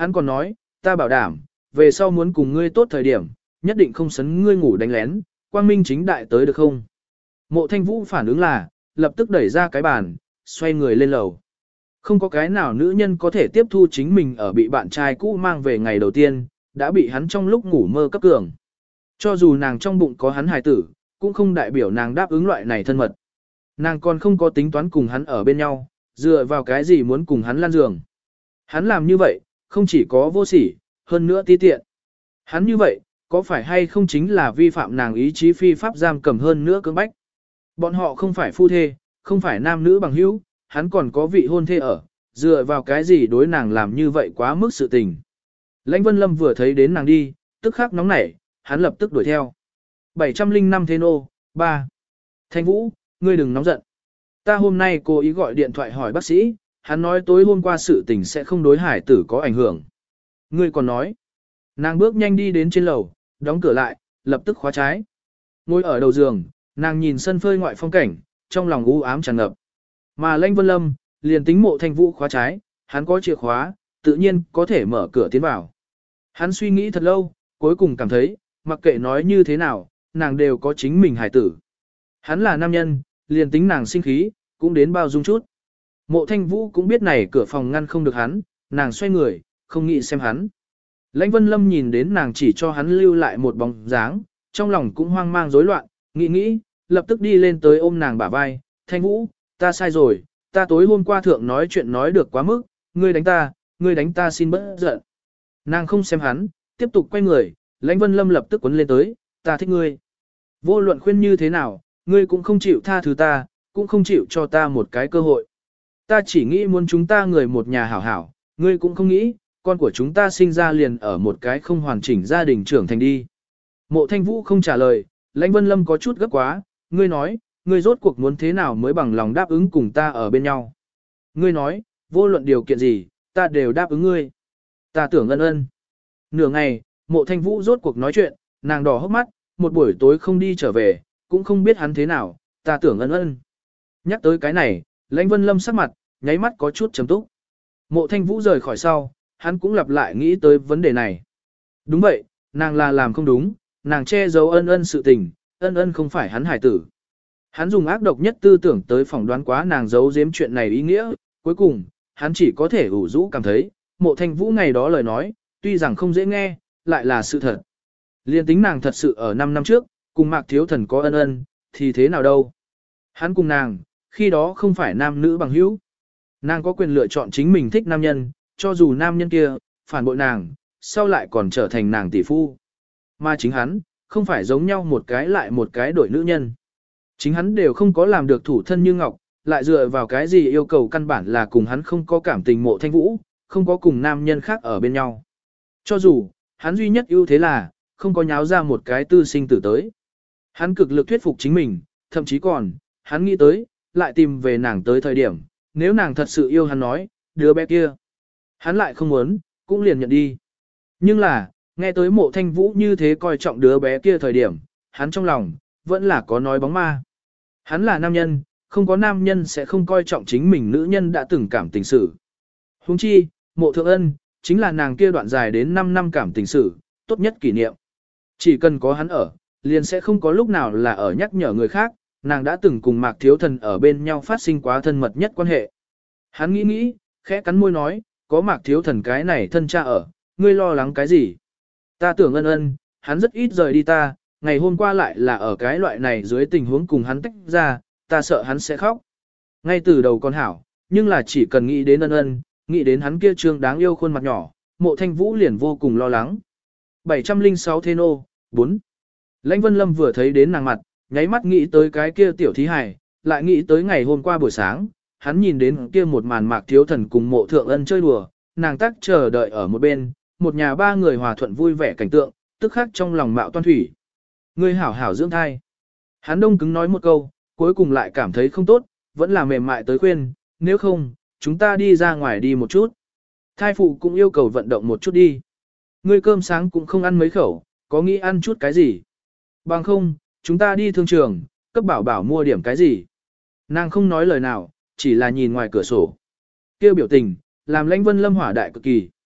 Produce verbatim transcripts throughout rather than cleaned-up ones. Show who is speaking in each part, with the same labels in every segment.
Speaker 1: Hắn còn nói, ta bảo đảm, về sau muốn cùng ngươi tốt thời điểm, nhất định không sấn ngươi ngủ đánh lén, quang minh chính đại tới được không? Mộ Thanh Vũ phản ứng là, lập tức đẩy ra cái bàn, xoay người lên lầu. Không có cái nào nữ nhân có thể tiếp thu chính mình ở bị bạn trai cũ mang về ngày đầu tiên, đã bị hắn trong lúc ngủ mơ cấp cường. Cho dù nàng trong bụng có hắn hài tử, cũng không đại biểu nàng đáp ứng loại này thân mật. Nàng còn không có tính toán cùng hắn ở bên nhau, dựa vào cái gì muốn cùng hắn lan giường. Hắn làm như vậy, không chỉ có vô sỉ, hơn nữa ti tiện. Hắn như vậy, có phải hay không chính là vi phạm nàng ý chí phi pháp giam cầm hơn nữa cưỡng bách. Bọn họ không phải phu thê, không phải nam nữ bằng hữu, hắn còn có vị hôn thê ở, dựa vào cái gì đối nàng làm như vậy quá mức sự tình. Lãnh Vân Lâm vừa thấy đến nàng đi, tức khắc nóng nảy, hắn lập tức đuổi theo. bảy trăm linh năm Thế Nô, ba. Thanh Vũ, ngươi đừng nóng giận. Ta hôm nay cố ý gọi điện thoại hỏi bác sĩ, hắn nói tối hôm qua sự tình sẽ không đối hải tử có ảnh hưởng. Ngươi còn nói. Nàng bước nhanh đi đến trên lầu, đóng cửa lại, lập tức khóa trái. Ngồi ở đầu giường, nàng nhìn sân phơi ngoại phong cảnh, trong lòng u ám tràn ngập. Mà Lãnh Vân Lâm, liền tính Mộ Thanh Vũ khóa trái, hắn có chìa khóa, tự nhiên có thể mở cửa tiến vào. Hắn suy nghĩ thật lâu, cuối cùng cảm thấy, mặc kệ nói như thế nào, nàng đều có chính mình hài tử. Hắn là nam nhân, liền tính nàng sinh khí, cũng đến bao dung chút. Mộ Thanh Vũ cũng biết này cửa phòng ngăn không được hắn, nàng xoay người, không nghĩ xem hắn. Lãnh Vân Lâm nhìn đến nàng chỉ cho hắn lưu lại một bóng dáng, trong lòng cũng hoang mang rối loạn, nghĩ nghĩ, lập tức đi lên tới ôm nàng bả vai, Thanh Vũ, ta sai rồi, ta tối hôm qua thượng nói chuyện nói được quá mức, ngươi đánh ta, ngươi đánh ta xin bớt giận. Nàng không xem hắn, tiếp tục quay người, Lãnh Vân Lâm lập tức quấn lên tới, ta thích ngươi. Vô luận khuyên như thế nào, ngươi cũng không chịu tha thứ ta, cũng không chịu cho ta một cái cơ hội. Ta chỉ nghĩ muốn chúng ta người một nhà hảo hảo, ngươi cũng không nghĩ, con của chúng ta sinh ra liền ở một cái không hoàn chỉnh gia đình trưởng thành đi. Mộ Thanh Vũ không trả lời, Lãnh Vân Lâm có chút gấp quá, ngươi nói, ngươi rốt cuộc muốn thế nào mới bằng lòng đáp ứng cùng ta ở bên nhau. Ngươi nói, vô luận điều kiện gì, ta đều đáp ứng ngươi. Ta tưởng ân ân. Nửa ngày, Mộ Thanh Vũ rốt cuộc nói chuyện, nàng đỏ hốc mắt, một buổi tối không đi trở về, cũng không biết hắn thế nào, ta tưởng ân ân. Nhắc tới cái này, Lãnh Vân Lâm sắc mặt, nháy mắt có chút trầm túc. Mộ Thanh Vũ rời khỏi sau, hắn cũng lặp lại nghĩ tới vấn đề này. Đúng vậy, nàng là làm không đúng, nàng che giấu ân ân sự tình, ân ân không phải hắn hải tử. Hắn dùng ác độc nhất tư tưởng tới phỏng đoán quá nàng giấu giếm chuyện này ý nghĩa, cuối cùng, hắn chỉ có thể ủ rũ cảm thấy, Mộ Thanh Vũ ngày đó lời nói, tuy rằng không dễ nghe, lại là sự thật. Liên tính nàng thật sự ở năm năm trước, cùng Mạc Thiếu Thần có ân ân, thì thế nào đâu. Hắn cùng nàng, khi đó không phải nam nữ bằng hữu. Nàng có quyền lựa chọn chính mình thích nam nhân, cho dù nam nhân kia, phản bội nàng, sau lại còn trở thành nàng tỷ phu. Mà chính hắn, không phải giống nhau một cái lại một cái đổi nữ nhân. Chính hắn đều không có làm được thủ thân như ngọc, lại dựa vào cái gì yêu cầu căn bản là cùng hắn không có cảm tình Mộ Thanh Vũ, không có cùng nam nhân khác ở bên nhau. Cho dù, hắn duy nhất ưu thế là, không có nháo ra một cái tư sinh tử tới. Hắn cực lực thuyết phục chính mình, thậm chí còn, hắn nghĩ tới, lại tìm về nàng tới thời điểm, nếu nàng thật sự yêu hắn nói, đứa bé kia. Hắn lại không muốn, cũng liền nhận đi. Nhưng là, nghe tới Mộ Thanh Vũ như thế coi trọng đứa bé kia thời điểm, hắn trong lòng, vẫn là có nói bóng ma. Hắn là nam nhân, không có nam nhân sẽ không coi trọng chính mình nữ nhân đã từng cảm tình sự. Huống chi, Mộ Thượng Ân, chính là nàng kia đoạn dài đến năm năm cảm tình sự, tốt nhất kỷ niệm. Chỉ cần có hắn ở, liền sẽ không có lúc nào là ở nhắc nhở người khác, nàng đã từng cùng Mạc Thiếu Thần ở bên nhau phát sinh quá thân mật nhất quan hệ. Hắn nghĩ nghĩ, khẽ cắn môi nói, có Mạc Thiếu Thần cái này thân cha ở, ngươi lo lắng cái gì? Ta tưởng ân ân, hắn rất ít rời đi ta, ngày hôm qua lại là ở cái loại này dưới tình huống cùng hắn tách ra, ta sợ hắn sẽ khóc. Ngay từ đầu con hảo, nhưng là chỉ cần nghĩ đến ân ân, nghĩ đến hắn kia trương đáng yêu khuôn mặt nhỏ, Mộ Thanh Vũ liền vô cùng lo lắng. bảy trăm linh sáu Thế Nô, bốn. Lãnh Vân Lâm vừa thấy đến nàng mặt, nháy mắt nghĩ tới cái kia tiểu thí hài, lại nghĩ tới ngày hôm qua buổi sáng, hắn nhìn đến kia một màn Mạc Thiếu Thần cùng Mộ Thượng Ân chơi đùa, nàng tác chờ đợi ở một bên, một nhà ba người hòa thuận vui vẻ cảnh tượng, tức khắc trong lòng mạo toan thủy. Ngươi hảo hảo dưỡng thai. Hắn đông cứng nói một câu, cuối cùng lại cảm thấy không tốt, vẫn là mềm mại tới khuyên, nếu không, chúng ta đi ra ngoài đi một chút. Thai phụ cũng yêu cầu vận động một chút đi. Ngươi cơm sáng cũng không ăn mấy khẩu, có nghĩ ăn chút cái gì? Bằng không, chúng ta đi thương trường, cấp bảo bảo mua điểm cái gì? Nàng không nói lời nào, chỉ là nhìn ngoài cửa sổ. Kêu biểu tình, làm Lãnh Vân Lâm hỏa đại cực kỳ.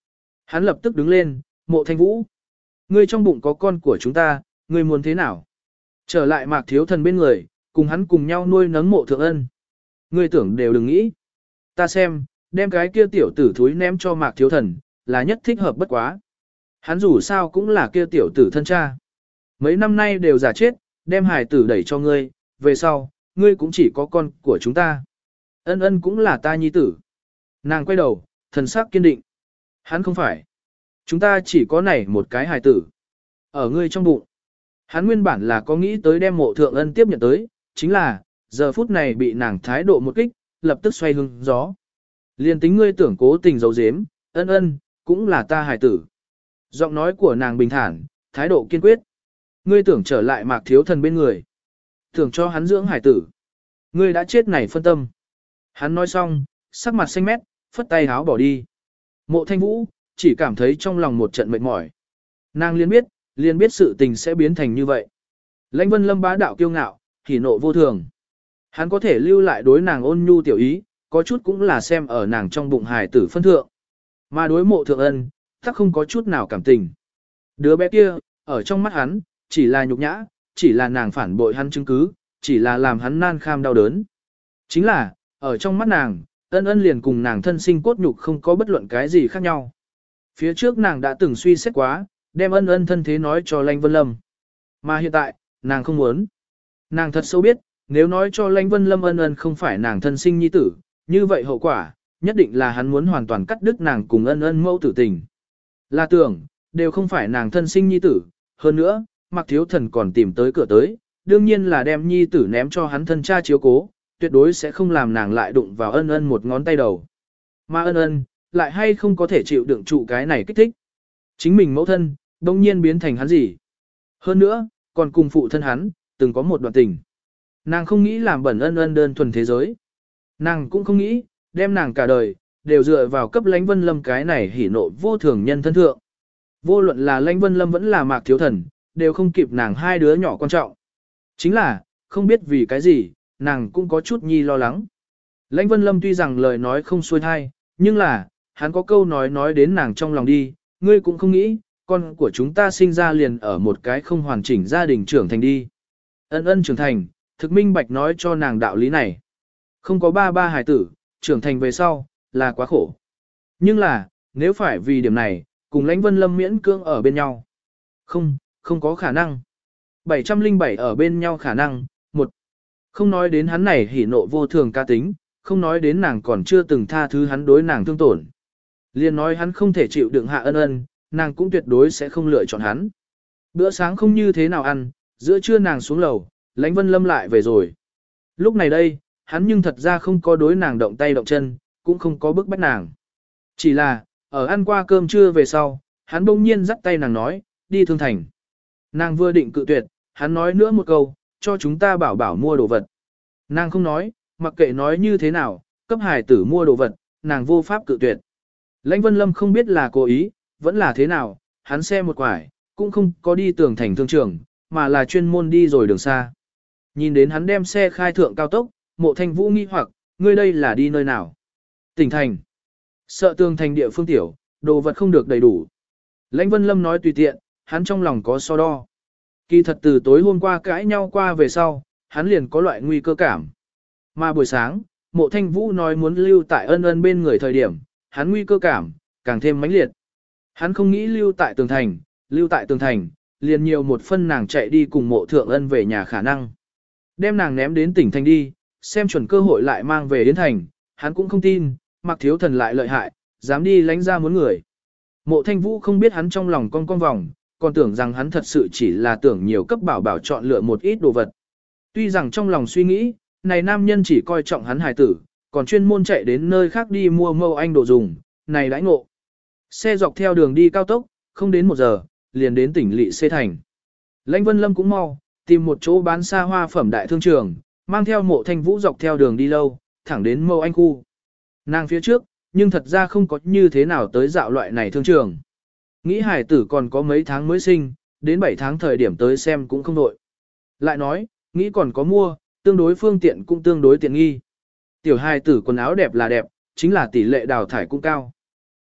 Speaker 1: Hắn lập tức đứng lên, Mộ Thanh Vũ. Ngươi trong bụng có con của chúng ta, ngươi muốn thế nào? Trở lại Mạc Thiếu Thần bên người, cùng hắn cùng nhau nuôi nấng Mộ Thượng Ân. Ngươi tưởng đều đừng nghĩ. Ta xem, đem cái kia tiểu tử thúi ném cho Mạc Thiếu Thần, là nhất thích hợp bất quá. Hắn dù sao cũng là kia tiểu tử thân cha. Mấy năm nay đều giả chết, đem hài tử đẩy cho ngươi, về sau, ngươi cũng chỉ có con của chúng ta. Ân Ân cũng là ta nhi tử. Nàng quay đầu, thần sắc kiên định. Hắn không phải. Chúng ta chỉ có này một cái hài tử. Ở ngươi trong bụng. Hắn nguyên bản là có nghĩ tới đem Mộ Thượng Ân tiếp nhận tới, chính là, giờ phút này bị nàng thái độ một kích, lập tức xoay hưng gió. Liên tính ngươi tưởng cố tình giấu giếm, Ân Ân, cũng là ta hài tử. Giọng nói của nàng bình thản, thái độ kiên quyết. Ngươi tưởng trở lại Mạc Thiếu Thần bên người. Tưởng cho hắn dưỡng hải tử. Ngươi đã chết này phân tâm. Hắn nói xong, sắc mặt xanh mét, phất tay háo bỏ đi. Mộ Thanh Vũ, chỉ cảm thấy trong lòng một trận mệt mỏi. Nàng liền biết, liền biết sự tình sẽ biến thành như vậy. Lãnh Vân Lâm bá đạo kiêu ngạo, hỉ nộ vô thường. Hắn có thể lưu lại đối nàng ôn nhu tiểu ý, có chút cũng là xem ở nàng trong bụng hài tử phân thượng. Mà đối Mộ Thượng Ân, chắc không có chút nào cảm tình. Đứa bé kia, ở trong mắt hắn, chỉ là nhục nhã, chỉ là nàng phản bội hắn chứng cứ, chỉ là làm hắn nan kham đau đớn. Chính là, ở trong mắt nàng, Ân Ân liền cùng nàng thân sinh cốt nhục không có bất luận cái gì khác nhau. Phía trước nàng đã từng suy xét quá, đem Ân Ân thân thế nói cho Lãnh Vân Lâm. Mà hiện tại, nàng không muốn. Nàng thật sâu biết, nếu nói cho Lãnh Vân Lâm Ân Ân không phải nàng thân sinh nhi tử, như vậy hậu quả, nhất định là hắn muốn hoàn toàn cắt đứt nàng cùng Ân Ân mẫu tử tình. Là tưởng, đều không phải nàng thân sinh nhi tử, hơn nữa, Mạc Thiếu Thần còn tìm tới cửa tới, đương nhiên là đem nhi tử ném cho hắn thân cha chiếu cố, tuyệt đối sẽ không làm nàng lại đụng vào Ân Ân một ngón tay đầu. Mà Ân Ân, lại hay không có thể chịu đựng trụ cái này kích thích. Chính mình mẫu thân, đông nhiên biến thành hắn gì. Hơn nữa, còn cùng phụ thân hắn, từng có một đoạn tình. Nàng không nghĩ làm bẩn Ân Ân đơn thuần thế giới. Nàng cũng không nghĩ, đem nàng cả đời, đều dựa vào cấp Lãnh Vân Lâm cái này hỉ nộ vô thường nhân thân thượng. Vô luận là Lãnh Vân Lâm vẫn là Mạc Thiếu Thần, đều không kịp nàng hai đứa nhỏ quan trọng. Chính là, không biết vì cái gì, nàng cũng có chút nhi lo lắng. Lãnh Vân Lâm tuy rằng lời nói không xuôi thai, nhưng là, hắn có câu nói nói đến nàng trong lòng đi, ngươi cũng không nghĩ, con của chúng ta sinh ra liền ở một cái không hoàn chỉnh gia đình trưởng thành đi. Ân Ân trưởng thành, thực minh bạch nói cho nàng đạo lý này. Không có ba ba hài tử, trưởng thành về sau, là quá khổ. Nhưng là, nếu phải vì điểm này, cùng Lãnh Vân Lâm miễn cưỡng ở bên nhau. Không, không có khả năng. bảy trăm lẻ bảy ở bên nhau khả năng, một. Không nói đến hắn này hỉ nộ vô thường ca tính, không nói đến nàng còn chưa từng tha thứ hắn đối nàng thương tổn. Liên nói hắn không thể chịu đựng hạ Ân Ân, nàng cũng tuyệt đối sẽ không lựa chọn hắn. Bữa sáng không như thế nào ăn, giữa trưa nàng xuống lầu, Lãnh Vân Lâm lại về rồi. Lúc này đây, hắn nhưng thật ra không có đối nàng động tay động chân, cũng không có bức bách nàng. Chỉ là, ở ăn qua cơm trưa về sau, hắn bỗng nhiên dắt tay nàng nói, đi Thương Thành. Nàng vừa định cự tuyệt, hắn nói nữa một câu, cho chúng ta bảo bảo mua đồ vật. Nàng không nói, mặc kệ nói như thế nào, cấp hài tử mua đồ vật, nàng vô pháp cự tuyệt. Lãnh Vân Lâm không biết là cố ý, vẫn là thế nào, hắn xe một quải, cũng không có đi Tường Thành thương trường, mà là chuyên môn đi rồi đường xa. Nhìn đến hắn đem xe khai thượng cao tốc, Mộ Thanh Vũ nghi hoặc, ngươi đây là đi nơi nào? Tỉnh thành. Sợ Tường Thành địa phương tiểu, đồ vật không được đầy đủ. Lãnh Vân Lâm nói tùy tiện, hắn trong lòng có so đo. Kỳ thật từ tối hôm qua cãi nhau qua về sau, hắn liền có loại nguy cơ cảm. Mà buổi sáng, Mộ Thanh Vũ nói muốn lưu tại Ân Ân bên người thời điểm, hắn nguy cơ cảm, càng thêm mãnh liệt. Hắn không nghĩ lưu tại Tường Thành, lưu tại Tường Thành, liền nhiều một phân nàng chạy đi cùng Mộ Thượng Ân về nhà khả năng. Đem nàng ném đến tỉnh thành đi, xem chuẩn cơ hội lại mang về Yến Thành, hắn cũng không tin, Mạc Thiếu Thần lại lợi hại, dám đi lánh ra muốn người. Mộ Thanh Vũ không biết hắn trong lòng con con vòng, còn tưởng rằng hắn thật sự chỉ là tưởng nhiều cấp bảo bảo chọn lựa một ít đồ vật. Tuy rằng trong lòng suy nghĩ, này nam nhân chỉ coi trọng hắn hài tử, còn chuyên môn chạy đến nơi khác đi mua mâu anh đồ dùng, này đãi ngộ. Xe dọc theo đường đi cao tốc, không đến một giờ, liền đến tỉnh Lỵ Xê Thành. Lãnh Vân Lâm cũng mau, tìm một chỗ bán xa hoa phẩm đại thương trường, mang theo Mộ Thanh Vũ dọc theo đường đi lâu, thẳng đến mâu anh khu. Nàng phía trước, nhưng thật ra không có như thế nào tới dạo loại này thương trường. Nghĩ hải tử còn có mấy tháng mới sinh, đến bảy tháng thời điểm tới xem cũng không đội. Lại nói, nghĩ còn có mua, tương đối phương tiện cũng tương đối tiện nghi. Tiểu hài tử quần áo đẹp là đẹp, chính là tỷ lệ đào thải cũng cao.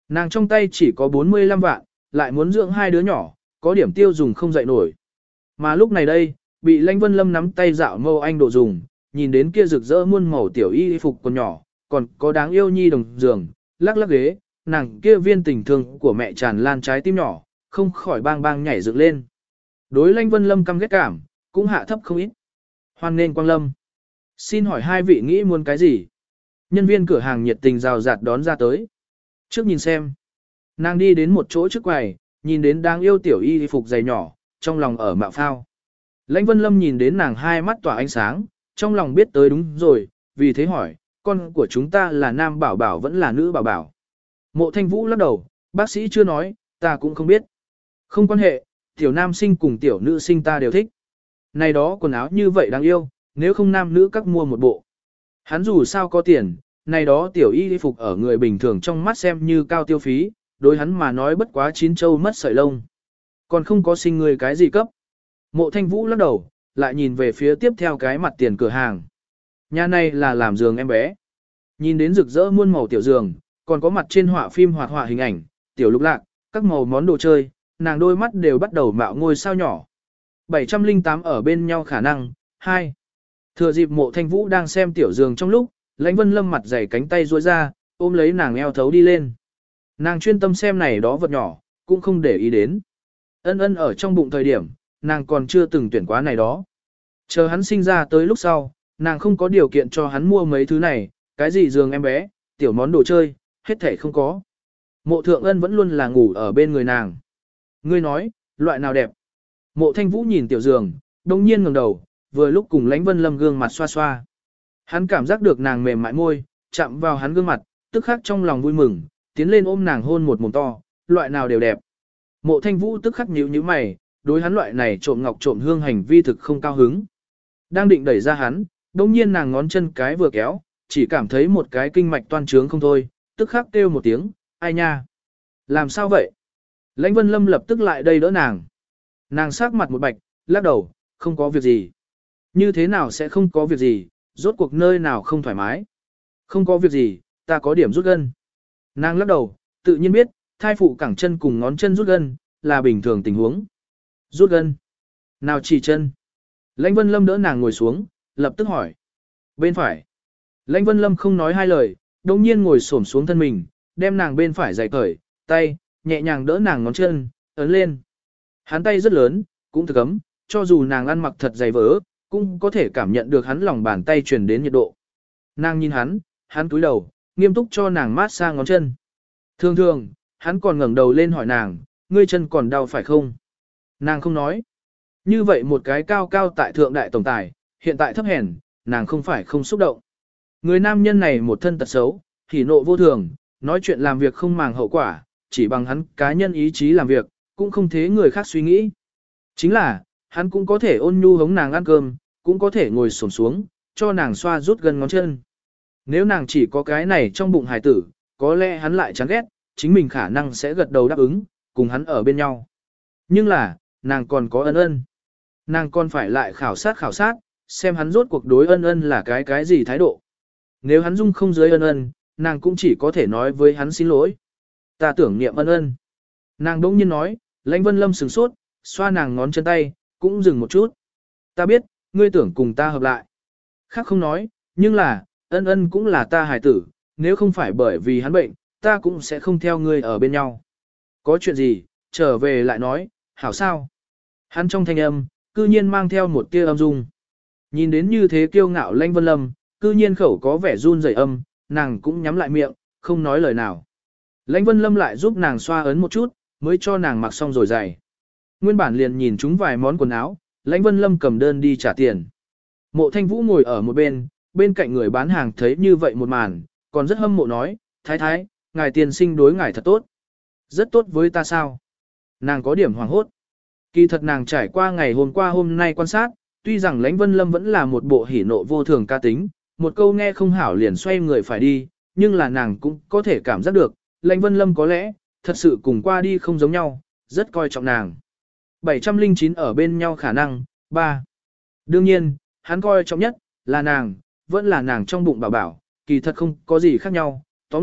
Speaker 1: Nàng trong tay chỉ có bốn mươi lăm vạn, lại muốn dưỡng hai đứa nhỏ, có điểm tiêu dùng không dậy nổi. Mà lúc này đây, bị Lãnh Vân Lâm nắm tay dạo mâu anh độ dùng, nhìn đến kia rực rỡ muôn màu tiểu y phục còn nhỏ, còn có đáng yêu nhi đồng giường, lắc lắc ghế, nàng kia viên tình thương của mẹ tràn lan trái tim nhỏ, không khỏi bang bang nhảy dựng lên. Đối Lãnh Vân Lâm căm ghét cảm, cũng hạ thấp không ít. Hoan nên Quang Lâm. Xin hỏi hai vị nghĩ muốn cái gì? Nhân viên cửa hàng nhiệt tình rào rạt đón ra tới. Trước nhìn xem. Nàng đi đến một chỗ trước quầy, nhìn đến đáng yêu tiểu y phục dày nhỏ, trong lòng ở mạo phao. Lãnh Vân Lâm nhìn đến nàng hai mắt tỏa ánh sáng, trong lòng biết tới đúng rồi, vì thế hỏi, con của chúng ta là nam bảo bảo vẫn là nữ bảo bảo. Mộ Thanh Vũ lắc đầu, bác sĩ chưa nói, ta cũng không biết. Không quan hệ, tiểu nam sinh cùng tiểu nữ sinh ta đều thích. Này đó quần áo như vậy đáng yêu, nếu không nam nữ các mua một bộ. Hắn dù sao có tiền, này đó tiểu y phục ở người bình thường trong mắt xem như cao tiêu phí, đối hắn mà nói bất quá chín châu mất sợi lông. Còn không có sinh người cái gì cấp. Mộ Thanh Vũ lắc đầu, lại nhìn về phía tiếp theo cái mặt tiền cửa hàng. Nhà này là làm giường em bé. Nhìn đến rực rỡ muôn màu tiểu giường, còn có mặt trên họa phim hoạt họa hình ảnh, tiểu lục lạc, các màu món đồ chơi, nàng đôi mắt đều bắt đầu mạo ngôi sao nhỏ. bảy trăm lẻ tám ở bên nhau khả năng, hai. Thừa dịp Mộ Thanh Vũ đang xem tiểu giường trong lúc, Lãnh Vân Lâm mặt dày cánh tay duỗi ra, ôm lấy nàng eo thấu đi lên. Nàng chuyên tâm xem này đó vật nhỏ, cũng không để ý đến. Ân ân ở trong bụng thời điểm, nàng còn chưa từng tuyển quá này đó. Chờ hắn sinh ra tới lúc sau, nàng không có điều kiện cho hắn mua mấy thứ này, cái gì giường em bé, tiểu món đồ chơi, hết thể không có. Mộ Thượng Ân vẫn luôn là ngủ ở bên người nàng. Ngươi nói, loại nào đẹp? Mộ Thanh Vũ nhìn tiểu giường, đông nhiên ngẩng đầu, vừa lúc cùng Lãnh Vân Lâm gương mặt xoa xoa. Hắn cảm giác được nàng mềm mại môi, chạm vào hắn gương mặt, tức khắc trong lòng vui mừng, tiến lên ôm nàng hôn một mồm to, loại nào đều đẹp. Mộ Thanh Vũ tức khắc nhíu nhíu mày, đối hắn loại này trộm ngọc trộm hương hành vi thực không cao hứng. Đang định đẩy ra hắn, đông nhiên nàng ngón chân cái vừa kéo, chỉ cảm thấy một cái kinh mạch toan trướng không thôi, tức khắc kêu một tiếng, ai nha. Làm sao vậy? Lãnh Vân Lâm lập tức lại đây đỡ nàng. Nàng sắc mặt một bạch, lắc đầu, không có việc gì. Như thế nào sẽ không có việc gì, rốt cuộc nơi nào không thoải mái. Không có việc gì, ta có điểm rút gân. Nàng lắc đầu, tự nhiên biết, thai phụ cẳng chân cùng ngón chân rút gân, là bình thường tình huống. Rút gân. Nào chỉ chân. Lãnh Vân Lâm đỡ nàng ngồi xuống, lập tức hỏi. Bên phải. Lãnh Vân Lâm không nói hai lời, đồng nhiên ngồi xổm xuống thân mình, đem nàng bên phải giày cởi, tay, nhẹ nhàng đỡ nàng ngón chân, ấn lên. Hắn tay rất lớn, cũng thực ấm, cho dù nàng ăn mặc thật dày vỡ, cũng có thể cảm nhận được hắn lòng bàn tay truyền đến nhiệt độ. Nàng nhìn hắn, hắn cúi đầu, nghiêm túc cho nàng mát xa ngón chân. Thường thường, hắn còn ngẩng đầu lên hỏi nàng, ngươi chân còn đau phải không? Nàng không nói. Như vậy một cái cao cao tại thượng đại tổng tài, hiện tại thấp hèn, nàng không phải không xúc động. Người nam nhân này một thân tật xấu, hỉ nộ vô thường, nói chuyện làm việc không màng hậu quả, chỉ bằng hắn cá nhân ý chí làm việc, cũng không thế người khác suy nghĩ. Chính là, hắn cũng có thể ôn nhu hống nàng ăn cơm, cũng có thể ngồi xổm xuống, cho nàng xoa rút gần ngón chân. Nếu nàng chỉ có cái này trong bụng hài tử, có lẽ hắn lại chán ghét, chính mình khả năng sẽ gật đầu đáp ứng, cùng hắn ở bên nhau. Nhưng là, nàng còn có ân ân. Nàng còn phải lại khảo sát khảo sát, xem hắn rốt cuộc đối ân ân là cái cái gì thái độ. Nếu hắn dung không dưới ân ân, nàng cũng chỉ có thể nói với hắn xin lỗi. Ta tưởng niệm ân ân. Nàng đỗng nhiên nói, Lãnh Vân Lâm sửng sốt, xoa nàng ngón chân tay, cũng dừng một chút. Ta biết, ngươi tưởng cùng ta hợp lại. Khác không nói, nhưng là, ân ân cũng là ta hài tử, nếu không phải bởi vì hắn bệnh, ta cũng sẽ không theo ngươi ở bên nhau. Có chuyện gì, trở về lại nói, hảo sao? Hắn trong thanh âm, cư nhiên mang theo một tia âm dung. Nhìn đến như thế kiêu ngạo Lãnh Vân Lâm, cư nhiên khẩu có vẻ run rẩy âm, nàng cũng nhắm lại miệng, không nói lời nào. Lãnh Vân Lâm lại giúp nàng xoa ấn một chút, mới cho nàng mặc xong rồi giày. Nguyên bản liền nhìn chúng vài món quần áo, Lãnh Vân Lâm cầm đơn đi trả tiền. Mộ Thanh Vũ ngồi ở một bên, bên cạnh người bán hàng thấy như vậy một màn, còn rất hâm mộ nói, thái thái, ngài tiền sinh đối ngài thật tốt. Rất tốt với ta sao? Nàng có điểm hoàng hốt. Kỳ thật nàng trải qua ngày hôm qua hôm nay quan sát, tuy rằng Lãnh Vân Lâm vẫn là một bộ hỉ nộ vô thường ca tính, một câu nghe không hảo liền xoay người phải đi, nhưng là nàng cũng có thể cảm giác được, Lãnh Vân Lâm có lẽ, thật sự cùng qua đi không giống nhau, rất coi trọng nàng. bảy trăm lẻ chín ở bên nhau khả năng, ba. Đương nhiên, hắn coi trọng nhất, là nàng, vẫn là nàng trong bụng bảo bảo, kỳ thật không có gì khác nhau, tóm lại,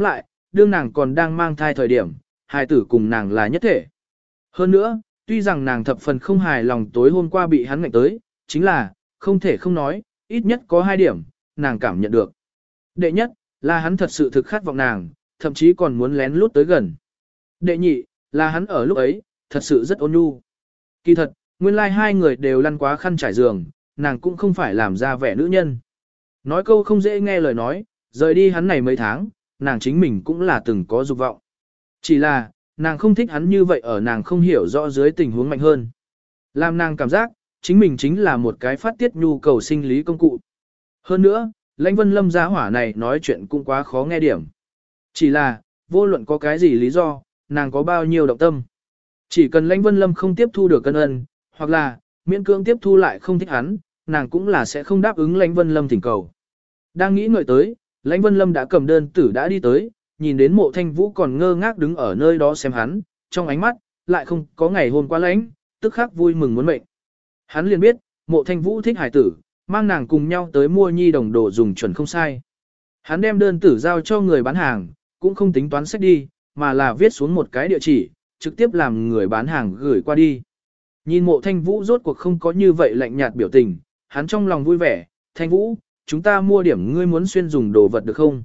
Speaker 1: đương nàng còn đang mang thai thời điểm, hài tử cùng nàng là nhất thể. Hơn nữa, tuy rằng nàng thập phần không hài lòng tối hôm qua bị hắn ngạnh tới, chính là, không thể không nói, ít nhất có hai điểm, nàng cảm nhận được. Đệ nhất, là hắn thật sự thực khát vọng nàng, thậm chí còn muốn lén lút tới gần. Đệ nhị, là hắn ở lúc ấy, thật sự rất ôn nhu. Kỳ thật, nguyên lai like hai người đều lăn quá khăn trải giường, nàng cũng không phải làm ra vẻ nữ nhân. Nói câu không dễ nghe lời nói, rời đi hắn này mấy tháng, nàng chính mình cũng là từng có dục vọng. Chỉ là, nàng không thích hắn như vậy ở nàng không hiểu rõ dưới tình huống mạnh hơn. Làm nàng cảm giác, chính mình chính là một cái phát tiết nhu cầu sinh lý công cụ. Hơn nữa, Lãnh Vân Lâm gia hỏa này nói chuyện cũng quá khó nghe điểm. Chỉ là, vô luận có cái gì lý do, nàng có bao nhiêu động tâm. Chỉ cần Lãnh Vân Lâm không tiếp thu được cân ân, hoặc là, miễn cưỡng tiếp thu lại không thích hắn, nàng cũng là sẽ không đáp ứng Lãnh Vân Lâm thỉnh cầu. Đang nghĩ ngợi tới, Lãnh Vân Lâm đã cầm đơn tử đã đi tới, nhìn đến Mộ Thanh Vũ còn ngơ ngác đứng ở nơi đó xem hắn, trong ánh mắt, lại không có ngày hôm qua lãnh, tức khắc vui mừng muốn mệnh. Hắn liền biết, Mộ Thanh Vũ thích hải tử, mang nàng cùng nhau tới mua nhi đồng đồ dùng chuẩn không sai. Hắn đem đơn tử giao cho người bán hàng, cũng không tính toán sách đi, mà là viết xuống một cái địa chỉ, trực tiếp làm người bán hàng gửi qua đi. Nhìn Mộ Thanh Vũ rốt cuộc không có như vậy lạnh nhạt biểu tình, hắn trong lòng vui vẻ, Thanh Vũ, chúng ta mua điểm ngươi muốn xuyên dùng đồ vật được không?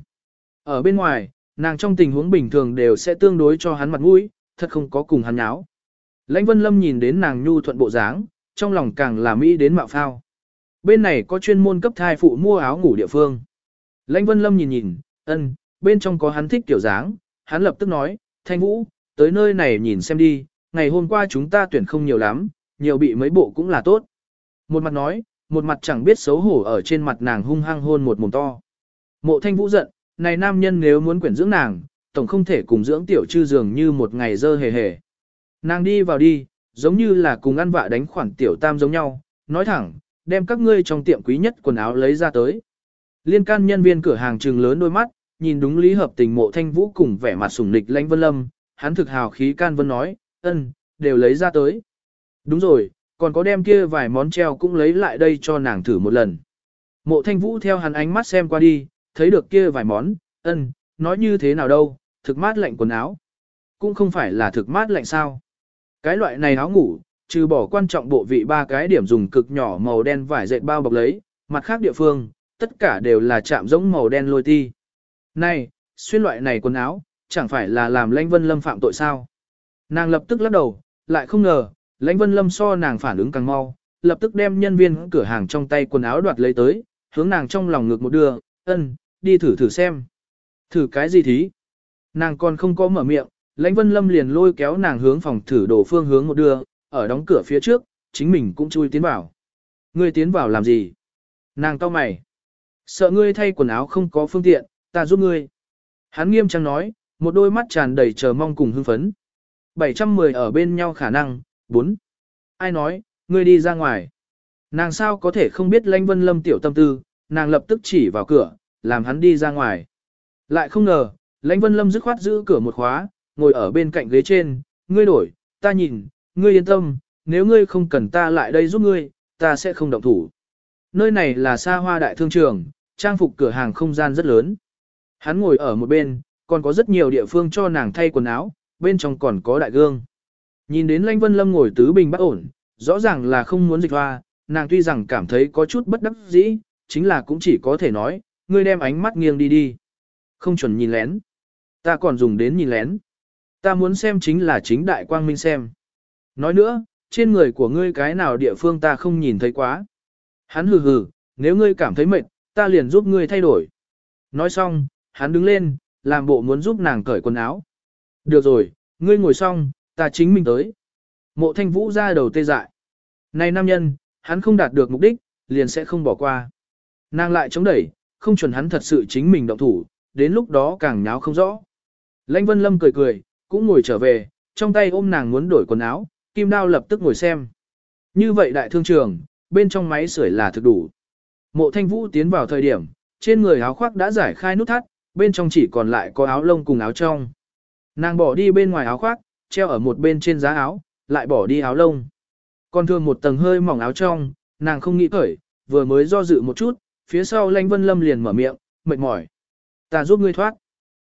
Speaker 1: Ở bên ngoài, nàng trong tình huống bình thường đều sẽ tương đối cho hắn mặt mũi, thật không có cùng hắn nháo. Lãnh Vân Lâm nhìn đến nàng nhu thuận bộ dáng, trong lòng càng là mỹ đến mạo phao. Bên này có chuyên môn cấp thai phụ mua áo ngủ địa phương. Lãnh Vân Lâm nhìn nhìn, ân, bên trong có hắn thích kiểu dáng, hắn lập tức nói, Thanh Vũ, tới nơi này nhìn xem đi, ngày hôm qua chúng ta tuyển không nhiều lắm, nhiều bị mấy bộ cũng là tốt. Một mặt nói, một mặt chẳng biết xấu hổ ở trên mặt nàng hung hăng hôn một mồm to. Mộ Thanh Vũ giận, này nam nhân nếu muốn quyển dưỡng nàng, tổng không thể cùng dưỡng tiểu chư dường như một ngày dơ hề hề. Nàng đi vào đi, giống như là cùng ăn vạ đánh khoản tiểu tam giống nhau, nói thẳng, đem các ngươi trong tiệm quý nhất quần áo lấy ra tới. Liên can nhân viên cửa hàng trừng lớn đôi mắt, nhìn đúng lý hợp tình Mộ Thanh Vũ cùng vẻ mặt sủng nịch Lãnh Vân Lâm, hắn thực hào khí can vân nói, ân, đều lấy ra tới. Đúng rồi, còn có đem kia vài món treo cũng lấy lại đây cho nàng thử một lần. Mộ Thanh Vũ theo hắn ánh mắt xem qua đi, thấy được kia vài món, ân, nói như thế nào đâu, thực mát lạnh quần áo. Cũng không phải là thực mát lạnh sao. Cái loại này áo ngủ, trừ bỏ quan trọng bộ vị ba cái điểm dùng cực nhỏ màu đen vải dệt bao bọc lấy, mặt khác địa phương, tất cả đều là chạm giống màu đen lôi ti. Này, xuyên loại này quần áo, chẳng phải là làm Lãnh Vân Lâm phạm tội sao? Nàng lập tức lắc đầu, lại không ngờ, Lãnh Vân Lâm so nàng phản ứng càng mau, lập tức đem nhân viên cửa hàng trong tay quần áo đoạt lấy tới, hướng nàng trong lòng ngực một đưa, ân, đi thử thử xem. Thử cái gì thí? Nàng còn không có mở miệng, Lãnh Vân Lâm liền lôi kéo nàng hướng phòng thử đồ phương hướng một đưa, ở đóng cửa phía trước, chính mình cũng chui tiến vào. Ngươi tiến vào làm gì? Nàng cau mày. Sợ ngươi thay quần áo không có phương tiện, ta giúp ngươi. Hắn nghiêm trang nói, một đôi mắt tràn đầy chờ mong cùng hưng phấn. bảy trăm mười ở bên nhau khả năng, bốn. Ai nói, ngươi đi ra ngoài. Nàng sao có thể không biết Lãnh Vân Lâm tiểu tâm tư, nàng lập tức chỉ vào cửa, làm hắn đi ra ngoài. Lại không ngờ, Lãnh Vân Lâm dứt khoát giữ cửa một khóa, ngồi ở bên cạnh ghế trên, ngươi đổi, ta nhìn, ngươi yên tâm, nếu ngươi không cần ta lại đây giúp ngươi, ta sẽ không động thủ. Nơi này là xa hoa đại thương trường, trang phục cửa hàng không gian rất lớn. Hắn ngồi ở một bên, còn có rất nhiều địa phương cho nàng thay quần áo, bên trong còn có đại gương. Nhìn đến Lãnh Vân Lâm ngồi tứ bình bất ổn, rõ ràng là không muốn dịch hoa, nàng tuy rằng cảm thấy có chút bất đắc dĩ, chính là cũng chỉ có thể nói, ngươi đem ánh mắt nghiêng đi đi. Không chuẩn nhìn lén. Ta còn dùng đến nhìn lén. Ta muốn xem chính là chính đại quang minh xem. Nói nữa, trên người của ngươi cái nào địa phương ta không nhìn thấy quá. Hắn hừ hừ, nếu ngươi cảm thấy mệt, ta liền giúp ngươi thay đổi. Nói xong, hắn đứng lên, làm bộ muốn giúp nàng cởi quần áo. Được rồi, ngươi ngồi xong, ta chính mình tới. Mộ Thanh Vũ ra đầu tê dại. Này nam nhân, hắn không đạt được mục đích, liền sẽ không bỏ qua. Nàng lại chống đẩy, không chuẩn hắn thật sự chính mình động thủ, đến lúc đó càng nháo không rõ. Lãnh Vân Lâm cười cười, cũng ngồi trở về, trong tay ôm nàng muốn đổi quần áo, Kim Đao lập tức ngồi xem. Như vậy đại thương trường, bên trong máy sưởi là thực đủ. Mộ Thanh Vũ tiến vào thời điểm, trên người áo khoác đã giải khai nút thắt, bên trong chỉ còn lại có áo lông cùng áo trong. Nàng bỏ đi bên ngoài áo khoác, treo ở một bên trên giá áo, lại bỏ đi áo lông. Còn thường một tầng hơi mỏng áo trong, nàng không nghĩ cởi, vừa mới do dự một chút, phía sau Lãnh Vân Lâm liền mở miệng, mệt mỏi. Ta giúp ngươi thoát.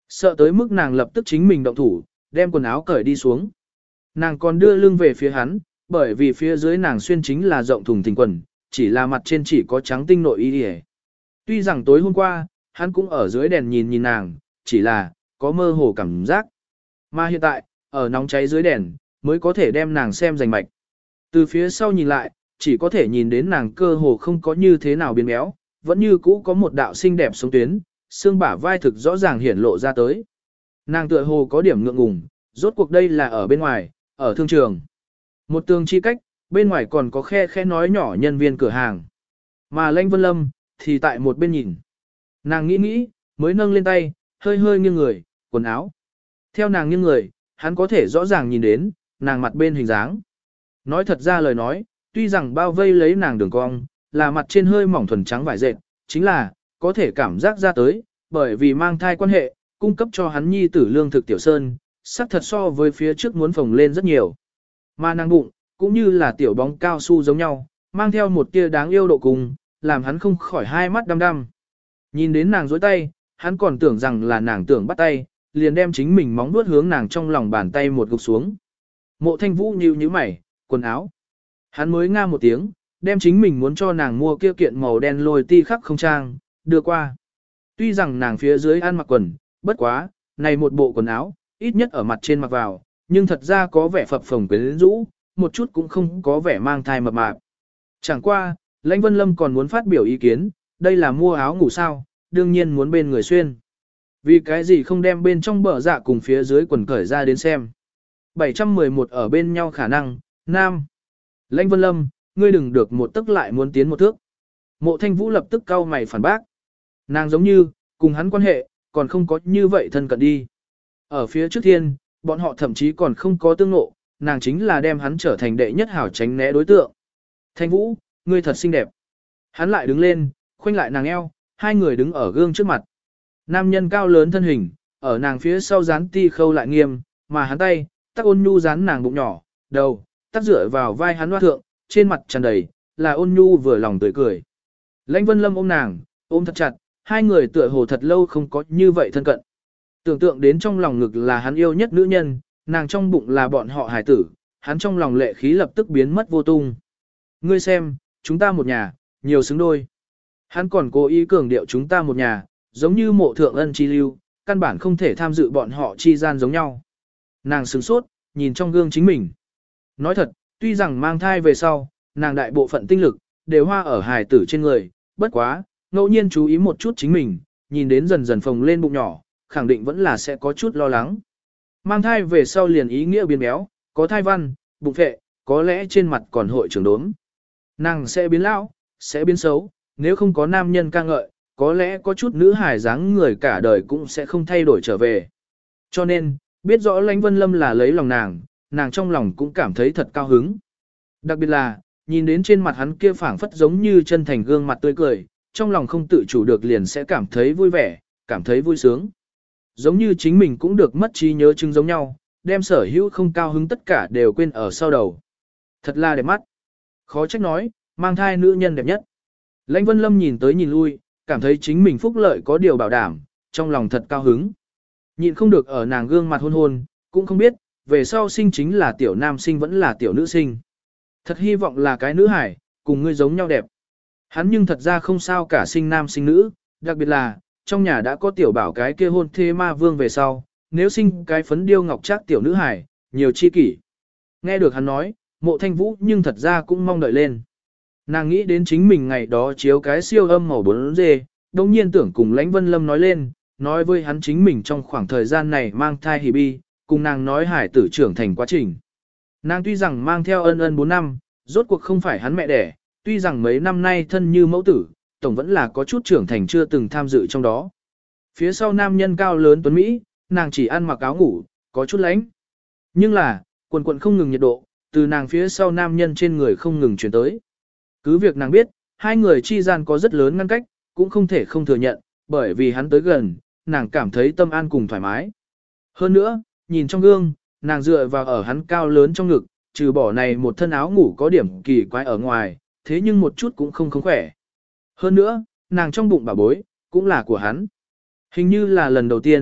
Speaker 1: Sợ tới mức nàng lập tức chính mình động thủ, đem quần áo cởi đi xuống. Nàng còn đưa lưng về phía hắn, bởi vì phía dưới nàng xuyên chính là rộng thùng thình quần, chỉ là mặt trên chỉ có trắng tinh nội y đi. Tuy rằng tối hôm qua, hắn cũng ở dưới đèn nhìn nhìn nàng, chỉ là, có mơ hồ cảm giác. Mà hiện tại, ở nóng cháy dưới đèn, mới có thể đem nàng xem rành mạch. Từ phía sau nhìn lại, chỉ có thể nhìn đến nàng cơ hồ không có như thế nào biến béo, vẫn như cũ có một đạo xinh đẹp sống tuyến, xương bả vai thực rõ ràng hiển lộ ra tới. Nàng tựa hồ có điểm ngượng ngùng, rốt cuộc đây là ở bên ngoài, ở thương trường. Một tường chi cách, bên ngoài còn có khe khe nói nhỏ nhân viên cửa hàng. Mà Lãnh Vân Lâm, thì tại một bên nhìn. Nàng nghĩ nghĩ, mới nâng lên tay, hơi hơi nghiêng người, quần áo. Theo nàng nghiêng người, hắn có thể rõ ràng nhìn đến, nàng mặt bên hình dáng. Nói thật ra lời nói, tuy rằng bao vây lấy nàng đường cong, là mặt trên hơi mỏng thuần trắng vải dệt, chính là, có thể cảm giác ra tới, bởi vì mang thai quan hệ, cung cấp cho hắn nhi tử lương thực tiểu sơn, sắc thật so với phía trước muốn phồng lên rất nhiều. Mà nàng bụng, cũng như là tiểu bóng cao su giống nhau, mang theo một tia đáng yêu độ cùng, làm hắn không khỏi hai mắt đăm đăm. Nhìn đến nàng dối tay, hắn còn tưởng rằng là nàng tưởng bắt tay, liền đem chính mình móng vuốt hướng nàng trong lòng bàn tay một gục xuống. Mộ Thanh Vũ nhíu nhíu mày, quần áo. Hắn mới nga một tiếng, đem chính mình muốn cho nàng mua kia kiện màu đen lôi ti khắc không trang, đưa qua. Tuy rằng nàng phía dưới ăn mặc quần, bất quá, này một bộ quần áo, ít nhất ở mặt trên mặc vào, nhưng thật ra có vẻ phập phồng quyến rũ, một chút cũng không có vẻ mang thai mập mạp. Chẳng qua, Lãnh Vân Lâm còn muốn phát biểu ý kiến, đây là mua áo ngủ sao, đương nhiên muốn bên người xuyên. Vì cái gì không đem bên trong bờ dạ cùng phía dưới quần cởi ra đến xem. bảy trăm mười một ở bên nhau khả năng, nam. Lãnh Vân Lâm, ngươi đừng được một tức lại muốn tiến một thước. Mộ Thanh Vũ lập tức cau mày phản bác. Nàng giống như, cùng hắn quan hệ, còn không có như vậy thân cận đi. Ở phía trước thiên, bọn họ thậm chí còn không có tương ngộ, nàng chính là đem hắn trở thành đệ nhất hảo tránh né đối tượng. Thanh Vũ, ngươi thật xinh đẹp. Hắn lại đứng lên, khoanh lại nàng eo, hai người đứng ở gương trước mặt. Nam nhân cao lớn thân hình, ở nàng phía sau dán ti khâu lại nghiêm, mà hắn tay, tắc ôn nhu dán nàng bụng nhỏ, đầu, tắc dựa vào vai hắn hoa thượng, trên mặt tràn đầy, là ôn nhu vừa lòng tươi cười. Lãnh Vân Lâm ôm nàng, ôm thật chặt, hai người tựa hồ thật lâu không có như vậy thân cận. Tưởng tượng đến trong lòng ngực là hắn yêu nhất nữ nhân, nàng trong bụng là bọn họ hài tử, hắn trong lòng lệ khí lập tức biến mất vô tung. Ngươi xem, chúng ta một nhà, nhiều xứng đôi. Hắn còn cố ý cường điệu chúng ta một nhà, giống như mộ thượng ân chi lưu, căn bản không thể tham dự bọn họ chi gian giống nhau. Nàng sửng sốt, nhìn trong gương chính mình. Nói thật, tuy rằng mang thai về sau, nàng đại bộ phận tinh lực, đều hoa ở hài tử trên người, bất quá, ngẫu nhiên chú ý một chút chính mình, nhìn đến dần dần phồng lên bụng nhỏ, khẳng định vẫn là sẽ có chút lo lắng. Mang thai về sau liền ý nghĩa biến béo, có thai văn, bụng phệ, có lẽ trên mặt còn hội trưởng đốm. Nàng sẽ biến lão, sẽ biến xấu, nếu không có nam nhân ca ngợi, có lẽ có chút nữ hài dáng người cả đời cũng sẽ không thay đổi trở về. Cho nên, biết rõ Lãnh Vân Lâm là lấy lòng nàng, nàng trong lòng cũng cảm thấy thật cao hứng. Đặc biệt là, nhìn đến trên mặt hắn kia phảng phất giống như chân thành gương mặt tươi cười, trong lòng không tự chủ được liền sẽ cảm thấy vui vẻ, cảm thấy vui sướng. Giống như chính mình cũng được mất trí nhớ chứng giống nhau, đem sở hữu không cao hứng tất cả đều quên ở sau đầu. Thật là đẹp mắt. Khó trách nói, mang thai nữ nhân đẹp nhất. Lãnh Vân Lâm nhìn tới nhìn lui, cảm thấy chính mình phúc lợi có điều bảo đảm, trong lòng thật cao hứng. Nhịn không được ở nàng gương mặt hôn hôn, cũng không biết, về sau sinh chính là tiểu nam sinh vẫn là tiểu nữ sinh. Thật hy vọng là cái nữ hải, cùng ngươi giống nhau đẹp. Hắn nhưng thật ra không sao cả sinh nam sinh nữ, đặc biệt là, trong nhà đã có tiểu bảo cái kia hôn thê ma vương về sau, nếu sinh cái phấn điêu ngọc trác tiểu nữ hải, nhiều chi kỷ. Nghe được hắn nói, Mộ Thanh Vũ nhưng thật ra cũng mong đợi lên. Nàng nghĩ đến chính mình ngày đó chiếu cái siêu âm màu bốn D, đồng nhiên tưởng cùng Lãnh Vân Lâm nói lên, nói với hắn chính mình trong khoảng thời gian này mang thai hỉ bi, cùng nàng nói hải tử trưởng thành quá trình. Nàng tuy rằng mang theo ân ân bốn năm, rốt cuộc không phải hắn mẹ đẻ, tuy rằng mấy năm nay thân như mẫu tử, tổng vẫn là có chút trưởng thành chưa từng tham dự trong đó. Phía sau nam nhân cao lớn tuấn Mỹ, nàng chỉ ăn mặc áo ngủ, có chút lánh. Nhưng là, quần quần không ngừng nhiệt độ, từ nàng phía sau nam nhân trên người không ngừng chuyển tới. Cứ việc nàng biết, hai người chi gian có rất lớn ngăn cách, cũng không thể không thừa nhận, bởi vì hắn tới gần, nàng cảm thấy tâm an cùng thoải mái. Hơn nữa, nhìn trong gương, nàng dựa vào ở hắn cao lớn trong ngực, trừ bỏ này một thân áo ngủ có điểm kỳ quái ở ngoài, thế nhưng một chút cũng không không khỏe. Hơn nữa, nàng trong bụng bà bối, cũng là của hắn. Hình như là lần đầu tiên,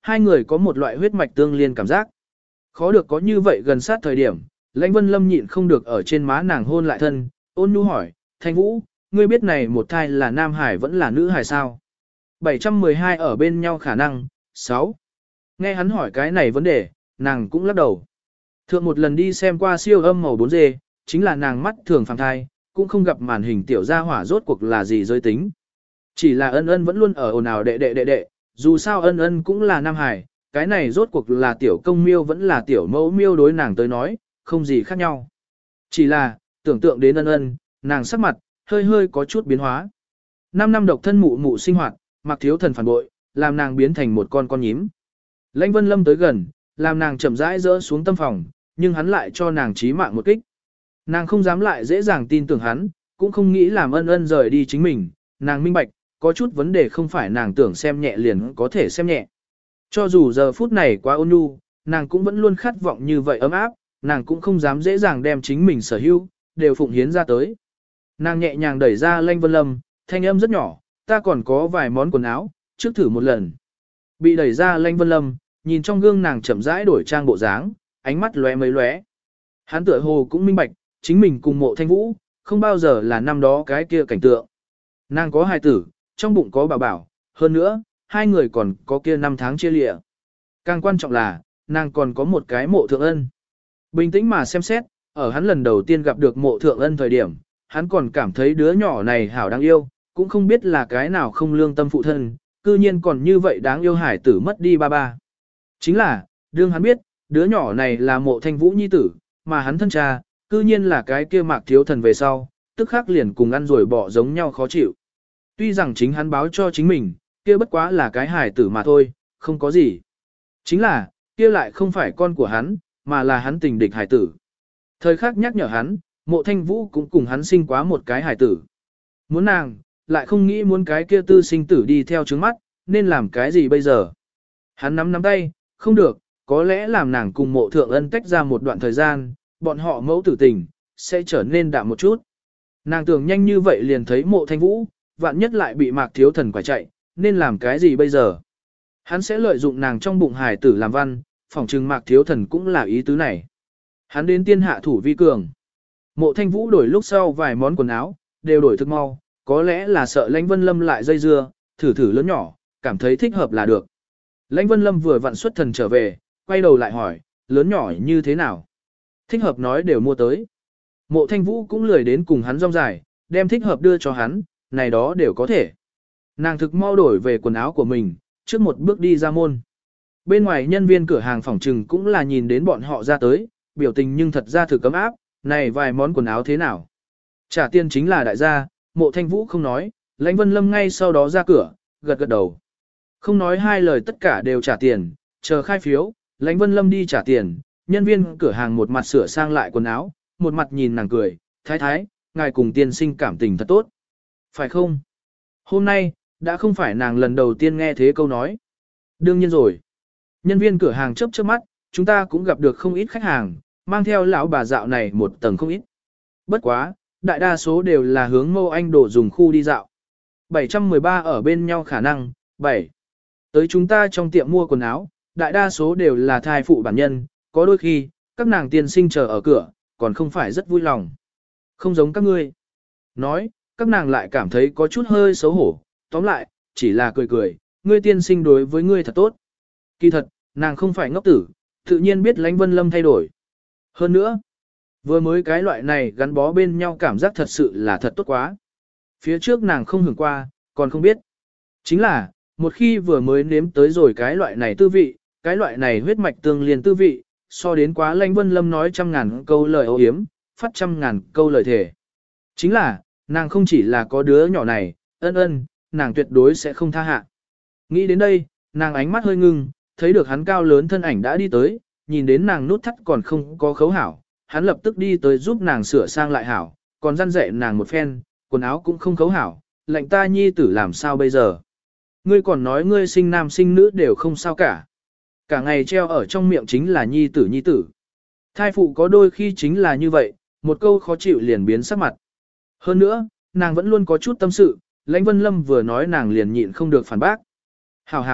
Speaker 1: hai người có một loại huyết mạch tương liên cảm giác. Khó được có như vậy gần sát thời điểm, Lãnh Vân Lâm nhịn không được ở trên má nàng hôn lại thân, ôn nhu hỏi, Thanh Vũ, ngươi biết này một thai là nam hải vẫn là nữ hải sao? bảy trăm mười hai ở bên nhau khả năng, sáu. Nghe hắn hỏi cái này vấn đề, nàng cũng lắc đầu. Thượng một lần đi xem qua siêu âm màu bốn D, chính là nàng mắt thường phàm thai, cũng không gặp màn hình tiểu gia hỏa rốt cuộc là gì giới tính. Chỉ là ân ân vẫn luôn ở ồn ào đệ đệ đệ đệ, dù sao ân ân cũng là nam hải, cái này rốt cuộc là tiểu công miêu vẫn là tiểu mẫu miêu đối nàng tới nói, không gì khác nhau. Chỉ là, tưởng tượng đến ân ân, nàng sắc mặt, hơi hơi có chút biến hóa. Năm năm độc thân mụ mụ sinh hoạt, mặc thiếu thần phản bội, làm nàng biến thành một con con nhím. Lãnh Vân Lâm tới gần, làm nàng chậm rãi rỡ xuống tâm phòng, nhưng hắn lại cho nàng chí mạng một kích. Nàng không dám lại dễ dàng tin tưởng hắn, cũng không nghĩ làm ân ân rời đi chính mình, nàng minh bạch, có chút vấn đề không phải nàng tưởng xem nhẹ liền có thể xem nhẹ. Cho dù giờ phút này quá ôn nhu, nàng cũng vẫn luôn khát vọng như vậy ấm áp, nàng cũng không dám dễ dàng đem chính mình sở hữu, đều phụng hiến ra tới. Nàng nhẹ nhàng đẩy ra Lãnh Vân Lâm, thanh âm rất nhỏ, ta còn có vài món quần áo, trước thử một lần. Bị đẩy ra Lãnh Vân Lâm, nhìn trong gương nàng chậm rãi đổi trang bộ dáng, ánh mắt lóe mấy lóe. Hắn tựa hồ cũng minh bạch, chính mình cùng Mộ Thanh Vũ, không bao giờ là năm đó cái kia cảnh tượng. Nàng có hài tử, trong bụng có bảo bảo, hơn nữa, hai người còn có kia năm tháng chia lịa. Càng quan trọng là, nàng còn có một cái Mộ Thượng Ân. Bình tĩnh mà xem xét, ở hắn lần đầu tiên gặp được Mộ Thượng Ân thời điểm, hắn còn cảm thấy đứa nhỏ này hảo đáng yêu, cũng không biết là cái nào không lương tâm phụ thân, cư nhiên còn như vậy đáng yêu hải tử mất đi ba ba. Chính là, đương hắn biết, đứa nhỏ này là Mộ Thanh Vũ nhi tử, mà hắn thân cha, cư nhiên là cái kia Mạc Thiếu Thần về sau, tức khắc liền cùng ăn rồi bỏ giống nhau khó chịu. Tuy rằng chính hắn báo cho chính mình, kia bất quá là cái hải tử mà thôi, không có gì. Chính là, kia lại không phải con của hắn, mà là hắn tình địch hải tử. Thời khắc nhắc nhở hắn, Mộ Thanh Vũ cũng cùng hắn sinh quá một cái hải tử. Muốn nàng, lại không nghĩ muốn cái kia tư sinh tử đi theo trứng mắt, nên làm cái gì bây giờ? Hắn nắm nắm tay, không được, có lẽ làm nàng cùng Mộ Thượng Ân tách ra một đoạn thời gian, bọn họ mẫu tử tình, sẽ trở nên đạm một chút. Nàng tưởng nhanh như vậy liền thấy Mộ Thanh Vũ, vạn nhất lại bị Mạc Thiếu Thần quả chạy, nên làm cái gì bây giờ? Hắn sẽ lợi dụng nàng trong bụng hài tử làm văn, phỏng trừng Mạc Thiếu Thần cũng là ý tứ này. Hắn đến tiên hạ thủ vi cường. Mộ Thanh Vũ đổi lúc sau vài món quần áo, đều đổi thức mau, có lẽ là sợ Lãnh Vân Lâm lại dây dưa, thử thử lớn nhỏ, cảm thấy thích hợp là được. Lãnh Vân Lâm vừa vặn xuất thần trở về, quay đầu lại hỏi, lớn nhỏ như thế nào? Thích hợp nói đều mua tới. Mộ Thanh Vũ cũng lười đến cùng hắn rong dài, đem thích hợp đưa cho hắn, này đó đều có thể. Nàng thực mau đổi về quần áo của mình, trước một bước đi ra môn. Bên ngoài nhân viên cửa hàng phòng trừng cũng là nhìn đến bọn họ ra tới, biểu tình nhưng thật ra thực cấm áp, này vài món quần áo thế nào? Trả tiền chính là đại gia, Mộ Thanh Vũ không nói, Lãnh Vân Lâm ngay sau đó ra cửa, gật gật đầu. Không nói hai lời tất cả đều trả tiền, chờ khai phiếu, Lãnh Vân Lâm đi trả tiền, nhân viên cửa hàng một mặt sửa sang lại quần áo, một mặt nhìn nàng cười, thái thái, ngài cùng tiên sinh cảm tình thật tốt. Phải không? Hôm nay, đã không phải nàng lần đầu tiên nghe thế câu nói. Đương nhiên rồi. Nhân viên cửa hàng chớp chớp mắt, chúng ta cũng gặp được không ít khách hàng, mang theo lão bà dạo này một tầng không ít. Bất quá, đại đa số đều là hướng Mâu Anh đổ dùng khu đi dạo. bảy trăm mười ba ở bên nhau khả năng, bảy. Tới chúng ta trong tiệm mua quần áo, đại đa số đều là thai phụ bản nhân, có đôi khi, các nàng tiên sinh chờ ở cửa, còn không phải rất vui lòng. Không giống các ngươi. Nói, các nàng lại cảm thấy có chút hơi xấu hổ, tóm lại, chỉ là cười cười, ngươi tiên sinh đối với ngươi thật tốt. Kỳ thật, nàng không phải ngốc tử, tự nhiên biết Lãnh Vân Lâm thay đổi. Hơn nữa, vừa mới cái loại này gắn bó bên nhau cảm giác thật sự là thật tốt quá. Phía trước nàng không hưởng qua, còn không biết. Chính là, một khi vừa mới nếm tới rồi cái loại này tư vị, cái loại này huyết mạch tương liên tư vị, so đến quá Lãnh Vân Lâm nói trăm ngàn câu lời ô hiếm, phát trăm ngàn câu lời thề. Chính là, nàng không chỉ là có đứa nhỏ này, ân ân, nàng tuyệt đối sẽ không tha hạ. Nghĩ đến đây, nàng ánh mắt hơi ngưng, thấy được hắn cao lớn thân ảnh đã đi tới, nhìn đến nàng nút thắt còn không có khấu hảo, hắn lập tức đi tới giúp nàng sửa sang lại hảo, còn răn dạy nàng một phen, quần áo cũng không khấu hảo, lệnh ta nhi tử làm sao bây giờ. Ngươi còn nói ngươi sinh nam sinh nữ đều không sao cả. Cả ngày treo ở trong miệng chính là nhi tử nhi tử. Thai phụ có đôi khi chính là như vậy, một câu khó chịu liền biến sắc mặt. Hơn nữa, nàng vẫn luôn có chút tâm sự, Lãnh Vân Lâm vừa nói nàng liền nhịn không được phản bác. Hảo hảo,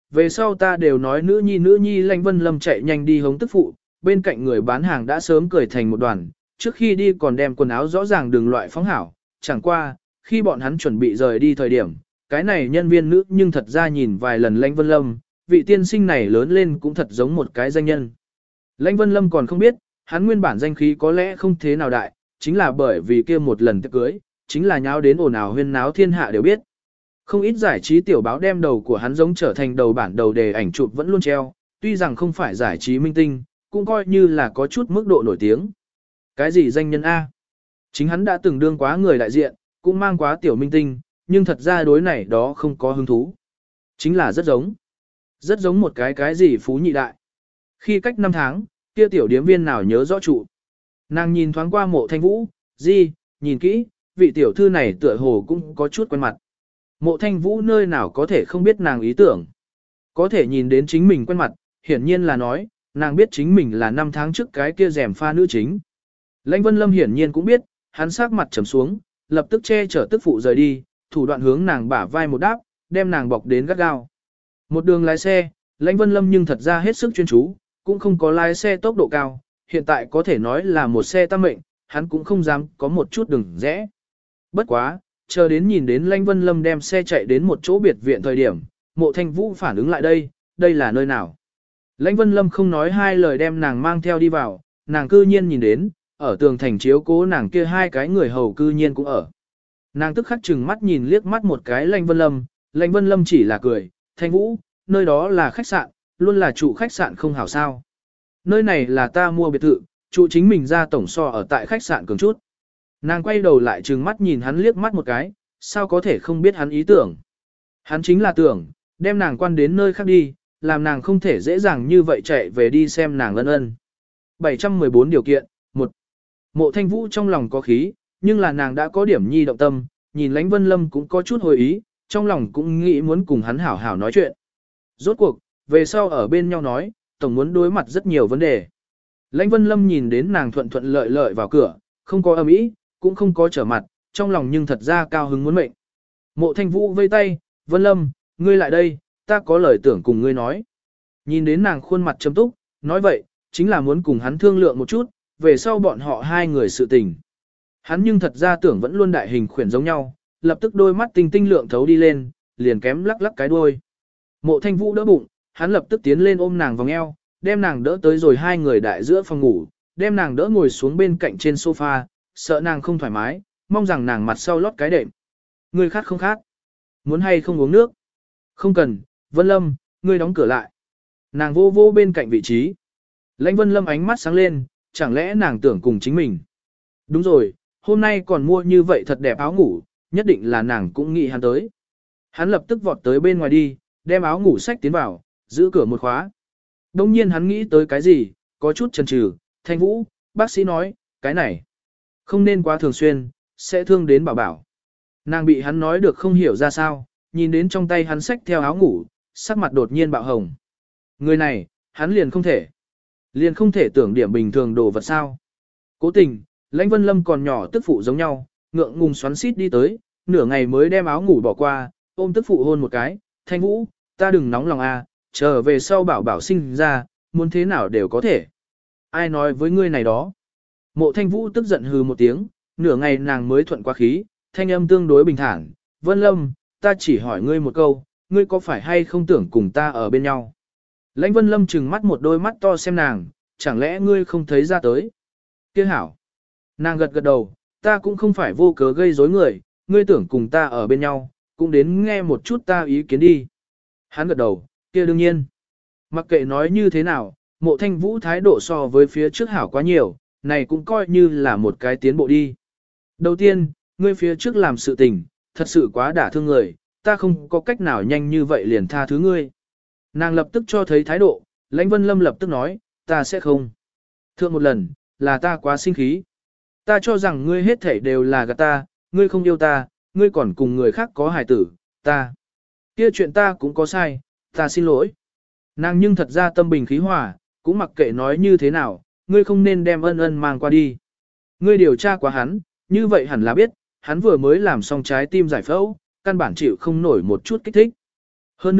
Speaker 1: về sau ta đều nói nữ nhi nữ nhi. Lãnh Vân Lâm chạy nhanh đi hống tức phụ, bên cạnh người bán hàng đã sớm cười thành một đoàn, trước khi đi còn đem quần áo rõ ràng đường loại phóng hảo, chẳng qua, khi bọn hắn chuẩn bị rời đi thời điểm, cái này nhân viên nữ nhưng thật ra nhìn vài lần Lãnh Vân Lâm, vị tiên sinh này lớn lên cũng thật giống một cái danh nhân. Lãnh Vân Lâm còn không biết, hắn nguyên bản danh khí có lẽ không thế nào đại, chính là bởi vì kia một lần tiệc cưới, chính là nháo đến ồn ào huyên náo thiên hạ đều biết. Không ít giải trí tiểu báo đem đầu của hắn giống trở thành đầu bản đầu đề ảnh chụp vẫn luôn treo, tuy rằng không phải giải trí minh tinh, cũng coi như là có chút mức độ nổi tiếng. Cái gì danh nhân A? Chính hắn đã từng đương quá người đại diện, cũng mang quá tiểu minh tinh, nhưng thật ra đối này đó không có hứng thú. Chính là rất giống. Rất giống một cái cái gì phú nhị đại. Khi cách năm tháng, kia tiểu điếm viên nào nhớ rõ trụ. Nàng nhìn thoáng qua Mộ Thanh Vũ, gì, nhìn kỹ, vị tiểu thư này tựa hồ cũng có chút quen mặt. Mộ Thanh Vũ nơi nào có thể không biết nàng ý tưởng. Có thể nhìn đến chính mình quen mặt, hiển nhiên là nói, nàng biết chính mình là năm tháng trước cái kia rèm pha nữ chính. Lãnh Vân Lâm hiển nhiên cũng biết, hắn sắc mặt trầm xuống, lập tức che chở tức phụ rời đi, thủ đoạn hướng nàng bả vai một đáp, đem nàng bọc đến gắt gao. Một đường lái xe, Lãnh Vân Lâm nhưng thật ra hết sức chuyên chú, cũng không có lái xe tốc độ cao, hiện tại có thể nói là một xe tam mệnh, hắn cũng không dám có một chút đường rẽ. Bất quá, chờ đến nhìn đến Lãnh Vân Lâm đem xe chạy đến một chỗ biệt viện thời điểm, Mộ Thanh Vũ phản ứng lại đây, đây là nơi nào. Lãnh Vân Lâm không nói hai lời đem nàng mang theo đi vào, nàng cư nhiên nhìn đến, ở tường thành chiếu cố nàng kia hai cái người hầu cư nhiên cũng ở. Nàng tức khắc chừng mắt nhìn liếc mắt một cái Lãnh Vân Lâm, Lãnh Vân Lâm chỉ là cười, Thanh Vũ, nơi đó là khách sạn, luôn là trụ khách sạn không hảo sao. Nơi này là ta mua biệt thự, trụ chính mình ra tổng so ở tại khách sạn cường chút. Nàng quay đầu lại trừng mắt nhìn hắn liếc mắt một cái, sao có thể không biết hắn ý tưởng. Hắn chính là tưởng, đem nàng quan đến nơi khác đi, làm nàng không thể dễ dàng như vậy chạy về đi xem nàng ân ân. bảy trăm mười bốn điều kiện, một. Mộ Thanh Vũ trong lòng có khí, nhưng là nàng đã có điểm nhi động tâm, nhìn Lãnh Vân Lâm cũng có chút hồi ý, trong lòng cũng nghĩ muốn cùng hắn hảo hảo nói chuyện. Rốt cuộc, về sau ở bên nhau nói, tổng muốn đối mặt rất nhiều vấn đề. Lãnh Vân Lâm nhìn đến nàng thuận thuận lợi lợi vào cửa, không có âm ý, cũng không có trở mặt, trong lòng nhưng thật ra cao hứng muốn mệnh. Mộ Thanh Vũ vây tay, Vân Lâm, ngươi lại đây, ta có lời tưởng cùng ngươi nói. Nhìn đến nàng khuôn mặt châm túc, nói vậy, chính là muốn cùng hắn thương lượng một chút, về sau bọn họ hai người sự tình. Hắn nhưng thật ra tưởng vẫn luôn đại hình khuyển giống nhau, lập tức đôi mắt tinh tinh lượng thấu đi lên, liền kém lắc lắc cái đuôi. Mộ Thanh Vũ đỡ bụng, hắn lập tức tiến lên ôm nàng vòng eo, đem nàng đỡ tới rồi hai người đại giữa phòng ngủ, đem nàng đỡ ngồi xuống bên cạnh trên sofa, sợ nàng không thoải mái, mong rằng nàng mặt sau lót cái đệm. Ngươi khát không khát? Muốn hay không uống nước? Không cần, Vân Lâm, ngươi đóng cửa lại. Nàng vô vô bên cạnh vị trí. Lãnh Vân Lâm ánh mắt sáng lên, chẳng lẽ nàng tưởng cùng chính mình? Đúng rồi, hôm nay còn mua như vậy thật đẹp áo ngủ, nhất định là nàng cũng nghĩ hắn tới. Hắn lập tức vọt tới bên ngoài đi, đem áo ngủ sách tiến vào, giữ cửa một khóa. Đông nhiên hắn nghĩ tới cái gì, có chút chần chừ, Thanh Vũ, bác sĩ nói, cái này không nên quá thường xuyên, sẽ thương đến bảo bảo. Nàng bị hắn nói được không hiểu ra sao, nhìn đến trong tay hắn xách theo áo ngủ, sắc mặt đột nhiên bạo hồng. Người này, hắn liền không thể, liền không thể tưởng điểm bình thường đồ vật sao. Cố tình, Lãnh Vân Lâm còn nhỏ tức phụ giống nhau, ngượng ngùng xoắn xít đi tới, nửa ngày mới đem áo ngủ bỏ qua, ôm tức phụ hôn một cái, Thanh Vũ, ta đừng nóng lòng à, trở về sau bảo bảo sinh ra, muốn thế nào đều có thể. Ai nói với ngươi này đó? Mộ Thanh Vũ tức giận hừ một tiếng, nửa ngày nàng mới thuận qua khí, thanh âm tương đối bình thản, Vân Lâm, ta chỉ hỏi ngươi một câu, ngươi có phải hay không tưởng cùng ta ở bên nhau? Lãnh Vân Lâm trừng mắt một đôi mắt to xem nàng, chẳng lẽ ngươi không thấy ra tới? Kia hảo. Nàng gật gật đầu, ta cũng không phải vô cớ gây rối người, ngươi tưởng cùng ta ở bên nhau, cũng đến nghe một chút ta ý kiến đi. Hắn gật đầu, kia đương nhiên. Mặc kệ nói như thế nào, Mộ Thanh Vũ thái độ so với phía trước hảo quá nhiều, này cũng coi như là một cái tiến bộ đi. Đầu tiên, ngươi phía trước làm sự tình, thật sự quá đả thương người, ta không có cách nào nhanh như vậy liền tha thứ ngươi. Nàng lập tức cho thấy thái độ, Lãnh Vân Lâm lập tức nói, ta sẽ không. Thượng một lần, là ta quá sinh khí. Ta cho rằng ngươi hết thảy đều là gạt ta, ngươi không yêu ta, ngươi còn cùng người khác có hài tử, ta. Kia chuyện ta cũng có sai, ta xin lỗi. Nàng nhưng thật ra tâm bình khí hòa, cũng mặc kệ nói như thế nào, ngươi không nên đem ân ân mang qua đi. Ngươi điều tra quá hắn, như vậy hẳn là biết, hắn vừa mới làm xong trái tim giải phẫu, căn bản chịu không nổi một chút kích thích. Hơn nữa,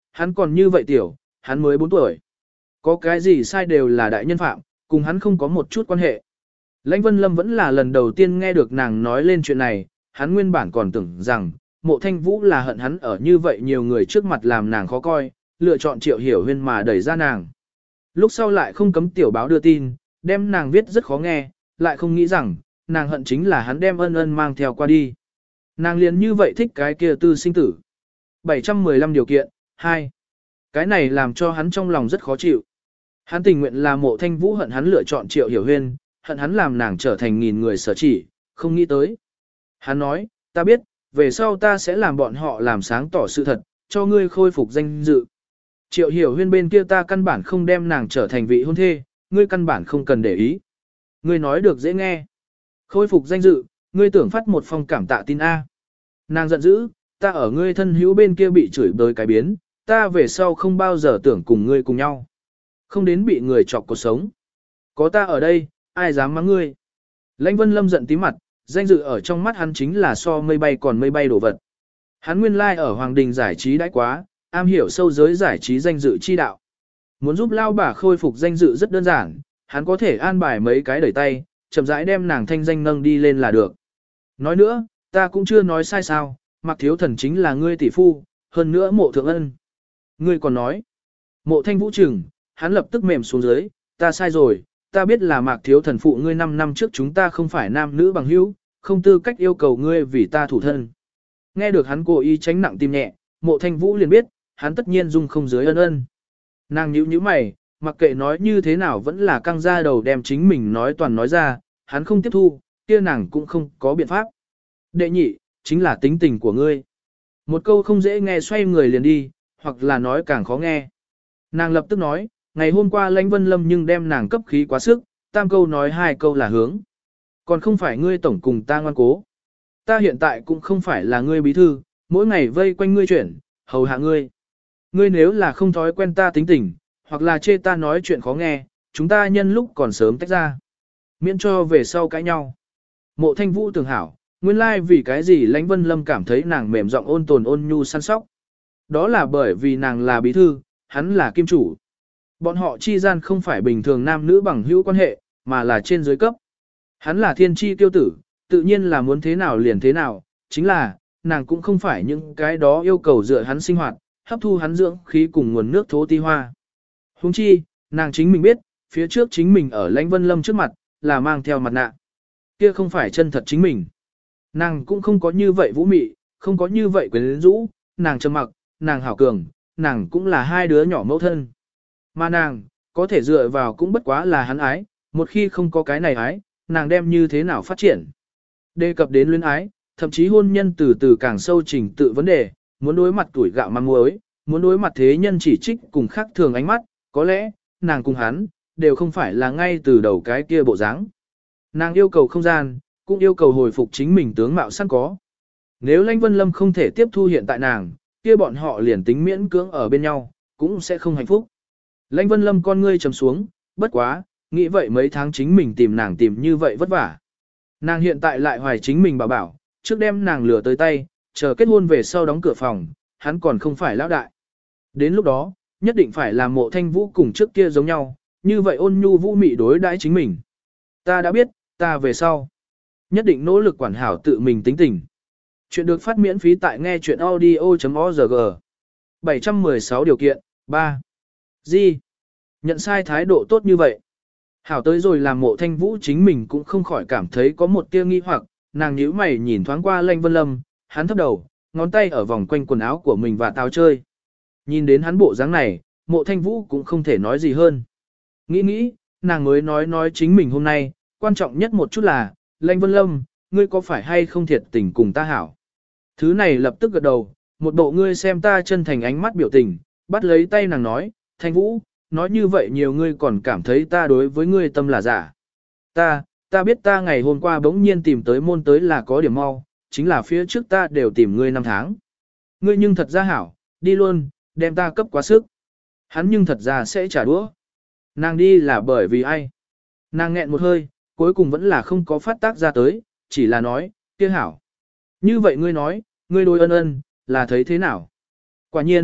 Speaker 1: hắn còn như vậy tiểu, hắn mới bốn tuổi. Có cái gì sai đều là đại nhân phạm, cùng hắn không có một chút quan hệ. Lãnh Vân Lâm vẫn là lần đầu tiên nghe được nàng nói lên chuyện này, hắn nguyên bản còn tưởng rằng, Mộ Thanh Vũ là hận hắn ở như vậy nhiều người trước mặt làm nàng khó coi, lựa chọn Triệu Hiểu Huyên mà đẩy ra nàng. Lúc sau lại không cấm tiểu báo đưa tin, đem nàng viết rất khó nghe, lại không nghĩ rằng, nàng hận chính là hắn đem ân ân mang theo qua đi. Nàng liền như vậy thích cái kia tư sinh tử. bảy trăm mười lăm điều kiện, hai. Cái này làm cho hắn trong lòng rất khó chịu. Hắn tình nguyện là Mộ Thanh Vũ hận hắn lựa chọn Triệu Hiểu Huyên, hận hắn làm nàng trở thành nghìn người sở chỉ, không nghĩ tới. Hắn nói, ta biết, về sau ta sẽ làm bọn họ làm sáng tỏ sự thật, cho ngươi khôi phục danh dự. Triệu Hiểu Huyên bên kia ta căn bản không đem nàng trở thành vị hôn thê, ngươi căn bản không cần để ý. Ngươi nói được dễ nghe. Khôi phục danh dự, ngươi tưởng phát một phong cảm tạ tin A. Nàng giận dữ, ta ở ngươi thân hữu bên kia bị chửi bới cái biến, ta về sau không bao giờ tưởng cùng ngươi cùng nhau. Không đến bị người chọc cuộc sống. Có ta ở đây, ai dám mắng ngươi. Lãnh Vân Lâm giận tí mặt, danh dự ở trong mắt hắn chính là so mây bay còn mây bay đổ vật. Hắn nguyên lai like ở Hoàng Đình giải trí đãi quá, am hiểu sâu giới giải trí danh dự chi đạo. Muốn giúp lao bà khôi phục danh dự rất đơn giản, hắn có thể an bài mấy cái đẩy tay, chậm rãi đem nàng thanh danh nâng đi lên là được. Nói nữa, ta cũng chưa nói sai sao, Mạc Thiếu Thần chính là ngươi tỷ phu, hơn nữa Mộ Thượng Ân. Ngươi còn nói, Mộ Thanh Vũ trừng, hắn lập tức mềm xuống dưới, ta sai rồi, ta biết là Mạc Thiếu Thần phụ ngươi năm năm trước chúng ta không phải nam nữ bằng hữu, không tư cách yêu cầu ngươi vì ta thủ thân. Nghe được hắn cố ý tránh nặng tim nhẹ, Mộ Thanh Vũ liền biết, hắn tất nhiên dung không dưới ân ân. Nàng nhíu nhíu mày, mặc kệ nói như thế nào vẫn là căng ra đầu đem chính mình nói toàn nói ra, hắn không tiếp thu, kia nàng cũng không có biện pháp. Đệ nhị, chính là tính tình của ngươi. Một câu không dễ nghe xoay người liền đi, hoặc là nói càng khó nghe. Nàng lập tức nói, ngày hôm qua Lãnh Vân Lâm nhưng đem nàng cấp khí quá sức, tam câu nói hai câu là hướng. Còn không phải ngươi tổng cùng ta ngoan cố. Ta hiện tại cũng không phải là ngươi bí thư, mỗi ngày vây quanh ngươi chuyển, hầu hạ ngươi. Ngươi nếu là không thói quen ta tính tình, hoặc là chê ta nói chuyện khó nghe, chúng ta nhân lúc còn sớm tách ra. Miễn cho về sau cãi nhau. Mộ Thanh Vũ tưởng hảo, nguyên lai like vì cái gì Lãnh Vân Lâm cảm thấy nàng mềm giọng ôn tồn ôn nhu săn sóc. Đó là bởi vì nàng là bí thư, hắn là kim chủ. Bọn họ chi gian không phải bình thường nam nữ bằng hữu quan hệ, mà là trên dưới cấp. Hắn là thiên tri tiêu tử, tự nhiên là muốn thế nào liền thế nào, chính là, nàng cũng không phải những cái đó yêu cầu dựa hắn sinh hoạt, hấp thu hắn dưỡng khí cùng nguồn nước thố ti hoa. Huống chi, nàng chính mình biết, phía trước chính mình ở Lãnh Vân Lâm trước mặt, là mang theo mặt nạ. Kia không phải chân thật chính mình. Nàng cũng không có như vậy vũ mị, không có như vậy quyến rũ, nàng trầm mặc, nàng hảo cường, nàng cũng là hai đứa nhỏ mẫu thân. Mà nàng, có thể dựa vào cũng bất quá là hắn ái, một khi không có cái này ái, nàng đem như thế nào phát triển. Đề cập đến luyến ái, thậm chí hôn nhân từ từ càng sâu trình tự vấn đề, muốn đối mặt tuổi gạo măng muối, muốn đối mặt thế nhân chỉ trích cùng khác thường ánh mắt, có lẽ, nàng cùng hắn, đều không phải là ngay từ đầu cái kia bộ dáng. Nàng yêu cầu không gian, cũng yêu cầu hồi phục chính mình tướng mạo sẵn có. Nếu Lãnh Vân Lâm không thể tiếp thu hiện tại nàng, kia bọn họ liền tính miễn cưỡng ở bên nhau, cũng sẽ không hạnh phúc. Lãnh Vân Lâm con ngươi trầm xuống, bất quá, nghĩ vậy mấy tháng chính mình tìm nàng tìm như vậy vất vả. Nàng hiện tại lại hoài chính mình bảo bảo, trước đem nàng lừa tới tay, chờ kết hôn về sau đóng cửa phòng, hắn còn không phải lão đại. Đến lúc đó, nhất định phải làm Mộ Thanh Vũ cùng trước kia giống nhau, như vậy ôn nhu vũ mị đối đãi chính mình. Ta đã biết, ta về sau. Nhất định nỗ lực quản hảo tự mình tính tình. Chuyện được phát miễn phí tại nghe chuyện audio.org. bảy trăm mười sáu điều kiện, ba. Gì? Nhận sai thái độ tốt như vậy. Hảo tới rồi làm Mộ Thanh Vũ chính mình cũng không khỏi cảm thấy có một tia nghi hoặc, nàng nhíu mày nhìn thoáng qua Lãnh Vân Lâm, hắn thấp đầu, ngón tay ở vòng quanh quần áo của mình và táo chơi. Nhìn đến hắn bộ dáng này, Mộ Thanh Vũ cũng không thể nói gì hơn. Nghĩ nghĩ, nàng mới nói nói chính mình hôm nay, quan trọng nhất một chút là, Lãnh Vân Lâm, ngươi có phải hay không thiệt tình cùng ta hảo? Thứ này lập tức gật đầu, một bộ ngươi xem ta chân thành ánh mắt biểu tình, bắt lấy tay nàng nói, Thanh Vũ, nói như vậy nhiều ngươi còn cảm thấy ta đối với ngươi tâm là giả. Ta, ta biết ta ngày hôm qua bỗng nhiên tìm tới môn tới là có điểm mau, chính là phía trước ta đều tìm ngươi năm tháng. Ngươi nhưng thật ra hảo, đi luôn, đem ta cấp quá sức. Hắn nhưng thật ra sẽ trả đũa. Nàng đi là bởi vì ai? Nàng nghẹn một hơi, cuối cùng vẫn là không có phát tác ra tới, chỉ là nói, kia hảo. Như vậy ngươi nói, ngươi đối ân ân, là thấy thế nào? Quả nhiên,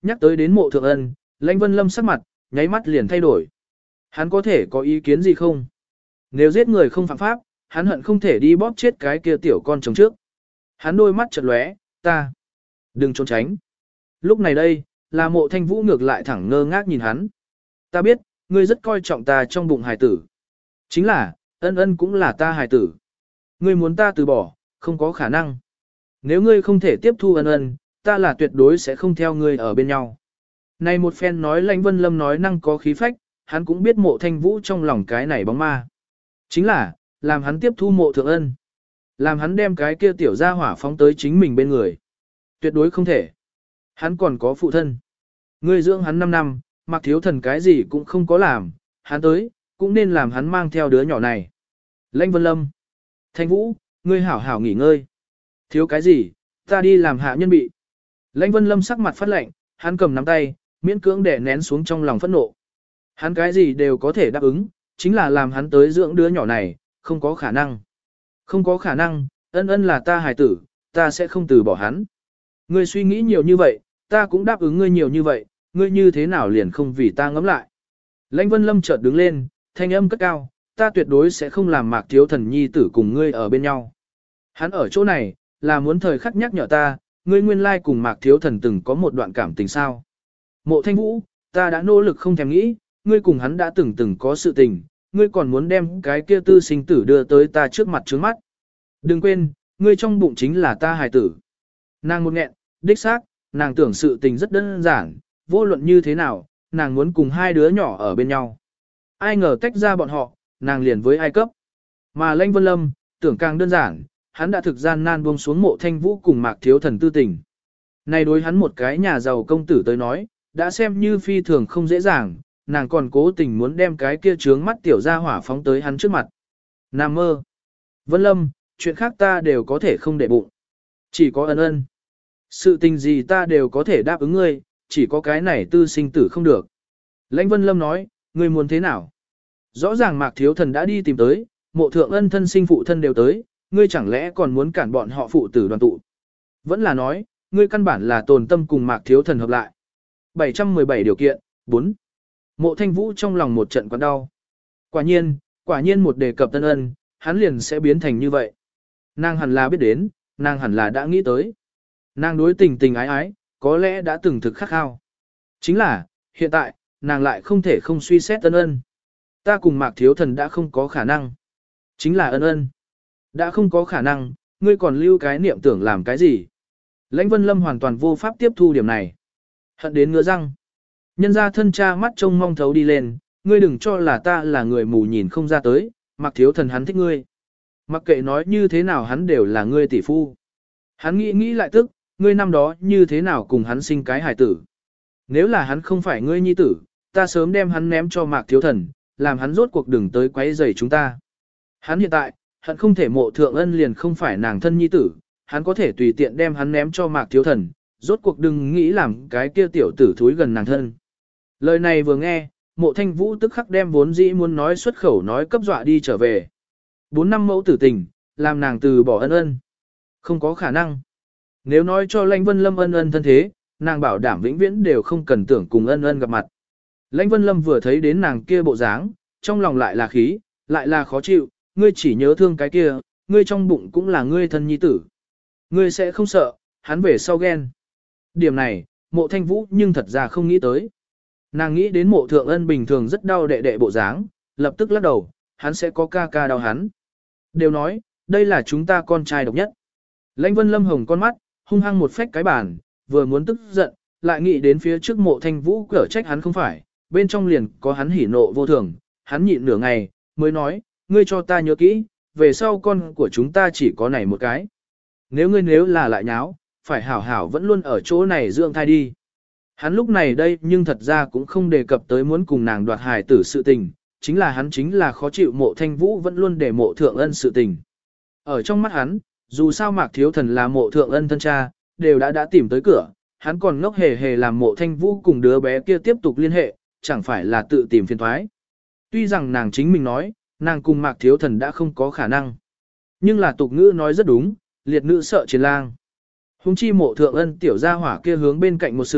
Speaker 1: Nhắc tới đến mộ thượng ân, Lãnh Vân Lâm sắc mặt, nháy mắt liền thay đổi. Hắn có thể có ý kiến gì không? Nếu giết người không phạm pháp, hắn hận không thể đi bóp chết cái kia tiểu con chồng trước. Hắn đôi mắt chợt lóe, ta. Đừng trốn tránh. Lúc này đây, là mộ thanh vũ ngược lại thẳng ngơ ngác nhìn hắn. Ta biết, ngươi rất coi trọng ta trong bụng hài tử. Chính là, ân ân cũng là ta hài tử. Ngươi muốn ta từ bỏ, không có khả năng. Nếu ngươi không thể tiếp thu ân ân, ta là tuyệt đối sẽ không theo ngươi ở bên nhau. Này một phen nói Lãnh Vân Lâm nói năng có khí phách, hắn cũng biết mộ thanh vũ trong lòng cái này bóng ma. Chính là, làm hắn tiếp thu mộ thượng ân. Làm hắn đem cái kia tiểu gia hỏa phóng tới chính mình bên người. Tuyệt đối không thể. Hắn còn có phụ thân. Ngươi dưỡng hắn năm năm, Mạc Thiếu Thần cái gì cũng không có làm, hắn tới, cũng nên làm hắn mang theo đứa nhỏ này. Lãnh Vân Lâm. Thanh Vũ, ngươi hảo hảo nghỉ ngơi. Thiếu cái gì, ta đi làm hạ nhân bị. Lãnh Vân Lâm sắc mặt phát lạnh, hắn cầm nắm tay, miễn cưỡng để nén xuống trong lòng phẫn nộ. Hắn cái gì đều có thể đáp ứng, chính là làm hắn tới dưỡng đứa nhỏ này, không có khả năng. Không có khả năng, ân ân là ta hài tử, ta sẽ không từ bỏ hắn. Ngươi suy nghĩ nhiều như vậy, ta cũng đáp ứng ngươi nhiều như vậy, ngươi như thế nào liền không vì ta ngẫm lại. Lãnh Vân Lâm chợt đứng lên, thanh âm cất cao, ta tuyệt đối sẽ không làm Mạc Thiếu Thần nhi tử cùng ngươi ở bên nhau. Hắn ở chỗ này, là muốn thời khắc nhắc nhở ta, ngươi nguyên lai cùng Mạc Thiếu Thần từng có một đoạn cảm tình sao. Mộ Thanh Vũ, ta đã nỗ lực không thèm nghĩ, ngươi cùng hắn đã từng từng có sự tình, ngươi còn muốn đem cái kia tư sinh tử đưa tới ta trước mặt trước mắt. Đừng quên, ngươi trong bụng chính là ta hài tử. Nàng một nghẹn, đích xác, nàng tưởng sự tình rất đơn giản, vô luận như thế nào, nàng muốn cùng hai đứa nhỏ ở bên nhau. Ai ngờ tách ra bọn họ, nàng liền với ai cấp. Mà Lãnh Vân Lâm, tưởng càng đơn giản, hắn đã thực gian nan buông xuống mộ thanh vũ cùng Mạc Thiếu Thần tư tình. Này đối hắn một cái nhà giàu công tử tới nói, đã xem như phi thường không dễ dàng, nàng còn cố tình muốn đem cái kia trướng mắt tiểu gia hỏa phóng tới hắn trước mặt. Nam mơ. Vân Lâm, chuyện khác ta đều có thể không để bụng. Chỉ có ân ân. Sự tình gì ta đều có thể đáp ứng ngươi, chỉ có cái này tư sinh tử không được. Lãnh Vân Lâm nói, ngươi muốn thế nào? Rõ ràng Mạc Thiếu Thần đã đi tìm tới, mộ thượng ân thân sinh phụ thân đều tới, ngươi chẳng lẽ còn muốn cản bọn họ phụ tử đoàn tụ? Vẫn là nói, ngươi căn bản là tồn tâm cùng Mạc Thiếu Thần hợp lại. bảy trăm mười bảy điều kiện, bốn. Mộ Thanh Vũ trong lòng một trận quặn đau. Quả nhiên, quả nhiên một đề cập tân ân, hắn liền sẽ biến thành như vậy. Nàng hẳn là biết đến, nàng hẳn là đã nghĩ tới. Nàng đối tình tình ái ái, có lẽ đã từng thực khắc khao. Chính là, hiện tại, nàng lại không thể không suy xét ân ân. Ta cùng Mạc Thiếu Thần đã không có khả năng. Chính là ân ân. Đã không có khả năng, ngươi còn lưu cái niệm tưởng làm cái gì. Lãnh Vân Lâm hoàn toàn vô pháp tiếp thu điểm này. Hận đến ngứa răng. Nhân ra thân cha mắt trông mong thấu đi lên, ngươi đừng cho là ta là người mù nhìn không ra tới, Mạc Thiếu Thần hắn thích ngươi. Mặc kệ nói như thế nào hắn đều là ngươi tỷ phu. Hắn nghĩ nghĩ lại tức, ngươi năm đó như thế nào cùng hắn sinh cái hài tử. Nếu là hắn không phải ngươi nhi tử, ta sớm đem hắn ném cho Mạc Thiếu Thần, làm hắn rốt cuộc đừng tới quấy rầy chúng ta. Hắn hiện tại, hắn không thể mộ thượng ân liền không phải nàng thân nhi tử, hắn có thể tùy tiện đem hắn ném cho Mạc Thiếu Thần, rốt cuộc đừng nghĩ làm cái kia tiểu tử thúi gần nàng thân. Lời này vừa nghe, mộ thanh vũ tức khắc đem vốn dĩ muốn nói xuất khẩu nói cấp dọa đi trở về. Bốn năm mẫu tử tình, làm nàng từ bỏ ân ân. Không có khả năng. Nếu nói cho Lãnh Vân Lâm ân ân thân thế, nàng bảo đảm vĩnh viễn đều không cần tưởng cùng ân ân gặp mặt. Lãnh Vân Lâm vừa thấy đến nàng kia bộ dáng, trong lòng lại là khí, lại là khó chịu, ngươi chỉ nhớ thương cái kia, ngươi trong bụng cũng là ngươi thân nhi tử. Ngươi sẽ không sợ, hắn về sau ghen. Điểm này, mộ thanh vũ nhưng thật ra không nghĩ tới. Nàng nghĩ đến mộ thượng ân bình thường rất đau đệ đệ bộ dáng, lập tức lắc đầu, hắn sẽ có ca ca đau hắn. Đều nói, đây là chúng ta con trai độc nhất. Lãnh Vân Lâm hồng con mắt, hung hăng một phách cái bàn, vừa muốn tức giận, lại nghĩ đến phía trước mộ thanh vũ cở trách hắn không phải, bên trong liền có hắn hỉ nộ vô thường, hắn nhịn nửa ngày, mới nói, ngươi cho ta nhớ kỹ, về sau con của chúng ta chỉ có này một cái. Nếu ngươi nếu là lại nháo, phải hảo hảo vẫn luôn ở chỗ này dưỡng thai đi. Hắn lúc này đây nhưng thật ra cũng không đề cập tới muốn cùng nàng đoạt hài tử sự tình, chính là hắn chính là khó chịu mộ thanh vũ vẫn luôn để mộ thượng ân sự tình. Ở trong mắt hắn, dù sao Mạc Thiếu Thần là mộ thượng ân thân cha, đều đã đã tìm tới cửa, hắn còn ngốc hề hề làm mộ thanh vũ cùng đứa bé kia tiếp tục liên hệ, chẳng phải là tự tìm phiền thoái. Tuy rằng nàng chính mình nói, nàng cùng Mạc Thiếu Thần đã không có khả năng. Nhưng là tục ngữ nói rất đúng, liệt nữ sợ chiến lang. Hùng chi mộ thượng ân tiểu gia hỏa kia hướng bên cạnh một sử,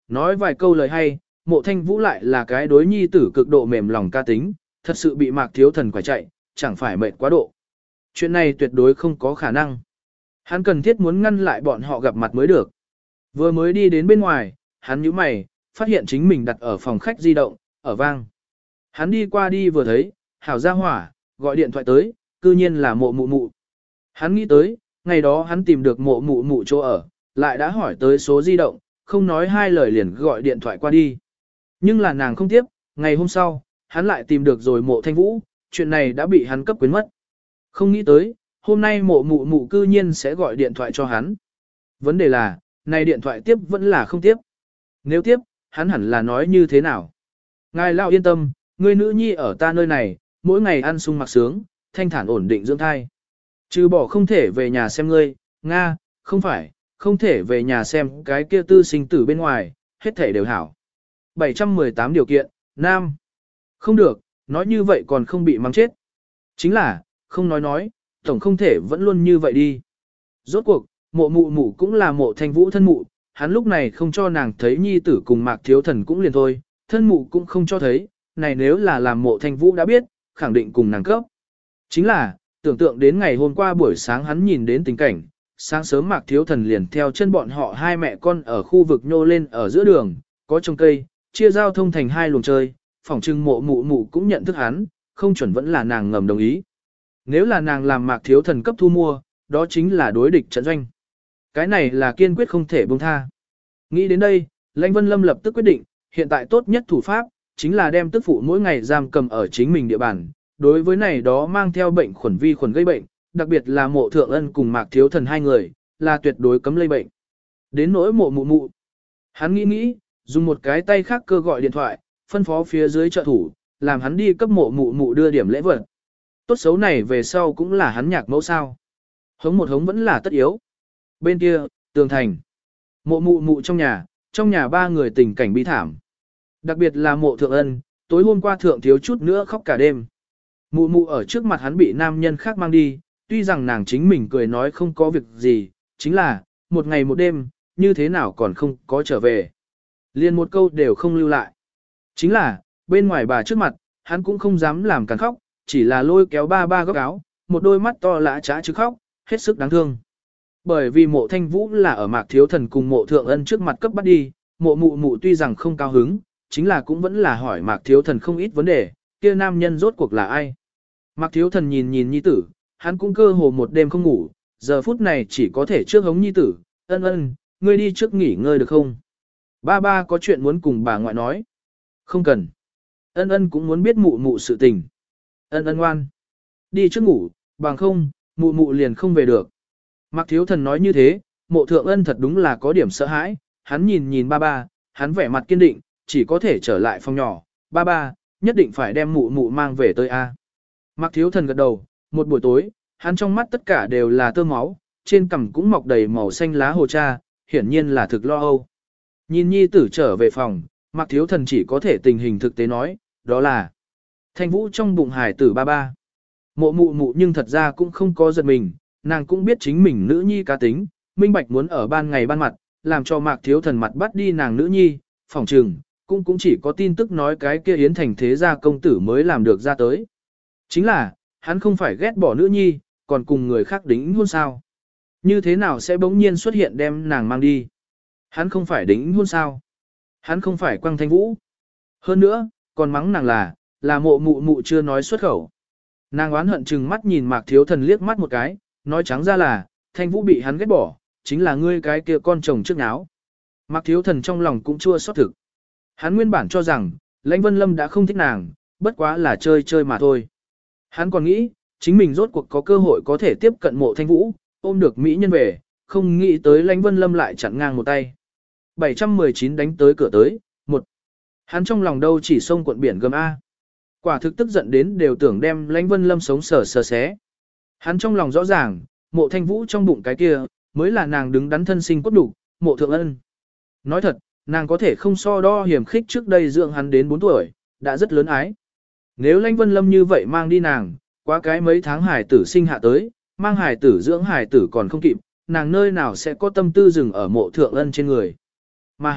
Speaker 1: Nói vài câu lời hay, mộ thanh vũ lại là cái đối nhi tử cực độ mềm lòng ca tính, thật sự bị mạc thiếu thần quả chạy, chẳng phải mệt quá độ. Chuyện này tuyệt đối không có khả năng. Hắn cần thiết muốn ngăn lại bọn họ gặp mặt mới được. Vừa mới đi đến bên ngoài, hắn nhíu mày, phát hiện chính mình đặt ở phòng khách di động, ở vang. Hắn đi qua đi vừa thấy, hảo gia hỏa, gọi điện thoại tới, cư nhiên là mộ mụ mụ. Hắn nghĩ tới, ngày đó hắn tìm được mộ mụ mụ chỗ ở, lại đã hỏi tới số di động, không nói hai lời liền gọi điện thoại qua đi. Nhưng là nàng không tiếp, ngày hôm sau, hắn lại tìm được rồi mộ thanh vũ, chuyện này đã bị hắn cấp quyến mất. Không nghĩ tới, hôm nay mộ mụ mụ cư nhiên sẽ gọi điện thoại cho hắn. Vấn đề là, này điện thoại tiếp vẫn là không tiếp. Nếu tiếp, hắn hẳn là nói như thế nào? Ngài lão yên tâm, người nữ nhi ở ta nơi này, mỗi ngày ăn sung mặc sướng, thanh thản ổn định dưỡng thai. Trừ bỏ không thể về nhà xem ngươi, Nga, không phải, không thể về nhà xem cái kia tư sinh tử bên ngoài, hết thể đều hảo. bảy trăm mười tám điều kiện, Nam. Không được, nói như vậy còn không bị mắng chết. Chính là, không nói nói, tổng không thể vẫn luôn như vậy đi. Rốt cuộc, mộ mụ mụ cũng là mộ thanh vũ thân mụ, hắn lúc này không cho nàng thấy nhi tử cùng mạc thiếu thần cũng liền thôi, thân mụ cũng không cho thấy, này nếu là làm mộ thanh vũ đã biết, khẳng định cùng nàng cấp. Chính là, tưởng tượng đến ngày hôm qua buổi sáng hắn nhìn đến tình cảnh, sáng sớm mạc thiếu thần liền theo chân bọn họ hai mẹ con ở khu vực nhô lên ở giữa đường, có trồng cây, chia giao thông thành hai luồng chơi, phỏng trưng mộ mụ mụ cũng nhận thức hắn, không chuẩn vẫn là nàng ngầm đồng ý. Nếu là nàng làm mạc thiếu thần cấp thu mua, đó chính là đối địch trận doanh. Cái này là kiên quyết không thể buông tha. Nghĩ đến đây, Lãnh Vân Lâm lập tức quyết định, hiện tại tốt nhất thủ pháp, chính là đem tức phụ mỗi ngày giam cầm ở chính mình địa bàn. Đối với này đó mang theo bệnh khuẩn vi khuẩn gây bệnh, đặc biệt là mộ thượng ân cùng mạc thiếu thần hai người, là tuyệt đối cấm lây bệnh. Đến nỗi mộ mụ mụ. Hắn nghĩ nghĩ, dùng một cái tay khác cơ gọi điện thoại, phân phó phía dưới trợ thủ, làm hắn đi cấp mộ mụ mụ đưa điểm lễ vật. Tốt xấu này về sau cũng là hắn nhạc mẫu sao. Hống một hống vẫn là tất yếu. Bên kia, tường thành. Mộ mụ mụ trong nhà, trong nhà ba người tình cảnh bi thảm. Đặc biệt là mộ thượng ân, tối hôm qua thượng thiếu chút nữa khóc cả đêm. Mụ mụ ở trước mặt hắn bị nam nhân khác mang đi, tuy rằng nàng chính mình cười nói không có việc gì, chính là, một ngày một đêm, như thế nào còn không có trở về. Liên một câu đều không lưu lại. Chính là, bên ngoài bà trước mặt, hắn cũng không dám làm càn khóc, chỉ là lôi kéo ba ba góc áo, một đôi mắt to lã trá chứ khóc, hết sức đáng thương. Bởi vì mộ thanh vũ là ở mạc thiếu thần cùng mộ thượng ân trước mặt cấp bắt đi, mộ mụ mụ tuy rằng không cao hứng, chính là cũng vẫn là hỏi mạc thiếu thần không ít vấn đề, kia nam nhân rốt cuộc là ai. Mạc thiếu thần nhìn nhìn nhi tử, hắn cũng cơ hồ một đêm không ngủ, giờ phút này chỉ có thể trước hống nhi tử, ân ân, ngươi đi trước nghỉ ngơi được không? Ba ba có chuyện muốn cùng bà ngoại nói. Không cần. Ân ân cũng muốn biết mụ mụ sự tình. Ân ân ngoan. Đi trước ngủ, bằng không, mụ mụ liền không về được. Mạc thiếu thần nói như thế, mộ thượng ân thật đúng là có điểm sợ hãi, hắn nhìn nhìn ba ba, hắn vẻ mặt kiên định, chỉ có thể trở lại phòng nhỏ, ba ba, nhất định phải đem mụ mụ mang về tới A. Mạc thiếu thần gật đầu, một buổi tối, hắn trong mắt tất cả đều là tơ máu, trên cằm cũng mọc đầy màu xanh lá hồ cha, hiển nhiên là thực lo âu. Nhìn nhi tử trở về phòng, Mạc thiếu thần chỉ có thể tình hình thực tế nói, đó là thanh vũ trong bụng hải tử ba ba. Mộ mụ mụ nhưng thật ra cũng không có giật mình, nàng cũng biết chính mình nữ nhi cá tính, minh bạch muốn ở ban ngày ban mặt, làm cho Mạc thiếu thần mặt bắt đi nàng nữ nhi, phỏng trừng, cũng cũng chỉ có tin tức nói cái kia yến thành thế gia công tử mới làm được ra tới. Chính là, hắn không phải ghét bỏ nữ nhi, còn cùng người khác đính hôn sao. Như thế nào sẽ bỗng nhiên xuất hiện đem nàng mang đi? Hắn không phải đính hôn sao? Hắn không phải quăng thanh vũ. Hơn nữa, còn mắng nàng là, là mộ mụ mụ chưa nói xuất khẩu. Nàng oán hận chừng mắt nhìn Mạc thiếu thần liếc mắt một cái, nói trắng ra là, thanh vũ bị hắn ghét bỏ, chính là ngươi cái kia con chồng trước náo. Mạc thiếu thần trong lòng cũng chua xót thực. Hắn nguyên bản cho rằng, Lãnh Vân Lâm đã không thích nàng, bất quá là chơi chơi mà thôi. Hắn còn nghĩ, chính mình rốt cuộc có cơ hội có thể tiếp cận mộ thanh vũ, ôm được mỹ nhân về, không nghĩ tới Lãnh Vân Lâm lại chặn ngang một tay. bảy trăm mười chín đánh tới cửa tới, một. Hắn trong lòng đâu chỉ sông quận biển gầm A. Quả thực tức giận đến đều tưởng đem Lãnh Vân Lâm sống sờ sờ xé. Hắn trong lòng rõ ràng, mộ thanh vũ trong bụng cái kia, mới là nàng đứng đắn thân sinh cốt đủ, mộ thượng ân. Nói thật, nàng có thể không so đo hiểm khích trước đây dưỡng hắn đến bốn tuổi, đã rất lớn ái. Nếu Lãnh Vân Lâm như vậy mang đi nàng, qua cái mấy tháng hải tử sinh hạ tới, mang hải tử dưỡng hải tử còn không kịp, nàng nơi nào sẽ có tâm tư dừng ở mộ thượng ân trên người. Mà hắn,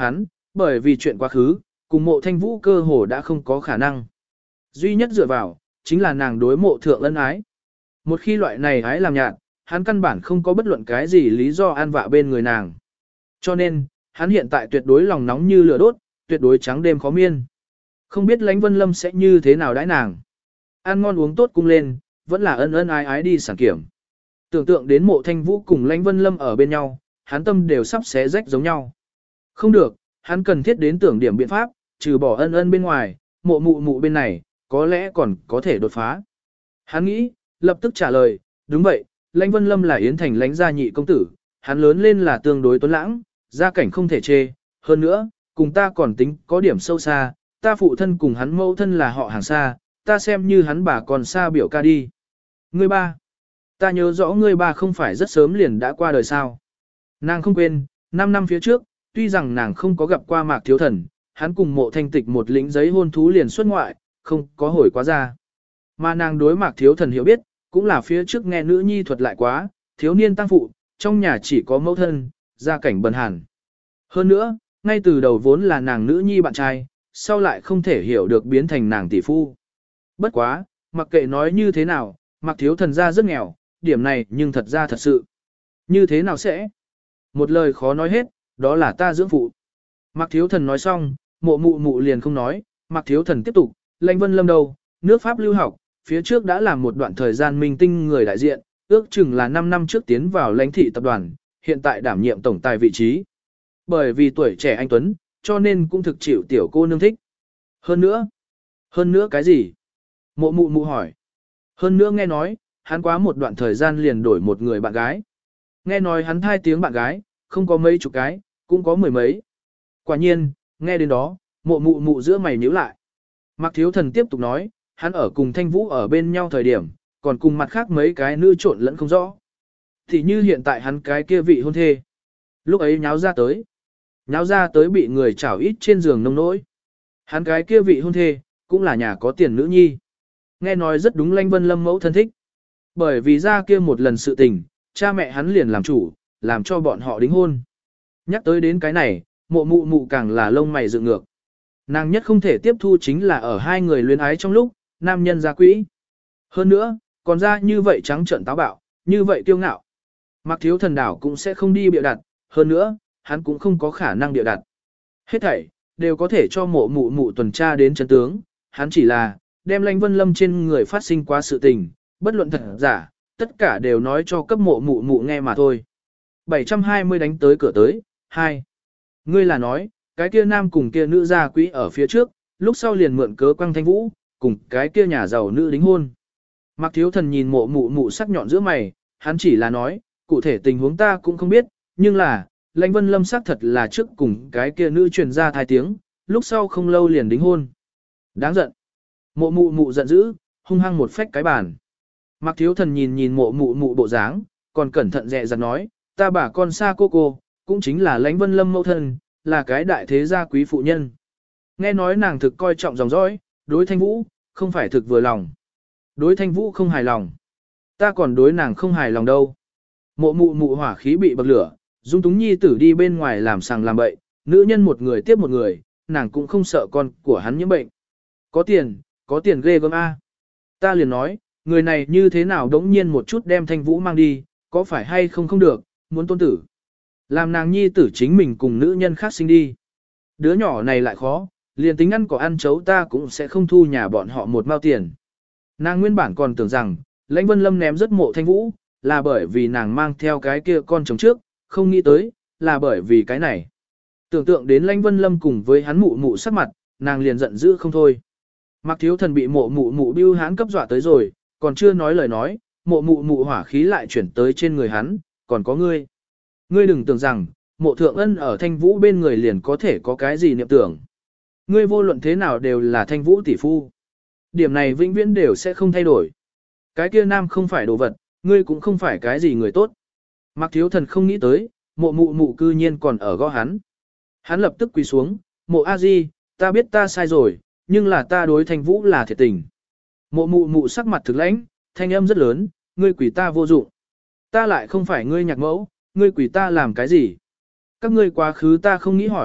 Speaker 1: bởi vì chuyện quá khứ, cùng mộ thanh vũ cơ hồ đã không có khả năng. Duy nhất dựa vào, chính là nàng đối mộ thượng ân ái. Một khi loại này ái làm nhạt, hắn căn bản không có bất luận cái gì lý do an vạ bên người nàng. Cho nên, hắn hiện tại tuyệt đối lòng nóng như lửa đốt, tuyệt đối trắng đêm khó miên. Không biết Lãnh Vân Lâm sẽ như thế nào đãi nàng. Ăn ngon uống tốt cung lên, vẫn là ân ân ái ái đi sản kiểm. Tưởng tượng đến mộ thanh vũ cùng Lãnh Vân Lâm ở bên nhau, hắn tâm đều sắp xé rách giống nhau. Không được, hắn cần thiết đến tưởng điểm biện pháp, trừ bỏ ân ân bên ngoài, mộ mụ mụ bên này, có lẽ còn có thể đột phá. Hắn nghĩ, lập tức trả lời, đúng vậy, Lãnh Vân Lâm là Yến Thành lãnh gia nhị công tử, hắn lớn lên là tương đối tuấn lãng, gia cảnh không thể chê, hơn nữa, cùng ta còn tính có điểm sâu xa, ta phụ thân cùng hắn mẫu thân là họ hàng xa, ta xem như hắn bà còn xa biểu ca đi. Ngươi ba, ta nhớ rõ ngươi ba không phải rất sớm liền đã qua đời sao. Nàng không quên, năm năm phía trước, tuy rằng nàng không có gặp qua Mạc Thiếu Thần, hắn cùng mộ thanh tịch một lĩnh giấy hôn thú liền xuất ngoại, không có hồi quá ra. Mà nàng đối Mạc Thiếu Thần hiểu biết, cũng là phía trước nghe nữ nhi thuật lại quá, thiếu niên tăng phụ, trong nhà chỉ có mẫu thân, gia cảnh bần hàn. Hơn nữa, ngay từ đầu vốn là nàng nữ nhi bạn trai, sau lại không thể hiểu được biến thành nàng tỷ phu. Bất quá, mặc kệ nói như thế nào, Mạc Thiếu Thần ra rất nghèo, điểm này nhưng thật ra thật sự. Như thế nào sẽ? Một lời khó nói hết, đó là ta dưỡng phụ. Mạc Thiếu Thần nói xong, mộ mụ mụ liền không nói, Mạc Thiếu Thần tiếp tục, Lãnh Vân Lâm đâu, nước Pháp lưu học, phía trước đã làm một đoạn thời gian minh tinh người đại diện, ước chừng là năm năm trước tiến vào lãnh thị tập đoàn, hiện tại đảm nhiệm tổng tài vị trí. Bởi vì tuổi trẻ anh Tuấn, cho nên cũng thực chịu tiểu cô nương thích. Hơn nữa, hơn nữa cái gì? Mộ mụ mụ hỏi. Hơn nữa nghe nói, hắn quá một đoạn thời gian liền đổi một người bạn gái. Nghe nói hắn hai tiếng bạn gái, không có mấy chục cái, cũng có mười mấy. Quả nhiên, nghe đến đó, mộ mụ mụ giữa mày nhíu lại. Mạc Thiếu Thần tiếp tục nói, hắn ở cùng Thanh Vũ ở bên nhau thời điểm, còn cùng mặt khác mấy cái nữ trộn lẫn không rõ. Thì như hiện tại hắn cái kia vị hôn thê. Lúc ấy nháo ra tới. Nháo ra tới bị người chảo ít trên giường nông nỗi. Hắn cái kia vị hôn thê, cũng là nhà có tiền nữ nhi. Nghe nói rất đúng Lãnh Vân Lâm mẫu thân thích. Bởi vì ra kia một lần sự tình, cha mẹ hắn liền làm chủ, làm cho bọn họ đính hôn. Nhắc tới đến cái này, mộ mụ mụ càng là lông mày dựng ngược. Nàng nhất không thể tiếp thu chính là ở hai người luyến ái trong lúc, nam nhân ra quỹ. Hơn nữa, còn ra như vậy trắng trợn táo bạo, như vậy kiêu ngạo. Mạc Thiếu Thần đảo cũng sẽ không đi bịa đặt, hơn nữa, hắn cũng không có khả năng bịa đặt. Hết thảy, đều có thể cho mộ mụ mụ tuần tra đến chân tướng, hắn chỉ là, đem Lãnh Vân Lâm trên người phát sinh quá sự tình, bất luận thật giả, tất cả đều nói cho cấp mộ mụ mụ nghe mà thôi. bảy trăm hai mươi đánh tới cửa tới, hai. Ngươi là nói, cái kia nam cùng kia nữ gia quỹ ở phía trước, lúc sau liền mượn cớ quăng Thanh Vũ, cùng cái kia nhà giàu nữ đính hôn. Mạc Thiếu Thần nhìn mộ mụ mụ sắc nhọn giữa mày, hắn chỉ là nói, cụ thể tình huống ta cũng không biết, nhưng là, Lãnh Vân Lâm xác thật là trước cùng cái kia nữ truyền ra thai tiếng, lúc sau không lâu liền đính hôn. Đáng giận. Mộ mụ mụ giận dữ, hung hăng một phách cái bàn. Mạc Thiếu Thần nhìn nhìn mộ mụ mụ bộ dáng, còn cẩn thận dè dặt nói, ta bà con xa cô cô, cũng chính là Lãnh Vân Lâm mẫu thân, là cái đại thế gia quý phụ nhân. Nghe nói nàng thực coi trọng dòng dõi, đối Thanh Vũ, không phải thực vừa lòng. Đối Thanh Vũ không hài lòng. Ta còn đối nàng không hài lòng đâu. Mộ mụ mụ hỏa khí bị bậc lửa, Dung Túng nhi tử đi bên ngoài làm sàng làm bậy, nữ nhân một người tiếp một người, nàng cũng không sợ con của hắn nhiễm bệnh. Có tiền, có tiền ghê gớm a. Ta liền nói, người này như thế nào đống nhiên một chút đem Thanh Vũ mang đi, có phải hay không không được, muốn tôn tử. Làm nàng nhi tử chính mình cùng nữ nhân khác sinh đi. Đứa nhỏ này lại khó, liền tính ăn cỏ ăn chấu ta cũng sẽ không thu nhà bọn họ một mao tiền. Nàng nguyên bản còn tưởng rằng, Lãnh Vân Lâm ném rất mộ Thanh Vũ, là bởi vì nàng mang theo cái kia con chồng trước, không nghĩ tới, là bởi vì cái này. Tưởng tượng đến Lãnh Vân Lâm cùng với hắn mụ mụ sắc mặt, nàng liền giận dữ không thôi. Mạc Thiếu Thần bị mộ mụ mụ bưu hán cấp dọa tới rồi, còn chưa nói lời nói, mộ mụ mụ hỏa khí lại chuyển tới trên người hắn, còn có ngươi. Ngươi đừng tưởng rằng, mộ thượng ân ở Thanh Vũ bên người liền có thể có cái gì niệm tưởng. Ngươi vô luận thế nào đều là Thanh Vũ tỷ phu. Điểm này vĩnh viễn đều sẽ không thay đổi. Cái kia nam không phải đồ vật, ngươi cũng không phải cái gì người tốt. Mạc Thiếu Thần không nghĩ tới, mộ mụ mụ cư nhiên còn ở gõ hắn. Hắn lập tức quỳ xuống, mộ a di, ta biết ta sai rồi, nhưng là ta đối Thanh Vũ là thiệt tình. Mộ mụ mụ sắc mặt thực lãnh, thanh âm rất lớn, ngươi quỳ ta vô dụng. Ta lại không phải ngươi nhạc mẫu, ngươi quỳ ta làm cái gì? Các ngươi quá khứ ta không nghĩ hỏi,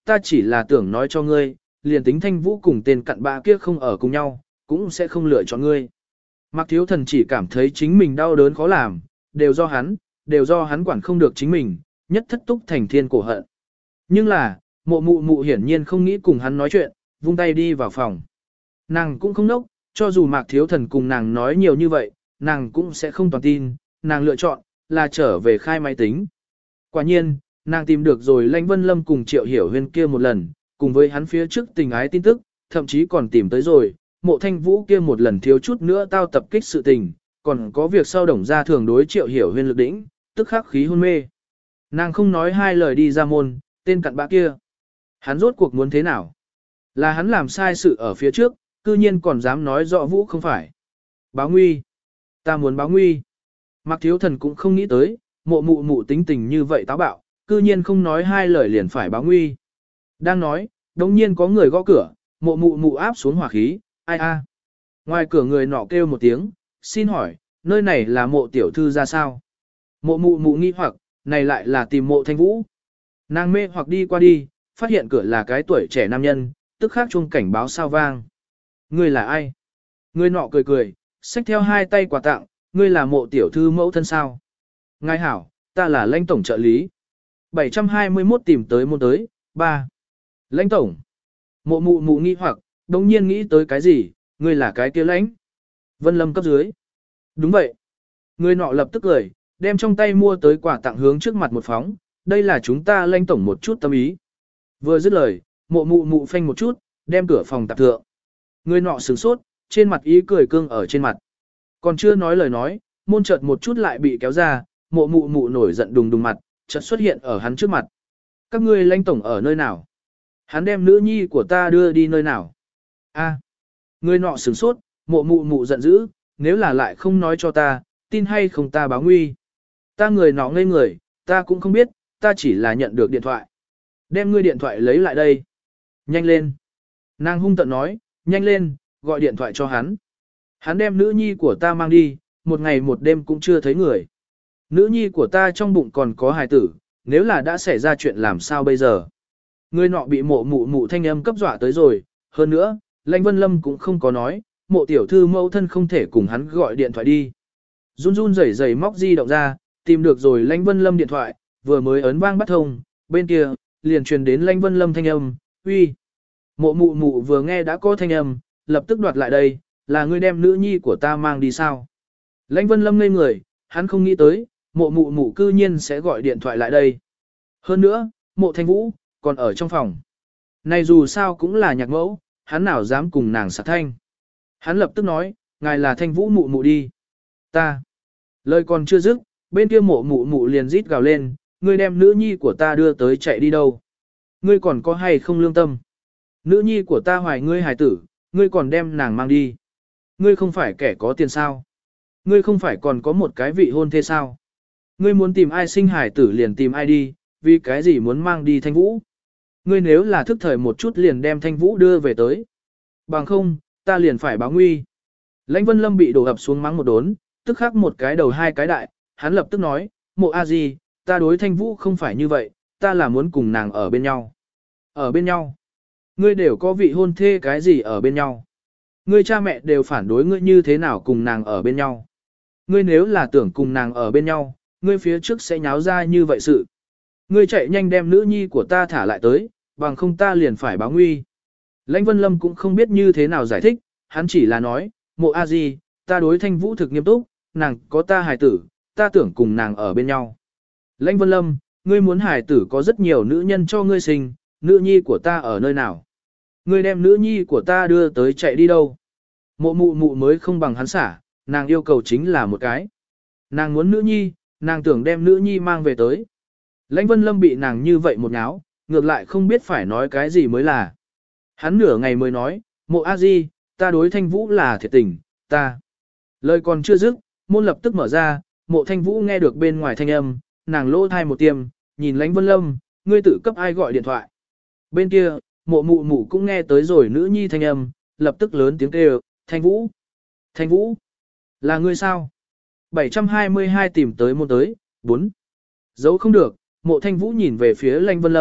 Speaker 1: ta chỉ là tưởng nói cho ngươi, liền tính thanh vũ cùng tên cặn bạ kia không ở cùng nhau, cũng sẽ không lựa chọn ngươi. Mạc Thiếu Thần chỉ cảm thấy chính mình đau đớn khó làm, đều do hắn, đều do hắn quản không được chính mình, nhất thất túc thành thiên cổ hận. Nhưng là, mộ mụ mụ hiển nhiên không nghĩ cùng hắn nói chuyện, vung tay đi vào phòng. Nàng cũng không nốc, cho dù Mạc Thiếu Thần cùng nàng nói nhiều như vậy, nàng cũng sẽ không toàn tin, nàng lựa chọn, là trở về khai máy tính. Quả nhiên, nàng tìm được rồi Lãnh Vân Lâm cùng Triệu Hiểu Huyên kia một lần, cùng với hắn phía trước tình ái tin tức, thậm chí còn tìm tới rồi, mộ thanh vũ kia một lần thiếu chút nữa tao tập kích sự tình, còn có việc sau đồng ra thường đối Triệu Hiểu Huyên lực đỉnh, tức khắc khí hôn mê. Nàng không nói hai lời đi ra môn, tên cặn bã kia. Hắn rốt cuộc muốn thế nào? Là hắn làm sai sự ở phía trước, cư nhiên còn dám nói rõ vũ không phải. Báo nguy. Ta muốn báo nguy. Mạc Thiếu Thần cũng không nghĩ tới, mộ mụ mụ tính tình như vậy táo bạo, cư nhiên không nói hai lời liền phải báo nguy. Đang nói, đồng nhiên có người gõ cửa, mộ mụ mụ áp xuống hỏa khí, ai a. Ngoài cửa người nọ kêu một tiếng, xin hỏi, nơi này là mộ tiểu thư ra sao? Mộ mụ mụ nghi hoặc, này lại là tìm mộ thanh vũ. Nàng mê hoặc đi qua đi, phát hiện cửa là cái tuổi trẻ nam nhân, tức khắc chuông cảnh báo sao vang. Ngươi là ai? Người nọ cười cười, xách theo hai tay quà tặng, ngươi là mộ tiểu thư mẫu thân sao? Ngài hảo, ta là lãnh tổng trợ lý. bảy trăm hai mươi mốt tìm tới môn tới, ba. Lãnh tổng. Mộ mụ mụ nghi hoặc, đồng nhiên nghĩ tới cái gì, ngươi là cái kia lãnh. Vân Lâm cấp dưới. Đúng vậy. Người nọ lập tức cười, đem trong tay mua tới quà tặng hướng trước mặt một phóng, đây là chúng ta lãnh tổng một chút tâm ý. Vừa dứt lời, mộ mụ mụ phanh một chút, đem cửa phòng tạp thượng. Người nọ sửng sốt, trên mặt ý cười cương ở trên mặt. Còn chưa nói lời nói, môn chợt một chút lại bị kéo ra, mộ mụ mụ nổi giận đùng đùng mặt, chợt xuất hiện ở hắn trước mặt. Các ngươi lãnh tổng ở nơi nào? Hắn đem nữ nhi của ta đưa đi nơi nào? A. Người nọ sửng sốt, mộ mụ mụ giận dữ, nếu là lại không nói cho ta, tin hay không ta báo nguy. Ta người nọ ngây người, ta cũng không biết, ta chỉ là nhận được điện thoại. Đem ngươi điện thoại lấy lại đây. Nhanh lên. Nàng hung tận nói, nhanh lên, gọi điện thoại cho hắn. Hắn đem nữ nhi của ta mang đi, một ngày một đêm cũng chưa thấy người. Nữ nhi của ta trong bụng còn có hài tử, nếu là đã xảy ra chuyện làm sao bây giờ. Người nọ bị mộ mụ mụ thanh âm cấp dọa tới rồi, hơn nữa, Lãnh Vân Lâm cũng không có nói, mộ tiểu thư mẫu thân không thể cùng hắn gọi điện thoại đi. Run run rẩy rẩy móc di động ra, tìm được rồi Lãnh Vân Lâm điện thoại, vừa mới ấn vang bắt thông, bên kia, liền truyền đến Lãnh Vân Lâm thanh âm, uy. Mộ mụ mụ vừa nghe đã có thanh âm, lập tức đoạt lại đây, là ngươi đem nữ nhi của ta mang đi sao? Lãnh Vân Lâm ngây người, hắn không nghĩ tới, mộ mụ mụ cư nhiên sẽ gọi điện thoại lại đây. Hơn nữa, mộ thanh vũ, còn ở trong phòng. Này dù sao cũng là nhạc mẫu, hắn nào dám cùng nàng sạc thanh. Hắn lập tức nói, ngài là thanh vũ mụ mụ đi. Ta. Lời còn chưa dứt, bên kia mộ mụ mụ liền rít gào lên, ngươi đem nữ nhi của ta đưa tới chạy đi đâu? Ngươi còn có hay không lương tâm? Nữ nhi của ta hoài ngươi hài tử, ngươi còn đem nàng mang đi. Ngươi không phải kẻ có tiền sao? Ngươi không phải còn có một cái vị hôn thê sao? Ngươi muốn tìm ai sinh hài tử liền tìm ai đi, vì cái gì muốn mang đi thanh vũ? Ngươi nếu là thức thời một chút liền đem thanh vũ đưa về tới. Bằng không, ta liền phải báo nguy. Lãnh Vân Lâm bị đổ ập xuống mắng một đốn, tức khắc một cái đầu hai cái đại, hắn lập tức nói, mộ a di, ta đối thanh vũ không phải như vậy, ta là muốn cùng nàng ở bên nhau. Ở bên nhau. Ngươi đều có vị hôn thê cái gì ở bên nhau. Ngươi cha mẹ đều phản đối ngươi như thế nào cùng nàng ở bên nhau. Ngươi nếu là tưởng cùng nàng ở bên nhau, ngươi phía trước sẽ nháo ra như vậy sự. Ngươi chạy nhanh đem nữ nhi của ta thả lại tới, bằng không ta liền phải báo nguy. Lãnh Vân Lâm cũng không biết như thế nào giải thích, hắn chỉ là nói, mộ a di, ta đối thanh vũ thực nghiêm túc, nàng có ta hài tử, ta tưởng cùng nàng ở bên nhau. Lãnh Vân Lâm, ngươi muốn hài tử có rất nhiều nữ nhân cho ngươi sinh, nữ nhi của ta ở nơi nào? Ngươi đem nữ nhi của ta đưa tới chạy đi đâu? Mộ mụ mụ mới không bằng hắn xả, nàng yêu cầu chính là một cái. Nàng muốn nữ nhi, nàng tưởng đem nữ nhi mang về tới. Lãnh Vân Lâm bị nàng như vậy một ngáo, ngược lại không biết phải nói cái gì mới là. Hắn nửa ngày mới nói, mộ a di, ta đối thanh vũ là thiệt tình, ta. Lời còn chưa dứt, môn lập tức mở ra, mộ thanh vũ nghe được bên ngoài thanh âm, nàng lỗ thai một tiêm, nhìn Lãnh Vân Lâm, ngươi tự cấp ai gọi điện thoại. Bên kia, mộ mụ mụ cũng nghe tới rồi nữ nhi thanh âm, lập tức lớn tiếng kêu, thanh vũ, thanh vũ, là ngươi sao? bảy trăm hai mươi hai tìm tới môn tới, bốn. Giấu không được, mộ thanh vũ nhìn về phía Lãnh Vân Lâm,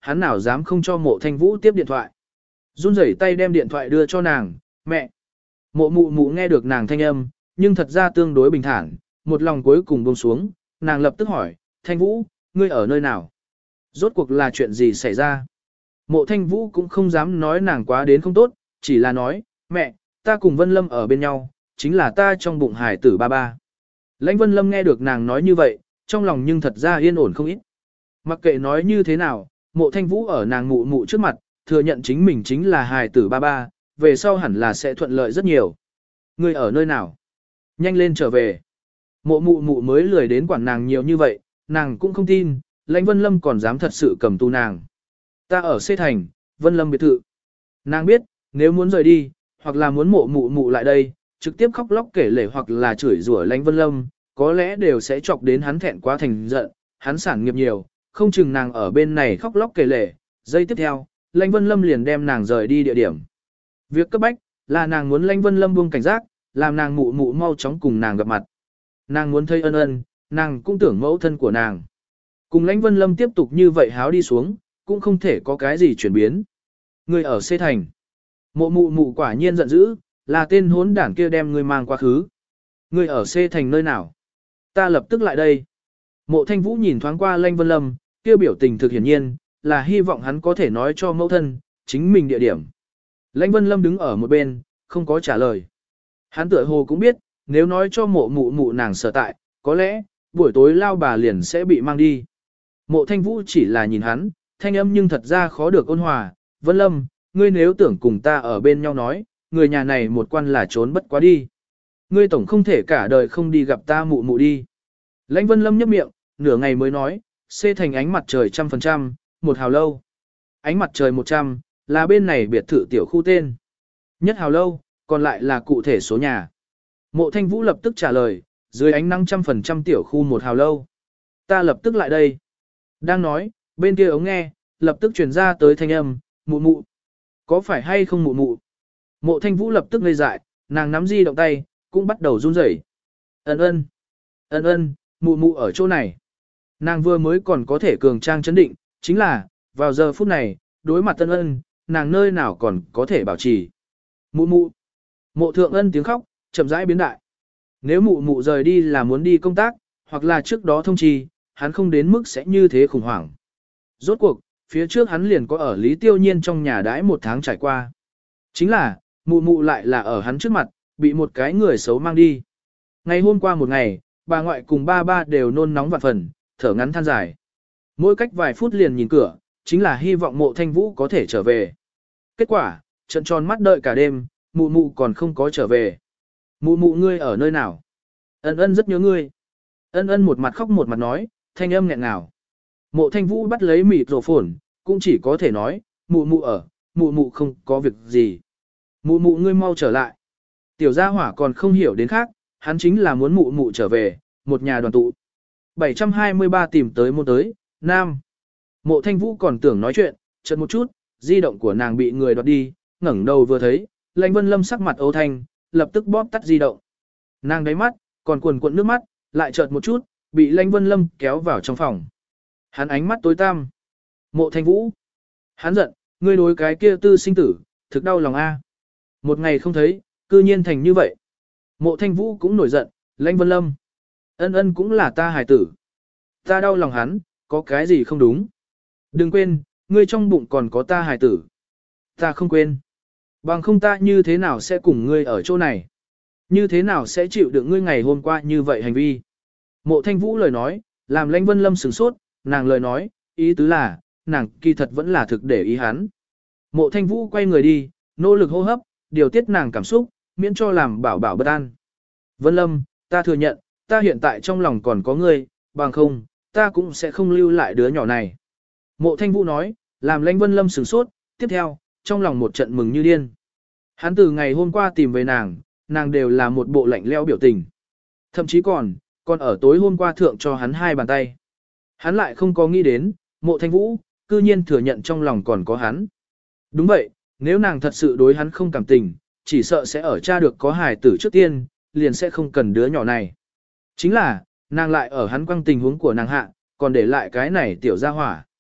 Speaker 1: hắn nào dám không cho mộ thanh vũ tiếp điện thoại. Run rẩy tay đem điện thoại đưa cho nàng, mẹ. Mộ mụ mụ nghe được nàng thanh âm, nhưng thật ra tương đối bình thản, một lòng cuối cùng buông xuống, nàng lập tức hỏi, Thanh Vũ, ngươi ở nơi nào? Rốt cuộc là chuyện gì xảy ra? Mộ Thanh Vũ cũng không dám nói nàng quá đến không tốt, chỉ là nói, mẹ, ta cùng Vân Lâm ở bên nhau, chính là ta trong bụng hải tử ba ba. Lãnh Vân Lâm nghe được nàng nói như vậy, trong lòng nhưng thật ra yên ổn không ít. Mặc kệ nói như thế nào, Mộ Thanh Vũ ở nàng mụ mụ trước mặt, thừa nhận chính mình chính là hài tử ba ba, về sau hẳn là sẽ thuận lợi rất nhiều. Ngươi ở nơi nào? Nhanh lên trở về. Mộ mụ mụ mới lười đến quản nàng nhiều như vậy, nàng cũng không tin, Lãnh Vân Lâm còn dám thật sự cầm tù nàng. Ta ở Xê Thành, Vân Lâm biệt thự. Nàng biết, nếu muốn rời đi, hoặc là muốn mộ mụ mụ lại đây, trực tiếp khóc lóc kể lể hoặc là chửi rủa Lãnh Vân Lâm, có lẽ đều sẽ chọc đến hắn thẹn quá thành giận, hắn sản nghiệp nhiều, không chừng nàng ở bên này khóc lóc kể lể. Giây tiếp theo, Lãnh Vân Lâm liền đem nàng rời đi địa điểm. Việc cấp bách là nàng muốn Lãnh Vân Lâm buông cảnh giác, làm nàng mụ mụ mau chóng cùng nàng gặp mặt. Nàng muốn thấy Ân Ân, nàng cũng tưởng mẫu thân của nàng. Cùng Lãnh Vân Lâm tiếp tục như vậy háo đi xuống, cũng không thể có cái gì chuyển biến. Người ở Xê Thành. Mộ mụ mụ quả nhiên giận dữ, là tên hốn đảng kia đem người mang quá khứ. Người ở Xê Thành nơi nào? Ta lập tức lại đây. Mộ Thanh Vũ nhìn thoáng qua Lãnh Vân Lâm, kia biểu tình thực hiển nhiên, là hy vọng hắn có thể nói cho mẫu thân, chính mình địa điểm. Lãnh Vân Lâm đứng ở một bên, không có trả lời. Hắn tựa hồ cũng biết, nếu nói cho mộ mụ mụ nàng sở tại, có lẽ, buổi tối lao bà liền sẽ bị mang đi. Mộ Thanh Vũ chỉ là nhìn hắn, thanh âm nhưng thật ra khó được ôn hòa. Vân Lâm, ngươi nếu tưởng cùng ta ở bên nhau nói, người nhà này một quan là trốn bất quá đi. Ngươi tổng không thể cả đời không đi gặp ta mụ mụ đi. Lãnh Vân Lâm nhấp miệng, nửa ngày mới nói, Xê Thành ánh mặt trời trăm phần trăm, một hào lâu. Ánh mặt trời một trăm, là bên này biệt thự tiểu khu tên. Nhất hào lâu, còn lại là cụ thể số nhà. Mộ Thanh Vũ lập tức trả lời, dưới ánh nắng trăm phần trăm tiểu khu một hào lâu. Ta lập tức lại đây. Đang nói, bên kia ống nghe, lập tức truyền ra tới thanh âm, mụ mụ. Có phải hay không mụ mụ? Mộ Thanh Vũ lập tức ngây dại, nàng nắm di động tay, cũng bắt đầu run rẩy. Ân ân, ân ân, mụ mụ ở chỗ này. Nàng vừa mới còn có thể cường trang chấn định, chính là, vào giờ phút này, đối mặt Ân Ân, nàng nơi nào còn có thể bảo trì. Mụ mụ. Mộ Thượng Ân tiếng khóc, chậm rãi biến đại. Nếu mụ mụ rời đi là muốn đi công tác, hoặc là trước đó thông trì, hắn không đến mức sẽ như thế khủng hoảng. Rốt cuộc, phía trước hắn liền có ở Lý Tiêu Nhiên trong nhà đãi một tháng trải qua. Chính là, mụ mụ lại là ở hắn trước mặt, bị một cái người xấu mang đi. Ngày hôm qua một ngày, bà ngoại cùng ba ba đều nôn nóng vạn phần, thở ngắn than dài. Mỗi cách vài phút liền nhìn cửa, chính là hy vọng mộ Thanh Vũ có thể trở về. Kết quả, trận tròn mắt đợi cả đêm, mụ mụ còn không có trở về. Mụ mụ ngươi ở nơi nào? Ân ân rất nhớ ngươi. Ân ân một mặt khóc một mặt nói, thanh âm nghẹn ngào. Mộ Thanh Vũ bắt lấy mịt rổ phồn, cũng chỉ có thể nói, mụ mụ ở, mụ mụ không có việc gì. Mụ mụ ngươi mau trở lại. Tiểu gia hỏa còn không hiểu đến khác, hắn chính là muốn mụ mụ trở về, một nhà đoàn tụ. bảy trăm hai mươi ba tìm tới môn tới, Nam. Mộ Thanh Vũ còn tưởng nói chuyện, chợt một chút, di động của nàng bị người đoạt đi, ngẩng đầu vừa thấy, Lãnh Vân Lâm sắc mặt ấu thanh, lập tức bóp tắt di động. Nàng đáy mắt, còn cuồn cuộn nước mắt, lại chợt một chút, bị Lãnh Vân Lâm kéo vào trong phòng. Hắn ánh mắt tối tăm. Mộ Thanh Vũ. Hắn giận, ngươi đối cái kia tư sinh tử, thực đau lòng a. Một ngày không thấy, cư nhiên thành như vậy. Mộ Thanh Vũ cũng nổi giận, Lãnh Vân Lâm. Ân ân cũng là ta hài tử. Ta đau lòng hắn, có cái gì không đúng. Đừng quên, ngươi trong bụng còn có ta hài tử. Ta không quên. Bằng không ta như thế nào sẽ cùng ngươi ở chỗ này? Như thế nào sẽ chịu được ngươi ngày hôm qua như vậy hành vi? Mộ Thanh Vũ lời nói, làm Lãnh Vân Lâm sửng sốt, nàng lời nói, ý tứ là, nàng kỳ thật vẫn là thực để ý hắn. Mộ Thanh Vũ quay người đi, nỗ lực hô hấp, điều tiết nàng cảm xúc, miễn cho làm bảo bảo bất an. Vân Lâm, ta thừa nhận, ta hiện tại trong lòng còn có ngươi, bằng không, ta cũng sẽ không lưu lại đứa nhỏ này. Mộ Thanh Vũ nói, làm Lãnh Vân Lâm sửng sốt, tiếp theo, trong lòng một trận mừng như điên. Hắn từ ngày hôm qua tìm về nàng, nàng đều là một bộ lạnh lẽo biểu tình. Thậm chí còn, còn ở tối hôm qua thượng cho hắn hai bàn tay. Hắn lại không có nghĩ đến, Mộ Thanh Vũ, cư nhiên thừa nhận trong lòng còn có hắn. Đúng vậy, nếu nàng thật sự đối hắn không cảm tình, chỉ sợ sẽ ở cha được có hài tử trước tiên, liền sẽ không cần đứa nhỏ này. Chính là, nàng lại ở hắn quăng tình huống của nàng hạ, còn để lại cái này tiểu gia hỏa.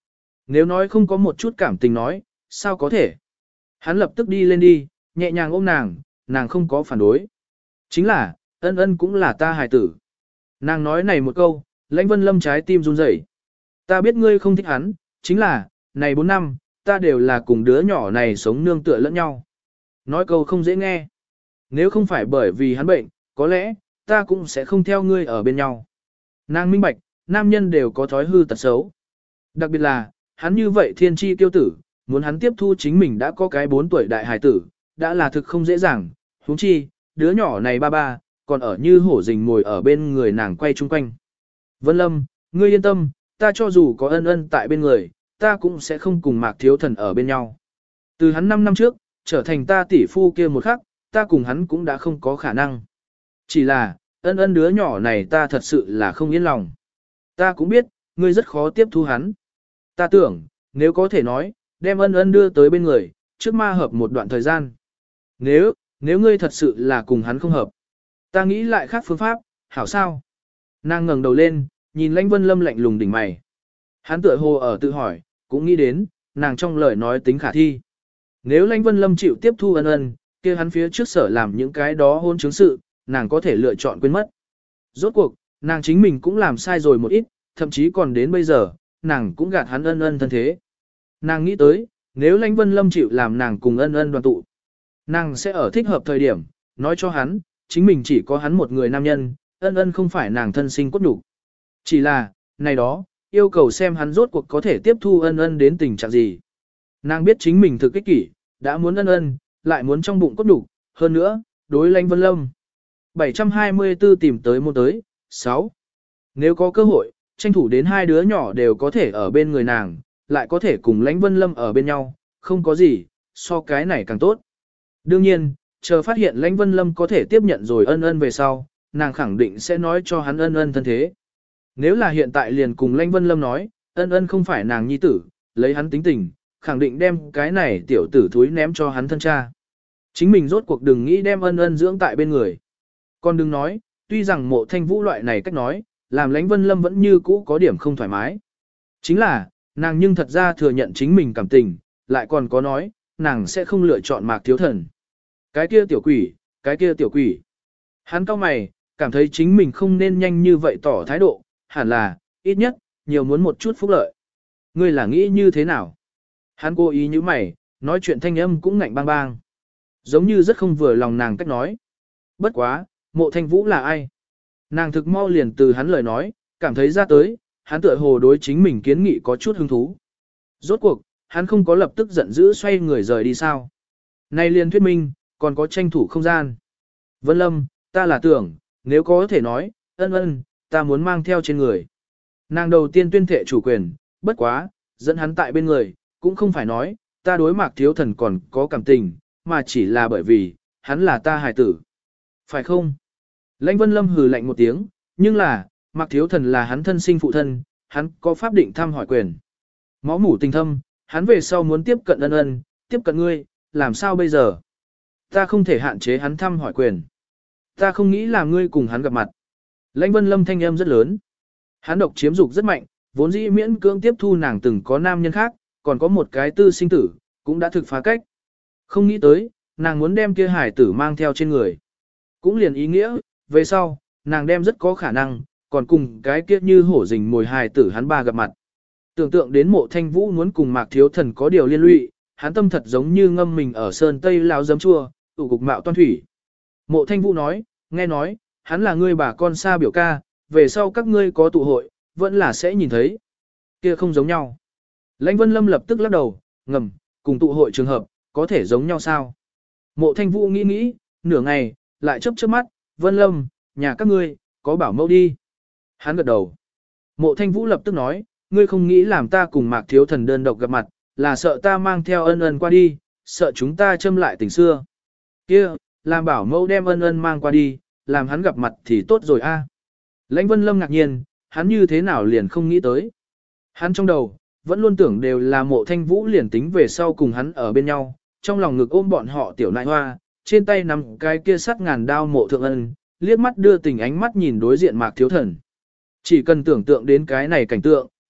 Speaker 1: Nếu nói không có một chút cảm tình nói, sao có thể? Hắn lập tức đi lên đi, nhẹ nhàng ôm nàng, nàng không có phản đối. Chính là, ân ân cũng là ta hài tử. Nàng nói này một câu, Lãnh Vân Lâm trái tim run rẩy. Ta biết ngươi không thích hắn, chính là, này bốn năm, ta đều là cùng đứa nhỏ này sống nương tựa lẫn nhau. Nói câu không dễ nghe. Nếu không phải bởi vì hắn bệnh, có lẽ, ta cũng sẽ không theo ngươi ở bên nhau. Nàng minh bạch, nam nhân đều có thói hư tật xấu. Đặc biệt là, hắn như vậy thiên tri tiêu tử, muốn hắn tiếp thu chính mình đã có cái bốn tuổi đại hài tử, đã là thực không dễ dàng. Huống chi, đứa nhỏ này ba ba, còn ở như hổ rình ngồi ở bên người nàng quay chung quanh. Vân Lâm, ngươi yên tâm, ta cho dù có ân ân tại bên người, ta cũng sẽ không cùng Mạc Thiếu Thần ở bên nhau. Từ hắn năm năm trước, trở thành ta tỷ phu kia một khắc, ta cùng hắn cũng đã không có khả năng. Chỉ là, ân ân đứa nhỏ này ta thật sự là không yên lòng. Ta cũng biết, ngươi rất khó tiếp thu hắn. Ta tưởng, nếu có thể nói, đem ân ân đưa tới bên người, trước ma hợp một đoạn thời gian. Nếu, nếu ngươi thật sự là cùng hắn không hợp, ta nghĩ lại khác phương pháp, hảo sao? Nàng ngẩng đầu lên, nhìn Lãnh Vân Lâm lạnh lùng đỉnh mày. Hắn tựa hồ ở tự hỏi, cũng nghĩ đến, nàng trong lời nói tính khả thi. Nếu Lãnh Vân Lâm chịu tiếp thu ân ân, kia hắn phía trước sở làm những cái đó hôn chứng sự, nàng có thể lựa chọn quên mất. Rốt cuộc, nàng chính mình cũng làm sai rồi một ít, thậm chí còn đến bây giờ, nàng cũng gạt hắn ân ân thân thế. Nàng nghĩ tới, nếu Lãnh Vân Lâm chịu làm nàng cùng ân ân đoàn tụ, nàng sẽ ở thích hợp thời điểm, nói cho hắn, chính mình chỉ có hắn một người nam nhân, ân ân không phải nàng thân sinh cốt nhục. Chỉ là, này đó, yêu cầu xem hắn rốt cuộc có thể tiếp thu ân ân đến tình trạng gì. Nàng biết chính mình thực ích kỷ, đã muốn ân ân, lại muốn trong bụng cốt nhục, hơn nữa, đối Lãnh Vân Lâm. bảy trăm hai mươi tư tìm tới môn tới, sáu. Nếu có cơ hội, tranh thủ đến hai đứa nhỏ đều có thể ở bên người nàng, lại có thể cùng Lãnh Vân Lâm ở bên nhau, không có gì, so cái này càng tốt. Đương nhiên, chờ phát hiện Lãnh Vân Lâm có thể tiếp nhận rồi ân ân về sau, nàng khẳng định sẽ nói cho hắn ân ân thân thế. Nếu là hiện tại liền cùng Lãnh Vân Lâm nói, ân ân không phải nàng nhi tử, lấy hắn tính tình, khẳng định đem cái này tiểu tử thúi ném cho hắn thân cha. Chính mình rốt cuộc đừng nghĩ đem ân ân dưỡng tại bên người. Còn đừng nói, tuy rằng Mộ Thanh Vũ loại này cách nói, làm Lãnh Vân Lâm vẫn như cũ có điểm không thoải mái. Chính là, nàng nhưng thật ra thừa nhận chính mình cảm tình, lại còn có nói, nàng sẽ không lựa chọn Mạc Thiếu Thần. Cái kia tiểu quỷ, cái kia tiểu quỷ. Hắn cau mày, cảm thấy chính mình không nên nhanh như vậy tỏ thái độ, hẳn là, ít nhất, nhiều muốn một chút phúc lợi. Ngươi là nghĩ như thế nào? Hắn cố ý như mày, nói chuyện thanh âm cũng ngạnh bang bang. Giống như rất không vừa lòng nàng cách nói. Bất quá, Mộ Thanh Vũ là ai? Nàng thực mau liền từ hắn lời nói, cảm thấy ra tới, hắn tựa hồ đối chính mình kiến nghị có chút hứng thú. Rốt cuộc, hắn không có lập tức giận dữ xoay người rời đi sao. Này liền thuyết minh, còn có tranh thủ không gian. Vân Lâm, ta là tưởng, nếu có thể nói, ân ân, ta muốn mang theo trên người. Nàng đầu tiên tuyên thệ chủ quyền, bất quá, dẫn hắn tại bên người, cũng không phải nói, ta đối Mạc Thiếu Thần còn có cảm tình, mà chỉ là bởi vì, hắn là ta hài tử. Phải không? Lãnh Vân Lâm hừ lạnh một tiếng, nhưng là, Mạc Thiếu Thần là hắn thân sinh phụ thân, hắn có pháp định thăm hỏi quyền. Máu mủ tình thâm, hắn về sau muốn tiếp cận ân ân, tiếp cận ngươi, làm sao bây giờ? Ta không thể hạn chế hắn thăm hỏi quyền. Ta không nghĩ là ngươi cùng hắn gặp mặt. Lãnh Vân Lâm thanh âm rất lớn. Hắn độc chiếm dục rất mạnh, vốn dĩ miễn cưỡng tiếp thu nàng từng có nam nhân khác, còn có một cái tư sinh tử, cũng đã thực phá cách. Không nghĩ tới, nàng muốn đem kia hải tử mang theo trên người. Cũng liền ý nghĩa, về sau, nàng đem rất có khả năng, còn cùng cái kia như hổ rình mồi hài tử hắn ba gặp mặt. Tưởng tượng đến Mộ Thanh Vũ muốn cùng Mạc Thiếu Thần có điều liên lụy, hắn tâm thật giống như ngâm mình ở sơn tây lao giấm chua, tụ cục mạo toan thủy. Mộ Thanh Vũ nói, nghe nói, hắn là ngươi bà con xa biểu ca, về sau các ngươi có tụ hội, vẫn là sẽ nhìn thấy. Kia không giống nhau. Lãnh Vân Lâm lập tức lắc đầu, ngầm, cùng tụ hội trường hợp, có thể giống nhau sao? Mộ Thanh Vũ nghĩ nghĩ, nửa ngày, lại chớp chớp mắt, Vân Lâm, nhà các ngươi, có bảo mẫu đi. Hắn gật đầu. Mộ Thanh Vũ lập tức nói, ngươi không nghĩ làm ta cùng Mạc Thiếu Thần đơn độc gặp mặt, là sợ ta mang theo ân ân qua đi, sợ chúng ta châm lại tình xưa. Kia, làm bảo mẫu đem ân ân mang qua đi, làm hắn gặp mặt thì tốt rồi a. Lãnh Vân Lâm ngạc nhiên, hắn như thế nào liền không nghĩ tới. Hắn trong đầu, vẫn luôn tưởng đều là Mộ Thanh Vũ liền tính về sau cùng hắn ở bên nhau, trong lòng ngực ôm bọn họ tiểu nại hoa, trên tay nắm cái kia sắt ngàn đao Mộ Thượng Ân, liếc mắt đưa tình ánh mắt nhìn đối diện Mạc Thiếu Thần. Chỉ cần tưởng tượng đến cái này cảnh tượng,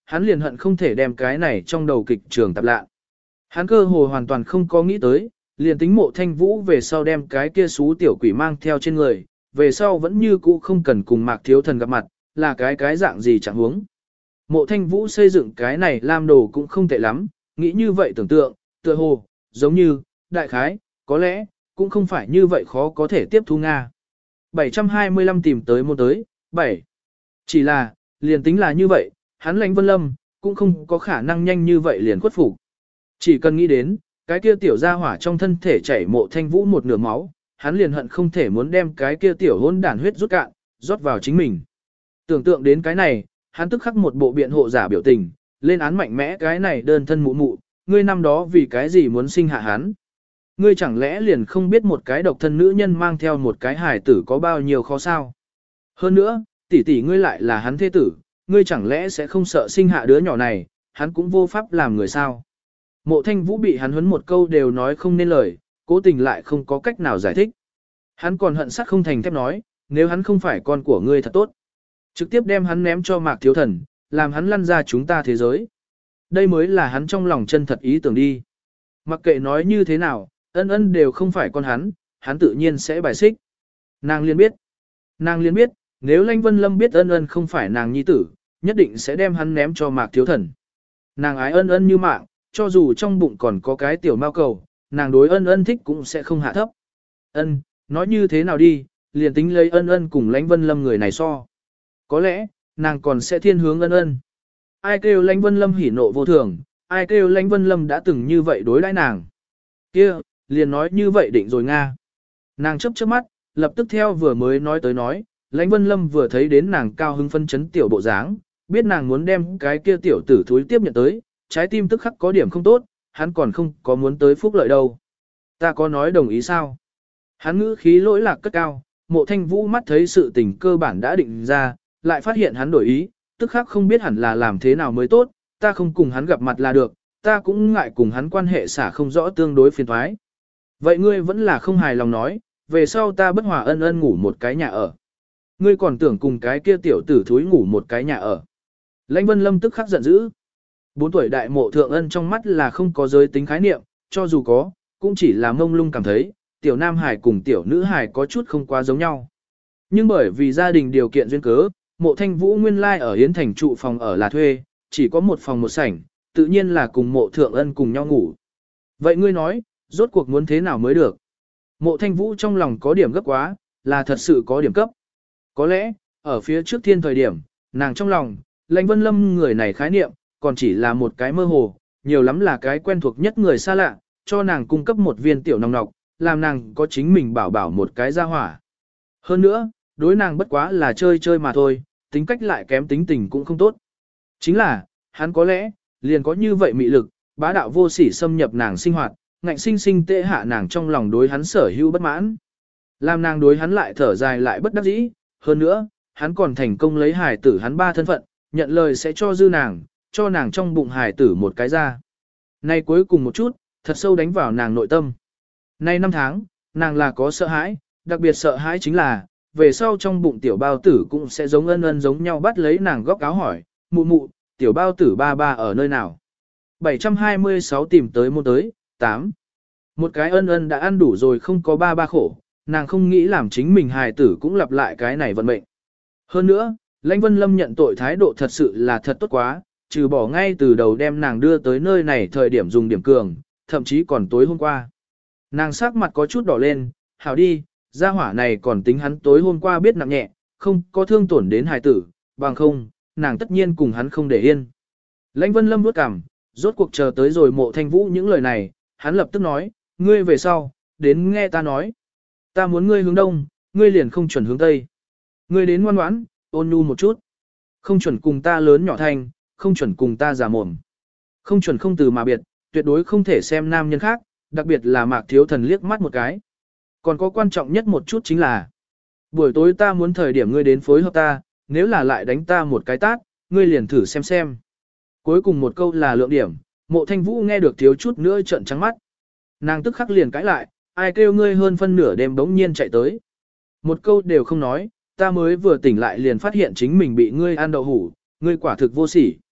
Speaker 1: hắn liền hận không thể đem cái này trong đầu kịch trường tập lạ. Hắn cơ hồ hoàn toàn không có nghĩ tới, liền tính Mộ Thanh Vũ về sau đem cái kia xú tiểu quỷ mang theo trên người, về sau vẫn như cũ không cần cùng Mạc Thiếu Thần gặp mặt, là cái cái dạng gì chẳng huống. Mộ Thanh Vũ xây dựng cái này làm đồ cũng không tệ lắm, nghĩ như vậy tưởng tượng, tựa hồ, giống như, đại khái, có lẽ, cũng không phải như vậy khó có thể tiếp thu Nga. bảy trăm hai mươi lăm tìm tới môn tới, bảy. Chỉ là, liền tính là như vậy, hắn Lãnh Vân Lâm, cũng không có khả năng nhanh như vậy liền khuất phục. Chỉ cần nghĩ đến, cái kia tiểu gia hỏa trong thân thể chảy Mộ Thanh Vũ một nửa máu, hắn liền hận không thể muốn đem cái kia tiểu hôn đản huyết rút cạn, rót vào chính mình. Tưởng tượng đến cái này, hắn tức khắc một bộ biện hộ giả biểu tình, lên án mạnh mẽ cái này đơn thân mụ mụ, ngươi năm đó vì cái gì muốn sinh hạ hắn. Ngươi chẳng lẽ liền không biết một cái độc thân nữ nhân mang theo một cái hài tử có bao nhiêu khó sao? Hơn nữa, tỷ tỷ ngươi lại là hắn thế tử, ngươi chẳng lẽ sẽ không sợ sinh hạ đứa nhỏ này, hắn cũng vô pháp làm người sao? Mộ Thanh Vũ bị hắn huấn một câu đều nói không nên lời, cố tình lại không có cách nào giải thích. Hắn còn hận sắt không thành thép nói, nếu hắn không phải con của ngươi thật tốt. Trực tiếp đem hắn ném cho Mạc Thiếu Thần, làm hắn lăn ra chúng ta thế giới. Đây mới là hắn trong lòng chân thật ý tưởng đi. Mặc kệ nói như thế nào, ân ân đều không phải con hắn, hắn tự nhiên sẽ bài xích. Nàng liên biết. Nàng liên biết, nếu Lãnh Vân Lâm biết ân ân không phải nàng nhi tử, nhất định sẽ đem hắn ném cho Mạc Thiếu Thần. Nàng ái ân ân như mạng, cho dù trong bụng còn có cái tiểu mao cầu, nàng đối ân ân thích cũng sẽ không hạ thấp. Ân, nói như thế nào đi, liền tính lấy ân ân cùng Lãnh Vân Lâm người này so. Có lẽ, nàng còn sẽ thiên hướng ân ân. Ai kêu Lãnh Vân Lâm hỉ nộ vô thường, ai kêu Lãnh Vân Lâm đã từng như vậy đối đãi nàng. Kia, liền nói như vậy định rồi Nga. Nàng chớp chớp mắt, lập tức theo vừa mới nói tới nói, Lãnh Vân Lâm vừa thấy đến nàng cao hứng phân chấn tiểu bộ dáng, biết nàng muốn đem cái kia tiểu tử thúi tiếp nhận tới, trái tim tức khắc có điểm không tốt, hắn còn không có muốn tới phúc lợi đâu. Ta có nói đồng ý sao? Hắn ngữ khí lỗi lạc cất cao, Mộ Thanh Vũ mắt thấy sự tình cơ bản đã định ra, lại phát hiện hắn đổi ý, tức khắc không biết hẳn là làm thế nào mới tốt, ta không cùng hắn gặp mặt là được, ta cũng ngại cùng hắn quan hệ xả không rõ tương đối phiền thoái. Vậy ngươi vẫn là không hài lòng nói, về sau ta bất hòa ân ân ngủ một cái nhà ở. Ngươi còn tưởng cùng cái kia tiểu tử thúi ngủ một cái nhà ở. Lãnh Vân Lâm tức khắc giận dữ. Bốn tuổi đại mộ thượng ân trong mắt là không có giới tính khái niệm, cho dù có, cũng chỉ là mông lung cảm thấy, tiểu nam hải cùng tiểu nữ hải có chút không quá giống nhau. Nhưng bởi vì gia đình điều kiện duyên cớ, Mộ Thanh Vũ nguyên lai ở Yến Thành trụ phòng ở là thuê, chỉ có một phòng một sảnh, tự nhiên là cùng mộ thượng ân cùng nhau ngủ. Vậy ngươi nói, rốt cuộc muốn thế nào mới được? Mộ Thanh Vũ trong lòng có điểm gấp quá, là thật sự có điểm cấp. Có lẽ, ở phía trước thiên thời điểm, nàng trong lòng, Lãnh Vân Lâm người này khái niệm, còn chỉ là một cái mơ hồ, nhiều lắm là cái quen thuộc nhất người xa lạ, cho nàng cung cấp một viên tiểu nòng nọc, làm nàng có chính mình bảo bảo một cái gia hỏa. Hơn nữa, đối nàng bất quá là chơi chơi mà thôi, tính cách lại kém tính tình cũng không tốt. Chính là, hắn có lẽ, liền có như vậy mị lực, bá đạo vô sỉ xâm nhập nàng sinh hoạt, ngạnh sinh sinh tệ hạ nàng trong lòng đối hắn sở hữu bất mãn. Làm nàng đối hắn lại thở dài lại bất đắc dĩ, hơn nữa, hắn còn thành công lấy hài tử hắn ba thân phận, nhận lời sẽ cho dư nàng, cho nàng trong bụng hài tử một cái ra. Nay cuối cùng một chút, thật sâu đánh vào nàng nội tâm. Nay năm tháng, nàng là có sợ hãi, đặc biệt sợ hãi chính là, về sau trong bụng tiểu bao tử cũng sẽ giống ân ân giống nhau bắt lấy nàng góc áo hỏi, mụ mụ, tiểu bao tử ba ba ở nơi nào? bảy trăm hai mươi sáu tìm tới môn tới, tám. Một cái ân ân đã ăn đủ rồi không có ba ba khổ, nàng không nghĩ làm chính mình hài tử cũng lặp lại cái này vận mệnh. Hơn nữa, Lãnh Vân Lâm nhận tội thái độ thật sự là thật tốt quá, trừ bỏ ngay từ đầu đem nàng đưa tới nơi này thời điểm dùng điểm cường, thậm chí còn tối hôm qua. Nàng sắc mặt có chút đỏ lên, hảo đi, gia hỏa này còn tính hắn tối hôm qua biết nặng nhẹ, không có thương tổn đến hài tử, bằng không, nàng tất nhiên cùng hắn không để yên. Lãnh Vân Lâm vuốt cằm, rốt cuộc chờ tới rồi Mộ Thanh Vũ những lời này, hắn lập tức nói, ngươi về sau, đến nghe ta nói. Ta muốn ngươi hướng đông, ngươi liền không chuẩn hướng tây. Ngươi đến ngoan ngoãn, ôn nhu một chút. Không chuẩn cùng ta lớn nhỏ thanh, không chuẩn cùng ta già mồm. Không chuẩn không từ mà biệt, tuyệt đối không thể xem nam nhân khác, đặc biệt là Mạc Thiếu Thần liếc mắt một cái. Còn có quan trọng nhất một chút chính là, buổi tối ta muốn thời điểm ngươi đến phối hợp ta, nếu là lại đánh ta một cái tát, ngươi liền thử xem xem. Cuối cùng một câu là lượng điểm, Mộ Thanh Vũ nghe được thiếu chút nữa trợn trắng mắt. Nàng tức khắc liền cãi lại, ai kêu ngươi hơn phân nửa đêm bỗng nhiên chạy tới. Một câu đều không nói, ta mới vừa tỉnh lại liền phát hiện chính mình bị ngươi ăn đậu hủ, ngươi quả thực vô sỉ.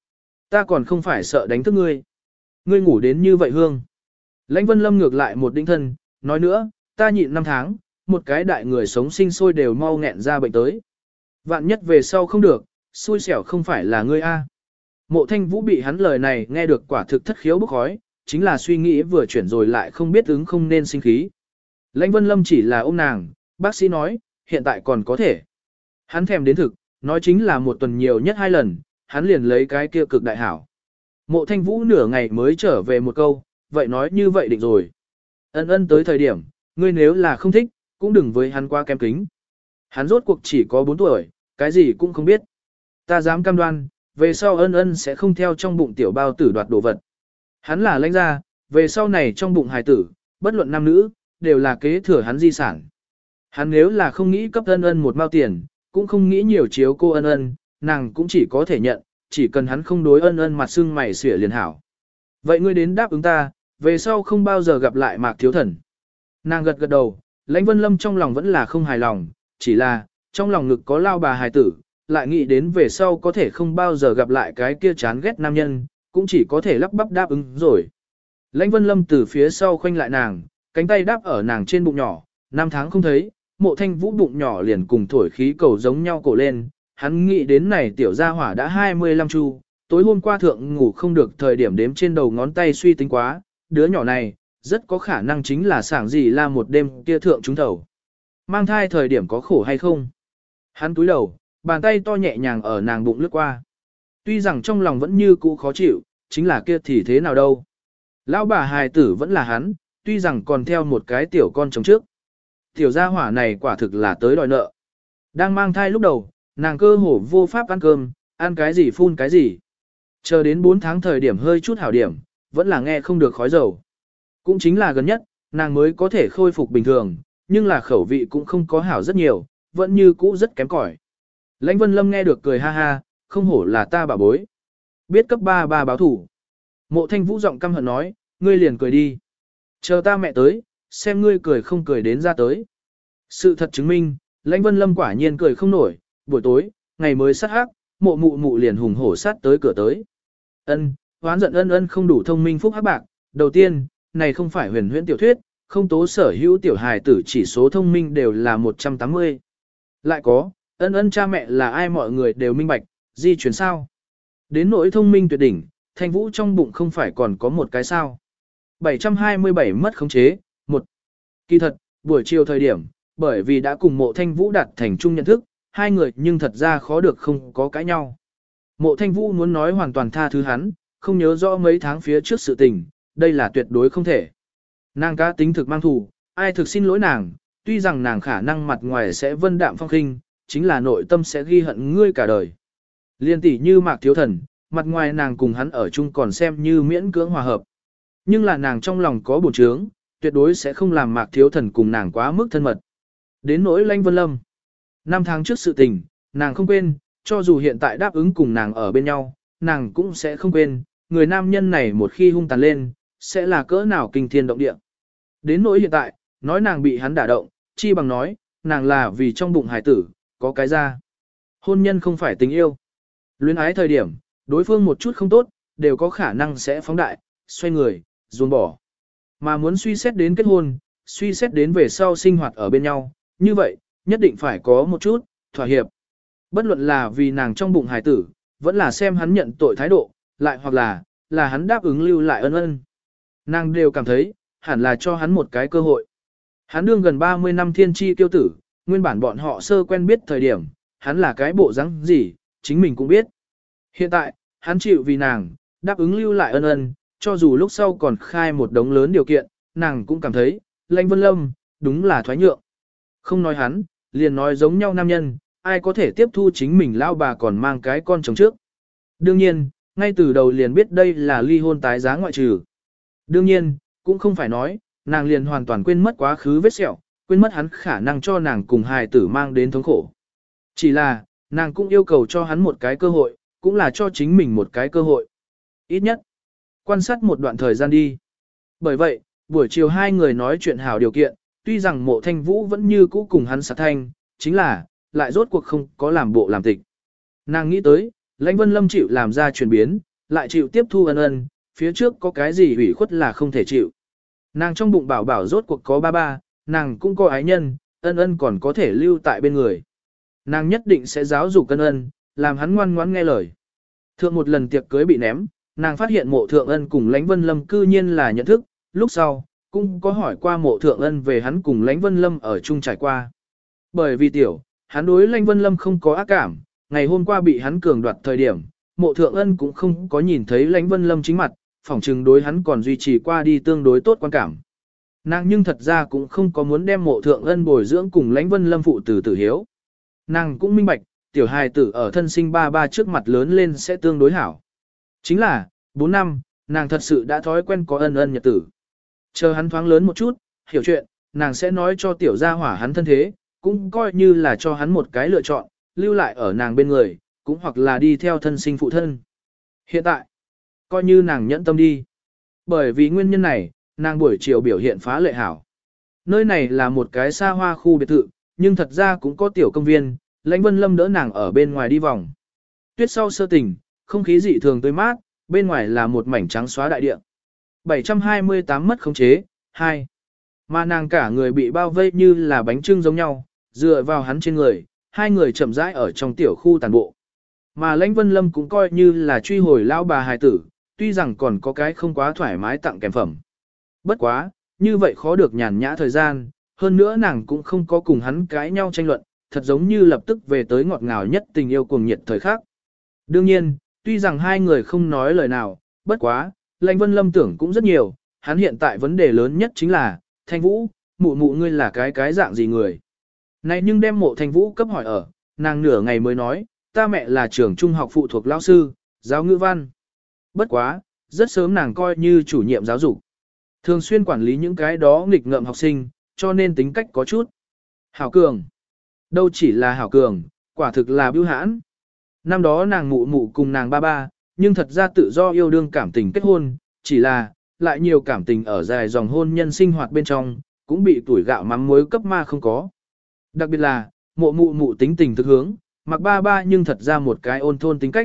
Speaker 1: Ta còn không phải sợ đánh thức ngươi. Ngươi ngủ đến như vậy hương. Lãnh Vân Lâm ngược lại một đinh thân, nói nữa, ta nhịn năm tháng, một cái đại người sống sinh sôi đều mau nghẹn ra bệnh tới. Vạn nhất về sau không được, xui xẻo không phải là ngươi a. Mộ Thanh Vũ bị hắn lời này nghe được quả thực thất khiếu bốc khói, chính là suy nghĩ vừa chuyển rồi lại không biết ứng không nên sinh khí. Lãnh Vân Lâm chỉ là ôm nàng, bác sĩ nói, hiện tại còn có thể. Hắn thèm đến thực, nói chính là một tuần nhiều nhất hai lần, hắn liền lấy cái kia cực đại hảo. Mộ Thanh Vũ nửa ngày mới trở về một câu, vậy nói như vậy định rồi. Ân ân tới thời điểm, ngươi nếu là không thích, cũng đừng với hắn qua kém kính. Hắn rốt cuộc chỉ có bốn tuổi, cái gì cũng không biết. Ta dám cam đoan, về sau ân ân sẽ không theo trong bụng tiểu bao tử đoạt đồ vật. Hắn là lãnh gia, về sau này trong bụng hài tử, bất luận nam nữ, đều là kế thừa hắn di sản. Hắn nếu là không nghĩ cấp ân ân một mao tiền, cũng không nghĩ nhiều chiếu cô ân ân, nàng cũng chỉ có thể nhận, chỉ cần hắn không đối ân ân mặt sưng mày xỉa liền hảo. Vậy ngươi đến đáp ứng ta, về sau không bao giờ gặp lại Mạc Thiếu Thần. Nàng gật gật đầu, Lãnh Vân Lâm trong lòng vẫn là không hài lòng, chỉ là, trong lòng ngực có lao bà hài tử, lại nghĩ đến về sau có thể không bao giờ gặp lại cái kia chán ghét nam nhân, cũng chỉ có thể lắp bắp đáp ứng rồi. Lãnh Vân Lâm từ phía sau khoanh lại nàng, cánh tay đáp ở nàng trên bụng nhỏ, năm tháng không thấy, Mộ Thanh Vũ bụng nhỏ liền cùng thổi khí cầu giống nhau cổ lên, hắn nghĩ đến này tiểu gia hỏa đã hai mươi lăm chu, tối hôm qua thượng ngủ không được thời điểm đếm trên đầu ngón tay suy tính quá, đứa nhỏ này, rất có khả năng chính là sảng gì la một đêm kia thượng trúng thầu. Mang thai thời điểm có khổ hay không? Hắn túi đầu, bàn tay to nhẹ nhàng ở nàng bụng lướt qua. Tuy rằng trong lòng vẫn như cũ khó chịu, chính là kia thì thế nào đâu. Lão bà hài tử vẫn là hắn, tuy rằng còn theo một cái tiểu con chồng trước. Tiểu gia hỏa này quả thực là tới đòi nợ. Đang mang thai lúc đầu, nàng cơ hồ vô pháp ăn cơm, ăn cái gì phun cái gì. Chờ đến bốn tháng thời điểm hơi chút hảo điểm, vẫn là nghe không được khói dầu. Cũng chính là gần nhất, nàng mới có thể khôi phục bình thường, nhưng là khẩu vị cũng không có hảo rất nhiều, vẫn như cũ rất kém cỏi. Lãnh Vân Lâm nghe được cười ha ha, không hổ là ta bà bối. Biết cấp ba ba báo thủ. Mộ Thanh Vũ giọng căm hận nói, ngươi liền cười đi. Chờ ta mẹ tới, xem ngươi cười không cười đến ra tới. Sự thật chứng minh, Lãnh Vân Lâm quả nhiên cười không nổi, buổi tối, ngày mới sát hắc, mộ mụ mụ liền hùng hổ sát tới cửa tới. Ân, hoán giận ân ân không đủ thông minh phúc hắc bạc, đầu tiên, này không phải huyền huyễn tiểu thuyết, không tố sở hữu tiểu hài tử chỉ số thông minh đều là một trăm tám mươi. Lại có, ân ân cha mẹ là ai mọi người đều minh bạch, di chuyển sao. Đến nỗi thông minh tuyệt đỉnh, Thanh Vũ trong bụng không phải còn có một cái sao. bảy trăm hai mươi bảy mất khống chế, một. Kỳ thật, buổi chiều thời điểm, bởi vì đã cùng mộ Thanh Vũ đạt thành chung nhận thức, hai người nhưng thật ra khó được không có cãi nhau. Mộ Thanh Vũ muốn nói hoàn toàn tha thứ hắn, không nhớ rõ mấy tháng phía trước sự tình, đây là tuyệt đối không thể. Nàng cá tính thực mang thù, ai thực xin lỗi nàng, tuy rằng nàng khả năng mặt ngoài sẽ vân đạm phong khinh, chính là nội tâm sẽ ghi hận ngươi cả đời. Liên tỷ như Mạc Thiếu Thần, mặt ngoài nàng cùng hắn ở chung còn xem như miễn cưỡng hòa hợp. Nhưng là nàng trong lòng có bổn trướng, tuyệt đối sẽ không làm Mạc Thiếu Thần cùng nàng quá mức thân mật. Đến nỗi Lãnh Vân Lâm. Năm tháng trước sự tình, nàng không quên, cho dù hiện tại đáp ứng cùng nàng ở bên nhau, nàng cũng sẽ không quên, người nam nhân này một khi hung tàn lên, sẽ là cỡ nào kinh thiên động địa. Đến nỗi hiện tại, nói nàng bị hắn đả động, chi bằng nói, nàng là vì trong bụng hải tử, có cái ra. Hôn nhân không phải tình yêu. Luyến ái thời điểm, đối phương một chút không tốt, đều có khả năng sẽ phóng đại, xoay người, ruồn bỏ. Mà muốn suy xét đến kết hôn, suy xét đến về sau sinh hoạt ở bên nhau, như vậy, nhất định phải có một chút, thỏa hiệp. Bất luận là vì nàng trong bụng hải tử, vẫn là xem hắn nhận tội thái độ, lại hoặc là, là hắn đáp ứng lưu lại ân ân. Nàng đều cảm thấy, hẳn là cho hắn một cái cơ hội. Hắn đương gần ba mươi năm thiên tri tiêu tử, nguyên bản bọn họ sơ quen biết thời điểm, hắn là cái bộ dáng gì, chính mình cũng biết. Hiện tại, hắn chịu vì nàng, đáp ứng lưu lại ân ân, cho dù lúc sau còn khai một đống lớn điều kiện, nàng cũng cảm thấy, Lãnh Vân Lâm, đúng là thoái nhượng. Không nói hắn, liền nói giống nhau nam nhân, ai có thể tiếp thu chính mình lao bà còn mang cái con chồng trước. Đương nhiên, ngay từ đầu liền biết đây là ly hôn tái giá ngoại trừ. Đương nhiên, cũng không phải nói, nàng liền hoàn toàn quên mất quá khứ vết sẹo, quên mất hắn khả năng cho nàng cùng hài tử mang đến thống khổ. Chỉ là, nàng cũng yêu cầu cho hắn một cái cơ hội, cũng là cho chính mình một cái cơ hội. Ít nhất, quan sát một đoạn thời gian đi. Bởi vậy, buổi chiều hai người nói chuyện hảo điều kiện, tuy rằng mộ Thanh Vũ vẫn như cũ cùng hắn sát thanh, chính là, lại rốt cuộc không có làm bộ làm tịch. Nàng nghĩ tới, Lãnh Vân Lâm chịu làm ra chuyển biến, lại chịu tiếp thu ân ân, phía trước có cái gì ủy khuất là không thể chịu. Nàng trong bụng bảo bảo rốt cuộc có ba ba, nàng cũng có ái nhân, ân ân còn có thể lưu tại bên người. Nàng nhất định sẽ giáo dục ân ân, làm hắn ngoan ngoãn nghe lời. Thượng một lần tiệc cưới bị ném, nàng phát hiện mộ thượng ân cùng Lãnh Vân Lâm cư nhiên là nhận thức, lúc sau, cũng có hỏi qua mộ thượng ân về hắn cùng Lãnh Vân Lâm ở chung trải qua. Bởi vì tiểu, hắn đối Lãnh Vân Lâm không có ác cảm, ngày hôm qua bị hắn cường đoạt thời điểm, mộ thượng ân cũng không có nhìn thấy Lãnh Vân Lâm chính mặt, phỏng chừng đối hắn còn duy trì qua đi tương đối tốt quan cảm. Nàng nhưng thật ra cũng không có muốn đem mộ thượng ân bồi dưỡng cùng Lãnh Vân Lâm phụ tử tử hiếu. Nàng cũng minh bạch, tiểu hài tử ở thân sinh ba ba trước mặt lớn lên sẽ tương đối hảo. Chính là, bốn năm, nàng thật sự đã thói quen có ân ân nhật tử. Chờ hắn thoáng lớn một chút, hiểu chuyện, nàng sẽ nói cho tiểu gia hỏa hắn thân thế, cũng coi như là cho hắn một cái lựa chọn, lưu lại ở nàng bên người, cũng hoặc là đi theo thân sinh phụ thân. Hiện tại, coi như nàng nhẫn tâm đi. Bởi vì nguyên nhân này, nàng buổi chiều biểu hiện phá lệ hảo. Nơi này là một cái xa hoa khu biệt thự, nhưng thật ra cũng có tiểu công viên, Lãnh Vân Lâm đỡ nàng ở bên ngoài đi vòng. Tuyết sau sơ tỉnh, không khí dị thường tươi mát, bên ngoài là một mảnh trắng xóa đại địa. bảy trăm hai mươi tám mất khống chế, hai. Mà nàng cả người bị bao vây như là bánh trưng giống nhau, dựa vào hắn trên người, hai người chậm rãi ở trong tiểu khu tàn bộ. Mà Lãnh Vân Lâm cũng coi như là truy hồi lão bà hài tử, tuy rằng còn có cái không quá thoải mái tặng kèm phẩm. Bất quá, như vậy khó được nhàn nhã thời gian, hơn nữa nàng cũng không có cùng hắn cãi nhau tranh luận, thật giống như lập tức về tới ngọt ngào nhất tình yêu cuồng nhiệt thời khắc. Đương nhiên, tuy rằng hai người không nói lời nào, bất quá, Lãnh Vân Lâm tưởng cũng rất nhiều, hắn hiện tại vấn đề lớn nhất chính là, Thanh Vũ, mụ mụ ngươi là cái cái dạng gì người. Này nhưng đem mộ Thanh Vũ cấp hỏi ở, nàng nửa ngày mới nói, ta mẹ là trường trung học phụ thuộc lão sư, giáo ngữ văn. Bất quá, rất sớm nàng coi như chủ nhiệm giáo dục. Thường xuyên quản lý những cái đó nghịch ngợm học sinh, cho nên tính cách có chút. Hảo cường. Đâu chỉ là hảo cường, quả thực là bưu hãn. Năm đó nàng mụ mụ cùng nàng ba ba, nhưng thật ra tự do yêu đương cảm tình kết hôn, chỉ là, lại nhiều cảm tình ở dài dòng hôn nhân sinh hoạt bên trong, cũng bị tuổi gạo mắm muối cấp ma không có. Đặc biệt là, mụ mụ mụ tính tình thực hướng, mặc ba ba nhưng thật ra một cái ôn thôn tính cách.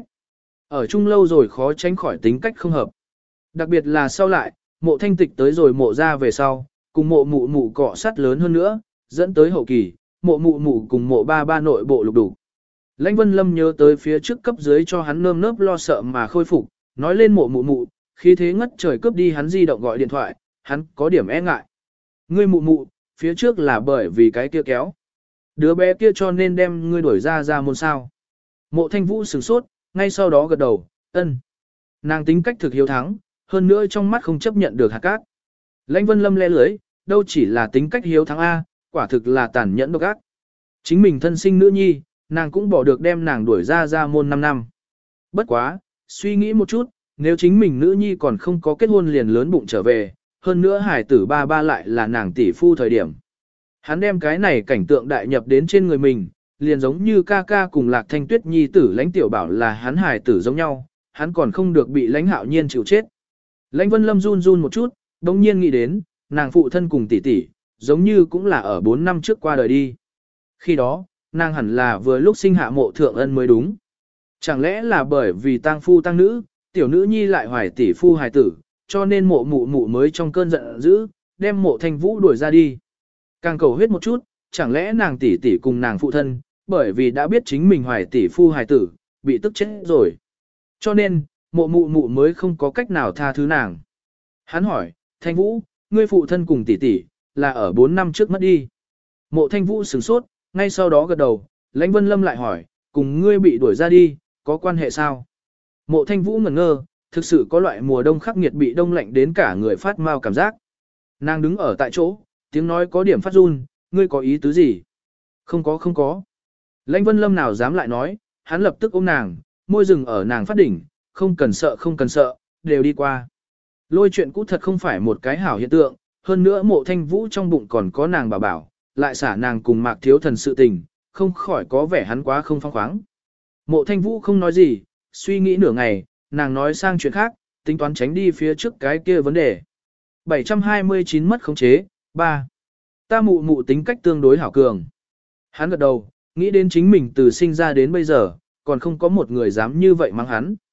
Speaker 1: Ở chung lâu rồi khó tránh khỏi tính cách không hợp. Đặc biệt là sau lại, mộ thanh tịch tới rồi mộ ra về sau, cùng mộ mụ mụ cọ sát lớn hơn nữa, dẫn tới hậu kỳ, mộ mụ mụ cùng mộ ba ba nội bộ lục đủ. Lãnh Vân Lâm nhớ tới phía trước cấp dưới cho hắn nơm nớp lo sợ mà khôi phục, nói lên mộ mụ mụ, khi thế ngất trời cướp đi hắn di động gọi điện thoại, hắn có điểm e ngại. Ngươi mụ mụ, phía trước là bởi vì cái kia kéo. Đứa bé kia cho nên đem ngươi đuổi ra ra môn sao. Mộ Thanh Vũ sửng sốt, ngay sau đó gật đầu, ân. Nàng tính cách thực hiếu thắng, hơn nữa trong mắt không chấp nhận được hạt cát. Lãnh Vân Lâm le lưới, đâu chỉ là tính cách hiếu thắng A, quả thực là tàn nhẫn độc ác. Chính mình thân sinh nữ nhi, nàng cũng bỏ được đem nàng đuổi ra ra môn năm năm. Bất quá, suy nghĩ một chút, nếu chính mình nữ nhi còn không có kết hôn liền lớn bụng trở về, hơn nữa hải tử ba ba lại là nàng tỷ phu thời điểm. Hắn đem cái này cảnh tượng đại nhập đến trên người mình, liền giống như ca ca cùng Lạc Thanh Tuyết nhi tử Lãnh Tiểu Bảo là hắn hải tử giống nhau, hắn còn không được bị Lãnh Hạo Nhiên chịu chết. Lãnh Vân Lâm run run một chút, đồng nhiên nghĩ đến, nàng phụ thân cùng tỷ tỷ, giống như cũng là ở bốn năm trước qua đời đi. Khi đó, nàng hẳn là vừa lúc sinh hạ mộ thượng ân mới đúng. Chẳng lẽ là bởi vì tang phu tang nữ, tiểu nữ nhi lại hoài tỷ phu hài tử, cho nên mộ mụ mụ mới trong cơn giận dữ, đem mộ Thanh Vũ đuổi ra đi. Càng cầu huyết một chút, chẳng lẽ nàng tỷ tỷ cùng nàng phụ thân, bởi vì đã biết chính mình hoài tỷ phu hài tử, bị tức chết rồi. Cho nên, mộ mụ mụ mới không có cách nào tha thứ nàng. Hắn hỏi, Thanh Vũ, ngươi phụ thân cùng tỷ tỷ, là ở bốn năm trước mất đi. Mộ Thanh Vũ sửng sốt, ngay sau đó gật đầu, Lãnh Vân Lâm lại hỏi, cùng ngươi bị đuổi ra đi, có quan hệ sao? Mộ Thanh Vũ ngẩn ngơ, thực sự có loại mùa đông khắc nghiệt bị đông lạnh đến cả người phát mau cảm giác. Nàng đứng ở tại chỗ, tiếng nói có điểm phát run, ngươi có ý tứ gì? Không có không có. Lãnh Vân Lâm nào dám lại nói, hắn lập tức ôm nàng, môi rừng ở nàng phát đỉnh, không cần sợ không cần sợ, đều đi qua. Lôi chuyện cũ thật không phải một cái hảo hiện tượng, hơn nữa Mộ Thanh Vũ trong bụng còn có nàng bảo bảo, lại xả nàng cùng Mạc Thiếu Thần sự tình, không khỏi có vẻ hắn quá không phong khoáng. Mộ Thanh Vũ không nói gì, suy nghĩ nửa ngày, nàng nói sang chuyện khác, tính toán tránh đi phía trước cái kia vấn đề. bảy trăm hai mươi chín mất khống chế, ba. Ta mụ mụ tính cách tương đối hảo cường. Hắn gật đầu, nghĩ đến chính mình từ sinh ra đến bây giờ, còn không có một người dám như vậy mắng hắn.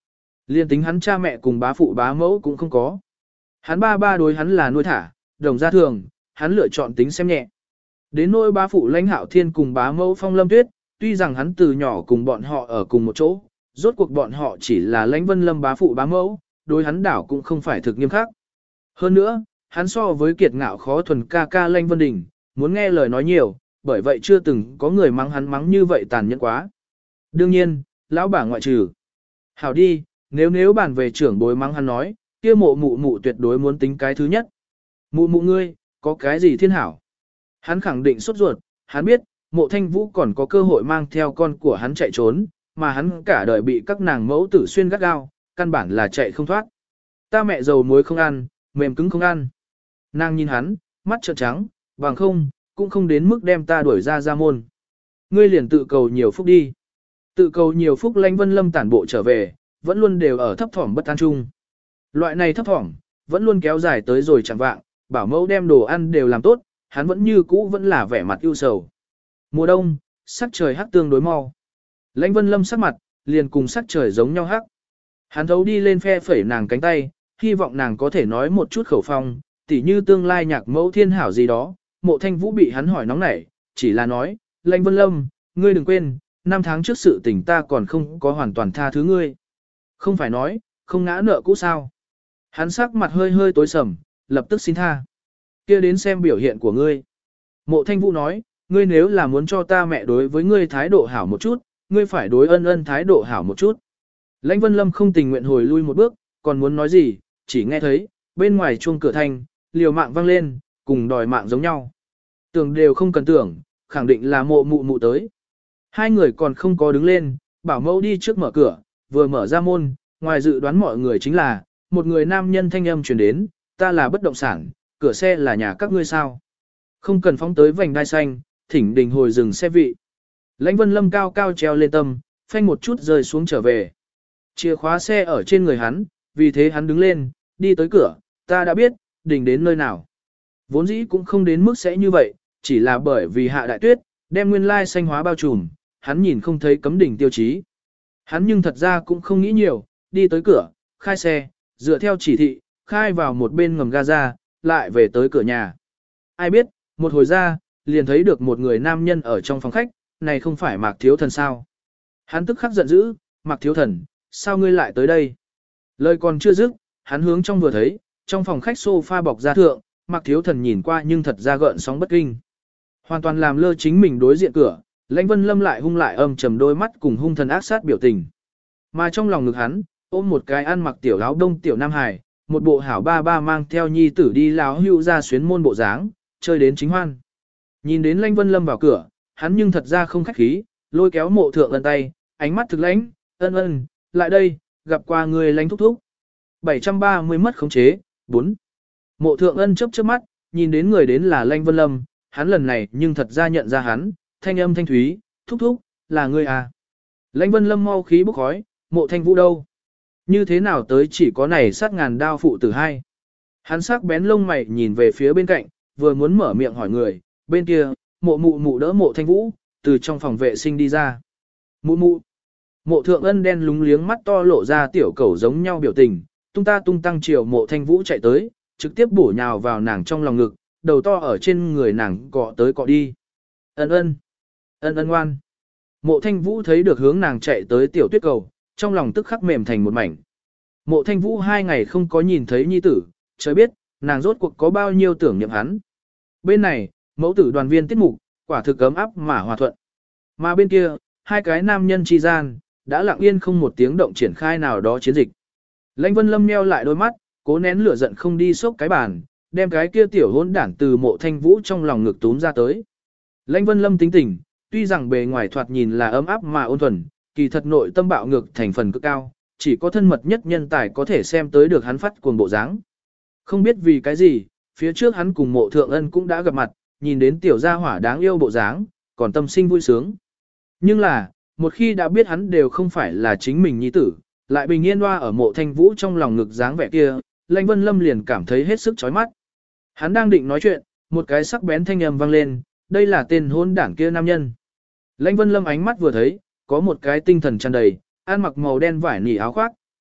Speaker 1: Liên tính hắn cha mẹ cùng bá phụ bá mẫu cũng không có. Hắn ba ba đối hắn là nuôi thả, đồng gia thường, hắn lựa chọn tính xem nhẹ. Đến nỗi bá phụ Lãnh Hạo Thiên cùng bá mẫu Phong Lâm Tuyết, tuy rằng hắn từ nhỏ cùng bọn họ ở cùng một chỗ, rốt cuộc bọn họ chỉ là Lãnh Vân Lâm bá phụ bá mẫu, đối hắn đảo cũng không phải thực nghiêm khắc. Hơn nữa, hắn so với kiệt ngạo khó thuần ca ca Lãnh Vân Đình, muốn nghe lời nói nhiều, bởi vậy chưa từng có người mắng hắn mắng như vậy tàn nhẫn quá. Đương nhiên, lão bà ngoại trừ. Hảo đi, nếu nếu bàn về trưởng bối mắng hắn nói, kia mộ mụ mụ tuyệt đối muốn tính cái thứ nhất. Mụ mụ ngươi, có cái gì thiên hảo? Hắn khẳng định sốt ruột, hắn biết, mộ thanh vũ còn có cơ hội mang theo con của hắn chạy trốn, mà hắn cả đời bị các nàng mẫu tử xuyên gắt gao, căn bản là chạy không thoát. Ta mẹ dầu muối không ăn, mềm cứng không ăn. Nàng nhìn hắn, mắt trợn trắng, bằng không, cũng không đến mức đem ta đuổi ra ra môn. Ngươi liền tự cầu nhiều phúc đi. Tự cầu nhiều phúc Lãnh Vân Lâm tản bộ trở về, vẫn luôn đều ở thấp thỏm bất an chung. Loại này thấp thỏm, vẫn luôn kéo dài tới rồi chẳng vạng, bảo mẫu đem đồ ăn đều làm tốt, hắn vẫn như cũ vẫn là vẻ mặt ưu sầu. Mùa đông, sắc trời hắc tương đối mau. Lãnh Vân Lâm sắc mặt, liền cùng sắc trời giống nhau hắc. Hắn thấu đi lên phe phẩy nàng cánh tay, hy vọng nàng có thể nói một chút khẩu phong, tỉ như tương lai nhạc mẫu thiên hảo gì đó. Mộ Thanh Vũ bị hắn hỏi nóng nảy, chỉ là nói, Lãnh Vân Lâm, ngươi đừng quên, năm tháng trước sự tình ta còn không có hoàn toàn tha thứ ngươi. Không phải nói, không ngã nợ cũ sao. Hắn sắc mặt hơi hơi tối sầm, lập tức xin tha. Kia đến xem biểu hiện của ngươi. Mộ Thanh Vũ nói, ngươi nếu là muốn cho ta mẹ đối với ngươi thái độ hảo một chút, ngươi phải đối ân ân thái độ hảo một chút. Lãnh Vân Lâm không tình nguyện hồi lui một bước, còn muốn nói gì, chỉ nghe thấy, bên ngoài chuông cửa thanh, liều mạng vang lên, cùng đòi mạng giống nhau. Tưởng đều không cần tưởng, khẳng định là mộ mụ mụ tới. Hai người còn không có đứng lên, bảo mẫu đi trước mở cửa, vừa mở ra môn, ngoài dự đoán mọi người chính là, một người nam nhân thanh âm truyền đến, ta là bất động sản, cửa xe là nhà các ngươi sao. Không cần phóng tới vành đai xanh, thỉnh đình hồi dừng xe vị. Lãnh Vân Lâm cao cao treo lên tâm, phanh một chút rơi xuống trở về. Chìa khóa xe ở trên người hắn, vì thế hắn đứng lên, đi tới cửa, ta đã biết, đình đến nơi nào. Vốn dĩ cũng không đến mức sẽ như vậy, chỉ là bởi vì hạ đại tuyết, đem nguyên lai xanh hóa bao trùm, hắn nhìn không thấy cấm đỉnh tiêu chí. Hắn nhưng thật ra cũng không nghĩ nhiều, đi tới cửa, khai xe, dựa theo chỉ thị, khai vào một bên ngầm gaza, lại về tới cửa nhà. Ai biết, một hồi ra, liền thấy được một người nam nhân ở trong phòng khách, này không phải Mạc Thiếu Thần sao. Hắn tức khắc giận dữ, Mạc Thiếu Thần, sao ngươi lại tới đây? Lời còn chưa dứt, hắn hướng trong vừa thấy, trong phòng khách sofa bọc da thượng, Mạc Thiếu Thần nhìn qua nhưng thật ra gợn sóng bất kinh. Hoàn toàn làm lơ chính mình đối diện cửa, Lãnh Vân Lâm lại hung lại âm trầm đôi mắt cùng hung thần ác sát biểu tình. Mà trong lòng ngực hắn, ôm một cái ăn mặc tiểu áo đông tiểu nam hài, một bộ hảo ba ba mang theo nhi tử đi láo hưu ra xuyến môn bộ dáng, chơi đến chính hoan. Nhìn đến Lãnh Vân Lâm vào cửa, hắn nhưng thật ra không khách khí, lôi kéo mộ thượng ân tay, ánh mắt thực lãnh, ân ân, lại đây, gặp qua người Lãnh thúc thúc. bảy trăm ba mươi mất khống chế, bốn. Mộ thượng ân chớp chớp mắt, nhìn đến người đến là Lãnh Vân Lâm, hắn lần này nhưng thật ra nhận ra hắn, thanh âm thanh thúy, thúc thúc, là ngươi à. Lãnh Vân Lâm mau khí bốc khói, Mộ Thanh Vũ đâu? Như thế nào tới chỉ có này sát ngàn đao phụ tử hai? Hắn sắc bén lông mày nhìn về phía bên cạnh, vừa muốn mở miệng hỏi người, bên kia, mộ mụ mụ đỡ Mộ Thanh Vũ, từ trong phòng vệ sinh đi ra. Mụ mụ. Mộ thượng ân đen lúng liếng mắt to lộ ra tiểu cẩu giống nhau biểu tình, tung ta tung tăng chiều Mộ Thanh Vũ chạy tới, trực tiếp bổ nhào vào nàng trong lòng ngực, đầu to ở trên người nàng cọ tới cọ đi. Ân ân. Ân ân ngoan. Mộ Thanh Vũ thấy được hướng nàng chạy tới tiểu tuyết cầu, trong lòng tức khắc mềm thành một mảnh. Mộ Thanh Vũ hai ngày không có nhìn thấy nhi tử, trời biết, nàng rốt cuộc có bao nhiêu tưởng niệm hắn. Bên này, mẫu tử đoàn viên tiết mục, quả thực ấm áp mà hòa thuận. Mà bên kia, hai cái nam nhân chi gian, đã lặng yên không một tiếng động triển khai nào đó chiến dịch. Lãnh Vân Lâm nheo lại đôi mắt, cố nén lửa giận không đi xốc cái bàn, đem cái kia tiểu hỗn đản từ Mộ Thanh Vũ trong lòng ngực túm ra tới. Lãnh Vân Lâm tính tình, tuy rằng bề ngoài thoạt nhìn là ấm áp mà ôn thuần, kỳ thật nội tâm bạo ngược thành phần cực cao, chỉ có thân mật nhất nhân tài có thể xem tới được hắn phát cuồng bộ dáng. Không biết vì cái gì, phía trước hắn cùng Mộ Thượng Ân cũng đã gặp mặt, nhìn đến tiểu gia hỏa đáng yêu bộ dáng, còn tâm sinh vui sướng. Nhưng là, một khi đã biết hắn đều không phải là chính mình nhi tử, lại bình yên hoa ở Mộ Thanh Vũ trong lòng ngực dáng vẻ kia, Lãnh Vân Lâm liền cảm thấy hết sức chói mắt. Hắn đang định nói chuyện, một cái sắc bén thanh âm vang lên, đây là tên hôn đảng kia nam nhân. Lãnh Vân Lâm ánh mắt vừa thấy, có một cái tinh thần tràn đầy, ăn mặc màu đen vải nỉ áo khoác,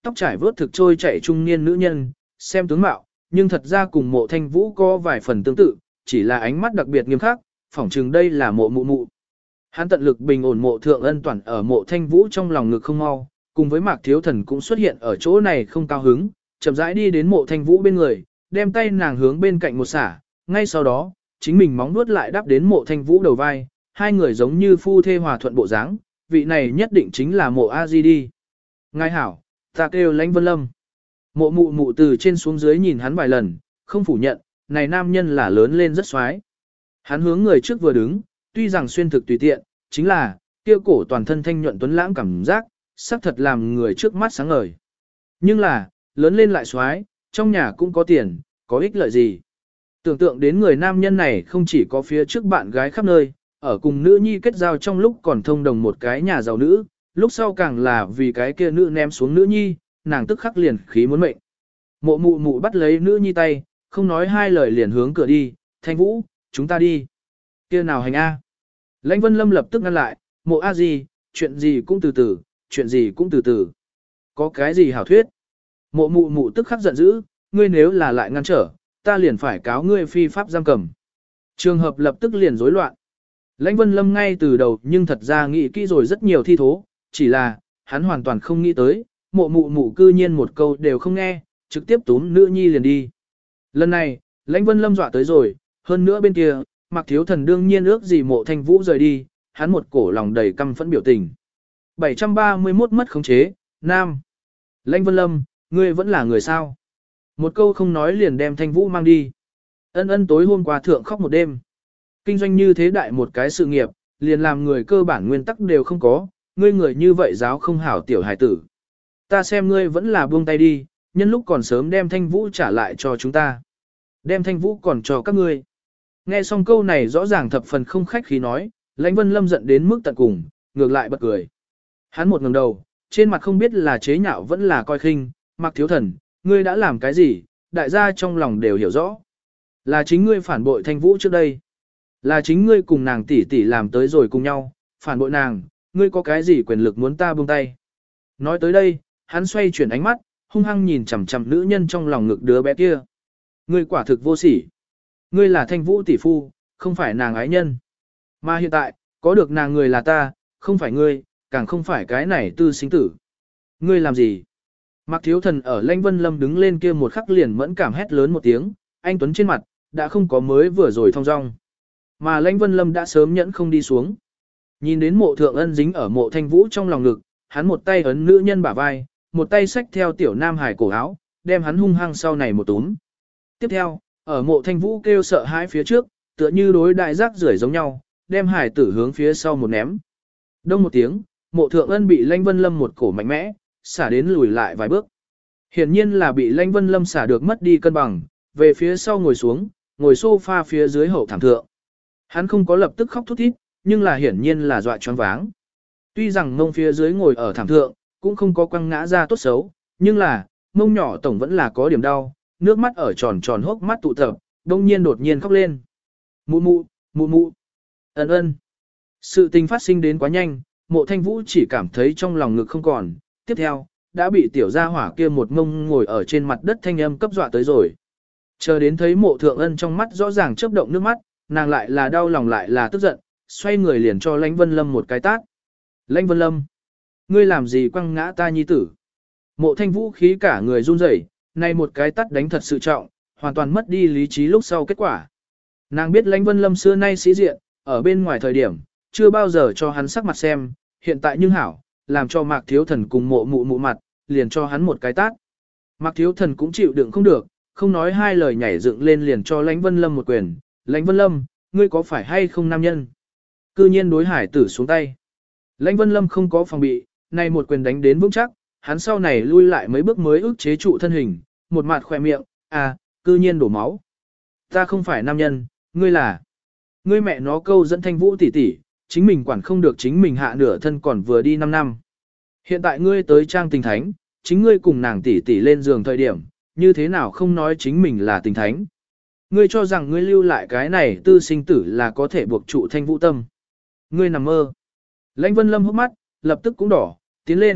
Speaker 1: tóc trải vớt thực trôi chảy trung niên nữ nhân, xem tướng mạo, nhưng thật ra cùng mộ thanh vũ có vài phần tương tự, chỉ là ánh mắt đặc biệt nghiêm khắc, phỏng chừng đây là mộ mụ mụ. Hắn tận lực bình ổn mộ thượng ân toàn ở mộ thanh vũ trong lòng ngực không mau, cùng với mạc thiếu thần cũng xuất hiện ở chỗ này không cao hứng, chậm rãi đi đến mộ thanh vũ bên người, đem tay nàng hướng bên cạnh một xả, ngay sau đó, chính mình móng nuốt lại đắp đến mộ thanh vũ đầu vai, hai người giống như phu thê hòa thuận bộ dáng, vị này nhất định chính là mộ A Di đi. Ngài hảo, ta kêu Lãnh Vân Lâm. Mộ mụ mụ từ trên xuống dưới nhìn hắn vài lần, không phủ nhận, này nam nhân là lớn lên rất xoái. Hắn hướng người trước vừa đứng, tuy rằng xuyên thực tùy tiện, chính là, kia cổ toàn thân thanh nhuận tuấn lãng cảm giác, sắc thật làm người trước mắt sáng ngời. Nhưng là, lớn lên lại xoái, trong nhà cũng có tiền, có ích lợi gì. Tưởng tượng đến người nam nhân này không chỉ có phía trước bạn gái khắp nơi, ở cùng nữ nhi kết giao trong lúc còn thông đồng một cái nhà giàu nữ, lúc sau càng là vì cái kia nữ ném xuống nữ nhi, nàng tức khắc liền khí muốn mệnh. Mộ mụ mụ bắt lấy nữ nhi tay, không nói hai lời liền hướng cửa đi, Thanh Vũ, chúng ta đi. Kia nào hành A. Lãnh Vân Lâm lập tức ngăn lại, mộ A gì, chuyện gì cũng từ từ, chuyện gì cũng từ từ. Có cái gì hảo thuyết. Mộ mụ mụ tức khắc giận dữ, ngươi nếu là lại ngăn trở, ta liền phải cáo ngươi phi pháp giam cầm. Trường hợp lập tức liền rối loạn. Lãnh Vân Lâm ngay từ đầu nhưng thật ra nghĩ kỹ rồi rất nhiều thi thố, chỉ là, hắn hoàn toàn không nghĩ tới, mộ mụ mụ cư nhiên một câu đều không nghe, trực tiếp túm nữ nhi liền đi. Lần này, Lãnh Vân Lâm dọa tới rồi, hơn nữa bên kia, Mạc Thiếu Thần đương nhiên ước gì mộ thanh vũ rời đi, hắn một cổ lòng đầy căm phẫn biểu tình. bảy trăm ba mươi mốt mất khống chế, Nam. Lãnh Vân Lâm, ngươi vẫn là người sao? Một câu không nói liền đem thanh vũ mang đi. Ân ân tối hôm qua thượng khóc một đêm. Kinh doanh như thế đại một cái sự nghiệp, liền làm người cơ bản nguyên tắc đều không có, ngươi người như vậy giáo không hảo tiểu hải tử. Ta xem ngươi vẫn là buông tay đi, nhân lúc còn sớm đem thanh vũ trả lại cho chúng ta. Đem thanh vũ còn cho các ngươi. Nghe xong câu này rõ ràng thập phần không khách khí nói, Lãnh Vân Lâm giận đến mức tận cùng, ngược lại bật cười. Hắn một ngẩng đầu, trên mặt không biết là chế nhạo vẫn là coi khinh, Mạc Thiếu Thần, ngươi đã làm cái gì, đại gia trong lòng đều hiểu rõ. Là chính ngươi phản bội thanh vũ trước đây. Là chính ngươi cùng nàng tỷ tỷ làm tới rồi cùng nhau, phản bội nàng, ngươi có cái gì quyền lực muốn ta buông tay. Nói tới đây, hắn xoay chuyển ánh mắt, hung hăng nhìn chằm chằm nữ nhân trong lòng ngực đứa bé kia. Ngươi quả thực vô sỉ. Ngươi là thanh vũ tỷ phu, không phải nàng ái nhân. Mà hiện tại, có được nàng người là ta, không phải ngươi, càng không phải cái này tư sinh tử. Ngươi làm gì? Mạc Thiếu Thần ở Lãnh Vân Lâm đứng lên kia một khắc liền mẫn cảm hét lớn một tiếng, anh Tuấn trên mặt, đã không có mới vừa rồi thong dong. Mà Lãnh Vân Lâm đã sớm nhẫn không đi xuống. Nhìn đến mộ thượng ân dính ở mộ thanh vũ trong lòng ngực, hắn một tay ấn nữ nhân bả vai, một tay xách theo tiểu nam hải cổ áo, đem hắn hung hăng sau này một túm. Tiếp theo, ở mộ thanh vũ kêu sợ hãi phía trước, tựa như đối đại giác rưởi giống nhau, đem hải tử hướng phía sau một ném. Đông một tiếng, mộ thượng ân bị Lãnh Vân Lâm một cổ mạnh mẽ, xả đến lùi lại vài bước. Hiển nhiên là bị Lãnh Vân Lâm xả được mất đi cân bằng, về phía sau ngồi xuống, ngồi sofa phía dưới hậu thảm thượng. Hắn không có lập tức khóc thút thít, nhưng là hiển nhiên là dọa choáng váng. Tuy rằng mông phía dưới ngồi ở thảm thượng, cũng không có quăng ngã ra tốt xấu, nhưng là, mông nhỏ tổng vẫn là có điểm đau, nước mắt ở tròn tròn hốc mắt tụ tập, đông nhiên đột nhiên khóc lên. Mụ mụ, mụ mụ, ân ân. Sự tình phát sinh đến quá nhanh, mộ thanh vũ chỉ cảm thấy trong lòng ngực không còn, tiếp theo, đã bị tiểu gia hỏa kia một mông ngồi ở trên mặt đất thanh âm cấp dọa tới rồi. Chờ đến thấy mộ thượng ân trong mắt rõ ràng chớp động nước mắt, nàng lại là đau lòng lại là tức giận, xoay người liền cho Lãnh Vân Lâm một cái tát. Lãnh Vân Lâm, ngươi làm gì quăng ngã ta nhi tử? Mộ thanh vũ khí cả người run rẩy, này một cái tát đánh thật sự trọng, hoàn toàn mất đi lý trí lúc sau kết quả. Nàng biết Lãnh Vân Lâm xưa nay sĩ diện, ở bên ngoài thời điểm, chưa bao giờ cho hắn sắc mặt xem, hiện tại nhưng hảo, làm cho Mạc Thiếu Thần cùng mộ mụ mụ mặt, liền cho hắn một cái tát. Mạc Thiếu Thần cũng chịu đựng không được, không nói hai lời nhảy dựng lên liền cho Lãnh Vân Lâm một quyền. Lãnh Vân Lâm, ngươi có phải hay không nam nhân? Cư nhiên đối hải tử xuống tay. Lãnh Vân Lâm không có phòng bị, này một quyền đánh đến vững chắc, hắn sau này lui lại mấy bước mới ức chế trụ thân hình, một mặt khỏe miệng, à, cư nhiên đổ máu. Ta không phải nam nhân, ngươi là. Ngươi mẹ nó câu dẫn thanh vũ tỷ tỷ, chính mình quản không được chính mình hạ nửa thân còn vừa đi năm năm. Hiện tại ngươi tới trang tình thánh, chính ngươi cùng nàng tỷ tỷ lên giường thời điểm, như thế nào không nói chính mình là tình thánh. Ngươi cho rằng ngươi lưu lại cái này tư sinh tử là có thể buộc trụ thanh vũ tâm. Ngươi nằm mơ. Lãnh Vân Lâm hốc mắt, lập tức cũng đỏ, tiến lên,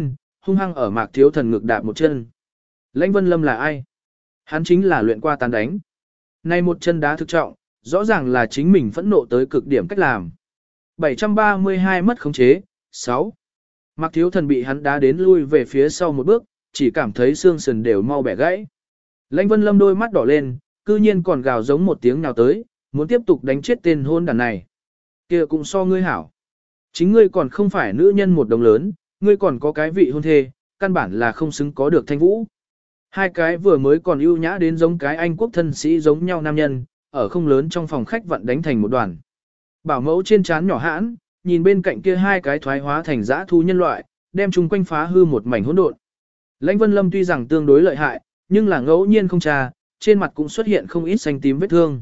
Speaker 1: hung hăng ở Mạc Thiếu Thần ngực đạp một chân. Lãnh Vân Lâm là ai? Hắn chính là luyện qua tán đánh. Nay một chân đá thực trọng, rõ ràng là chính mình phẫn nộ tới cực điểm cách làm. bảy trăm ba mươi hai mất khống chế, sáu. Mạc Thiếu Thần bị hắn đá đến lui về phía sau một bước, chỉ cảm thấy xương sườn đều mau bẻ gãy. Lãnh Vân Lâm đôi mắt đỏ lên, cư nhiên còn gào giống một tiếng nào tới, muốn tiếp tục đánh chết tên hôn đàn này. Kia cũng so ngươi hảo. Chính ngươi còn không phải nữ nhân một đồng lớn, ngươi còn có cái vị hôn thê, căn bản là không xứng có được Thanh Vũ. Hai cái vừa mới còn ưu nhã đến giống cái anh quốc thân sĩ giống nhau nam nhân, ở không lớn trong phòng khách vận đánh thành một đoàn. Bảo mẫu trên trán nhỏ hãn, nhìn bên cạnh kia hai cái thoái hóa thành dã thú nhân loại, đem chung quanh phá hư một mảnh hỗn độn. Lãnh Vân Lâm tuy rằng tương đối lợi hại, nhưng là ngẫu nhiên không trà, trên mặt cũng xuất hiện không ít xanh tím vết thương.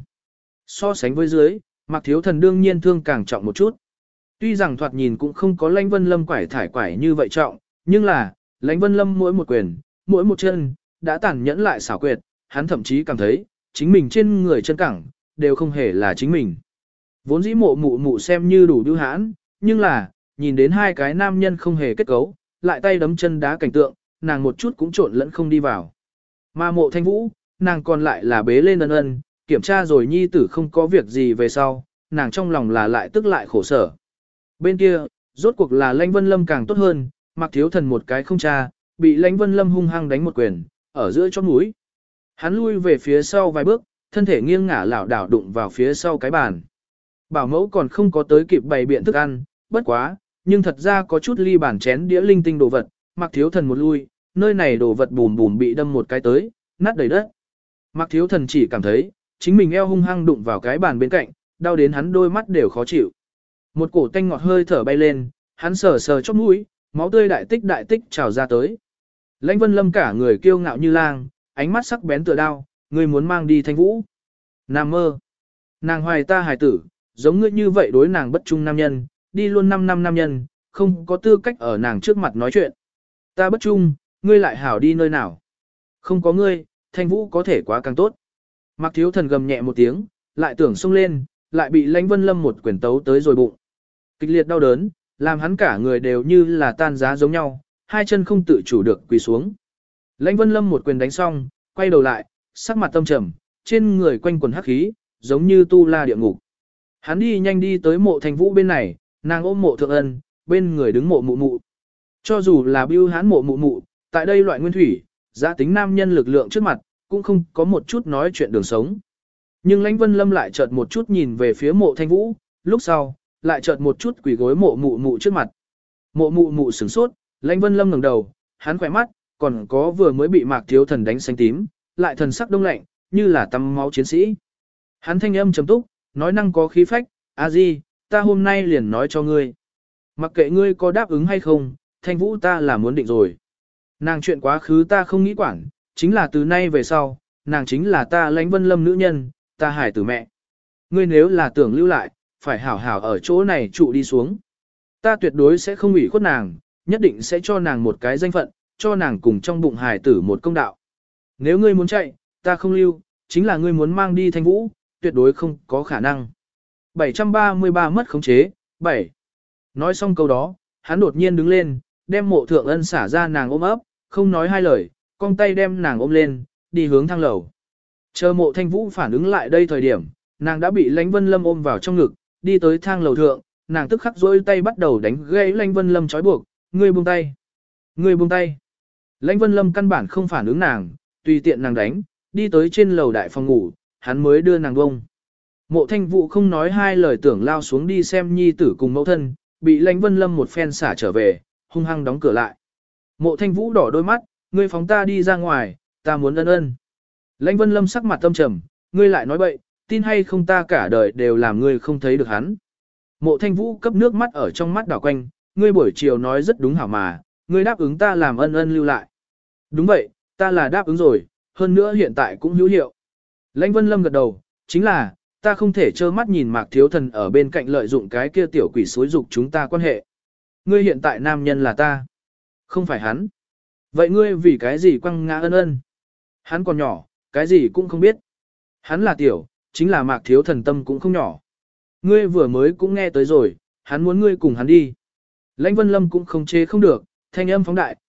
Speaker 1: So sánh với dưới, Mạc Thiếu Thần đương nhiên thương càng trọng một chút. Tuy rằng thoạt nhìn cũng không có Lãnh Vân Lâm quải thải quải như vậy trọng, nhưng là, Lãnh Vân Lâm mỗi một quyền, mỗi một chân, đã tàn nhẫn lại xảo quyệt, hắn thậm chí cảm thấy, chính mình trên người chân cẳng, đều không hề là chính mình. Vốn dĩ mộ mụ mụ xem như đủ bưu hãn, nhưng là, nhìn đến hai cái nam nhân không hề kết cấu, lại tay đấm chân đá cảnh tượng, nàng một chút cũng trộn lẫn không đi vào. Mà mộ Thanh Vũ, nàng còn lại là bế lên ân ân, kiểm tra rồi nhi tử không có việc gì về sau, nàng trong lòng là lại tức lại khổ sở. Bên kia, rốt cuộc là Lãnh Vân Lâm càng tốt hơn, Mạc Thiếu Thần một cái không tra, bị Lãnh Vân Lâm hung hăng đánh một quyền, ở giữa chót mũi. Hắn lui về phía sau vài bước, thân thể nghiêng ngả lảo đảo đụng vào phía sau cái bàn. Bảo mẫu còn không có tới kịp bày biện thức ăn, bất quá, nhưng thật ra có chút ly bàn chén đĩa linh tinh đồ vật, Mạc Thiếu Thần một lui, nơi này đồ vật bùm bùm bị đâm một cái tới, nát đầy đất. Mạc Thiếu Thần chỉ cảm thấy, chính mình eo hung hăng đụng vào cái bàn bên cạnh, đau đến hắn đôi mắt đều khó chịu. Một cổ tanh ngọt hơi thở bay lên, hắn sờ sờ chóp mũi, máu tươi đại tích đại tích trào ra tới. Lãnh Vân Lâm cả người kiêu ngạo như lang, ánh mắt sắc bén tựa đao, ngươi muốn mang đi Thanh Vũ. Nam mơ. Nàng hoài ta hài tử, giống ngươi như vậy đối nàng bất trung nam nhân, đi luôn năm năm nam nhân, không có tư cách ở nàng trước mặt nói chuyện. Ta bất trung, ngươi lại hảo đi nơi nào. Không có ngươi, Thanh Vũ có thể quá càng tốt. Mạc Thiếu Thần gầm nhẹ một tiếng, lại tưởng xông lên, lại bị Lãnh Vân Lâm một quyền tấu tới rồi bụng. Kịch liệt đau đớn, làm hắn cả người đều như là tan giá giống nhau, hai chân không tự chủ được quỳ xuống. Lãnh Vân Lâm một quyền đánh xong, quay đầu lại, sắc mặt tâm trầm, trên người quanh quần hắc khí, giống như tu la địa ngục. Hắn đi nhanh đi tới mộ Thanh Vũ bên này, nàng ôm mộ thượng ân, bên người đứng mộ mụ mụ. Cho dù là bưu hán mộ mụ mụ, tại đây loại nguyên thủy, giá tính nam nhân lực lượng trước mặt, cũng không có một chút nói chuyện đường sống. Nhưng Lãnh Vân Lâm lại chợt một chút nhìn về phía mộ Thanh Vũ, lúc sau, lại chợt một chút quỳ gối mộ mụ mụ trước mặt. Mộ mụ mụ sửng sốt, Lãnh Vân Lâm ngẩng đầu, hắn khỏe mắt, còn có vừa mới bị Mạc Thiếu Thần đánh xanh tím, lại thần sắc đông lạnh, như là tắm máu chiến sĩ. Hắn thanh âm trầm túc, nói năng có khí phách, a di, ta hôm nay liền nói cho ngươi. Mặc kệ ngươi có đáp ứng hay không, Thanh Vũ ta là muốn định rồi. Nàng chuyện quá khứ ta không nghĩ quản, chính là từ nay về sau, nàng chính là ta Lãnh Vân Lâm nữ nhân, ta hải tử mẹ. Ngươi nếu là tưởng lưu lại, phải hảo hảo ở chỗ này trụ đi xuống. Ta tuyệt đối sẽ không ủy khuất nàng, nhất định sẽ cho nàng một cái danh phận, cho nàng cùng trong bụng hải tử một công đạo. Nếu ngươi muốn chạy, ta không lưu, chính là ngươi muốn mang đi Thanh Vũ, tuyệt đối không có khả năng. bảy trăm ba mươi ba mất khống chế, bảy. Nói xong câu đó, hắn đột nhiên đứng lên, đem mộ thượng ân xả ra nàng ôm ấp, không nói hai lời, cong tay đem nàng ôm lên, đi hướng thang lầu. Chờ mộ Thanh Vũ phản ứng lại đây thời điểm, nàng đã bị Lãnh Vân Lâm ôm vào trong ngực, đi tới thang lầu thượng, nàng tức khắc rỗi tay bắt đầu đánh gãy Lãnh Vân Lâm trói buộc, ngươi buông tay, ngươi buông tay. Lãnh Vân Lâm căn bản không phản ứng nàng, tùy tiện nàng đánh, đi tới trên lầu đại phòng ngủ, hắn mới đưa nàng bông. Mộ Thanh Vũ không nói hai lời tưởng lao xuống đi xem nhi tử cùng mẫu thân, bị Lãnh Vân Lâm một phen xả trở về, hung hăng đóng cửa lại. Mộ Thanh Vũ đỏ đôi mắt, ngươi phóng ta đi ra ngoài, ta muốn ân ân. Lãnh Vân Lâm sắc mặt tâm trầm, ngươi lại nói bậy, tin hay không ta cả đời đều làm ngươi không thấy được hắn. Mộ Thanh Vũ cấp nước mắt ở trong mắt đảo quanh, ngươi buổi chiều nói rất đúng hảo mà, ngươi đáp ứng ta làm ân ân lưu lại. Đúng vậy, ta là đáp ứng rồi, hơn nữa hiện tại cũng hữu hiệu. Lãnh Vân Lâm gật đầu, chính là, ta không thể trơ mắt nhìn Mạc Thiếu Thần ở bên cạnh lợi dụng cái kia tiểu quỷ xối dục chúng ta quan hệ. Ngươi hiện tại nam nhân là ta, không phải hắn. Vậy ngươi vì cái gì quăng ngã ân ân? Hắn còn nhỏ, cái gì cũng không biết. Hắn là tiểu, chính là Mạc Thiếu Thần tâm cũng không nhỏ. Ngươi vừa mới cũng nghe tới rồi, hắn muốn ngươi cùng hắn đi. Lãnh Vân Lâm cũng không chế không được, thanh âm phóng đại,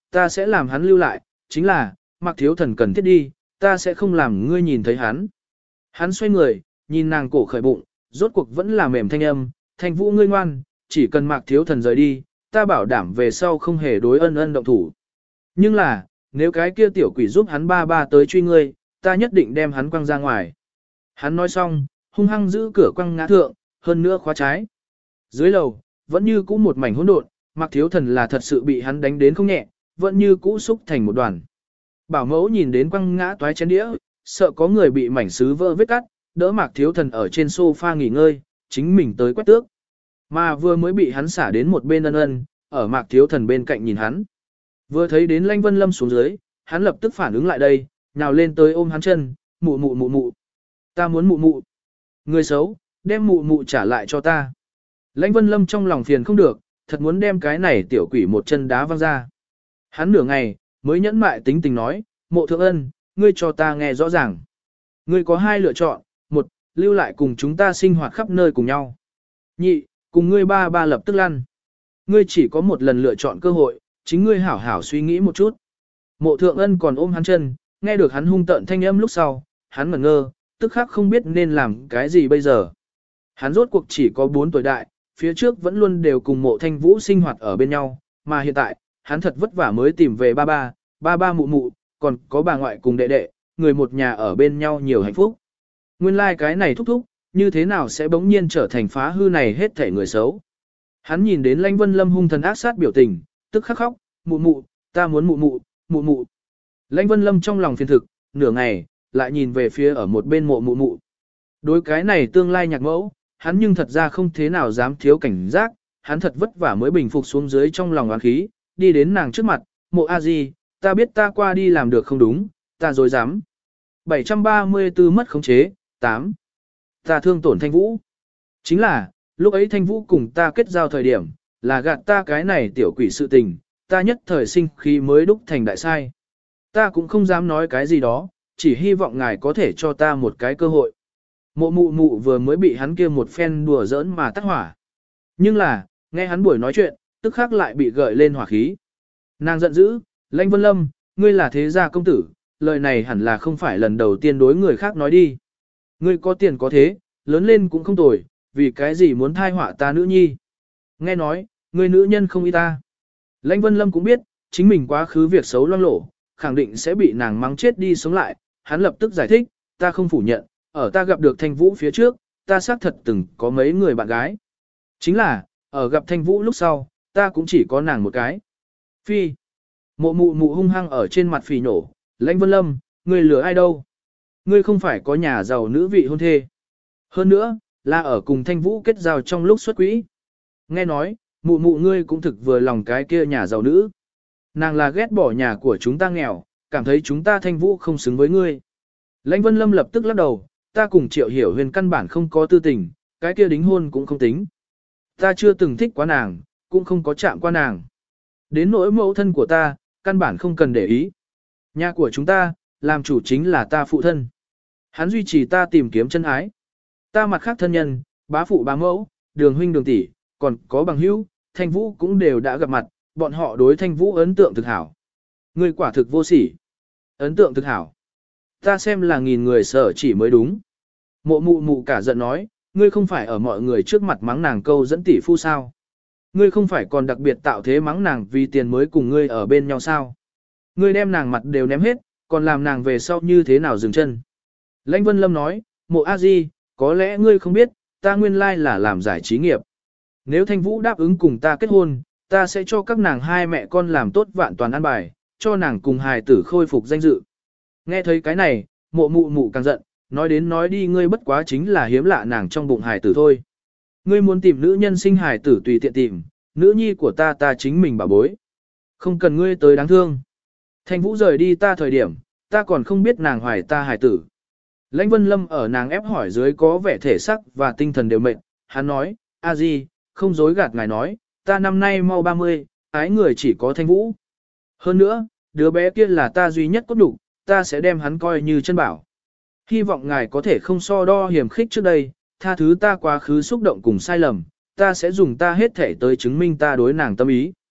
Speaker 1: ta sẽ làm hắn lưu lại, chính là, Mạc Thiếu Thần cần thiết đi, ta sẽ không làm ngươi nhìn thấy hắn. Hắn xoay người, nhìn nàng cổ khởi bụng, rốt cuộc vẫn là mềm thanh âm, Thanh Vũ ngươi ngoan, chỉ cần Mạc Thiếu Thần rời đi, ta bảo đảm về sau không hề đối ân ân động thủ. Nhưng là, nếu cái kia tiểu quỷ giúp hắn ba ba tới truy ngươi, ta nhất định đem hắn quăng ra ngoài. Hắn nói xong, hung hăng giữ cửa quăng ngã thượng, hơn nữa khóa trái. Dưới lầu, vẫn như cũ một mảnh hỗn độn, Mạc Thiếu Thần là thật sự bị hắn đánh đến không nhẹ, vẫn như cũ xúc thành một đoàn. Bảo mẫu nhìn đến quăng ngã toái chén đĩa, sợ có người bị mảnh sứ vỡ vết cắt, đỡ Mạc Thiếu Thần ở trên sofa nghỉ ngơi, chính mình tới quét tước. Mà vừa mới bị hắn xả đến một bên ân ân, ở Mạc Thiếu Thần bên cạnh nhìn hắn. Vừa thấy đến Lãnh Vân Lâm xuống dưới, hắn lập tức phản ứng lại đây, nhào lên tới ôm hắn chân, mụ mụ mụ mụ. Ta muốn mụ mụ. Người xấu, đem mụ mụ trả lại cho ta. Lãnh Vân Lâm trong lòng phiền không được, thật muốn đem cái này tiểu quỷ một chân đá văng ra. Hắn nửa ngày, mới nhẫn mại tính tình nói, Mộ Thượng Ân, ngươi cho ta nghe rõ ràng. Ngươi có hai lựa chọn, một, lưu lại cùng chúng ta sinh hoạt khắp nơi cùng nhau. Nhị, cùng ngươi ba ba lập tức lăn. Ngươi chỉ có một lần lựa chọn cơ hội, chính ngươi hảo hảo suy nghĩ một chút. Mộ Thượng Ân còn ôm hắn chân, nghe được hắn hung tợn thanh âm lúc sau, hắn ngẩn ngơ, tức khắc không biết nên làm cái gì bây giờ. Hắn rốt cuộc chỉ có bốn tuổi đại, phía trước vẫn luôn đều cùng Mộ Thanh Vũ sinh hoạt ở bên nhau, mà hiện tại, hắn thật vất vả mới tìm về ba ba, ba ba mụ mụ, còn có bà ngoại cùng đệ đệ, người một nhà ở bên nhau nhiều hạnh phúc. Nguyên lai like cái này thúc thúc, như thế nào sẽ bỗng nhiên trở thành phá hư này hết thể người xấu. Hắn nhìn đến Lãnh Vân Lâm hung thần ác sát biểu tình, tức khắc khóc, mụ mụ, ta muốn mụ mụ, mụ mụ. Lãnh Vân Lâm trong lòng phiền thực, nửa ngày, lại nhìn về phía ở một bên mộ mụ mụ. Đối cái này tương lai nhạc mẫu, hắn nhưng thật ra không thế nào dám thiếu cảnh giác, hắn thật vất vả mới bình phục xuống dưới trong lòng oán khí, đi đến nàng trước mặt, mộ a di, ta biết ta qua đi làm được không đúng, ta dối dám. bảy trăm ba mươi tư mất khống chế, tám. Ta thương tổn Thanh Vũ. Chính là, lúc ấy Thanh Vũ cùng ta kết giao thời điểm, là gạt ta cái này tiểu quỷ sự tình, ta nhất thời sinh khí mới đúc thành đại sai. Ta cũng không dám nói cái gì đó, chỉ hy vọng ngài có thể cho ta một cái cơ hội. Mộ mụ mụ vừa mới bị hắn kia một phen đùa giỡn mà tắt hỏa. Nhưng là, nghe hắn buổi nói chuyện, tức khắc lại bị gợi lên hỏa khí. Nàng giận dữ, Lãnh Vân Lâm, ngươi là thế gia công tử, lời này hẳn là không phải lần đầu tiên đối người khác nói đi. Ngươi có tiền có thế, lớn lên cũng không tồi, vì cái gì muốn thai họa ta nữ nhi. Nghe nói, ngươi nữ nhân không y ta. Lãnh Vân Lâm cũng biết, chính mình quá khứ việc xấu loang lổ, khẳng định sẽ bị nàng mắng chết đi sống lại. Hắn lập tức giải thích, ta không phủ nhận, ở ta gặp được Thanh Vũ phía trước, ta xác thật từng có mấy người bạn gái. Chính là, ở gặp Thanh Vũ lúc sau, ta cũng chỉ có nàng một cái. Phi. Mộ mụ mụ hung hăng ở trên mặt phì nổ, Lãnh Vân Lâm, ngươi lừa ai đâu? Ngươi không phải có nhà giàu nữ vị hôn thê. Hơn nữa, là ở cùng Thanh Vũ kết giao trong lúc xuất quỹ. Nghe nói, mụ mụ ngươi cũng thực vừa lòng cái kia nhà giàu nữ. Nàng là ghét bỏ nhà của chúng ta nghèo, cảm thấy chúng ta Thanh Vũ không xứng với ngươi. Lãnh Vân Lâm lập tức lắc đầu, ta cùng Triệu Hiểu Huyền căn bản không có tư tình, cái kia đính hôn cũng không tính. Ta chưa từng thích quá nàng, cũng không có chạm qua nàng. Đến nỗi mẫu thân của ta, căn bản không cần để ý. Nhà của chúng ta, làm chủ chính là ta phụ thân. Hắn duy trì ta tìm kiếm chân ái. Ta mặt khác thân nhân, bá phụ bá mẫu, đường huynh đường tỷ, còn có bằng hữu, Thanh Vũ cũng đều đã gặp mặt, bọn họ đối Thanh Vũ ấn tượng thực hảo. Ngươi quả thực vô sỉ. Ấn tượng thực hảo. Ta xem là nghìn người sợ chỉ mới đúng. Mộ mụ mụ cả giận nói, ngươi không phải ở mọi người trước mặt mắng nàng câu dẫn tỷ phu sao. Ngươi không phải còn đặc biệt tạo thế mắng nàng vì tiền mới cùng ngươi ở bên nhau sao. Ngươi đem nàng mặt đều ném hết, còn làm nàng về sau như thế nào dừng chân. Lãnh Vân Lâm nói, mộ a di, có lẽ ngươi không biết, ta nguyên lai là làm giải trí nghiệp. Nếu Thanh Vũ đáp ứng cùng ta kết hôn, ta sẽ cho các nàng hai mẹ con làm tốt vạn toàn an bài, cho nàng cùng hài tử khôi phục danh dự. Nghe thấy cái này, mộ mụ mụ càng giận, nói đến nói đi ngươi bất quá chính là hiếm lạ nàng trong bụng hài tử thôi. Ngươi muốn tìm nữ nhân sinh hài tử tùy tiện tìm, nữ nhi của ta ta chính mình bảo bối. Không cần ngươi tới đáng thương. Thanh Vũ rời đi ta thời điểm, ta còn không biết nàng hoài ta hài tử. Lãnh Vân Lâm ở nàng ép hỏi dưới có vẻ thể sắc và tinh thần đều mệt, hắn nói, a di, không dối gạt ngài nói, ta năm nay mau ba mươi, ái người chỉ có Thanh Vũ. Hơn nữa, đứa bé kia là ta duy nhất cốt đủ, ta sẽ đem hắn coi như chân bảo. Hy vọng ngài có thể không so đo hiểm khích trước đây, tha thứ ta quá khứ xúc động cùng sai lầm, ta sẽ dùng ta hết thể tới chứng minh ta đối nàng tâm ý.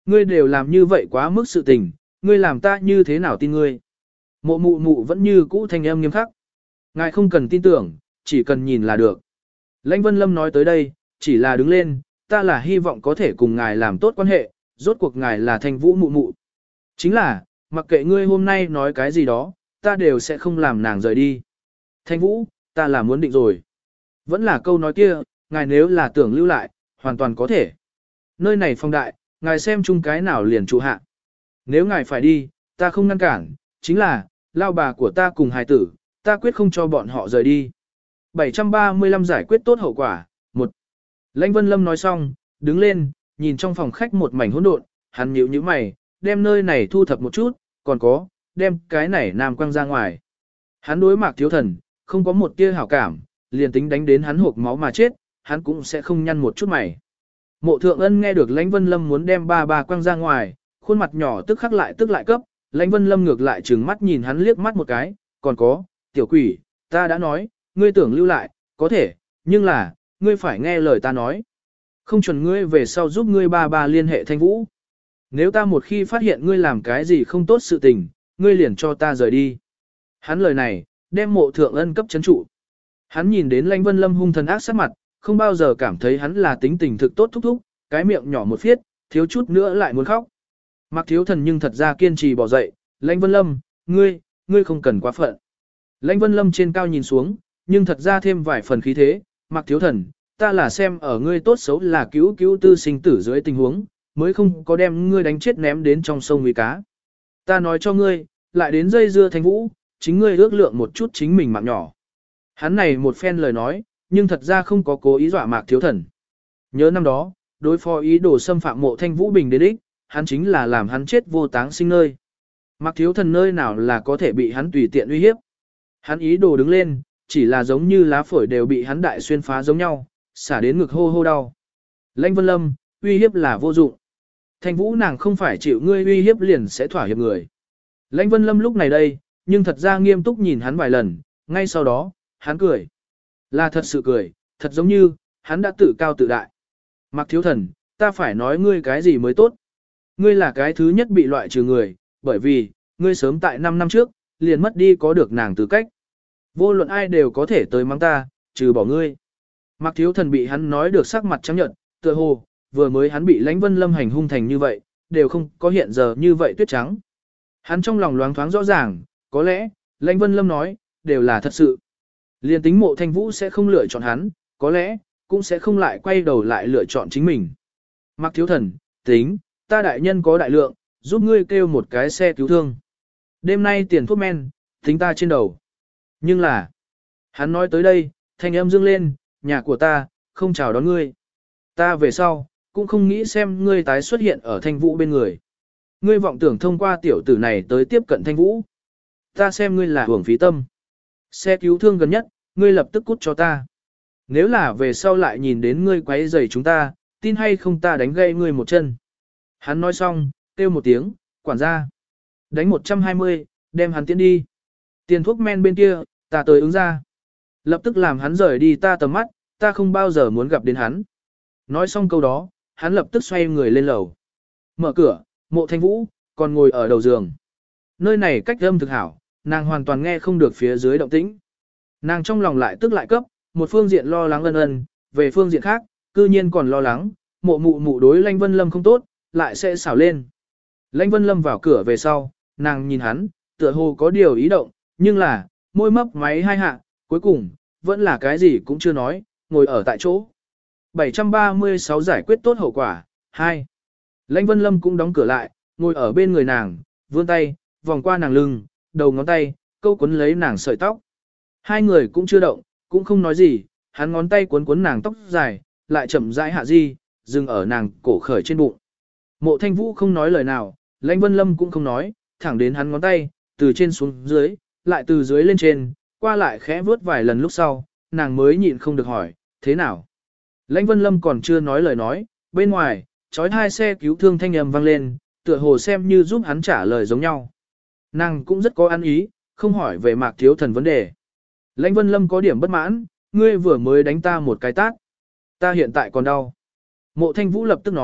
Speaker 1: Ngươi đều làm như vậy quá mức sự tình, ngươi làm ta như thế nào tin ngươi. Mộ mụ mụ vẫn như cũ thanh âm nghiêm khắc. Ngài không cần tin tưởng, chỉ cần nhìn là được. Lãnh Vân Lâm nói tới đây, chỉ là đứng lên, ta là hy vọng có thể cùng ngài làm tốt quan hệ, rốt cuộc ngài là Thanh Vũ mụ mụ. Chính là, mặc kệ ngươi hôm nay nói cái gì đó, ta đều sẽ không làm nàng rời đi. Thanh Vũ, ta là muốn định rồi. Vẫn là câu nói kia, ngài nếu là tưởng lưu lại, hoàn toàn có thể. Nơi này phong đại, ngài xem chung cái nào liền trụ hạ. Nếu ngài phải đi, ta không ngăn cản, chính là, lao bà của ta cùng hài tử, ta quyết không cho bọn họ rời đi. bảy trăm ba mươi lăm giải quyết tốt hậu quả, một. Lãnh Vân Lâm nói xong, đứng lên, nhìn trong phòng khách một mảnh hỗn độn, hắn nhíu nhíu mày, đem nơi này thu thập một chút, còn có, đem cái này nam quăng ra ngoài. Hắn đối Mạc Thiếu Thần, không có một tia hảo cảm, liền tính đánh đến hắn hộp máu mà chết, hắn cũng sẽ không nhăn một chút mày. Mộ Thượng Ân nghe được Lãnh Vân Lâm muốn đem ba ba quăng ra ngoài, khuôn mặt nhỏ tức khắc lại tức lại cấp, Lãnh Vân Lâm ngược lại trừng mắt nhìn hắn liếc mắt một cái, còn có, tiểu quỷ, ta đã nói, ngươi tưởng lưu lại, có thể, nhưng là, ngươi phải nghe lời ta nói. Không chuẩn ngươi về sau giúp ngươi ba ba liên hệ Thanh Vũ. Nếu ta một khi phát hiện ngươi làm cái gì không tốt sự tình, ngươi liền cho ta rời đi. Hắn lời này, đem Mộ Thượng Ân cấp chấn trụ. Hắn nhìn đến Lãnh Vân Lâm hung thần ác sát mặt, không bao giờ cảm thấy hắn là tính tình thực tốt thúc thúc, cái miệng nhỏ một phiết, thiếu chút nữa lại muốn khóc. Mạc Thiếu Thần nhưng thật ra kiên trì bỏ dậy, Lãnh Vân Lâm, ngươi, ngươi không cần quá phận. Lãnh Vân Lâm trên cao nhìn xuống, nhưng thật ra thêm vài phần khí thế, Mạc Thiếu Thần, ta là xem ở ngươi tốt xấu là cứu cứu tư sinh tử dưới tình huống, mới không có đem ngươi đánh chết ném đến trong sông nguy cá. Ta nói cho ngươi, lại đến dây dưa Thanh Vũ, chính ngươi ước lượng một chút chính mình mạng nhỏ. Hắn này một phen lời nói, nhưng thật ra không có cố ý dọa Mạc Thiếu Thần. Nhớ năm đó, đối phó ý đồ xâm phạm Mộ Thanh Vũ Bình đến đích, hắn chính là làm hắn chết vô táng sinh nơi. Mạc Thiếu Thần nơi nào là có thể bị hắn tùy tiện uy hiếp. Hắn ý đồ đứng lên, chỉ là giống như lá phổi đều bị hắn đại xuyên phá giống nhau, xả đến ngực hô hô đau. Lãnh Vân Lâm, uy hiếp là vô dụng. Thanh Vũ nàng không phải chịu ngươi uy hiếp liền sẽ thỏa hiệp người. Lãnh Vân Lâm lúc này đây, nhưng thật ra nghiêm túc nhìn hắn vài lần, ngay sau đó, hắn cười. Là thật sự cười, thật giống như, hắn đã tự cao tự đại. Mạc Thiếu Thần, ta phải nói ngươi cái gì mới tốt. Ngươi là cái thứ nhất bị loại trừ người, bởi vì, ngươi sớm tại năm năm trước, liền mất đi có được nàng tư cách. Vô luận ai đều có thể tới mắng ta, trừ bỏ ngươi. Mạc Thiếu Thần bị hắn nói được sắc mặt trắng nhợt, tựa hồ, vừa mới hắn bị Lãnh Vân Lâm hành hung thành như vậy, đều không có hiện giờ như vậy tuyết trắng. Hắn trong lòng loáng thoáng rõ ràng, có lẽ, Lãnh Vân Lâm nói, đều là thật sự. Liên tính Mộ Thanh Vũ sẽ không lựa chọn hắn, có lẽ, cũng sẽ không lại quay đầu lại lựa chọn chính mình. Mạc Thiếu Thần, tính, ta đại nhân có đại lượng, giúp ngươi kêu một cái xe cứu thương. Đêm nay tiền thuốc men, tính ta trên đầu. Nhưng là, hắn nói tới đây, thanh âm dương lên, nhà của ta, không chào đón ngươi. Ta về sau, cũng không nghĩ xem ngươi tái xuất hiện ở Thanh Vũ bên người. Ngươi vọng tưởng thông qua tiểu tử này tới tiếp cận Thanh Vũ. Ta xem ngươi là hưởng phí tâm. Xe cứu thương gần nhất, ngươi lập tức cút cho ta. Nếu là về sau lại nhìn đến ngươi quấy rầy chúng ta, tin hay không ta đánh gãy ngươi một chân. Hắn nói xong, kêu một tiếng, quản gia. Đánh một trăm hai mươi, đem hắn tiến đi. Tiền thuốc men bên kia, ta tới ứng ra. Lập tức làm hắn rời đi ta tầm mắt, ta không bao giờ muốn gặp đến hắn. Nói xong câu đó, hắn lập tức xoay người lên lầu. Mở cửa, Mộ Thanh Vũ, còn ngồi ở đầu giường. Nơi này cách âm thực hảo, nàng hoàn toàn nghe không được phía dưới động tĩnh. Nàng trong lòng lại tức lại cấp, một phương diện lo lắng ân ân, về phương diện khác, cư nhiên còn lo lắng, mộ mụ mụ đối Lãnh Vân Lâm không tốt, lại sẽ xảo lên. Lãnh Vân Lâm vào cửa về sau, nàng nhìn hắn, tựa hồ có điều ý động, nhưng là, môi mấp máy hai hạ, cuối cùng, vẫn là cái gì cũng chưa nói, ngồi ở tại chỗ. bảy trăm ba mươi sáu giải quyết tốt hậu quả, hai. Lãnh Vân Lâm cũng đóng cửa lại, ngồi ở bên người nàng, vươn tay, vòng qua nàng lưng, đầu ngón tay, câu cuốn lấy nàng sợi tóc. Hai người cũng chưa động, cũng không nói gì, hắn ngón tay cuốn cuốn nàng tóc dài, lại chậm rãi hạ di, dừng ở nàng cổ khởi trên bụng. Mộ Thanh Vũ không nói lời nào, Lãnh Vân Lâm cũng không nói, thẳng đến hắn ngón tay, từ trên xuống dưới, lại từ dưới lên trên, qua lại khẽ vuốt vài lần lúc sau, nàng mới nhịn không được hỏi, thế nào? Lãnh Vân Lâm còn chưa nói lời nói, bên ngoài, chói hai xe cứu thương thanh âm vang lên, tựa hồ xem như giúp hắn trả lời giống nhau. Nàng cũng rất có ăn ý, không hỏi về Mạc Thiếu Thần vấn đề. Lãnh Vân Lâm có điểm bất mãn, ngươi vừa mới đánh ta một cái tát. Ta hiện tại còn đau. Mộ Thanh Vũ lập tức nói,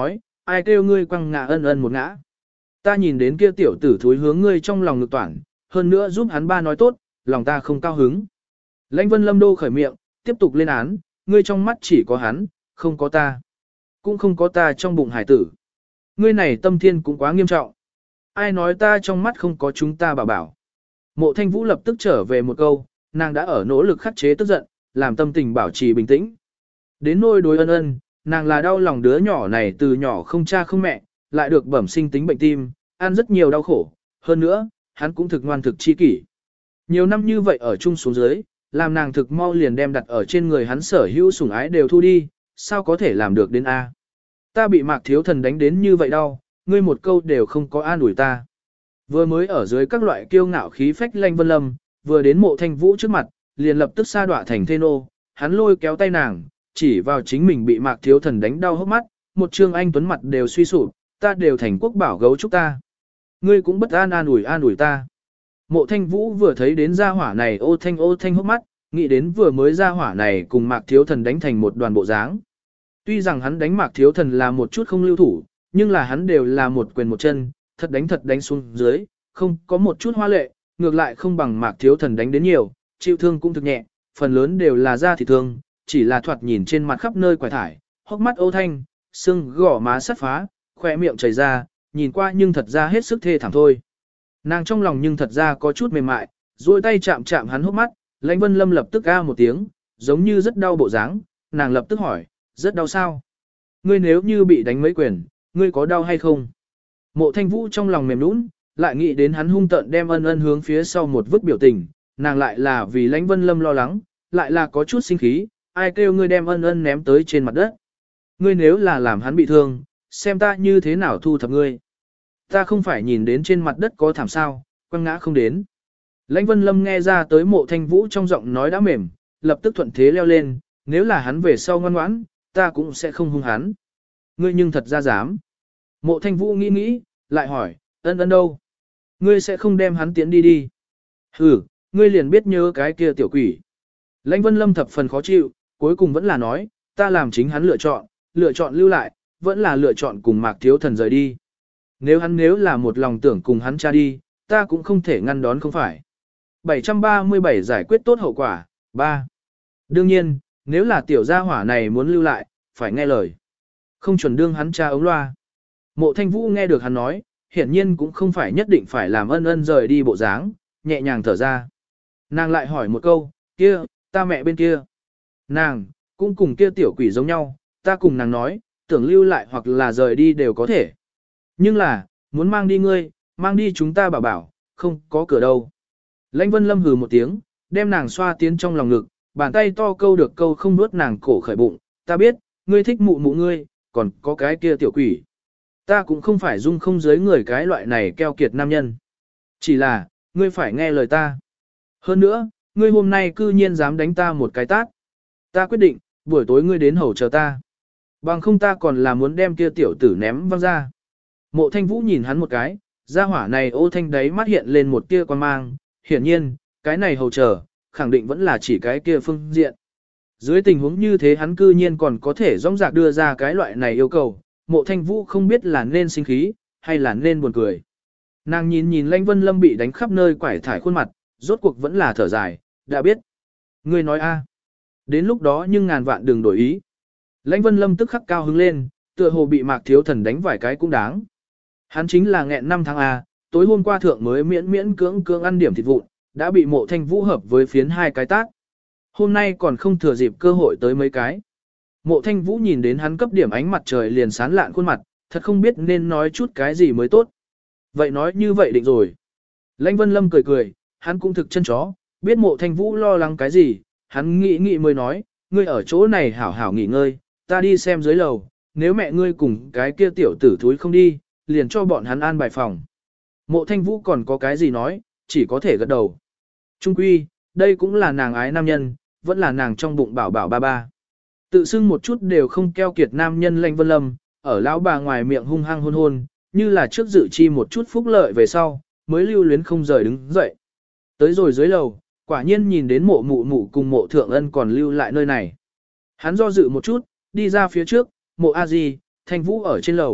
Speaker 1: ai kêu ngươi quăng ngã ân ân một ngã. Ta nhìn đến kia tiểu tử thúi hướng ngươi trong lòng ngực toản, hơn nữa giúp hắn ba nói tốt, lòng ta không cao hứng. Lãnh Vân Lâm đô khởi miệng, tiếp tục lên án, ngươi trong mắt chỉ có hắn, không có ta. Cũng không có ta trong bụng hải tử. Ngươi này tâm thiên cũng quá nghiêm trọng. Ai nói ta trong mắt không có chúng ta bảo bảo. Mộ Thanh Vũ lập tức trở về một câu, nàng đã ở nỗ lực khắc chế tức giận, làm tâm tình bảo trì bình tĩnh. Đến nôi đối ân ân, nàng là đau lòng đứa nhỏ này từ nhỏ không cha không mẹ, lại được bẩm sinh tính bệnh tim, ăn rất nhiều đau khổ. Hơn nữa, hắn cũng thực ngoan thực chi kỷ. Nhiều năm như vậy ở chung xuống dưới, làm nàng thực mau liền đem đặt ở trên người hắn sở hữu sủng ái đều thu đi, sao có thể làm được đến A. Ta bị Mạc Thiếu Thần đánh đến như vậy đau, ngươi một câu đều không có an ủi ta. Vừa mới ở dưới các loại kiêu ngạo khí phách Lãnh Vân Lâm, vừa đến Mộ Thanh Vũ trước mặt, liền lập tức sa đọa thành thê nô, hắn lôi kéo tay nàng, chỉ vào chính mình bị Mạc Thiếu Thần đánh đau hốc mắt, một trương anh tuấn mặt đều suy sụp, ta đều thành quốc bảo gấu trúc ta. Ngươi cũng bất an an ủi an ủi ta. Mộ Thanh Vũ vừa thấy đến gia hỏa này ô thanh ô thanh hốc mắt, nghĩ đến vừa mới gia hỏa này cùng Mạc Thiếu Thần đánh thành một đoàn bộ dáng. Tuy rằng hắn đánh Mạc Thiếu Thần là một chút không lưu thủ, nhưng là hắn đều là một quyền một chân, thật đánh thật đánh xuống dưới, không có một chút hoa lệ, ngược lại không bằng Mạc Thiếu Thần đánh đến nhiều, chịu thương cũng thực nhẹ, phần lớn đều là da thịt thương, chỉ là thoạt nhìn trên mặt khắp nơi quải thải, hốc mắt ô thanh, xương gỏ má sắt phá, khỏe miệng chảy ra, nhìn qua nhưng thật ra hết sức thê thảm thôi. Nàng trong lòng nhưng thật ra có chút mềm mại, duỗi tay chạm chạm hắn hốc mắt, Lãnh Vân Lâm lập tức a một tiếng, giống như rất đau bộ dáng, nàng lập tức hỏi, rất đau sao? Ngươi nếu như bị đánh mấy quyền, ngươi có đau hay không? Mộ Thanh Vũ trong lòng mềm nũng, lại nghĩ đến hắn hung tợn đem ân ân hướng phía sau một vứt biểu tình, nàng lại là vì Lãnh Vân Lâm lo lắng, lại là có chút sinh khí, ai kêu ngươi đem ân ân ném tới trên mặt đất. Ngươi nếu là làm hắn bị thương, xem ta như thế nào thu thập ngươi. Ta không phải nhìn đến trên mặt đất có thảm sao, quăng ngã không đến. Lãnh Vân Lâm nghe ra tới Mộ Thanh Vũ trong giọng nói đã mềm, lập tức thuận thế leo lên, nếu là hắn về sau ngoan ngoãn, ta cũng sẽ không hung hắn. Ngươi nhưng thật ra dám. Mộ Thanh Vũ nghĩ nghĩ, lại hỏi, ân ân đâu? Ngươi sẽ không đem hắn tiến đi đi. Ừ, ngươi liền biết nhớ cái kia tiểu quỷ. Lãnh Vân Lâm thập phần khó chịu, cuối cùng vẫn là nói, ta làm chính hắn lựa chọn, lựa chọn lưu lại, vẫn là lựa chọn cùng Mạc Thiếu Thần rời đi. Nếu hắn nếu là một lòng tưởng cùng hắn cha đi, ta cũng không thể ngăn đón không phải. bảy trăm ba mươi bảy giải quyết tốt hậu quả, ba. Đương nhiên, nếu là tiểu gia hỏa này muốn lưu lại, phải nghe lời. Không chuẩn đương hắn cha ống loa. Mộ Thanh Vũ nghe được hắn nói, hiển nhiên cũng không phải nhất định phải làm ân ân rời đi bộ dáng, nhẹ nhàng thở ra. Nàng lại hỏi một câu, kia, ta mẹ bên kia. Nàng, cũng cùng kia tiểu quỷ giống nhau, ta cùng nàng nói, tưởng lưu lại hoặc là rời đi đều có thể. Nhưng là, muốn mang đi ngươi, mang đi chúng ta bảo bảo, không có cửa đâu. Lãnh Vân Lâm hừ một tiếng, đem nàng xoa tiến trong lòng ngực, bàn tay to câu được câu không nuốt nàng cổ khởi bụng. Ta biết, ngươi thích mụ mụ ngươi, còn có cái kia tiểu quỷ. Ta cũng không phải dung không dưới người cái loại này keo kiệt nam nhân. Chỉ là, ngươi phải nghe lời ta. Hơn nữa, ngươi hôm nay cư nhiên dám đánh ta một cái tát. Ta quyết định, buổi tối ngươi đến hầu chờ ta. Bằng không ta còn là muốn đem kia tiểu tử ném văng ra. Mộ Thanh Vũ nhìn hắn một cái, gia hỏa này ô thanh đấy mắt hiện lên một tia quan mang, hiển nhiên, cái này hầu chờ, khẳng định vẫn là chỉ cái kia phương diện. Dưới tình huống như thế hắn cư nhiên còn có thể rõng rạc đưa ra cái loại này yêu cầu, Mộ Thanh Vũ không biết là nên sinh khí, hay là nên buồn cười. Nàng nhìn nhìn Lãnh Vân Lâm bị đánh khắp nơi quải thải khuôn mặt, rốt cuộc vẫn là thở dài, đã biết. Ngươi nói a, đến lúc đó nhưng ngàn vạn đừng đổi ý. Lãnh Vân Lâm tức khắc cao hứng lên, tựa hồ bị Mạc Thiếu Thần đánh vài cái cũng đáng. Hắn chính là nghẹn năm tháng A, tối hôm qua thượng mới miễn miễn cưỡng cưỡng ăn điểm thịt vụn, đã bị Mộ Thanh Vũ hợp với phiến hai cái tát. Hôm nay còn không thừa dịp cơ hội tới mấy cái. Mộ Thanh Vũ nhìn đến hắn cấp điểm ánh mặt trời liền sán lạn khuôn mặt, thật không biết nên nói chút cái gì mới tốt. Vậy nói như vậy định rồi. Lãnh Vân Lâm cười cười, hắn cũng thực chân chó, biết Mộ Thanh Vũ lo lắng cái gì, hắn nghĩ nghĩ mới nói, ngươi ở chỗ này hảo hảo nghỉ ngơi, ta đi xem dưới lầu, nếu mẹ ngươi cùng cái kia tiểu tử thúi không đi, liền cho bọn hắn an bài phòng. Mộ Thanh Vũ còn có cái gì nói, chỉ có thể gật đầu. Trung quy, đây cũng là nàng ái nam nhân, vẫn là nàng trong bụng bảo bảo ba ba. Tự xưng một chút đều không keo kiệt nam nhân Lãnh Vân Lâm, ở lão bà ngoài miệng hung hăng hôn hôn, như là trước dự chi một chút phúc lợi về sau, mới lưu luyến không rời đứng dậy. Tới rồi dưới lầu, quả nhiên nhìn đến mộ mụ mụ cùng mộ thượng ân còn lưu lại nơi này. Hắn do dự một chút, đi ra phía trước, mộ a di, Thanh Vũ ở trên lầu,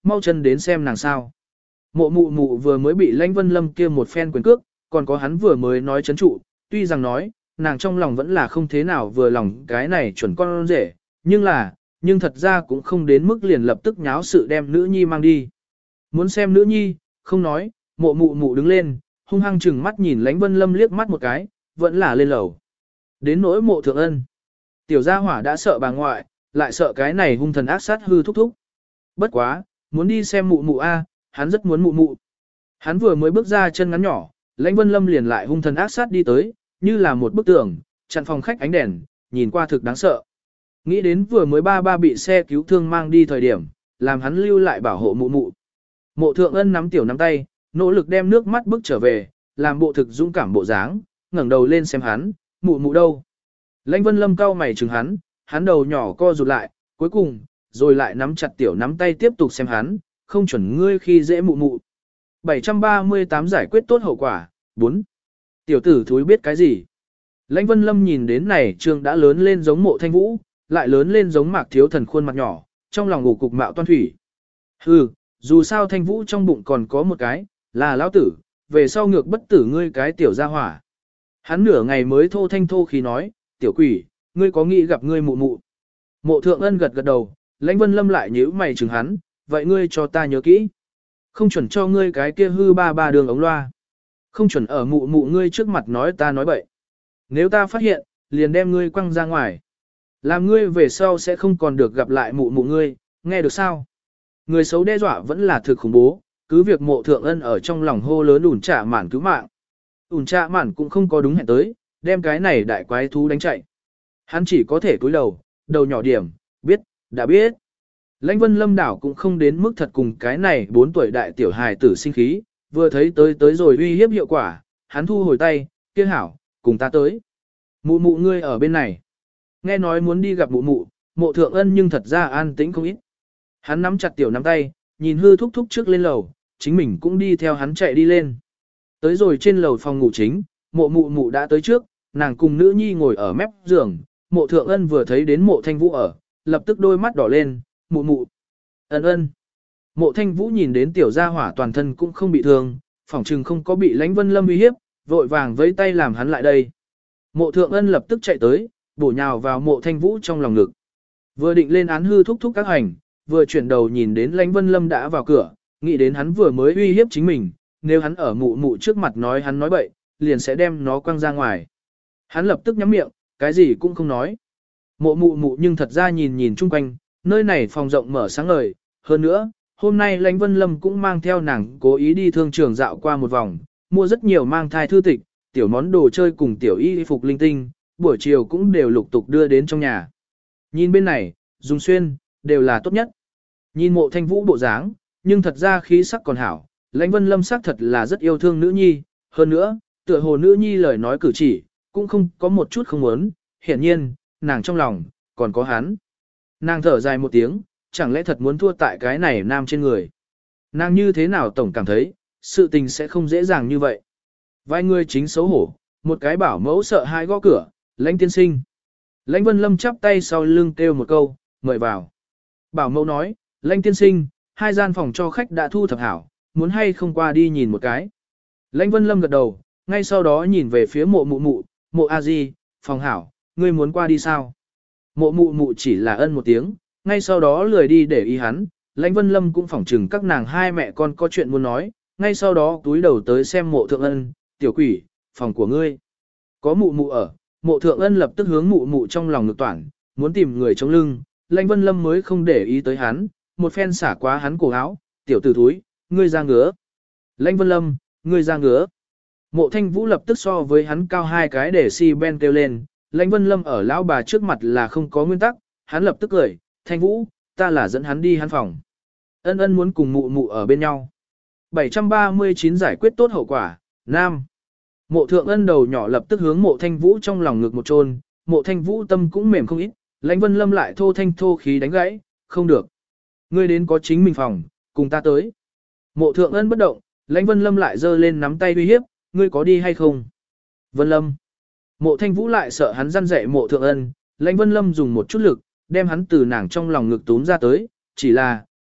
Speaker 1: mau chân đến xem nàng sao. Mộ mụ mụ vừa mới bị Lãnh Vân Lâm kia một phen quyền cước, còn có hắn vừa mới nói chấn trụ, tuy rằng nói, nàng trong lòng vẫn là không thế nào vừa lòng cái này chuẩn con rể, nhưng là, nhưng thật ra cũng không đến mức liền lập tức nháo sự đem nữ nhi mang đi. Muốn xem nữ nhi, không nói, mộ mụ mụ đứng lên, hung hăng chừng mắt nhìn Lãnh Vân Lâm liếc mắt một cái, vẫn là lên lầu. Đến nỗi mộ thượng ân. Tiểu gia hỏa đã sợ bà ngoại, lại sợ cái này hung thần ác sát hư thúc thúc. Bất quá, muốn đi xem mụ mụ a, hắn rất muốn mụ mụ. Hắn vừa mới bước ra chân ngắn nhỏ, Lãnh Vân Lâm liền lại hung thần ác sát đi tới, như là một bức tường, chặn phòng khách ánh đèn, nhìn qua thực đáng sợ. Nghĩ đến vừa mới ba ba bị xe cứu thương mang đi thời điểm, làm hắn lưu lại bảo hộ mụ mụ. Mộ thượng ân nắm tiểu nắm tay, nỗ lực đem nước mắt bước trở về, làm bộ thực dũng cảm bộ dáng, ngẩng đầu lên xem hắn, mụ mụ đâu. Lãnh Vân Lâm cau mày chừng hắn, hắn đầu nhỏ co rụt lại, cuối cùng, rồi lại nắm chặt tiểu nắm tay tiếp tục xem hắn, không chuẩn ngươi khi dễ mụ mụ. bảy trăm ba mươi tám giải quyết tốt hậu quả, bốn. Tiểu tử thúi biết cái gì? Lãnh Vân Lâm nhìn đến này trương đã lớn lên giống Mộ Thanh Vũ, lại lớn lên giống Mạc Thiếu Thần khuôn mặt nhỏ, trong lòng ngủ cục mạo toan thủy. Hừ, dù sao Thanh Vũ trong bụng còn có một cái, là lão tử, về sau ngược bất tử ngươi cái tiểu gia hỏa. Hắn nửa ngày mới thô thanh thô khí nói, tiểu quỷ, ngươi có nghĩ gặp ngươi mụ mụ. Mộ Thượng Ân gật gật đầu, Lãnh Vân Lâm lại nhíu mày chừng hắn, vậy ngươi cho ta nhớ kỹ. Không chuẩn cho ngươi cái kia hư ba ba đường ống loa. Không chuẩn ở mụ mụ ngươi trước mặt nói ta nói bậy. Nếu ta phát hiện, liền đem ngươi quăng ra ngoài. Làm ngươi về sau sẽ không còn được gặp lại mụ mụ ngươi, nghe được sao? Người xấu đe dọa vẫn là thực khủng bố, cứ việc Mộ Thượng Ân ở trong lòng hô lớn ủn trả mản cứu mạng. Ủn trả mản cũng không có đúng hẹn tới, đem cái này đại quái thú đánh chạy. Hắn chỉ có thể cúi đầu, đầu nhỏ điểm, biết, đã biết. Lãnh Vân Lâm đảo cũng không đến mức thật cùng cái này bốn tuổi đại tiểu hài tử sinh khí, vừa thấy tới tới rồi uy hiếp hiệu quả, hắn thu hồi tay, kia hảo, cùng ta tới. Mụ mụ ngươi ở bên này. Nghe nói muốn đi gặp mụ mụ, Mộ Thượng Ân nhưng thật ra an tĩnh không ít. Hắn nắm chặt tiểu nắm tay, nhìn hư thúc thúc trước lên lầu, chính mình cũng đi theo hắn chạy đi lên. Tới rồi trên lầu phòng ngủ chính, mộ mụ mụ đã tới trước, nàng cùng nữ nhi ngồi ở mép giường, Mộ Thượng Ân vừa thấy đến Mộ Thanh Vũ ở, lập tức đôi mắt đỏ lên, mụ mụ. Ân ân. Mộ Thanh Vũ nhìn đến tiểu gia hỏa toàn thân cũng không bị thương, phỏng chừng không có bị Lãnh Vân Lâm uy hiếp, vội vàng vẫy tay làm hắn lại đây. Mộ Thượng Ân lập tức chạy tới, bổ nhào vào Mộ Thanh Vũ trong lòng ngực. Vừa định lên án hư thúc thúc các hành, vừa chuyển đầu nhìn đến Lãnh Vân Lâm đã vào cửa, nghĩ đến hắn vừa mới uy hiếp chính mình, nếu hắn ở mụ mụ trước mặt nói hắn nói bậy, liền sẽ đem nó quăng ra ngoài. Hắn lập tức nhắm miệng, cái gì cũng không nói. Mộ mụ mụ nhưng thật ra nhìn nhìn chung quanh, nơi này phòng rộng mở sáng ngời, hơn nữa, hôm nay Lãnh Vân Lâm cũng mang theo nàng cố ý đi thương trường dạo qua một vòng, mua rất nhiều mang thai thư tịch, tiểu món đồ chơi cùng tiểu y phục linh tinh, buổi chiều cũng đều lục tục đưa đến trong nhà. Nhìn bên này, dùng xuyên, đều là tốt nhất. Nhìn Mộ Thanh Vũ bộ dáng, nhưng thật ra khí sắc còn hảo, Lãnh Vân Lâm sắc thật là rất yêu thương nữ nhi, hơn nữa, tựa hồ nữ nhi lời nói cử chỉ, cũng không có một chút không muốn, hiển nhiên, nàng trong lòng, còn có hắn. Nàng thở dài một tiếng, chẳng lẽ thật muốn thua tại cái này nam trên người. Nàng như thế nào tổng cảm thấy, sự tình sẽ không dễ dàng như vậy. Vài người chính xấu hổ, một cái bảo mẫu sợ hai gõ cửa, Lãnh tiên sinh. Lãnh Vân Lâm chắp tay sau lưng kêu một câu, mời vào. Bảo mẫu nói, Lãnh tiên sinh, hai gian phòng cho khách đã thu thập hảo, muốn hay không qua đi nhìn một cái. Lãnh Vân Lâm gật đầu, ngay sau đó nhìn về phía mộ mụ mụ, mộ a di, phòng hảo, ngươi muốn qua đi sao? Mộ mụ mụ chỉ là ân một tiếng, ngay sau đó lười đi để ý hắn, Lãnh Vân Lâm cũng phỏng chừng các nàng hai mẹ con có chuyện muốn nói, ngay sau đó túi đầu tới xem Mộ Thượng Ân, tiểu quỷ, phòng của ngươi. Có mụ mụ ở, Mộ Thượng Ân lập tức hướng mụ mụ trong lòng ngực toản, muốn tìm người chống lưng, Lãnh Vân Lâm mới không để ý tới hắn, một phen xả quá hắn cổ áo, tiểu tử thúi, ngươi ra ngứa. Lãnh Vân Lâm, ngươi ra ngứa. Mộ Thanh Vũ lập tức so với hắn cao hai cái để si ben kêu lên, Lãnh Vân Lâm ở lão bà trước mặt là không có nguyên tắc, hắn lập tức cười, Thanh Vũ, ta là dẫn hắn đi hắn phòng. Ân ân muốn cùng mụ mụ ở bên nhau. bảy trăm ba mươi chín giải quyết tốt hậu quả, Nam. Mộ Thượng Ân đầu nhỏ lập tức hướng Mộ Thanh Vũ trong lòng ngực một chôn, Mộ Thanh Vũ tâm cũng mềm không ít, Lãnh Vân Lâm lại thô thanh thô khí đánh gãy, không được. Ngươi đến có chính mình phòng, cùng ta tới. Mộ Thượng Ân bất động, Lãnh Vân Lâm lại giơ lên nắm tay uy hiếp, ngươi có đi hay không? Vân Lâm. Mộ Thanh Vũ lại sợ hắn răn dạy Mộ Thượng Ân, Lãnh Vân Lâm dùng một chút lực, đem hắn từ nàng trong lòng ngực túm ra tới, chỉ là,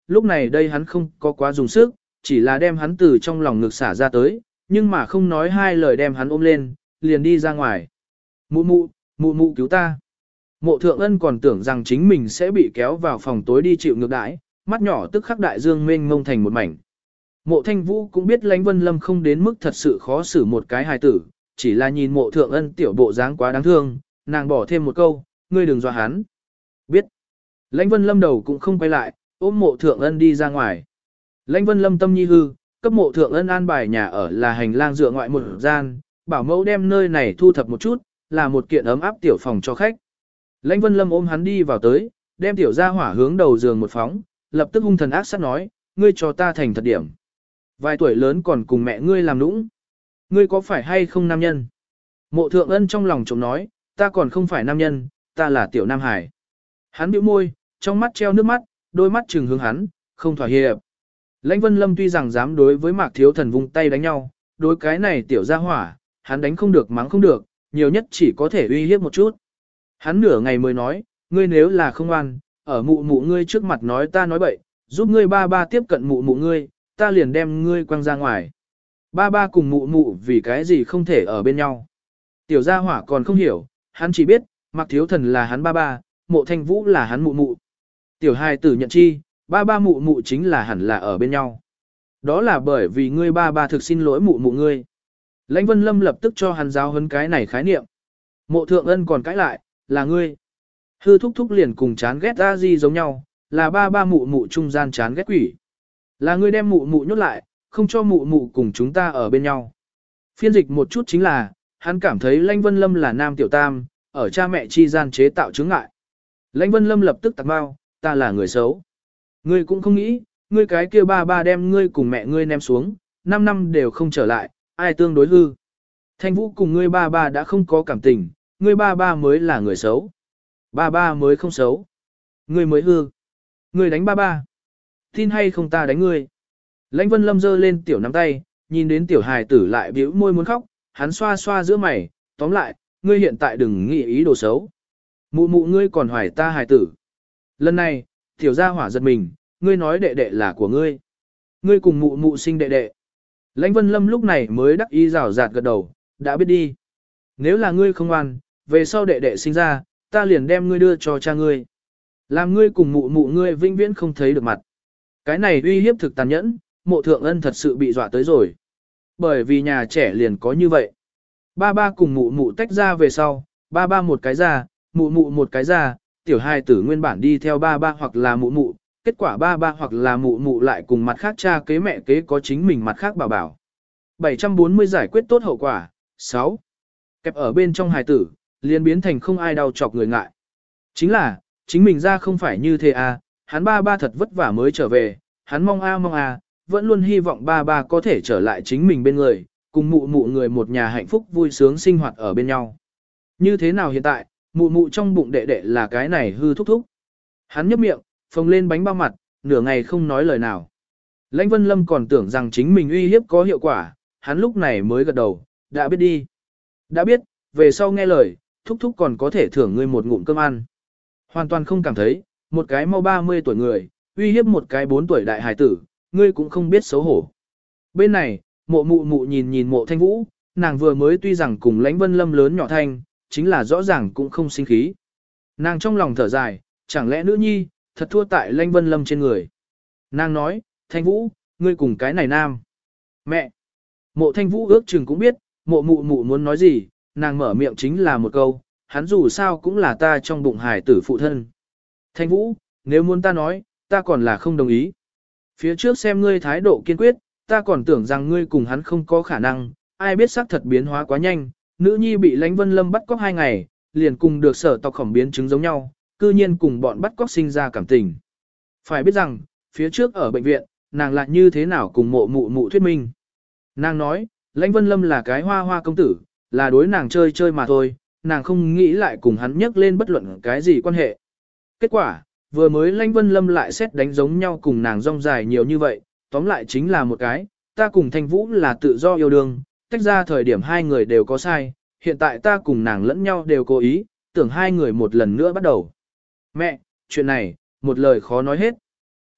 Speaker 1: lúc này đây hắn không có quá dùng sức, chỉ là đem hắn từ trong lòng ngực xả ra tới, nhưng mà không nói hai lời đem hắn ôm lên, liền đi ra ngoài. Mụ mụ, mụ mụ cứu ta. Mộ Thượng Ân còn tưởng rằng chính mình sẽ bị kéo vào phòng tối đi chịu ngược đãi, mắt nhỏ tức khắc đại dương mênh mông thành một mảnh. Mộ Thanh Vũ cũng biết Lãnh Vân Lâm không đến mức thật sự khó xử một cái hài tử, chỉ là nhìn Mộ Thượng Ân tiểu bộ dáng quá đáng thương, nàng bỏ thêm một câu, ngươi đừng dọa hắn. Biết. Lãnh Vân Lâm đầu cũng không quay lại, ôm Mộ Thượng Ân đi ra ngoài. Lãnh Vân Lâm tâm nhi hư, cấp Mộ Thượng Ân an bài nhà ở là hành lang dựa ngoại một gian, bảo mẫu đem nơi này thu thập một chút, là một kiện ấm áp tiểu phòng cho khách. Lãnh Vân Lâm ôm hắn đi vào tới, đem tiểu gia hỏa hướng đầu giường một phóng, lập tức hung thần ác sát nói, ngươi cho ta thành thật điểm. Vài tuổi lớn còn cùng mẹ ngươi làm nũng. Ngươi có phải hay không nam nhân? Mộ Thượng Ân trong lòng trộm nói, ta còn không phải nam nhân, ta là tiểu nam hải. Hắn bĩu môi, trong mắt treo nước mắt, đôi mắt trừng hướng hắn, không thỏa hiệp. Lãnh Vân Lâm tuy rằng dám đối với Mạc Thiếu Thần vung tay đánh nhau, đối cái này tiểu gia hỏa, hắn đánh không được mắng không được, nhiều nhất chỉ có thể uy hiếp một chút. Hắn nửa ngày mới nói, ngươi nếu là không ăn, ở mụ mụ ngươi trước mặt nói ta nói bậy, giúp ngươi ba ba tiếp cận mụ mụ ngươi, ta liền đem ngươi quăng ra ngoài. Ba ba cùng mụ mụ vì cái gì không thể ở bên nhau. Tiểu gia hỏa còn không hiểu, hắn chỉ biết, Mạc Thiếu Thần là hắn ba ba, Mộ Thanh Vũ là hắn mụ mụ. Tiểu hài tử nhận chi, ba ba mụ mụ chính là hẳn là ở bên nhau. Đó là bởi vì ngươi ba ba thực xin lỗi mụ mụ ngươi. Lãnh Vân Lâm lập tức cho hắn giáo huấn cái này khái niệm. Mộ Thượng Ân còn cãi lại, là ngươi. Hư thúc thúc liền cùng chán ghét ra gì giống nhau, là ba ba mụ mụ trung gian chán ghét quỷ. Là ngươi đem mụ mụ nhốt lại, không cho mụ mụ cùng chúng ta ở bên nhau. Phiên dịch một chút chính là, hắn cảm thấy Lãnh Vân Lâm là nam tiểu tam, ở cha mẹ chi gian chế tạo chướng ngại. Lãnh Vân Lâm lập tức tạc bao, ta là người xấu. Ngươi cũng không nghĩ, ngươi cái kia ba ba đem ngươi cùng mẹ ngươi ném xuống, năm năm đều không trở lại, ai tương đối hư. Thanh Vũ cùng ngươi ba ba đã không có cảm tình, ngươi ba ba mới là người xấu. Ba ba mới không xấu. Ngươi mới hư. Ngươi đánh ba ba. Tin hay không ta đánh ngươi. Lãnh Vân Lâm giơ lên tiểu nắm tay, nhìn đến tiểu hài tử lại bĩu môi muốn khóc, hắn xoa xoa giữa mày, tóm lại, ngươi hiện tại đừng nghĩ ý đồ xấu. Mụ mụ ngươi còn hoài ta hài tử. Lần này, tiểu gia hỏa giật mình, ngươi nói đệ đệ là của ngươi. Ngươi cùng mụ mụ sinh đệ đệ. Lãnh Vân Lâm lúc này mới đắc ý rào rạt gật đầu, đã biết đi. Nếu là ngươi không ngoan, về sau đệ đệ sinh ra, ta liền đem ngươi đưa cho cha ngươi. Làm ngươi cùng mụ mụ ngươi vĩnh viễn không thấy được mặt. Cái này uy hiếp thực tàn nhẫn, Mộ Thượng Ân thật sự bị dọa tới rồi. Bởi vì nhà trẻ liền có như vậy. Ba ba cùng mụ mụ tách ra về sau, ba ba một cái ra, mụ mụ một cái ra, tiểu hài tử nguyên bản đi theo ba ba hoặc là mụ mụ, kết quả ba ba hoặc là mụ mụ lại cùng mặt khác cha kế mẹ kế có chính mình mặt khác bảo bảo. bảy trăm bốn mươi giải quyết tốt hậu quả. sáu. Kẹp ở bên trong hài tử, liền biến thành không ai đau chọc người ngại. Chính là, chính mình ra không phải như thế à, hắn ba ba thật vất vả mới trở về, hắn mong a mong a, vẫn luôn hy vọng ba ba có thể trở lại chính mình bên người, cùng mụ mụ người một nhà hạnh phúc vui sướng sinh hoạt ở bên nhau. Như thế nào hiện tại, mụ mụ trong bụng đệ đệ là cái này hư thúc thúc. Hắn nhấp miệng, phồng lên bánh bao mặt, nửa ngày không nói lời nào. Lãnh Vân Lâm còn tưởng rằng chính mình uy hiếp có hiệu quả, hắn lúc này mới gật đầu, đã biết đi. Đã biết, về sau nghe lời, thúc thúc còn có thể thưởng ngươi một ngụm cơm ăn. Hoàn toàn không cảm thấy, một cái mau ba mươi tuổi người, uy hiếp một cái bốn tuổi đại hài tử, ngươi cũng không biết xấu hổ. Bên này, mộ mụ mụ nhìn nhìn Mộ Thanh Vũ, nàng vừa mới tuy rằng cùng Lãnh Vân Lâm lớn nhỏ thanh, chính là rõ ràng cũng không sinh khí. Nàng trong lòng thở dài, chẳng lẽ nữ nhi, thật thua tại Lãnh Vân Lâm trên người. Nàng nói, Thanh Vũ, ngươi cùng cái này nam. Mẹ! Mộ Thanh Vũ ước chừng cũng biết, mộ mụ mụ muốn nói gì, nàng mở miệng chính là một câu, hắn dù sao cũng là ta trong bụng hài tử phụ thân. Thanh Vũ, nếu muốn ta nói, ta còn là không đồng ý. Phía trước xem ngươi thái độ kiên quyết, ta còn tưởng rằng ngươi cùng hắn không có khả năng, ai biết xác thật biến hóa quá nhanh, nữ nhi bị Lãnh Vân Lâm bắt cóc hai ngày, liền cùng được sở tộc khổng biến chứng giống nhau, cư nhiên cùng bọn bắt cóc sinh ra cảm tình. Phải biết rằng, phía trước ở bệnh viện, nàng lại như thế nào cùng mộ mụ mụ thuyết minh. Nàng nói, Lãnh Vân Lâm là cái hoa hoa công tử, là đối nàng chơi chơi mà thôi, nàng không nghĩ lại cùng hắn nhắc lên bất luận cái gì quan hệ. Kết quả, vừa mới Lãnh Vân Lâm lại xét đánh giống nhau cùng nàng rong dài nhiều như vậy, tóm lại chính là một cái, ta cùng Thanh Vũ là tự do yêu đương, tách ra thời điểm hai người đều có sai, hiện tại ta cùng nàng lẫn nhau đều cố ý, tưởng hai người một lần nữa bắt đầu. Mẹ, chuyện này, một lời khó nói hết.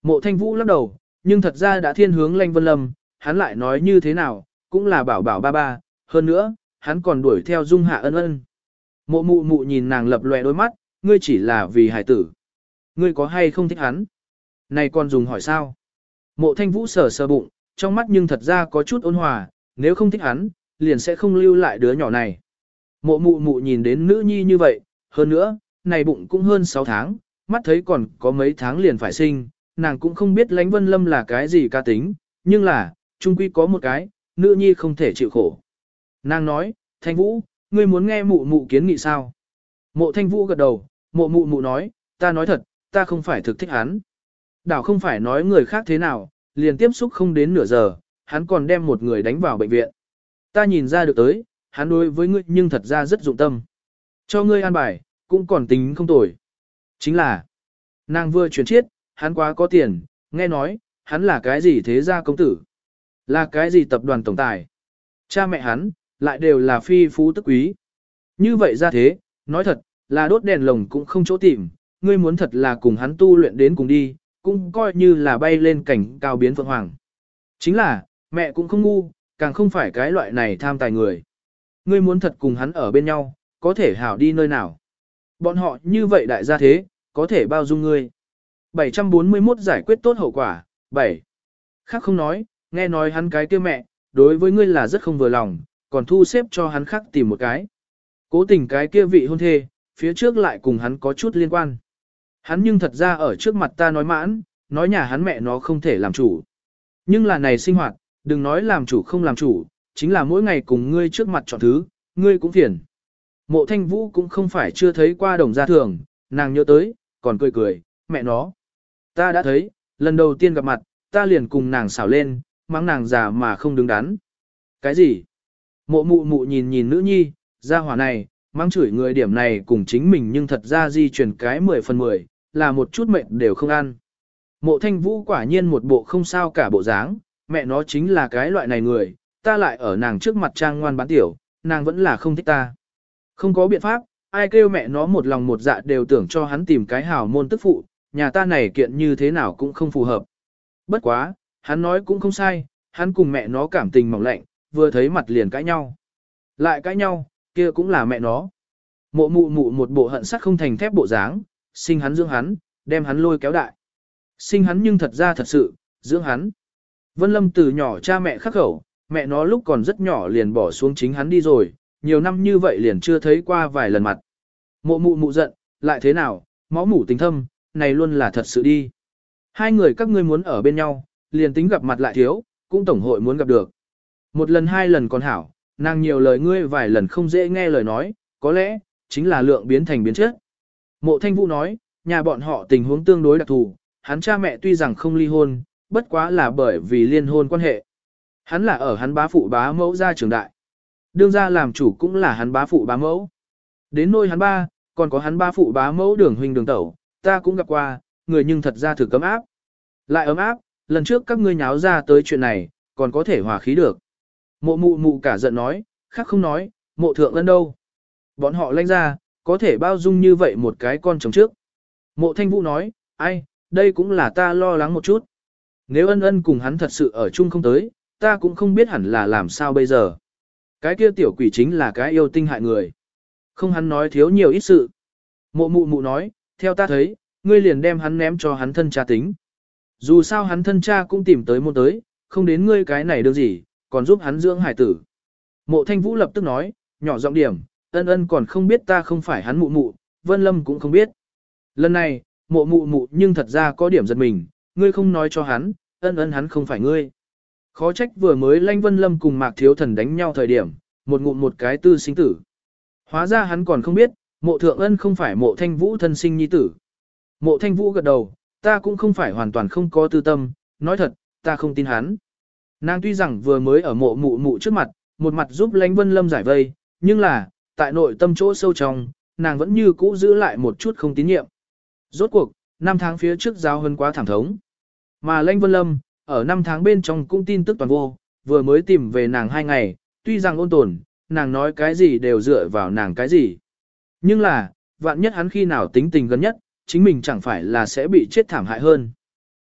Speaker 1: Mộ Thanh Vũ lắc đầu, nhưng thật ra đã thiên hướng Lanh Vân Lâm, hắn lại nói như thế nào, cũng là bảo bảo ba ba, hơn nữa, hắn còn đuổi theo Dung Hạ Ân Ân. Mộ mụ mụ nhìn nàng lập lòe đôi mắt, ngươi chỉ là vì hải tử. Ngươi có hay không thích hắn? Này còn dùng hỏi sao? Mộ Thanh Vũ sờ sờ bụng, trong mắt nhưng thật ra có chút ôn hòa, nếu không thích hắn, liền sẽ không lưu lại đứa nhỏ này. Mộ mụ mụ nhìn đến nữ nhi như vậy, hơn nữa, này bụng cũng hơn sáu tháng, mắt thấy còn có mấy tháng liền phải sinh, nàng cũng không biết Lãnh Vân Lâm là cái gì ca tính, nhưng là, chung quy có một cái, nữ nhi không thể chịu khổ. Nàng nói, Thanh Vũ, ngươi muốn nghe mụ mụ kiến nghị sao? Mộ Thanh Vũ gật đầu, mộ mụ mụ nói, ta nói thật, ta không phải thực thích hắn. Đảo không phải nói người khác thế nào, liền tiếp xúc không đến nửa giờ, hắn còn đem một người đánh vào bệnh viện. Ta nhìn ra được tới, hắn đối với ngươi nhưng thật ra rất dụng tâm. Cho ngươi an bài, cũng còn tính không tồi. Chính là, nàng vừa chuyển chiết, hắn quá có tiền, nghe nói, hắn là cái gì thế gia công tử. Là cái gì tập đoàn tổng tài. Cha mẹ hắn, lại đều là phi phú tức quý. Như vậy ra thế, nói thật, là đốt đèn lồng cũng không chỗ tìm, ngươi muốn thật là cùng hắn tu luyện đến cùng đi, cũng coi như là bay lên cảnh cao biến phượng hoàng. Chính là, mẹ cũng không ngu, càng không phải cái loại này tham tài người. Ngươi muốn thật cùng hắn ở bên nhau, có thể hảo đi nơi nào. Bọn họ như vậy đại gia thế, có thể bao dung ngươi. bảy trăm bốn mươi mốt giải quyết tốt hậu quả, bảy. Khác không nói, nghe nói hắn cái kia mẹ, đối với ngươi là rất không vừa lòng, còn thu xếp cho hắn khác tìm một cái. Cố tình cái kia vị hôn thê, phía trước lại cùng hắn có chút liên quan. Hắn nhưng thật ra ở trước mặt ta nói mãn, nói nhà hắn mẹ nó không thể làm chủ. Nhưng là này sinh hoạt, đừng nói làm chủ không làm chủ, chính là mỗi ngày cùng ngươi trước mặt chọn thứ, ngươi cũng phiền. Mộ Thanh Vũ cũng không phải chưa thấy qua đồng gia thường, nàng nhớ tới, còn cười cười, mẹ nó. Ta đã thấy, lần đầu tiên gặp mặt, ta liền cùng nàng xảo lên, mắng nàng già mà không đứng đắn. Cái gì? Mộ mụ mụ nhìn nhìn nữ nhi, gia hỏa này, mắng chửi người điểm này cùng chính mình nhưng thật ra di chuyển cái mười phần mười, là một chút mệnh đều không ăn. Mộ Thanh Vũ quả nhiên một bộ không sao cả bộ dáng, mẹ nó chính là cái loại này người, ta lại ở nàng trước mặt trang ngoan bán tiểu, nàng vẫn là không thích ta. Không có biện pháp, ai kêu mẹ nó một lòng một dạ đều tưởng cho hắn tìm cái hảo môn tức phụ, nhà ta này kiện như thế nào cũng không phù hợp. Bất quá, hắn nói cũng không sai, hắn cùng mẹ nó cảm tình mỏng lạnh, vừa thấy mặt liền cãi nhau. Lại cãi nhau, kia cũng là mẹ nó. Mộ mụ mụ một bộ hận sắt không thành thép bộ dáng, sinh hắn dưỡng hắn, đem hắn lôi kéo đại. Sinh hắn nhưng thật ra thật sự, dưỡng hắn. Vân Lâm từ nhỏ cha mẹ khắc khẩu, mẹ nó lúc còn rất nhỏ liền bỏ xuống chính hắn đi rồi, nhiều năm như vậy liền chưa thấy qua vài lần mặt. Mộ mụ mụ giận, lại thế nào, máu mủ tình thâm, này luôn là thật sự đi. Hai người các ngươi muốn ở bên nhau, liền tính gặp mặt lại thiếu, cũng tổng hội muốn gặp được. Một lần hai lần còn hảo, nàng nhiều lời ngươi vài lần không dễ nghe lời nói, có lẽ, chính là lượng biến thành biến chất. Mộ Thanh Vũ nói, nhà bọn họ tình huống tương đối đặc thù, hắn cha mẹ tuy rằng không ly hôn, bất quá là bởi vì liên hôn quan hệ. Hắn là ở hắn bá phụ bá mẫu gia trường đại. Đương gia làm chủ cũng là hắn bá phụ bá mẫu. Đến nôi hắn ba, còn có hắn bá phụ bá mẫu đường huynh đường tẩu, ta cũng gặp qua, người nhưng thật ra thử cấm áp. Lại ấm áp, lần trước các ngươi nháo ra tới chuyện này, còn có thể hòa khí được. Mộ mụ mụ cả giận nói, khác không nói, mộ thượng ân đâu. Bọn họ lanh ra, có thể bao dung như vậy một cái con chồng trước. Mộ Thanh Vũ nói, ai, đây cũng là ta lo lắng một chút. Nếu ân ân cùng hắn thật sự ở chung không tới, ta cũng không biết hẳn là làm sao bây giờ. Cái kia tiểu quỷ chính là cái yêu tinh hại người. Không hắn nói thiếu nhiều ít sự. Mộ mụ mụ nói, theo ta thấy, ngươi liền đem hắn ném cho hắn thân cha tính. Dù sao hắn thân cha cũng tìm tới môn tới, không đến ngươi cái này được gì, còn giúp hắn dưỡng hải tử. Mộ Thanh Vũ lập tức nói, nhỏ giọng điểm, ân ân còn không biết ta không phải hắn mụ mụ, Vân Lâm cũng không biết. Lần này, mộ mụ mụ nhưng thật ra có điểm giật mình, ngươi không nói cho hắn, ân ân hắn không phải ngươi. Khó trách vừa mới Lanh Vân Lâm cùng Mạc Thiếu Thần đánh nhau thời điểm, một ngụm một cái tư sinh tử. Hóa ra hắn còn không biết, mộ thượng ân không phải mộ Thanh Vũ thân sinh nhi tử. Mộ Thanh Vũ gật đầu, ta cũng không phải hoàn toàn không có tư tâm, nói thật, ta không tin hắn. Nàng tuy rằng vừa mới ở mộ mụ mụ trước mặt, một mặt giúp Lanh Vân Lâm giải vây, nhưng là, tại nội tâm chỗ sâu trong, nàng vẫn như cũ giữ lại một chút không tín nhiệm. Rốt cuộc, năm tháng phía trước giao hơn quá thẳng thống. Mà Lanh Vân Lâm, ở năm tháng bên trong cũng tin tức toàn vô, vừa mới tìm về nàng hai ngày, tuy rằng ôn tồn, nàng nói cái gì đều dựa vào nàng cái gì. Nhưng là, vạn nhất hắn khi nào tính tình gần nhất, chính mình chẳng phải là sẽ bị chết thảm hại hơn.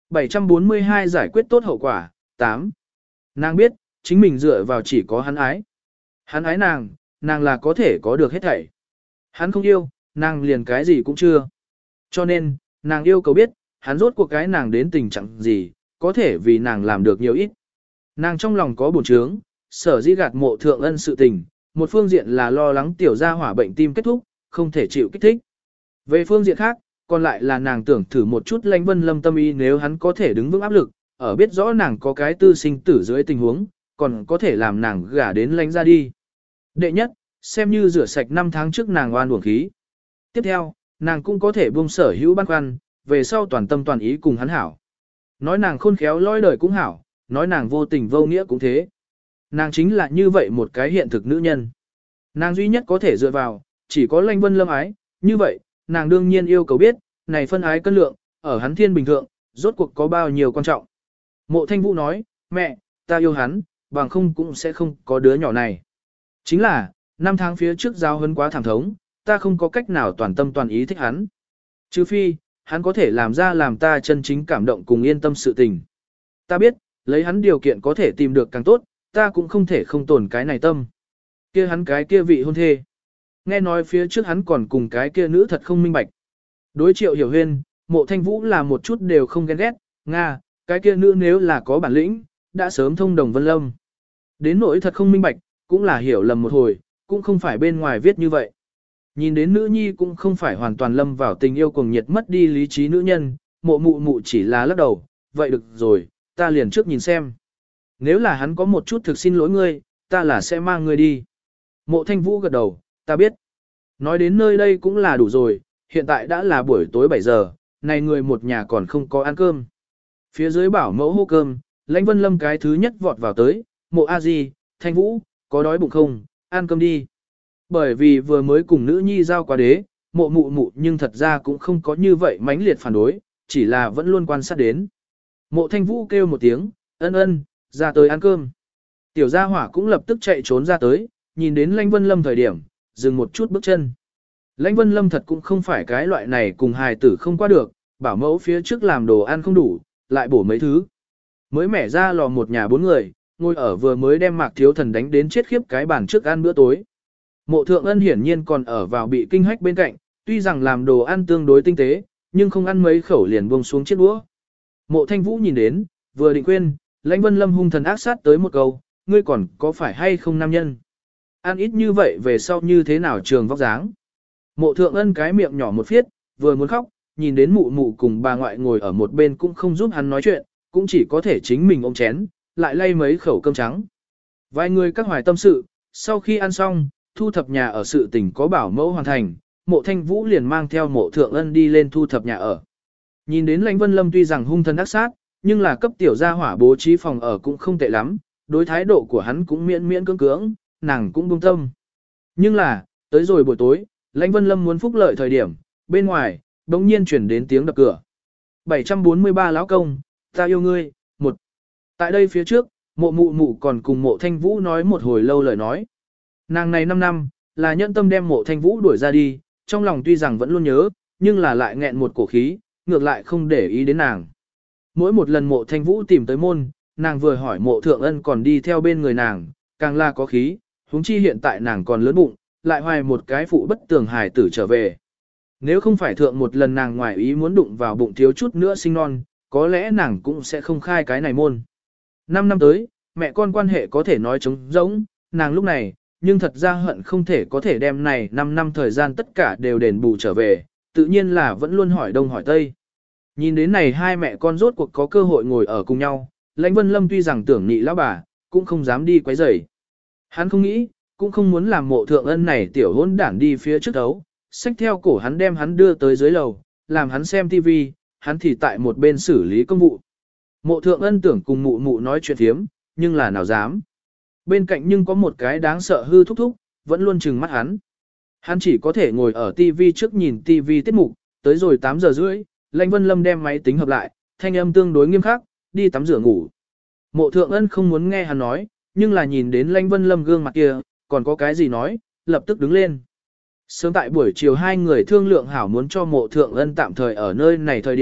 Speaker 1: bảy trăm bốn mươi hai giải quyết tốt hậu quả, tám. Nàng biết, chính mình dựa vào chỉ có hắn ái. Hắn ái nàng, nàng là có thể có được hết thảy. Hắn không yêu, nàng liền cái gì cũng chưa. Cho nên, nàng yêu cầu biết, hắn rốt cuộc cái nàng đến tình trạng gì, có thể vì nàng làm được nhiều ít. Nàng trong lòng có bổn trướng, sở dĩ gạt mộ thượng ân sự tình, một phương diện là lo lắng tiểu gia hỏa bệnh tim kết thúc, không thể chịu kích thích. Về phương diện khác, còn lại là nàng tưởng thử một chút Lãnh Vân Lâm tâm ý nếu hắn có thể đứng vững áp lực, ở biết rõ nàng có cái tư sinh tử dưới tình huống, còn có thể làm nàng gả đến Lãnh ra đi. Đệ nhất, xem như rửa sạch năm tháng trước nàng oan uổng khí. Tiếp theo, nàng cũng có thể buông sở hữu băn khoăn, về sau toàn tâm toàn ý cùng hắn hảo. Nói nàng khôn khéo lôi đời cũng hảo, nói nàng vô tình vô nghĩa cũng thế. Nàng chính là như vậy một cái hiện thực nữ nhân. Nàng duy nhất có thể dựa vào, chỉ có Lãnh Vân Lâm ái, như vậy, nàng đương nhiên yêu cầu biết, này phân ái cân lượng, ở hắn thiên bình thượng, rốt cuộc có bao nhiêu quan trọng. Mộ Thanh Vũ nói, mẹ, ta yêu hắn, bằng không cũng sẽ không có đứa nhỏ này. Chính là, năm tháng phía trước giao huấn quá thảm thống, ta không có cách nào toàn tâm toàn ý thích hắn. Trừ phi, hắn có thể làm ra làm ta chân chính cảm động cùng yên tâm sự tình. Ta biết, lấy hắn điều kiện có thể tìm được càng tốt, ta cũng không thể không tổn cái này tâm. Kia hắn cái kia vị hôn thê. Nghe nói phía trước hắn còn cùng cái kia nữ thật không minh bạch. Đối Triệu Hiểu Huyên, Mộ Thanh Vũ là một chút đều không ghen ghét, Nga, cái kia nữ nếu là có bản lĩnh, đã sớm thông đồng Vân Lâm. Đến nỗi thật không minh bạch, cũng là hiểu lầm một hồi, cũng không phải bên ngoài viết như vậy. Nhìn đến nữ nhi cũng không phải hoàn toàn lâm vào tình yêu cuồng nhiệt mất đi lý trí nữ nhân, mộ mụ mụ chỉ là lắc đầu, vậy được rồi, ta liền trước nhìn xem. Nếu là hắn có một chút thực xin lỗi ngươi, ta là sẽ mang ngươi đi. Mộ Thanh Vũ gật đầu, ta biết. Nói đến nơi đây cũng là đủ rồi, hiện tại đã là buổi tối bảy giờ, này người một nhà còn không có ăn cơm. Phía dưới bảo mẫu hô cơm, Lãnh Vân Lâm cái thứ nhất vọt vào tới, mộ a di, Thanh Vũ, có đói bụng không, ăn cơm đi. Bởi vì vừa mới cùng nữ nhi giao qua đế, mộ mụ mụ nhưng thật ra cũng không có như vậy mãnh liệt phản đối, chỉ là vẫn luôn quan sát đến. Mộ Thanh Vũ kêu một tiếng, ân ân, ra tới ăn cơm. Tiểu gia hỏa cũng lập tức chạy trốn ra tới, nhìn đến Lãnh Vân Lâm thời điểm, dừng một chút bước chân. Lãnh Vân Lâm thật cũng không phải cái loại này cùng hài tử không qua được, bảo mẫu phía trước làm đồ ăn không đủ, lại bổ mấy thứ. Mới mẻ ra lò một nhà bốn người, ngồi ở vừa mới đem Mạc Thiếu Thần đánh đến chết khiếp cái bàn trước ăn bữa tối. Mộ Thượng Ân hiển nhiên còn ở vào bị kinh hách bên cạnh, tuy rằng làm đồ ăn tương đối tinh tế, nhưng không ăn mấy khẩu liền buông xuống chiếc đũa. Mộ Thanh Vũ nhìn đến, vừa định quên, Lãnh Vân Lâm hung thần ác sát tới một câu, ngươi còn có phải hay không nam nhân? Ăn ít như vậy về sau như thế nào trường vóc dáng? Mộ Thượng Ân cái miệng nhỏ một phiết, vừa muốn khóc, nhìn đến mụ mụ cùng bà ngoại ngồi ở một bên cũng không giúp hắn nói chuyện, cũng chỉ có thể chính mình ôm chén, lại lay mấy khẩu cơm trắng. Vài người các hoài tâm sự, sau khi ăn xong, thu thập nhà ở sự tình có bảo mẫu hoàn thành, Mộ Thanh Vũ liền mang theo Mộ Thượng Ân đi lên thu thập nhà ở. Nhìn đến Lãnh Vân Lâm tuy rằng hung thần ác sát, nhưng là cấp tiểu gia hỏa bố trí phòng ở cũng không tệ lắm, đối thái độ của hắn cũng miễn miễn cưỡng cưỡng, nàng cũng buông tâm. Nhưng là, tới rồi buổi tối, Lãnh Vân Lâm muốn phúc lợi thời điểm, bên ngoài, bỗng nhiên chuyển đến tiếng đập cửa. bảy trăm bốn mươi ba lão công, ta yêu ngươi, một. Tại đây phía trước, mộ mụ mụ còn cùng Mộ Thanh Vũ nói một hồi lâu lời nói. Nàng này năm năm, là nhẫn tâm đem Mộ Thanh Vũ đuổi ra đi, trong lòng tuy rằng vẫn luôn nhớ, nhưng là lại nghẹn một cổ khí, ngược lại không để ý đến nàng. Mỗi một lần Mộ Thanh Vũ tìm tới môn, nàng vừa hỏi Mộ Thượng Ân còn đi theo bên người nàng, càng là có khí, huống chi hiện tại nàng còn lớn bụng, lại hoài một cái phụ bất tường hài tử trở về. Nếu không phải thượng một lần nàng ngoài ý muốn đụng vào bụng thiếu chút nữa sinh non, có lẽ nàng cũng sẽ không khai cái này môn. Năm năm tới, mẹ con quan hệ có thể nói trống rỗng, nàng lúc này, nhưng thật ra hận không thể có thể đem này năm năm thời gian tất cả đều đền bù trở về, tự nhiên là vẫn luôn hỏi đông hỏi tây. Nhìn đến này hai mẹ con rốt cuộc có cơ hội ngồi ở cùng nhau, Lãnh Vân Lâm tuy rằng tưởng nị lão bà, cũng không dám đi quấy rầy. Hắn không nghĩ, cũng không muốn làm Mộ Thượng Ân này tiểu hôn đản đi phía trước đấu, xách theo cổ hắn đem hắn đưa tới dưới lầu, làm hắn xem tivi, hắn thì tại một bên xử lý công vụ. Mộ Thượng Ân tưởng cùng mụ mụ nói chuyện thiếm, nhưng là nào dám. Bên cạnh nhưng có một cái đáng sợ hư thúc thúc, vẫn luôn trừng mắt hắn. Hắn chỉ có thể ngồi ở tivi trước nhìn tivi tiết mục, tới rồi tám giờ rưỡi, Lãnh Vân Lâm đem máy tính hợp lại, thanh âm tương đối nghiêm khắc, đi tắm rửa ngủ. Mộ Thượng Ân không muốn nghe hắn nói, nhưng là nhìn đến Lãnh Vân Lâm gương mặt kia, còn có cái gì nói, lập tức đứng lên. Sớm tại buổi chiều hai người thương lượng hảo muốn cho Mộ Thượng Ân tạm thời ở nơi này thời điểm,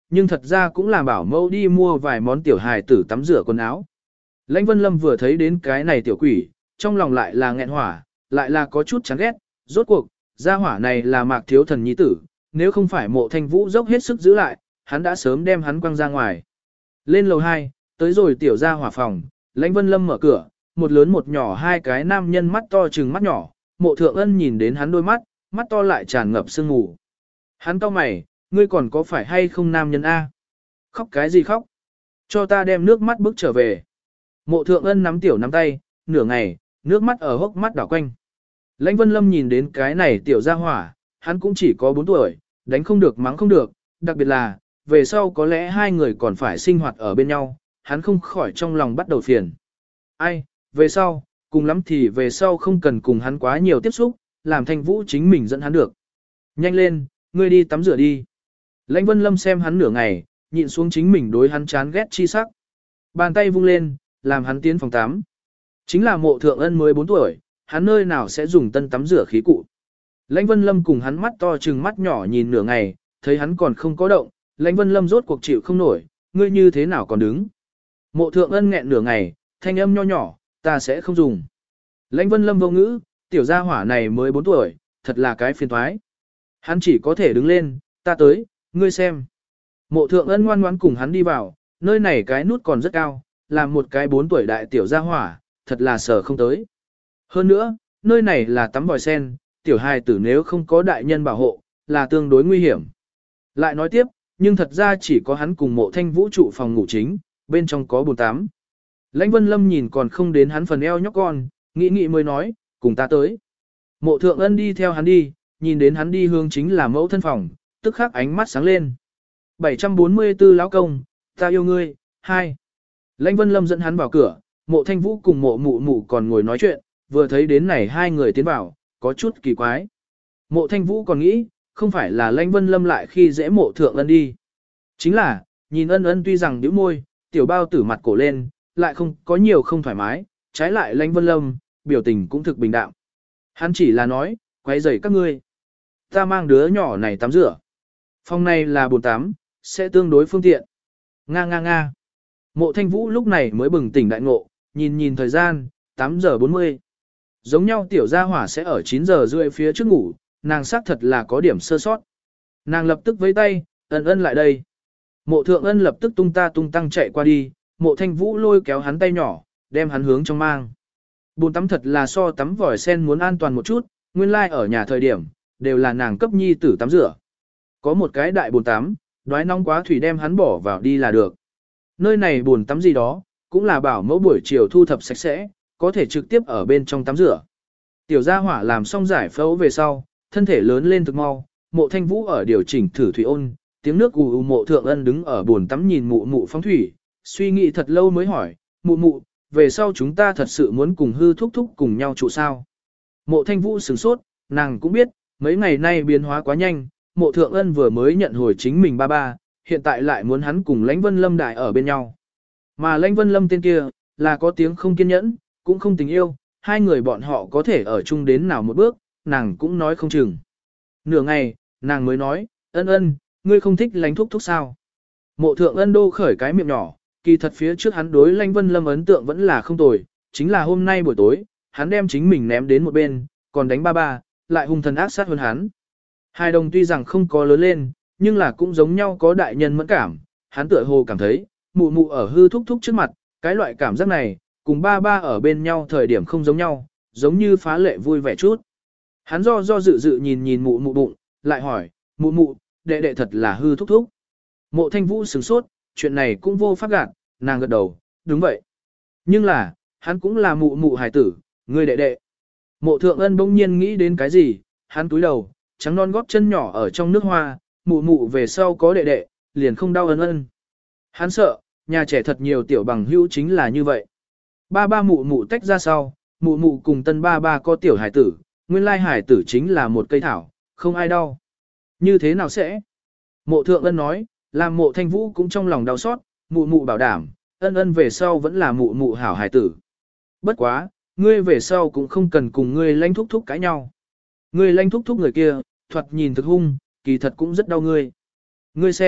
Speaker 1: nhưng thật ra cũng làm bảo mẫu đi mua vài món tiểu hài tử tắm rửa quần áo. Lãnh Vân Lâm vừa thấy đến cái này tiểu quỷ, trong lòng lại là nghẹn hỏa, lại là có chút chán ghét, rốt cuộc, gia hỏa này là Mạc Thiếu Thần nhi tử, nếu không phải Mộ Thanh Vũ dốc hết sức giữ lại, hắn đã sớm đem hắn quăng ra ngoài. Lên lầu hai, tới rồi tiểu gia hỏa phòng, Lãnh Vân Lâm mở cửa, một lớn một nhỏ hai cái nam nhân mắt to trừng mắt nhỏ, Mộ Thượng Ân nhìn đến hắn đôi mắt, mắt to lại tràn ngập sương mù. Hắn cau mày, ngươi còn có phải hay không nam nhân A? Khóc cái gì khóc? Cho ta đem nước mắt bước trở về. Mộ Thượng Ân nắm tiểu nắm tay, nửa ngày, nước mắt ở hốc mắt đảo quanh. Lãnh Vân Lâm nhìn đến cái này tiểu gia hỏa, hắn cũng chỉ có bốn tuổi, đánh không được mắng không được, đặc biệt là, về sau có lẽ hai người còn phải sinh hoạt ở bên nhau, hắn không khỏi trong lòng bắt đầu phiền. Ai, về sau, cùng lắm thì về sau không cần cùng hắn quá nhiều tiếp xúc, làm Thanh Vũ chính mình dẫn hắn được. Nhanh lên, ngươi đi tắm rửa đi. Lãnh Vân Lâm xem hắn nửa ngày, nhịn xuống chính mình đối hắn chán ghét chi sắc. Bàn tay vung lên, làm hắn tiến phòng tắm. Chính là Mộ Thượng Ân mới bốn tuổi, hắn nơi nào sẽ dùng tân tắm rửa khí cụ. Lãnh Vân Lâm cùng hắn mắt to trừng mắt nhỏ nhìn nửa ngày, thấy hắn còn không có động, Lãnh Vân Lâm rốt cuộc chịu không nổi, ngươi như thế nào còn đứng. Mộ Thượng Ân nghẹn nửa ngày, thanh âm nho nhỏ, ta sẽ không dùng. Lãnh Vân Lâm vô ngữ, tiểu gia hỏa này mới bốn tuổi, thật là cái phiền toái. Hắn chỉ có thể đứng lên, ta tới, ngươi xem. Mộ Thượng Ân ngoan ngoãn cùng hắn đi vào, nơi này cái nút còn rất cao, làm một cái bốn tuổi đại tiểu gia hỏa, thật là sợ không tới. Hơn nữa, nơi này là tắm vòi sen, tiểu hài tử nếu không có đại nhân bảo hộ, là tương đối nguy hiểm. Lại nói tiếp, nhưng thật ra chỉ có hắn cùng Mộ Thanh Vũ trụ phòng ngủ chính, bên trong có bồn tắm. Lãnh Vân Lâm nhìn còn không đến hắn phần eo nhóc con, nghĩ nghĩ mới nói, cùng ta tới. Mộ Thượng Ân đi theo hắn đi, nhìn đến hắn đi hướng chính là mẫu thân phòng, tức khắc ánh mắt sáng lên. bảy trăm bốn mươi tư lão công, ta yêu ngươi, hai. Lãnh Vân Lâm dẫn hắn vào cửa, Mộ Thanh Vũ cùng Mộ Mụ Mụ còn ngồi nói chuyện, vừa thấy đến này hai người tiến vào, có chút kỳ quái. Mộ Thanh Vũ còn nghĩ, không phải là Lãnh Vân Lâm lại khi dễ Mộ Thượng Ân đi. Chính là, nhìn Ân Ân tuy rằng nhíu môi, tiểu bao tử mặt cổ lên, lại không có nhiều không thoải mái, trái lại Lãnh Vân Lâm, biểu tình cũng thực bình đạm. Hắn chỉ là nói, quấy rầy các ngươi. Ta mang đứa nhỏ này tắm rửa. Phòng này là bồn tắm, sẽ tương đối phương tiện. Nga nga nga. Mộ Thanh Vũ lúc này mới bừng tỉnh đại ngộ, nhìn nhìn thời gian, tám giờ bốn mươi. Giống nhau tiểu gia hỏa sẽ ở chín giờ rưỡi phía trước ngủ, nàng xác thật là có điểm sơ sót. Nàng lập tức với tay, Ân Ân lại đây. Mộ Thượng Ân lập tức tung ta tung tăng chạy qua đi, Mộ Thanh Vũ lôi kéo hắn tay nhỏ, đem hắn hướng trong mang. Bồn tắm thật là so tắm vòi sen muốn an toàn một chút, nguyên lai like ở nhà thời điểm, đều là nàng cấp nhi tử tắm rửa. Có một cái đại bồn tắm, đoái nóng quá thủy đem hắn bỏ vào đi là được. Nơi này bồn tắm gì đó, cũng là bảo mẫu buổi chiều thu thập sạch sẽ, có thể trực tiếp ở bên trong tắm rửa. Tiểu gia hỏa làm xong giải phẫu về sau, thân thể lớn lên thực mau, Mộ Thanh Vũ ở điều chỉnh thử thủy ôn, tiếng nước ù ù. Mộ Thượng Ân đứng ở bồn tắm nhìn mụ mụ phóng thủy, suy nghĩ thật lâu mới hỏi, mụ mụ, về sau chúng ta thật sự muốn cùng hư thúc thúc cùng nhau trụ sao. Mộ Thanh Vũ sửng sốt, nàng cũng biết, mấy ngày nay biến hóa quá nhanh, Mộ Thượng Ân vừa mới nhận hồi chính mình ba ba, hiện tại lại muốn hắn cùng Lãnh Vân Lâm đại ở bên nhau. Mà Lãnh Vân Lâm tên kia, là có tiếng không kiên nhẫn, cũng không tình yêu, hai người bọn họ có thể ở chung đến nào một bước, nàng cũng nói không chừng. Nửa ngày, nàng mới nói, Ân Ân, ngươi không thích Lãnh thúc thúc sao? Mộ Thượng Ân đô khởi cái miệng nhỏ, kỳ thật phía trước hắn đối Lãnh Vân Lâm ấn tượng vẫn là không tồi, chính là hôm nay buổi tối, hắn đem chính mình ném đến một bên, còn đánh ba ba, lại hung thần ác sát hơn hắn. Hai đồng tuy rằng không có lớn lên, nhưng là cũng giống nhau có đại nhân mẫn cảm, hắn tựa hồ cảm thấy, mụ mụ ở hư thúc thúc trước mặt, cái loại cảm giác này, cùng ba ba ở bên nhau thời điểm không giống nhau, giống như phá lệ vui vẻ chút. Hắn do do dự dự nhìn nhìn mụ mụ bụng, lại hỏi, mụ mụ, đệ đệ thật là hư thúc thúc. Mộ Thanh Vũ sửng sốt, chuyện này cũng vô pháp gạt, nàng gật đầu, đúng vậy. Nhưng là, hắn cũng là mụ mụ hài tử, người đệ đệ. Mộ Thượng Ân bỗng nhiên nghĩ đến cái gì, hắn túi đầu, trắng non góp chân nhỏ ở trong nước hoa, mụ mụ về sau có đệ đệ, liền không đau Ân Ân. Hắn sợ, nhà trẻ thật nhiều tiểu bằng hữu chính là như vậy. Ba ba mụ mụ tách ra sau, mụ mụ cùng tân ba ba có tiểu hải tử, nguyên lai hải tử chính là một cây thảo, không ai đau. Như thế nào sẽ? Mộ Thượng Ân nói, làm Mộ Thanh Vũ cũng trong lòng đau xót, mụ mụ bảo đảm, Ân Ân về sau vẫn là mụ mụ hảo hải tử. Bất quá, ngươi về sau cũng không cần cùng ngươi Lãnh thúc thúc cãi nhau. Ngươi Lãnh thúc thúc người kia, thoạt nhìn thực hung, kỳ thật cũng rất đau ngươi. Ngươi xem,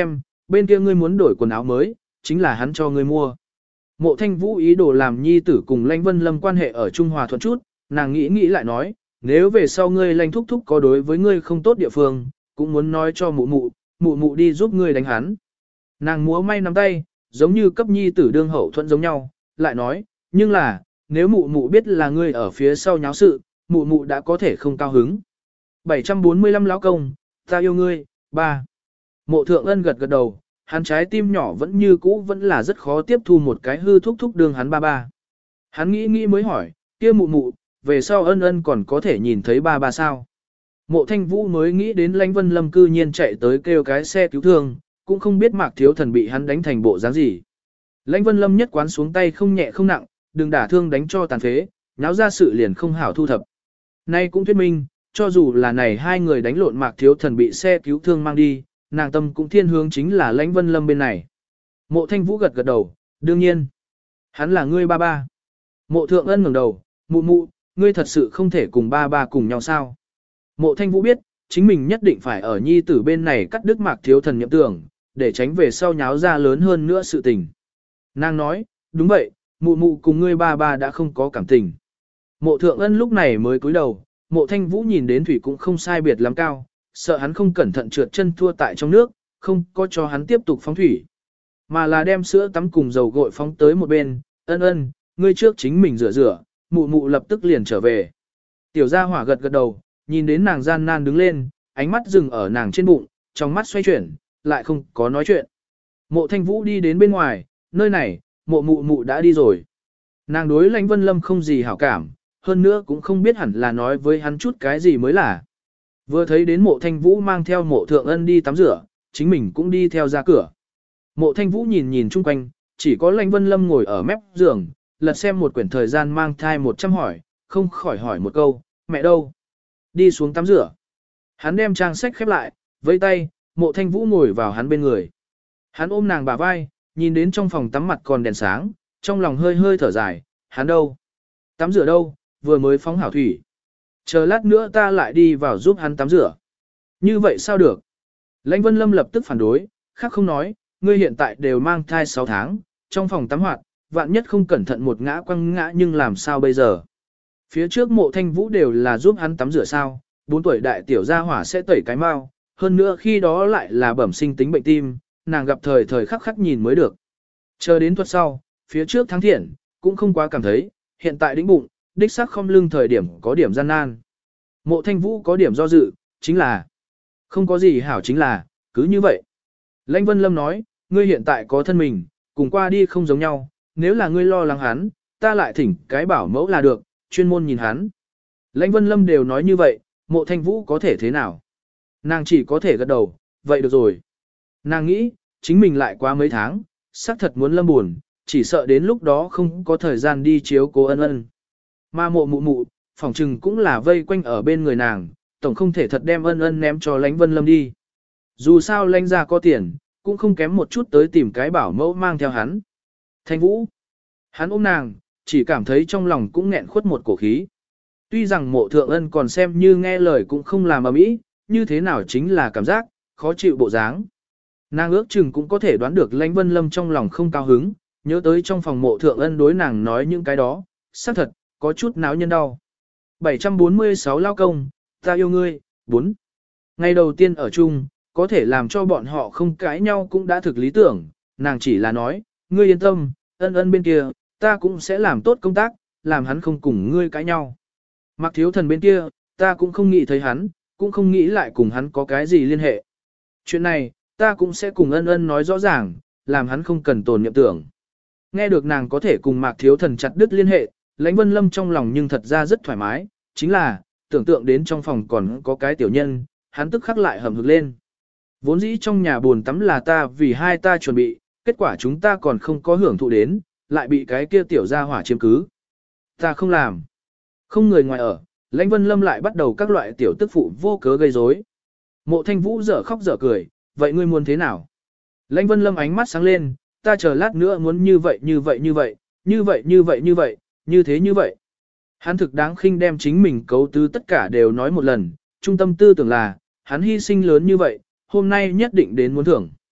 Speaker 1: bên kia ngươi muốn đổi quần áo mới, chính là hắn cho ngươi mua. Mộ Thanh Vũ ý đồ làm nhi tử cùng Lãnh Vân Lâm quan hệ ở Trung Hòa thuận chút, nàng nghĩ nghĩ lại nói, nếu về sau ngươi Lãnh thúc thúc có đối với ngươi không tốt địa phương, cũng muốn nói cho mụ mụ, mụ mụ đi giúp ngươi đánh hắn. Nàng múa may nắm tay, giống như cấp nhi tử đương hậu thuận giống nhau, lại nói, nhưng là, nếu mụ mụ biết là ngươi ở phía sau nháo sự, mụ mụ đã có thể không cao hứng. bảy trăm bốn mươi lăm lão công, ta yêu ngươi, ba. Mộ Thượng Ân gật gật đầu, hắn trái tim nhỏ vẫn như cũ vẫn là rất khó tiếp thu một cái hư thúc thúc đương hắn ba ba. Hắn nghĩ nghĩ mới hỏi, kia mụ mụ, về sau Ân Ân còn có thể nhìn thấy ba ba sao? Mộ Thanh Vũ mới nghĩ đến Lãnh Vân Lâm cư nhiên chạy tới kêu cái xe cứu thương, cũng không biết Mạc Thiếu Thần bị hắn đánh thành bộ dáng gì. Lãnh Vân Lâm nhất quán xuống tay không nhẹ không nặng, đừng đả thương đánh cho tàn phế, náo ra sự liền không hảo thu thập. Nay cũng thuyết minh, cho dù là này hai người đánh lộn Mạc Thiếu Thần bị xe cứu thương mang đi, nàng tâm cũng thiên hướng chính là Lãnh Vân Lâm bên này. Mộ Thanh Vũ gật gật đầu, đương nhiên. Hắn là ngươi ba ba. Mộ Thượng Ân ngẩng đầu, mụ mụ, ngươi thật sự không thể cùng ba ba cùng nhau sao? Mộ Thanh Vũ biết, chính mình nhất định phải ở nhi tử bên này cắt đứt Mạc Thiếu Thần nhậm tưởng, để tránh về sau nháo ra lớn hơn nữa sự tình. Nàng nói, đúng vậy, mụ mụ cùng ngươi ba ba đã không có cảm tình. Mộ Thượng Ân lúc này mới cúi đầu, Mộ Thanh Vũ nhìn đến thủy cũng không sai biệt lắm cao, sợ hắn không cẩn thận trượt chân thua tại trong nước, không có cho hắn tiếp tục phóng thủy. Mà là đem sữa tắm cùng dầu gội phóng tới một bên, Ân Ân, ngươi trước chính mình rửa rửa, mụ mụ lập tức liền trở về. Tiểu gia hỏa gật gật đầu, nhìn đến nàng gian nan đứng lên, ánh mắt dừng ở nàng trên bụng, trong mắt xoay chuyển, lại không có nói chuyện. Mộ Thanh Vũ đi đến bên ngoài, nơi này, mộ mụ mụ đã đi rồi. Nàng đối Lãnh Vân Lâm không gì hảo cảm, hơn nữa cũng không biết hẳn là nói với hắn chút cái gì mới là. Vừa thấy đến mộ Thanh Vũ mang theo mộ Thượng Ân đi tắm rửa, chính mình cũng đi theo ra cửa. Mộ Thanh Vũ nhìn nhìn chung quanh, chỉ có Lãnh Vân Lâm ngồi ở mép giường, lật xem một quyển thời gian mang thai một trăm hỏi, không khỏi hỏi một câu, mẹ đâu? Đi xuống tắm rửa. Hắn đem trang sách khép lại, vẫy tay, mộ Thanh Vũ ngồi vào hắn bên người. Hắn ôm nàng bả vai, nhìn đến trong phòng tắm mặt còn đèn sáng, trong lòng hơi hơi thở dài, hắn đâu? Tắm rửa đâu, vừa mới phóng hảo thủy. Chờ lát nữa ta lại đi vào giúp hắn tắm rửa. Như vậy sao được? Lãnh Vân Lâm lập tức phản đối, khác không nói, ngươi hiện tại đều mang thai sáu tháng, trong phòng tắm hoạt, vạn nhất không cẩn thận một ngã quăng ngã nhưng làm sao bây giờ? Phía trước mộ Thanh Vũ đều là giúp hắn tắm rửa sao, bốn tuổi đại tiểu gia hỏa sẽ tẩy cái mau, hơn nữa khi đó lại là bẩm sinh tính bệnh tim, nàng gặp thời thời khắc khắc nhìn mới được. Chờ đến tuần sau, phía trước tháng thiện, cũng không quá cảm thấy, hiện tại đĩnh bụng, đích xác không lưng thời điểm có điểm gian nan. Mộ Thanh Vũ có điểm do dự, chính là, không có gì hảo chính là, cứ như vậy. Lãnh Vân Lâm nói, ngươi hiện tại có thân mình, cùng qua đi không giống nhau, nếu là ngươi lo lắng hắn, ta lại thỉnh cái bảo mẫu là được, chuyên môn nhìn hắn. Lãnh Vân Lâm đều nói như vậy, mộ Thanh Vũ có thể thế nào? Nàng chỉ có thể gật đầu, vậy được rồi. Nàng nghĩ, chính mình lại quá mấy tháng, xác thật muốn Lâm buồn, chỉ sợ đến lúc đó không có thời gian đi chiếu cố Ân Ân. Mà mộ mụ mụ, phỏng trừng cũng là vây quanh ở bên người nàng, tổng không thể thật đem Ân Ân ném cho Lãnh Vân Lâm đi. Dù sao Lãnh gia có tiền, cũng không kém một chút tới tìm cái bảo mẫu mang theo hắn. Thanh Vũ, hắn ôm nàng, chỉ cảm thấy trong lòng cũng nghẹn khuất một cổ khí. Tuy rằng mộ Thượng Ân còn xem như nghe lời cũng không làm ầm ĩ, như thế nào chính là cảm giác, khó chịu bộ dáng. Nàng ước chừng cũng có thể đoán được Lãnh Vân Lâm trong lòng không cao hứng, nhớ tới trong phòng mộ Thượng Ân đối nàng nói những cái đó, xác thật, có chút náo nhân đau. bảy trăm bốn mươi sáu lao công, ta yêu ngươi, bốn. Ngày đầu tiên ở chung, có thể làm cho bọn họ không cãi nhau cũng đã thực lý tưởng, nàng chỉ là nói, ngươi yên tâm, Ân Ân bên kia, ta cũng sẽ làm tốt công tác, làm hắn không cùng ngươi cãi nhau. Mạc Thiếu Thần bên kia, ta cũng không nghĩ thấy hắn, cũng không nghĩ lại cùng hắn có cái gì liên hệ. Chuyện này, ta cũng sẽ cùng Ân Ân nói rõ ràng, làm hắn không cần tồn niệm tưởng. Nghe được nàng có thể cùng Mạc Thiếu Thần chặt đứt liên hệ, Lãnh Vân Lâm trong lòng nhưng thật ra rất thoải mái, chính là, tưởng tượng đến trong phòng còn có cái tiểu nhân, hắn tức khắc lại hầm hực lên. Vốn dĩ trong nhà buồn tắm là ta vì hai ta chuẩn bị, kết quả chúng ta còn không có hưởng thụ đến, lại bị cái kia tiểu gia hỏa chiếm cứ. Ta không làm. Không người ngoài ở, Lãnh Vân Lâm lại bắt đầu các loại tiểu tức phụ vô cớ gây rối. Mộ Thanh Vũ dở khóc dở cười, vậy ngươi muốn thế nào? Lãnh Vân Lâm ánh mắt sáng lên, ta chờ lát nữa muốn như vậy như vậy như vậy, như vậy như vậy như vậy, như thế như vậy. Hắn thực đáng khinh đem chính mình cấu tứ tất cả đều nói một lần, trung tâm tư tưởng là, hắn hy sinh lớn như vậy, hôm nay nhất định đến muốn thưởng.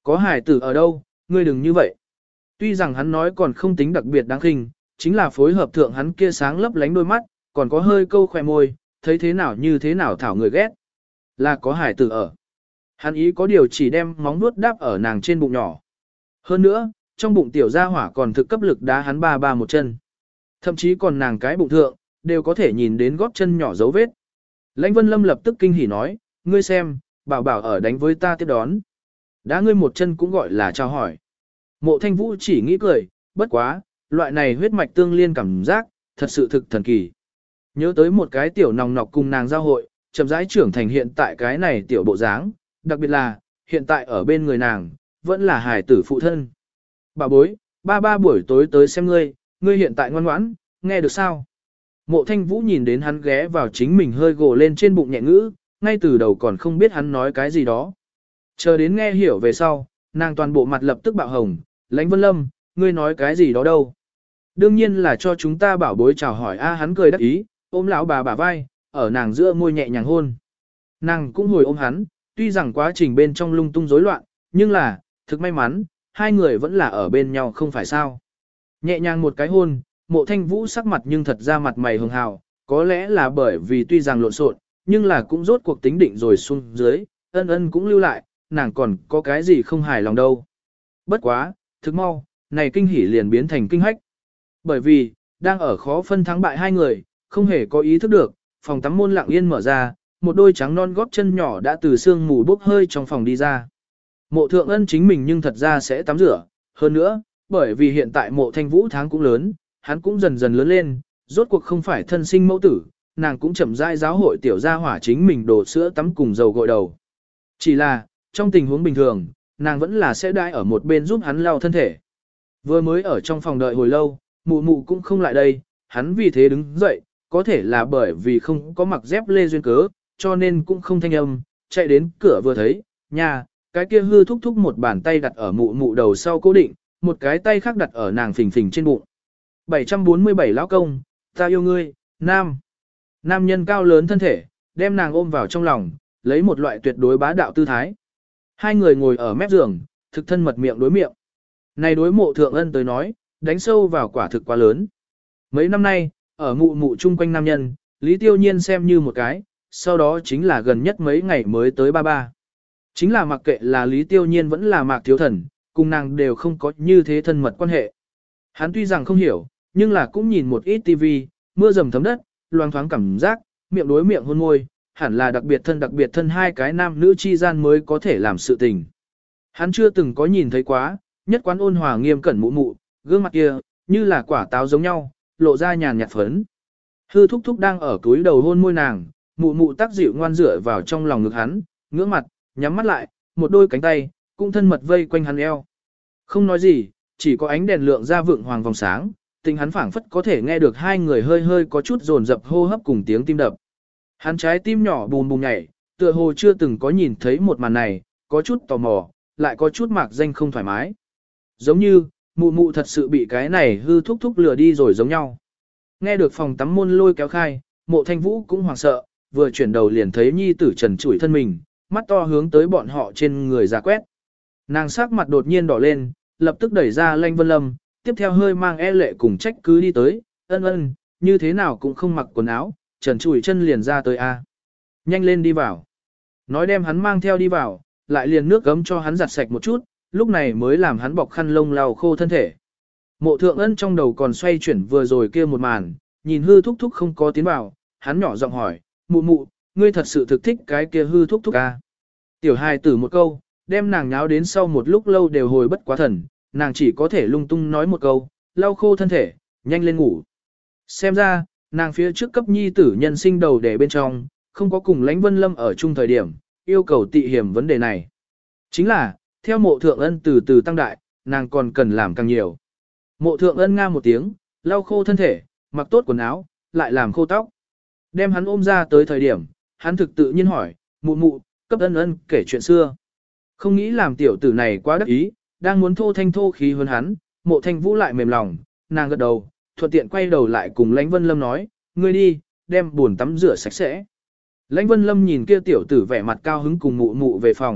Speaker 1: Có hải tử ở đâu, ngươi đừng như vậy. Tuy rằng hắn nói còn không tính đặc biệt đáng khinh, chính là phối hợp thượng hắn kia sáng lấp lánh đôi mắt, còn có hơi câu khỏe môi, thấy thế nào như thế nào thảo người ghét. Là có hải tử ở. Hắn ý có điều chỉ đem móng nuốt đáp ở nàng trên bụng nhỏ. Hơn nữa, trong bụng tiểu gia hỏa còn thực cấp lực đá hắn ba ba một chân. Thậm chí còn nàng cái bụng thượng, đều có thể nhìn đến gót chân nhỏ dấu vết. Lãnh Vân Lâm lập tức kinh hỉ nói, ngươi xem, bảo bảo ở đánh với ta tiếp đón. Đá ngươi một chân cũng gọi là chào hỏi. Mộ Thanh Vũ chỉ nghĩ cười, bất quá, loại này huyết mạch tương liên cảm giác, thật sự thực thần kỳ. Nhớ tới một cái tiểu nòng nọc cùng nàng giao hội, chậm rãi trưởng thành hiện tại cái này tiểu bộ dáng, đặc biệt là, hiện tại ở bên người nàng, vẫn là hài tử phụ thân. Bà bối, ba ba buổi tối tới xem ngươi, ngươi hiện tại ngoan ngoãn, nghe được sao? Mộ Thanh Vũ nhìn đến hắn ghé vào chính mình hơi gồ lên trên bụng nhẹ ngữ, ngay từ đầu còn không biết hắn nói cái gì đó. Chờ đến nghe hiểu về sau, nàng toàn bộ mặt lập tức bạo hồng, Lãnh Vân Lâm, ngươi nói cái gì đó đâu? Đương nhiên là cho chúng ta bảo bối chào hỏi a. Hắn cười đắc ý, ôm lão bà bả vai, ở nàng giữa môi nhẹ nhàng hôn. Nàng cũng hồi ôm hắn, tuy rằng quá trình bên trong lung tung rối loạn, nhưng là, thực may mắn, hai người vẫn là ở bên nhau không phải sao. Nhẹ nhàng một cái hôn, Mộ Thanh Vũ sắc mặt nhưng thật ra mặt mày hường hào, có lẽ là bởi vì tuy rằng lộn xộn, nhưng là cũng rốt cuộc tính định rồi xuống dưới, ân ân cũng lưu lại, nàng còn có cái gì không hài lòng đâu. Bất quá, thực mau, này kinh hỉ liền biến thành kinh hách. Bởi vì, đang ở khó phân thắng bại hai người, không hề có ý thức được, phòng tắm môn lặng yên mở ra, một đôi trắng non gót chân nhỏ đã từ sương mù bốc hơi trong phòng đi ra. Mộ Thượng Ân chính mình nhưng thật ra sẽ tắm rửa, hơn nữa, bởi vì hiện tại Mộ Thanh Vũ tháng cũng lớn, hắn cũng dần dần lớn lên, rốt cuộc không phải thân sinh mẫu tử, nàng cũng chậm rãi giáo hội tiểu gia hỏa chính mình đổ sữa tắm cùng dầu gội đầu. Chỉ là, trong tình huống bình thường, nàng vẫn là sẽ đãi ở một bên giúp hắn lau thân thể. Vừa mới ở trong phòng đợi hồi lâu, mụ mụ cũng không lại đây, hắn vì thế đứng dậy, có thể là bởi vì không có mặc dép lê duyên cớ, cho nên cũng không thanh âm, chạy đến cửa vừa thấy, nhà, cái kia hư thúc thúc một bàn tay đặt ở mụ mụ đầu sau cố định, một cái tay khác đặt ở nàng phình phình trên bụng. bảy trăm bốn mươi bảy lão công, ta yêu ngươi, nam. Nam nhân cao lớn thân thể, đem nàng ôm vào trong lòng, lấy một loại tuyệt đối bá đạo tư thái. Hai người ngồi ở mép giường, thực thân mật miệng đối miệng. Này đối Mộ Thượng Ân tới nói, đánh sâu vào quả thực quá lớn. Mấy năm nay, ở mụ mụ chung quanh nam nhân, Lý Tiêu Nhiên xem như một cái, sau đó chính là gần nhất mấy ngày mới tới ba ba. Chính là mặc kệ là Lý Tiêu Nhiên vẫn là Mạc Thiếu Thần, cùng nàng đều không có như thế thân mật quan hệ. Hắn tuy rằng không hiểu, nhưng là cũng nhìn một ít tivi, mưa dầm thấm đất, loang thoáng cảm giác, miệng đối miệng hôn môi, hẳn là đặc biệt thân đặc biệt thân hai cái nam nữ chi gian mới có thể làm sự tình. Hắn chưa từng có nhìn thấy quá, nhất quán ôn hòa nghiêm cẩn mụ mụ, gương mặt kia, như là quả táo giống nhau, lộ ra nhàn nhạt phấn. Hư thúc thúc đang ở túi đầu hôn môi nàng, mụ mụ tác dịu ngoan rửa vào trong lòng ngực hắn, ngưỡng mặt, nhắm mắt lại, một đôi cánh tay, cũng thân mật vây quanh hắn eo. Không nói gì, chỉ có ánh đèn lượng ra vượng hoàng vòng sáng, tình hắn phảng phất có thể nghe được hai người hơi hơi có chút dồn dập hô hấp cùng tiếng tim đập. Hắn trái tim nhỏ bùm bùm nhảy, tựa hồ chưa từng có nhìn thấy một màn này, có chút tò mò, lại có chút mạc danh không thoải mái. Giống như, mụ mụ thật sự bị cái này hư thúc thúc lừa đi rồi giống nhau. Nghe được phòng tắm môn lôi kéo khai, Mộ Thanh Vũ cũng hoảng sợ, vừa chuyển đầu liền thấy nhi tử trần trụi thân mình, mắt to hướng tới bọn họ trên người ra quét. Nàng sắc mặt đột nhiên đỏ lên, lập tức đẩy ra Lãnh Vân Lâm, tiếp theo hơi mang e lệ cùng trách cứ đi tới, ân ân, như thế nào cũng không mặc quần áo, trần trụi chân liền ra tới a. Nhanh lên đi vào. Nói đem hắn mang theo đi vào, lại liền nước gấm cho hắn giặt sạch một chút, lúc này mới làm hắn bọc khăn lông lau khô thân thể. Mộ Thượng Ân trong đầu còn xoay chuyển vừa rồi kia một màn, nhìn hư thúc thúc không có tiến vào, hắn nhỏ giọng hỏi, mụ mụ, ngươi thật sự thực thích cái kia hư thúc thúc à? Tiểu hài tử một câu, đem nàng nháo đến sau một lúc lâu đều hồi bất quá thần, nàng chỉ có thể lung tung nói một câu, lau khô thân thể, nhanh lên ngủ. Xem ra, nàng phía trước cấp nhi tử nhân sinh đầu để bên trong, không có cùng Lãnh Vân Lâm ở chung thời điểm, yêu cầu tị hiểm vấn đề này. Chính là, theo Mộ Thượng Ân từ từ tăng đại, nàng còn cần làm càng nhiều. Mộ Thượng Ân nga một tiếng, lau khô thân thể, mặc tốt quần áo, lại làm khô tóc. Đem hắn ôm ra tới thời điểm, hắn thực tự nhiên hỏi, mụ mụ, cấp Ân Ân kể chuyện xưa. Không nghĩ làm tiểu tử này quá đắc ý, đang muốn thô thanh thô khí hơn hắn, Mộ Thanh Vũ lại mềm lòng, nàng gật đầu, thuận tiện quay đầu lại cùng Lãnh Vân Lâm nói, ngươi đi, đem buồn tắm rửa sạch sẽ. Lãnh Vân Lâm nhìn kia tiểu tử vẻ mặt cao hứng cùng mụ mụ về phòng,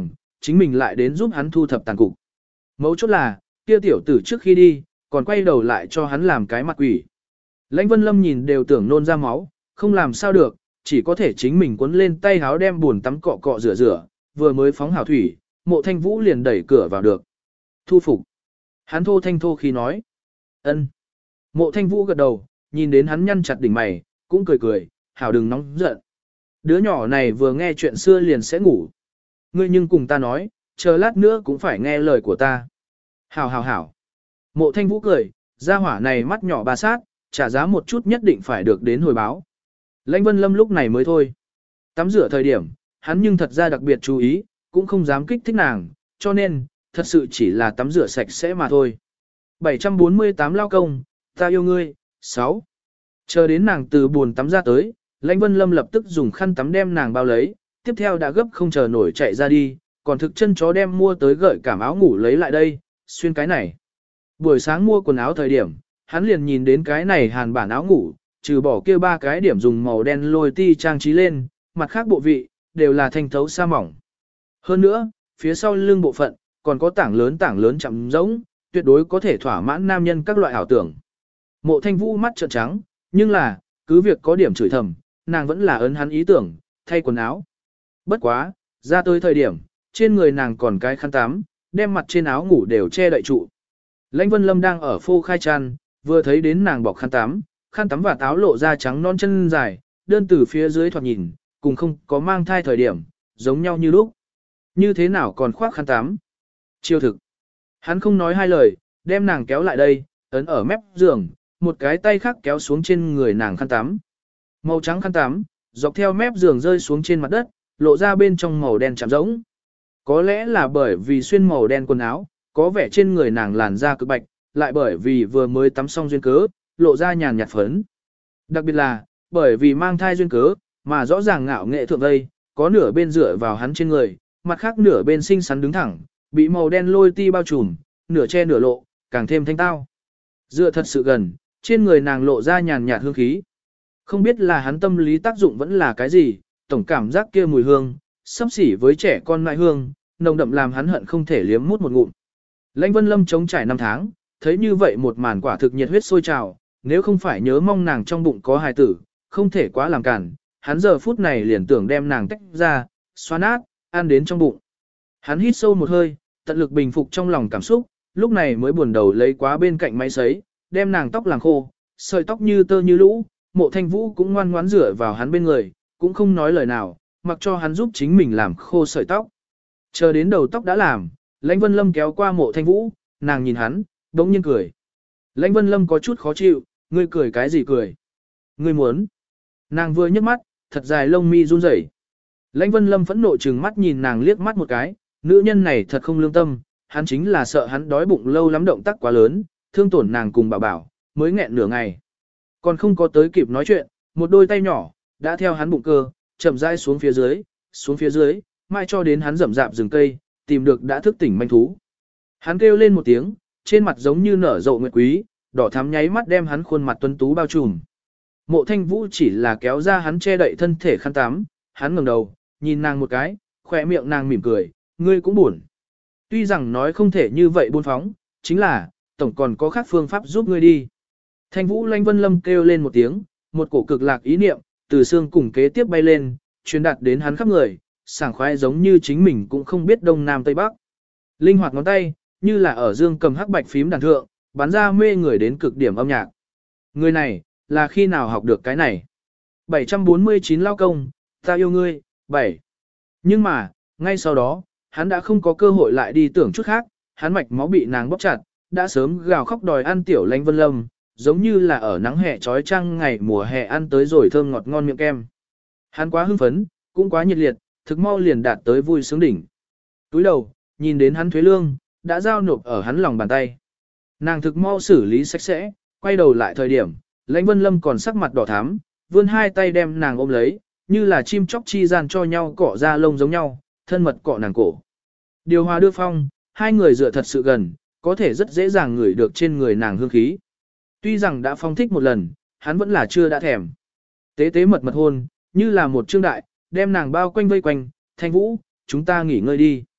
Speaker 1: chính mình lại đến giúp hắn thu thập tàn cục. Mấu chốt là, kia tiểu tử trước khi đi, còn quay đầu lại cho hắn làm cái mặt quỷ. Lãnh Vân Lâm nhìn đều tưởng nôn ra máu, không làm sao được, chỉ có thể chính mình cuốn lên tay háo đem buồn tắm cọ cọ rửa rửa, vừa mới phóng hào thủy, Mộ Thanh Vũ liền đẩy cửa vào được. Thu phục. Hắn thô thanh thô khi nói. Ân. Mộ Thanh Vũ gật đầu, nhìn đến hắn nhăn chặt đỉnh mày, cũng cười cười, hảo đừng nóng giận. Đứa nhỏ này vừa nghe chuyện xưa liền sẽ ngủ. Ngươi nhưng cùng ta nói, chờ lát nữa cũng phải nghe lời của ta. Hảo hảo hảo. Mộ Thanh Vũ cười, gia hỏa này mắt nhỏ ba sát, trả giá một chút nhất định phải được đến hồi báo. Lãnh Vân Lâm lúc này mới thôi. Tắm rửa thời điểm, hắn nhưng thật ra đặc biệt chú ý, cũng không dám kích thích nàng, cho nên, thật sự chỉ là tắm rửa sạch sẽ mà thôi. bảy trăm bốn mươi tám lao công, ta yêu ngươi, sáu. Chờ đến nàng từ buồn tắm ra tới, Lãnh Vân Lâm lập tức dùng khăn tắm đem nàng bao lấy, tiếp theo đã gấp không chờ nổi chạy ra đi, còn thực chân chó đem mua tới gợi cảm áo ngủ lấy lại đây, xuyên cái này. Buổi sáng mua quần áo thời điểm, hắn liền nhìn đến cái này hàn bản áo ngủ, trừ bỏ kia ba cái điểm dùng màu đen lôi ti trang trí lên, mặt khác bộ vị, đều là thanh thấu sa mỏng. Hơn nữa, phía sau lưng bộ phận, còn có tảng lớn tảng lớn chậm rỗng, tuyệt đối có thể thỏa mãn nam nhân các loại ảo tưởng. Mộ Thanh Vũ mắt trợn trắng, nhưng là, cứ việc có điểm chửi thầm, nàng vẫn là ấn hắn ý tưởng, thay quần áo. Bất quá, ra tới thời điểm, trên người nàng còn cái khăn tắm, đem mặt trên áo ngủ đều che đậy trụ. Lãnh Vân Lâm đang ở phô khai chăn, vừa thấy đến nàng bọc khăn tắm, khăn tắm và táo lộ ra trắng non chân dài, đơn từ phía dưới thoạt nhìn, cùng không có mang thai thời điểm, giống nhau như lúc. Như thế nào còn khoác khăn tắm? Chiêu thực. Hắn không nói hai lời, đem nàng kéo lại đây, ấn ở mép giường, một cái tay khác kéo xuống trên người nàng khăn tắm. Màu trắng khăn tắm, dọc theo mép giường rơi xuống trên mặt đất, lộ ra bên trong màu đen chạm rỗng. Có lẽ là bởi vì xuyên màu đen quần áo, có vẻ trên người nàng làn da cực bạch, lại bởi vì vừa mới tắm xong duyên cớ, lộ ra nhàn nhạt phấn. Đặc biệt là, bởi vì mang thai duyên cớ, mà rõ ràng ngạo nghệ thượng vây, có nửa bên dựa vào hắn trên người, mặt khác nửa bên xinh xắn đứng thẳng, bị màu đen lôi ti bao trùm, nửa che nửa lộ, càng thêm thanh tao. Dựa thật sự gần, trên người nàng lộ ra nhàn nhạt hương khí. Không biết là hắn tâm lý tác dụng vẫn là cái gì, tổng cảm giác kia mùi hương, xấp xỉ với trẻ con nại hương, nồng đậm làm hắn hận không thể liếm mút một ngụm. Lãnh Vân Lâm chống trải năm tháng, thấy như vậy một màn quả thực nhiệt huyết sôi trào, nếu không phải nhớ mong nàng trong bụng có hài tử, không thể quá làm cản, hắn giờ phút này liền tưởng đem nàng tách ra, xoa nát, ăn đến trong bụng. Hắn hít sâu một hơi, tận lực bình phục trong lòng cảm xúc, lúc này mới buồn đầu lấy quá bên cạnh máy sấy, đem nàng tóc làm khô, sợi tóc như tơ như lũ, Mộ Thanh Vũ cũng ngoan ngoãn rửa vào hắn bên người, cũng không nói lời nào, mặc cho hắn giúp chính mình làm khô sợi tóc. Chờ đến đầu tóc đã làm, Lãnh Vân Lâm kéo qua Mộ Thanh Vũ, nàng nhìn hắn, đống nhiên cười. Lãnh Vân Lâm có chút khó chịu, ngươi cười cái gì cười? Ngươi muốn? Nàng vừa nhấc mắt, thật dài lông mi run rẩy. Lãnh Vân Lâm phẫn nộ trừng mắt nhìn nàng liếc mắt một cái, nữ nhân này thật không lương tâm, hắn chính là sợ hắn đói bụng lâu lắm động tác quá lớn, thương tổn nàng cùng bảo bảo, mới nghẹn nửa ngày. Còn không có tới kịp nói chuyện, một đôi tay nhỏ, đã theo hắn bụng cơ, chậm rãi xuống phía dưới, xuống phía dưới, mai cho đến hắn rậm rạp rừng cây, tìm được đã thức tỉnh manh thú. Hắn kêu lên một tiếng, trên mặt giống như nở rộ nguyệt quý, đỏ thắm nháy mắt đem hắn khuôn mặt tuấn tú bao trùm. Mộ Thanh Vũ chỉ là kéo ra hắn che đậy thân thể khăn tắm, hắn ngẩng đầu, nhìn nàng một cái, khỏe miệng nàng mỉm cười, ngươi cũng buồn. Tuy rằng nói không thể như vậy buôn phóng, chính là, tổng còn có khác phương pháp giúp ngươi đi. Thanh Vũ Lãnh Vân Lâm kêu lên một tiếng, một cổ cực lạc ý niệm, từ xương cùng kế tiếp bay lên, truyền đạt đến hắn khắp người, sảng khoái giống như chính mình cũng không biết đông nam tây bắc. Linh hoạt ngón tay, như là ở dương cầm hắc bạch phím đàn thượng, bắn ra mê người đến cực điểm âm nhạc. Người này, là khi nào học được cái này? bảy trăm bốn mươi chín lao công, ta yêu ngươi, bảy. Nhưng mà, ngay sau đó, hắn đã không có cơ hội lại đi tưởng chút khác, hắn mạch máu bị nàng bóp chặt, đã sớm gào khóc đòi ăn tiểu Lãnh Vân Lâm, giống như là ở nắng hè trói trăng ngày mùa hè ăn tới rồi thơm ngọt ngon miệng kem. Hắn quá hưng phấn, cũng quá nhiệt liệt, thực mau liền đạt tới vui sướng đỉnh. Túi đầu, nhìn đến hắn thuế lương, đã giao nộp ở hắn lòng bàn tay. Nàng thực mau xử lý sạch sẽ, quay đầu lại thời điểm, Lãnh Vân Lâm còn sắc mặt đỏ thắm, vươn hai tay đem nàng ôm lấy, như là chim chóc chi gian cho nhau cọ ra lông giống nhau, thân mật cọ nàng cổ. Điều hòa đưa phong, hai người dựa thật sự gần, có thể rất dễ dàng ngửi được trên người nàng hương khí. Tuy rằng đã phong thích một lần, hắn vẫn là chưa đã thèm. Tế tế mật mật hôn, như là một trương đại, đem nàng bao quanh vây quanh, Thanh Vũ, chúng ta nghỉ ngơi đi.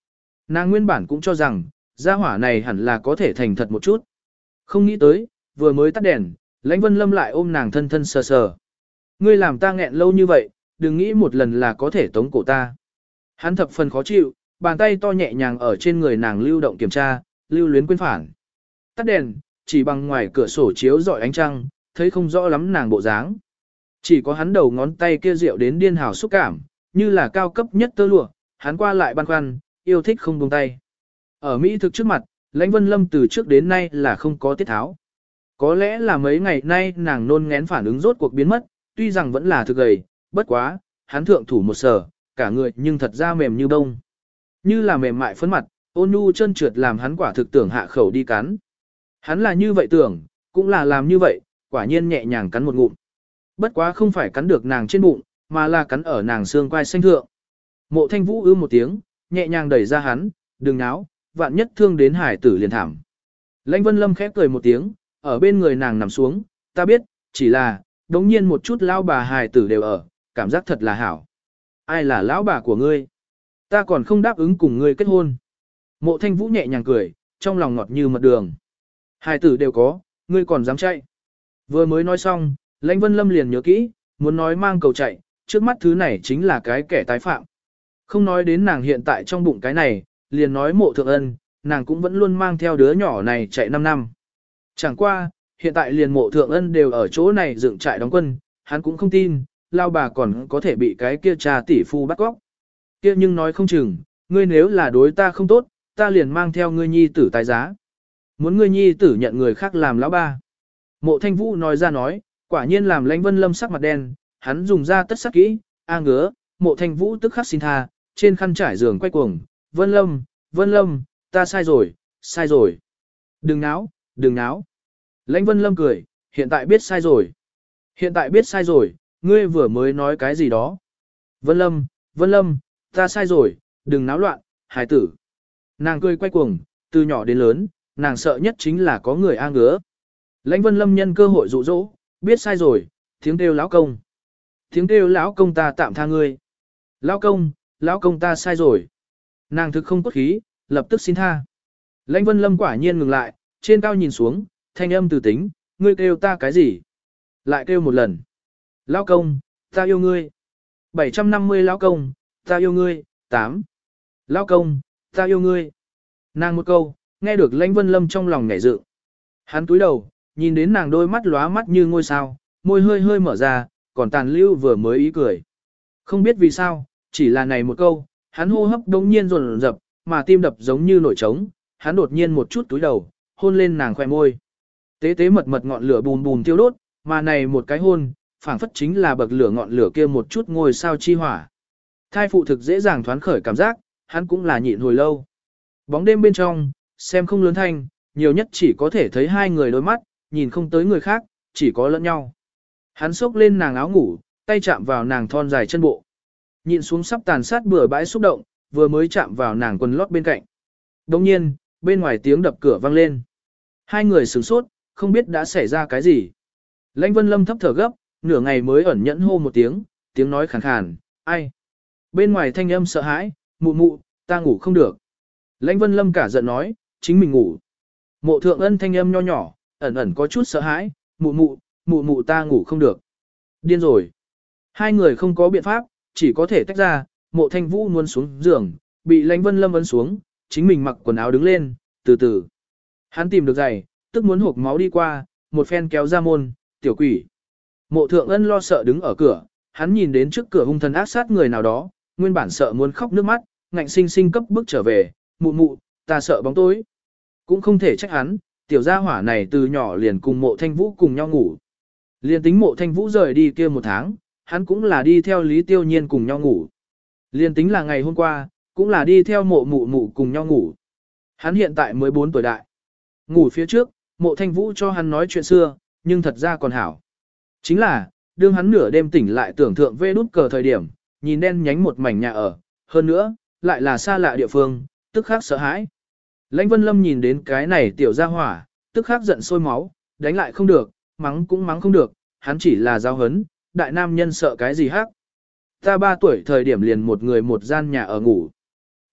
Speaker 1: Nàng nguyên bản cũng cho rằng, gia hỏa này hẳn là có thể thành thật một chút. Không nghĩ tới, vừa mới tắt đèn, Lãnh Vân Lâm lại ôm nàng thân thân sờ sờ. Ngươi làm ta nghẹn lâu như vậy, đừng nghĩ một lần là có thể tống cổ ta. Hắn thập phần khó chịu, bàn tay to nhẹ nhàng ở trên người nàng lưu động kiểm tra, lưu luyến quên phản. Tắt đèn, chỉ bằng ngoài cửa sổ chiếu rọi ánh trăng, thấy không rõ lắm nàng bộ dáng. Chỉ có hắn đầu ngón tay kia rượu đến điên hào xúc cảm, như là cao cấp nhất tơ lụa, hắn qua lại băn khoăn, yêu thích không buông tay. Ở Mỹ thực trước mặt, Lãnh Vân Lâm từ trước đến nay là không có tiết tháo. Có lẽ là mấy ngày nay nàng nôn ngén phản ứng rốt cuộc biến mất, tuy rằng vẫn là thực gầy, bất quá, hắn thượng thủ một sở, cả người nhưng thật ra mềm như bông. Như là mềm mại phấn mặt, ôn nhu chân trượt làm hắn quả thực tưởng hạ khẩu đi cắn. Hắn là như vậy tưởng, cũng là làm như vậy, quả nhiên nhẹ nhàng cắn một ngụm. Bất quá không phải cắn được nàng trên bụng, mà là cắn ở nàng xương quai xanh thượng. Mộ Thanh Vũ ư một tiếng, nhẹ nhàng đẩy ra hắn, đừng náo, vạn nhất thương đến hải tử liền thảm. Lãnh Vân Lâm khép cười một tiếng, ở bên người nàng nằm xuống, ta biết, chỉ là, đống nhiên một chút lão bà hải tử đều ở, cảm giác thật là hảo. Ai là lão bà của ngươi? Ta còn không đáp ứng cùng ngươi kết hôn. Mộ Thanh Vũ nhẹ nhàng cười, trong lòng ngọt như mật đường. Hải tử đều có, ngươi còn dám chạy. Vừa mới nói xong, Lãnh Vân Lâm liền nhớ kỹ, muốn nói mang cầu chạy, trước mắt thứ này chính là cái kẻ tái phạm. Không nói đến nàng hiện tại trong bụng cái này, liền nói Mộ Thượng Ân, nàng cũng vẫn luôn mang theo đứa nhỏ này chạy năm năm. Chẳng qua, hiện tại liền Mộ Thượng Ân đều ở chỗ này dựng trại đóng quân, hắn cũng không tin, lao bà còn có thể bị cái kia trà tỷ phu bắt cóc. Kia nhưng nói không chừng, ngươi nếu là đối ta không tốt, ta liền mang theo ngươi nhi tử tái giá. Muốn ngươi nhi tử nhận người khác làm lão ba. Mộ Thanh Vũ nói ra nói, quả nhiên làm Lãnh Vân Lâm sắc mặt đen, hắn dùng ra tất sắc kỹ, a ngứa, Mộ Thanh Vũ tức khắc xin tha, trên khăn trải giường quay cuồng, Vân Lâm, Vân Lâm, ta sai rồi, sai rồi. Đừng náo, đừng náo. Lãnh Vân Lâm cười, hiện tại biết sai rồi. Hiện tại biết sai rồi, ngươi vừa mới nói cái gì đó. Vân Lâm, Vân Lâm, ta sai rồi, đừng náo loạn, hài tử. Nàng cười quay cuồng, từ nhỏ đến lớn, nàng sợ nhất chính là có người a ngứa. Lãnh Vân Lâm nhân cơ hội dụ dỗ, biết sai rồi, tiếng kêu lão công. Tiếng kêu lão công ta tạm tha ngươi. Lão công, lão công ta sai rồi. Nàng thực không cốt khí, lập tức xin tha. Lãnh Vân Lâm quả nhiên ngừng lại, trên cao nhìn xuống, thanh âm từ tính, ngươi kêu ta cái gì? Lại kêu một lần. Lão công, ta yêu ngươi. bảy trăm năm mươi lão công, ta yêu ngươi, tám. Lão công, ta yêu ngươi. Nàng một câu, nghe được Lãnh Vân Lâm trong lòng nhảy dựng. Hắn cúi đầu, nhìn đến nàng đôi mắt lóa mắt như ngôi sao, môi hơi hơi mở ra, còn tàn lưu vừa mới ý cười. Không biết vì sao, chỉ là này một câu, hắn hô hấp đống nhiên rồn rập, mà tim đập giống như nổi trống, hắn đột nhiên một chút túi đầu, hôn lên nàng khoe môi. Tế tế mật mật ngọn lửa bùn bùn tiêu đốt, mà này một cái hôn, phảng phất chính là bậc lửa ngọn lửa kia một chút ngôi sao chi hỏa. Thai phụ thực dễ dàng thoán khởi cảm giác, hắn cũng là nhịn hồi lâu. Bóng đêm bên trong, xem không lớn thanh, nhiều nhất chỉ có thể thấy hai người đôi mắt, nhìn không tới người khác, chỉ có lẫn nhau. Hắn xốc lên nàng áo ngủ, tay chạm vào nàng thon dài chân bộ. Nhìn xuống sắp tàn sát bừa bãi xúc động, vừa mới chạm vào nàng quần lót bên cạnh. Đồng nhiên, bên ngoài tiếng đập cửa vang lên. Hai người sửng sốt, không biết đã xảy ra cái gì. Lãnh Vân Lâm thấp thở gấp, nửa ngày mới ẩn nhẫn hô một tiếng, tiếng nói khàn khàn, ai? Bên ngoài thanh âm sợ hãi, mụ mụ, ta ngủ không được. Lãnh Vân Lâm cả giận nói, chính mình ngủ. Mộ Thượng Ân thanh âm nho nhỏ, ẩn ẩn có chút sợ hãi, mụ mụ, mụ mụ ta ngủ không được. Điên rồi. Hai người không có biện pháp, chỉ có thể tách ra, Mộ Thanh Vũ muốn xuống giường, bị Lãnh Vân Lâm ấn xuống, chính mình mặc quần áo đứng lên, từ từ. Hắn tìm được giày, tức muốn hộp máu đi qua, một phen kéo ra môn, tiểu quỷ. Mộ Thượng Ân lo sợ đứng ở cửa, hắn nhìn đến trước cửa hung thần ác sát người nào đó, nguyên bản sợ muốn khóc nước mắt, ngạnh sinh sinh cấp bước trở về, mụ mụ, ta sợ bóng tối. Cũng không thể trách hắn, tiểu gia hỏa này từ nhỏ liền cùng Mộ Thanh Vũ cùng nhau ngủ. Liền tính Mộ Thanh Vũ rời đi kia một tháng, hắn cũng là đi theo Lý Tiêu Nhiên cùng nhau ngủ. Liền tính là ngày hôm qua, cũng là đi theo Mộ Mụ Mụ cùng nhau ngủ. Hắn hiện tại mới bốn tuổi đại. Ngủ phía trước, Mộ Thanh Vũ cho hắn nói chuyện xưa, nhưng thật ra còn hảo. Chính là, đương hắn nửa đêm tỉnh lại tưởng thượng vê đút cờ thời điểm, nhìn đen nhánh một mảnh nhà ở, hơn nữa, lại là xa lạ địa phương, tức khắc sợ hãi. Lãnh Vân Lâm nhìn đến cái này tiểu gia hỏa, tức khắc giận sôi máu, đánh lại không được, mắng cũng mắng không được, hắn chỉ là giáo hấn, đại nam nhân sợ cái gì khác. Ta ba tuổi thời điểm liền một người một gian nhà ở ngủ.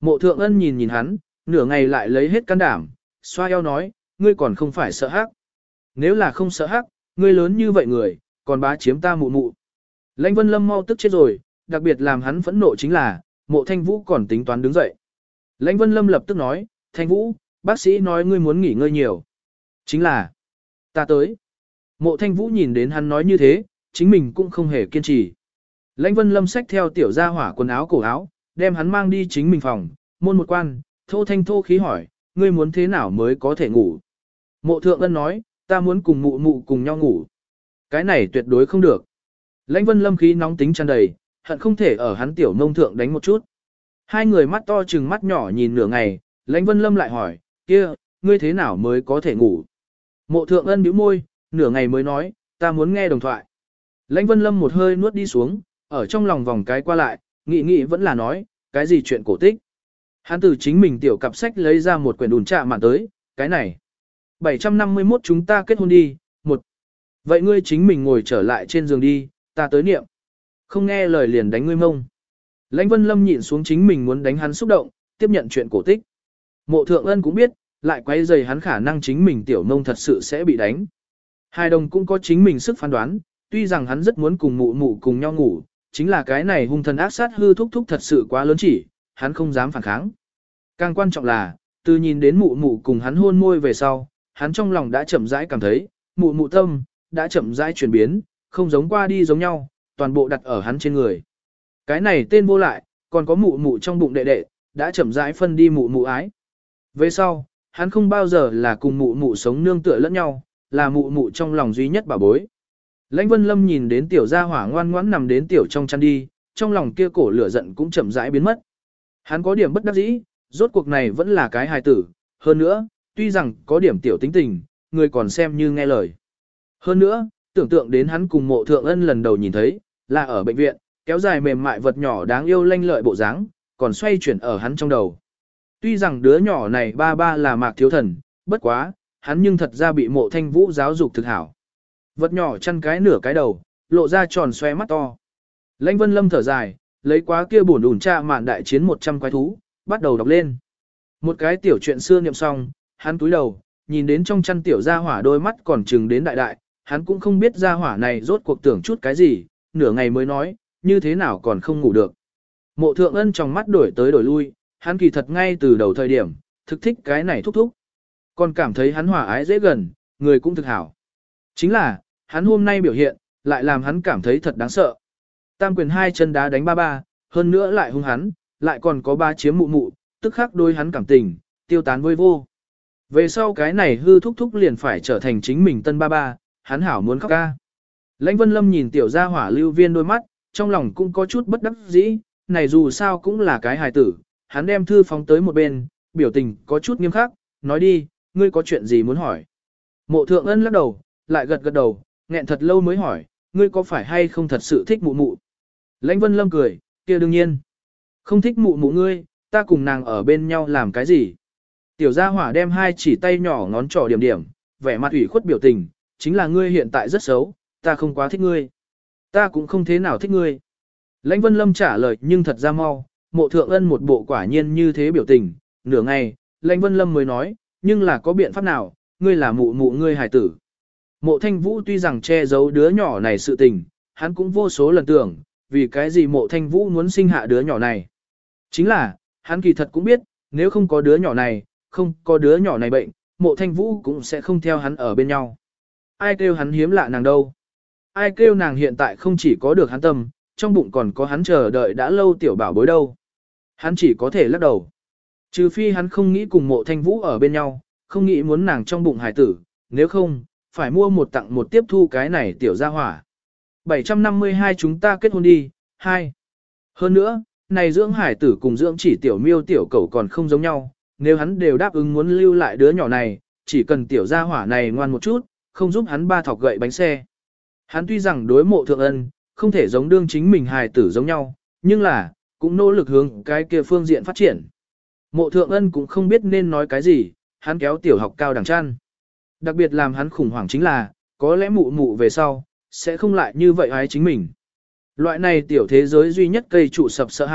Speaker 1: Mộ thượng ân nhìn nhìn hắn, nửa ngày lại lấy hết can đảm, xoa eo nói, ngươi còn không phải sợ hắc. Nếu là không sợ hắc, ngươi lớn như vậy người, còn bá chiếm ta mụ mụ. Lãnh Vân Lâm mau tức chết rồi, đặc biệt làm hắn phẫn nộ chính là, mộ thanh vũ còn tính toán đứng dậy. Lãnh Vân Lâm lập tức nói, thanh vũ, bác sĩ nói ngươi muốn nghỉ ngơi nhiều. Chính là, ta tới. Mộ thanh vũ nhìn đến hắn nói như thế, chính mình cũng không hề kiên trì. Lãnh Vân Lâm xách theo tiểu gia hỏa quần áo cổ áo, đem hắn mang đi chính mình phòng, môn một quan, thô thanh thô khí hỏi, ngươi muốn thế nào mới có thể ngủ. Mộ thượng ân nói, ta muốn cùng mụ mụ cùng nhau ngủ. Cái này tuyệt đối không được. Lãnh Vân Lâm khí nóng tính tràn đầy, hận không thể ở hắn tiểu mông thượng đánh một chút. Hai người mắt to chừng mắt nhỏ nhìn nửa ngày, Lãnh Vân Lâm lại hỏi, kia, ngươi thế nào mới có thể ngủ. Mộ thượng ân bĩu môi, nửa ngày mới nói, ta muốn nghe đồng thoại. Lãnh Vân Lâm một hơi nuốt đi xuống, ở trong lòng vòng cái qua lại, nghĩ nghĩ vẫn là nói, cái gì chuyện cổ tích. Hắn từ chính mình tiểu cặp sách lấy ra một quyển đùn trạ mạn tới, cái này. bảy trăm năm mươi mốt chúng ta kết hôn đi, một. Vậy ngươi chính mình ngồi trở lại trên giường đi, ta tới niệm. Không nghe lời liền đánh ngươi mông. Lãnh Vân Lâm nhịn xuống chính mình muốn đánh hắn xúc động, tiếp nhận chuyện cổ tích. Mộ thượng ân cũng biết, lại quay dày hắn khả năng chính mình tiểu mông thật sự sẽ bị đánh. Hai đồng cũng có chính mình sức phán đoán, tuy rằng hắn rất muốn cùng mụ mụ cùng nhau ngủ, chính là cái này hung thần ác sát hư thúc thúc thật sự quá lớn chỉ, hắn không dám phản kháng. Càng quan trọng là, từ nhìn đến mụ mụ cùng hắn hôn môi về sau, hắn trong lòng đã chậm rãi cảm thấy, mụ mụ tâm, đã chậm rãi chuyển biến, không giống qua đi giống nhau, toàn bộ đặt ở hắn trên người. Cái này tên vô lại, còn có mụ mụ trong bụng đệ đệ, đã chậm rãi phân đi mụ mụ ái. Về sau, hắn không bao giờ là cùng mụ mụ sống nương tựa lẫn nhau, là mụ mụ trong lòng duy nhất bà bối. Lãnh Vân Lâm nhìn đến tiểu gia hỏa ngoan ngoãn nằm đến tiểu trong chăn đi, trong lòng kia cổ lửa giận cũng chậm rãi biến mất. Hắn có điểm bất đắc dĩ, rốt cuộc này vẫn là cái hài tử, hơn nữa, tuy rằng có điểm tiểu tính tình, người còn xem như nghe lời. Hơn nữa, tưởng tượng đến hắn cùng mộ thượng ân lần đầu nhìn thấy, là ở bệnh viện, kéo dài mềm mại vật nhỏ đáng yêu lanh lợi bộ dáng, còn xoay chuyển ở hắn trong đầu. Tuy rằng đứa nhỏ này ba ba là Mạc Thiếu Thần, bất quá, hắn nhưng thật ra bị mộ thanh vũ giáo dục thực hảo. Vật nhỏ chăn cái nửa cái đầu, lộ ra tròn xoe mắt to. Lãnh Vân Lâm thở dài, lấy quá kia bổn ủn tra mạn đại chiến một trăm quái thú, bắt đầu đọc lên. Một cái tiểu chuyện xưa niệm xong, hắn túi đầu, nhìn đến trong chăn tiểu gia hỏa đôi mắt còn trừng đến đại đại, hắn cũng không biết gia hỏa này rốt cuộc tưởng chút cái gì, nửa ngày mới nói, như thế nào còn không ngủ được. Mộ thượng ân trong mắt đổi tới đổi lui, hắn kỳ thật ngay từ đầu thời điểm, thực thích cái này thúc thúc. Còn cảm thấy hắn hòa ái dễ gần, người cũng thực hảo. Chính là, hắn hôm nay biểu hiện, lại làm hắn cảm thấy thật đáng sợ. Tam quyền hai chân đá đánh ba ba, hơn nữa lại hung hắn, lại còn có ba chiếm mụ mụ, tức khắc đôi hắn cảm tình, tiêu tán vơi vô. Về sau cái này hư thúc thúc liền phải trở thành chính mình tân ba ba, hắn hảo muốn khóc ca. Lãnh Vân Lâm nhìn tiểu gia hỏa lưu viên đôi mắt, trong lòng cũng có chút bất đắc dĩ, này dù sao cũng là cái hài tử, hắn đem thư phóng tới một bên, biểu tình có chút nghiêm khắc, nói đi, ngươi có chuyện gì muốn hỏi. Mộ thượng ân lắc đầu, lại gật gật đầu, nghẹn thật lâu mới hỏi, ngươi có phải hay không thật sự thích mụ mụ. Lãnh Vân Lâm cười, kia đương nhiên. Không thích mụ mụ ngươi, ta cùng nàng ở bên nhau làm cái gì. Tiểu gia hỏa đem hai chỉ tay nhỏ ngón trỏ điểm điểm, vẻ mặt ủy khuất biểu tình, chính là ngươi hiện tại rất xấu, ta không quá thích ngươi. Ta cũng không thế nào thích ngươi. Lãnh Vân Lâm trả lời nhưng thật ra mau, mộ thượng ân một bộ quả nhiên như thế biểu tình, nửa ngày, Lãnh Vân Lâm mới nói, nhưng là có biện pháp nào, ngươi là mụ mụ ngươi hài tử. Mộ Thanh Vũ tuy rằng che giấu đứa nhỏ này sự tình, hắn cũng vô số lần tưởng, vì cái gì mộ Thanh Vũ muốn sinh hạ đứa nhỏ này. Chính là, hắn kỳ thật cũng biết, nếu không có đứa nhỏ này, không có đứa nhỏ này bệnh, mộ Thanh Vũ cũng sẽ không theo hắn ở bên nhau. Ai kêu hắn hiếm lạ nàng đâu. Ai kêu nàng hiện tại không chỉ có được hắn tâm, trong bụng còn có hắn chờ đợi đã lâu tiểu bảo bối đâu. Hắn chỉ có thể lắc đầu. Trừ phi hắn không nghĩ cùng mộ Thanh Vũ ở bên nhau, không nghĩ muốn nàng trong bụng hài tử, nếu không, phải mua một tặng một tiếp thu cái này tiểu gia hỏa. bảy trăm năm mươi hai chúng ta kết hôn đi, hai. Hơn nữa, này dưỡng hải tử cùng dưỡng chỉ tiểu miêu tiểu cẩu còn không giống nhau, nếu hắn đều đáp ứng muốn lưu lại đứa nhỏ này, chỉ cần tiểu gia hỏa này ngoan một chút, không giúp hắn ba thọc gậy bánh xe. Hắn tuy rằng đối mộ thượng ân, không thể giống đương chính mình hài tử giống nhau, nhưng là, cũng nỗ lực hướng cái kia phương diện phát triển. Mộ thượng ân cũng không biết nên nói cái gì, hắn kéo tiểu học cao đẳng chăn. Đặc biệt làm hắn khủng hoảng chính là, có lẽ mụ mụ về sau, sẽ không lại như vậy ái chính mình. Loại này tiểu thế giới duy nhất cây trụ sập sợ hãi,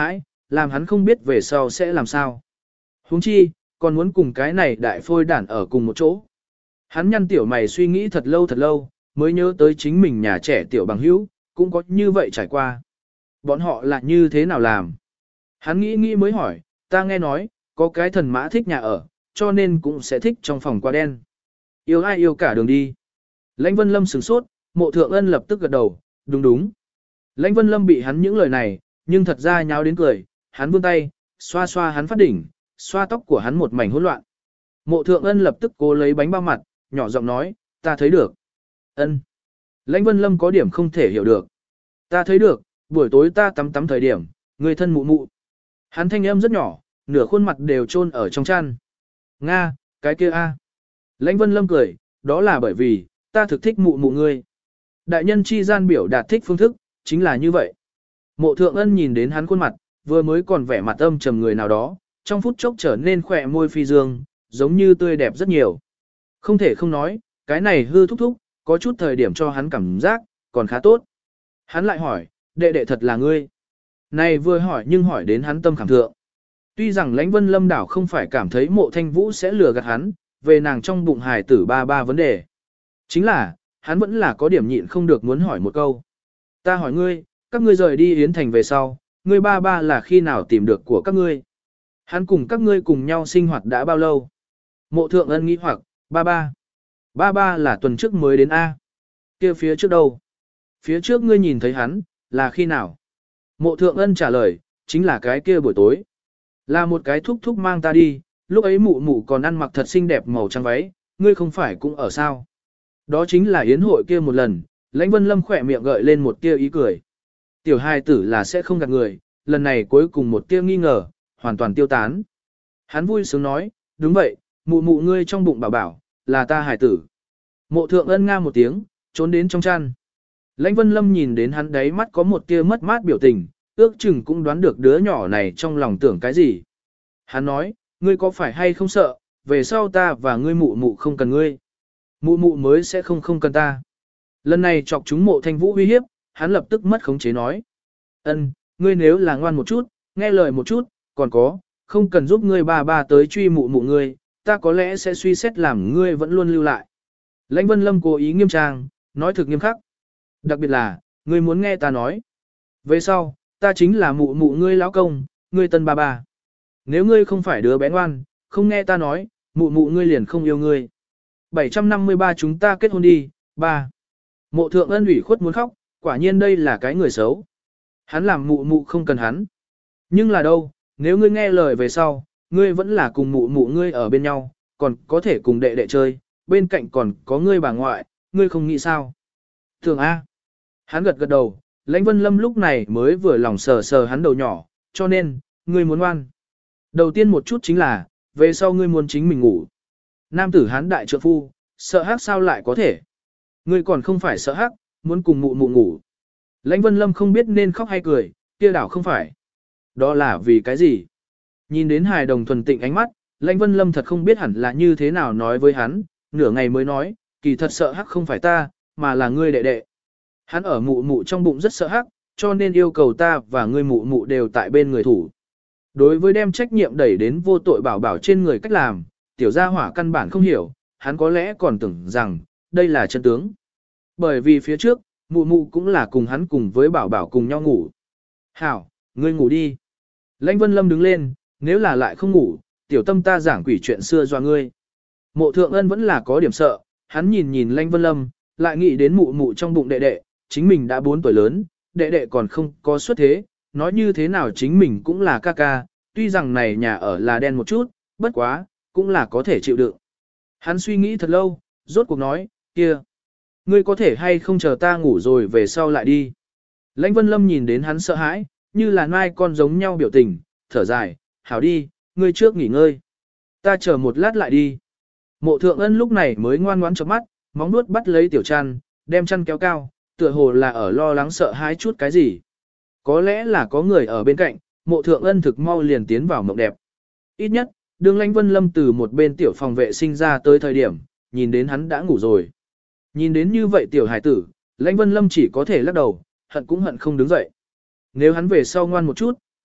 Speaker 1: làm hắn không biết về sau sẽ làm sao. Huống chi, còn muốn cùng cái này đại phôi đản ở cùng một chỗ. Hắn nhăn tiểu mày suy nghĩ thật lâu thật lâu, mới nhớ tới chính mình nhà trẻ tiểu bằng hữu, cũng có như vậy trải qua. Bọn họ là như thế nào làm? Hắn nghĩ nghĩ mới hỏi, ta nghe nói, có cái thần mã thích nhà ở, cho nên cũng sẽ thích trong phòng quá đen. Yêu ai yêu cả đường đi. Lãnh Vân Lâm sửng sốt, Mộ Thượng Ân lập tức gật đầu, đúng đúng. Lãnh Vân Lâm bị hắn những lời này, nhưng thật ra nháo đến cười, hắn vươn tay, xoa xoa hắn phát đỉnh, xoa tóc của hắn một mảnh hỗn loạn. Mộ Thượng Ân lập tức cố lấy bánh bao mặt, nhỏ giọng nói, ta thấy được. Ân. Lãnh Vân Lâm có điểm không thể hiểu được. Ta thấy được, buổi tối ta tắm tắm thời điểm, người thân mụ mụ. Hắn thanh âm rất nhỏ, nửa khuôn mặt đều chôn ở trong chăn. Nga, cái kia a. Lãnh Vân Lâm cười, đó là bởi vì, ta thực thích mụ mụ ngươi. Đại nhân chi gian biểu đạt thích phương thức, chính là như vậy. Mộ Thượng Ân nhìn đến hắn khuôn mặt, vừa mới còn vẻ mặt âm trầm người nào đó, trong phút chốc trở nên khỏe môi phi dương, giống như tươi đẹp rất nhiều. Không thể không nói, cái này hư thúc thúc, có chút thời điểm cho hắn cảm giác, còn khá tốt. Hắn lại hỏi, đệ đệ thật là ngươi. Này vừa hỏi nhưng hỏi đến hắn tâm khảm thượng. Tuy rằng Lãnh Vân Lâm đảo không phải cảm thấy Mộ Thanh Vũ sẽ lừa gạt hắn, về nàng trong bụng hài tử ba ba vấn đề. Chính là, hắn vẫn là có điểm nhịn không được muốn hỏi một câu. Ta hỏi ngươi, các ngươi rời đi Yến Thành về sau, ngươi ba ba là khi nào tìm được của các ngươi? Hắn cùng các ngươi cùng nhau sinh hoạt đã bao lâu? Mộ Thượng Ân nghĩ hoặc, ba ba. Ba ba là tuần trước mới đến A. Kia phía trước đâu? Phía trước ngươi nhìn thấy hắn, là khi nào? Mộ Thượng Ân trả lời, chính là cái kia buổi tối. Là một cái thúc thúc mang ta đi, lúc ấy mụ mụ còn ăn mặc thật xinh đẹp màu trắng váy, ngươi không phải cũng ở sao? Đó chính là yến hội kia một lần, Lãnh Vân Lâm khỏe miệng gợi lên một tia ý cười. Tiểu hài tử là sẽ không gạt người, lần này cuối cùng một tia nghi ngờ, hoàn toàn tiêu tán. Hắn vui sướng nói, đúng vậy, mụ mụ ngươi trong bụng bảo bảo, là ta hài tử. Mộ Thượng Ân nga một tiếng, trốn đến trong chăn. Lãnh Vân Lâm nhìn đến hắn đáy mắt có một tia mất mát biểu tình, ước chừng cũng đoán được đứa nhỏ này trong lòng tưởng cái gì. Hắn nói, ngươi có phải hay không sợ, về sau ta và ngươi mụ mụ không cần ngươi. Mụ mụ mới sẽ không không cần ta. Lần này chọc chúng Mộ Thanh Vũ uy hiếp, hắn lập tức mất khống chế nói. Ân, ngươi nếu là ngoan một chút, nghe lời một chút, còn có, không cần giúp ngươi ba ba tới truy mụ mụ ngươi, ta có lẽ sẽ suy xét làm ngươi vẫn luôn lưu lại. Lãnh Vân Lâm cố ý nghiêm trang, nói thực nghiêm khắc. Đặc biệt là, ngươi muốn nghe ta nói. Về sau, ta chính là mụ mụ ngươi lão công, ngươi tân ba ba. Nếu ngươi không phải đứa bé ngoan, không nghe ta nói, mụ mụ ngươi liền không yêu ngươi. bảy trăm năm mươi ba chúng ta kết hôn đi, ba. Mộ Thượng Ân ủy khuất muốn khóc, quả nhiên đây là cái người xấu. Hắn làm mụ mụ không cần hắn. Nhưng là đâu, nếu ngươi nghe lời về sau, ngươi vẫn là cùng mụ mụ ngươi ở bên nhau, còn có thể cùng đệ đệ chơi, bên cạnh còn có ngươi bà ngoại, ngươi không nghĩ sao? Thường A. Hắn gật gật đầu, Lãnh Vân Lâm lúc này mới vừa lòng sờ sờ hắn đầu nhỏ, cho nên, ngươi muốn ngoan. Đầu tiên một chút chính là, về sau ngươi muốn chính mình ngủ. Nam tử hắn đại trượng phu, sợ hắc sao lại có thể. Ngươi còn không phải sợ hắc, muốn cùng mụ mụ ngủ. Lãnh Vân Lâm không biết nên khóc hay cười, kia đảo không phải. Đó là vì cái gì? Nhìn đến hài đồng thuần tịnh ánh mắt, Lãnh Vân Lâm thật không biết hẳn là như thế nào nói với hắn, nửa ngày mới nói, kỳ thật sợ hắc không phải ta, mà là ngươi đệ đệ. Hắn ở mụ mụ trong bụng rất sợ hắc, cho nên yêu cầu ta và ngươi mụ mụ đều tại bên người thủ. Đối với đem trách nhiệm đẩy đến vô tội bảo bảo trên người cách làm, tiểu gia hỏa căn bản không hiểu, hắn có lẽ còn tưởng rằng, đây là chân tướng. Bởi vì phía trước, mụ mụ cũng là cùng hắn cùng với bảo bảo cùng nhau ngủ. Hảo, ngươi ngủ đi. Lãnh Vân Lâm đứng lên, nếu là lại không ngủ, tiểu tâm ta giảng quỷ chuyện xưa doa ngươi. Mộ Thượng Ân vẫn là có điểm sợ, hắn nhìn nhìn Lãnh Vân Lâm, lại nghĩ đến mụ mụ trong bụng đệ đệ, chính mình đã bốn tuổi lớn, đệ đệ còn không có xuất thế, nói như thế nào chính mình cũng là ca ca, tuy rằng này nhà ở là đen một chút, bất quá, cũng là có thể chịu đựng. Hắn suy nghĩ thật lâu, rốt cuộc nói, kia, ngươi có thể hay không chờ ta ngủ rồi về sau lại đi. Lãnh Vân Lâm nhìn đến hắn sợ hãi, như là nai con giống nhau biểu tình, thở dài, hảo đi, ngươi trước nghỉ ngơi. Ta chờ một lát lại đi. Mộ Thượng Ân lúc này mới ngoan ngoãn chớp mắt, móng nuốt bắt lấy tiểu chăn, đem chăn kéo cao, tựa hồ là ở lo lắng sợ hãi chút cái gì. Có lẽ là có người ở bên cạnh, Mộ Thượng Ân thực mau liền tiến vào mộng đẹp. Ít nhất, đường Lãnh Vân Lâm từ một bên tiểu phòng vệ sinh ra tới thời điểm, nhìn đến hắn đã ngủ rồi. Nhìn đến như vậy tiểu hải tử, Lãnh Vân Lâm chỉ có thể lắc đầu, hận cũng hận không đứng dậy. Nếu hắn về sau ngoan một chút,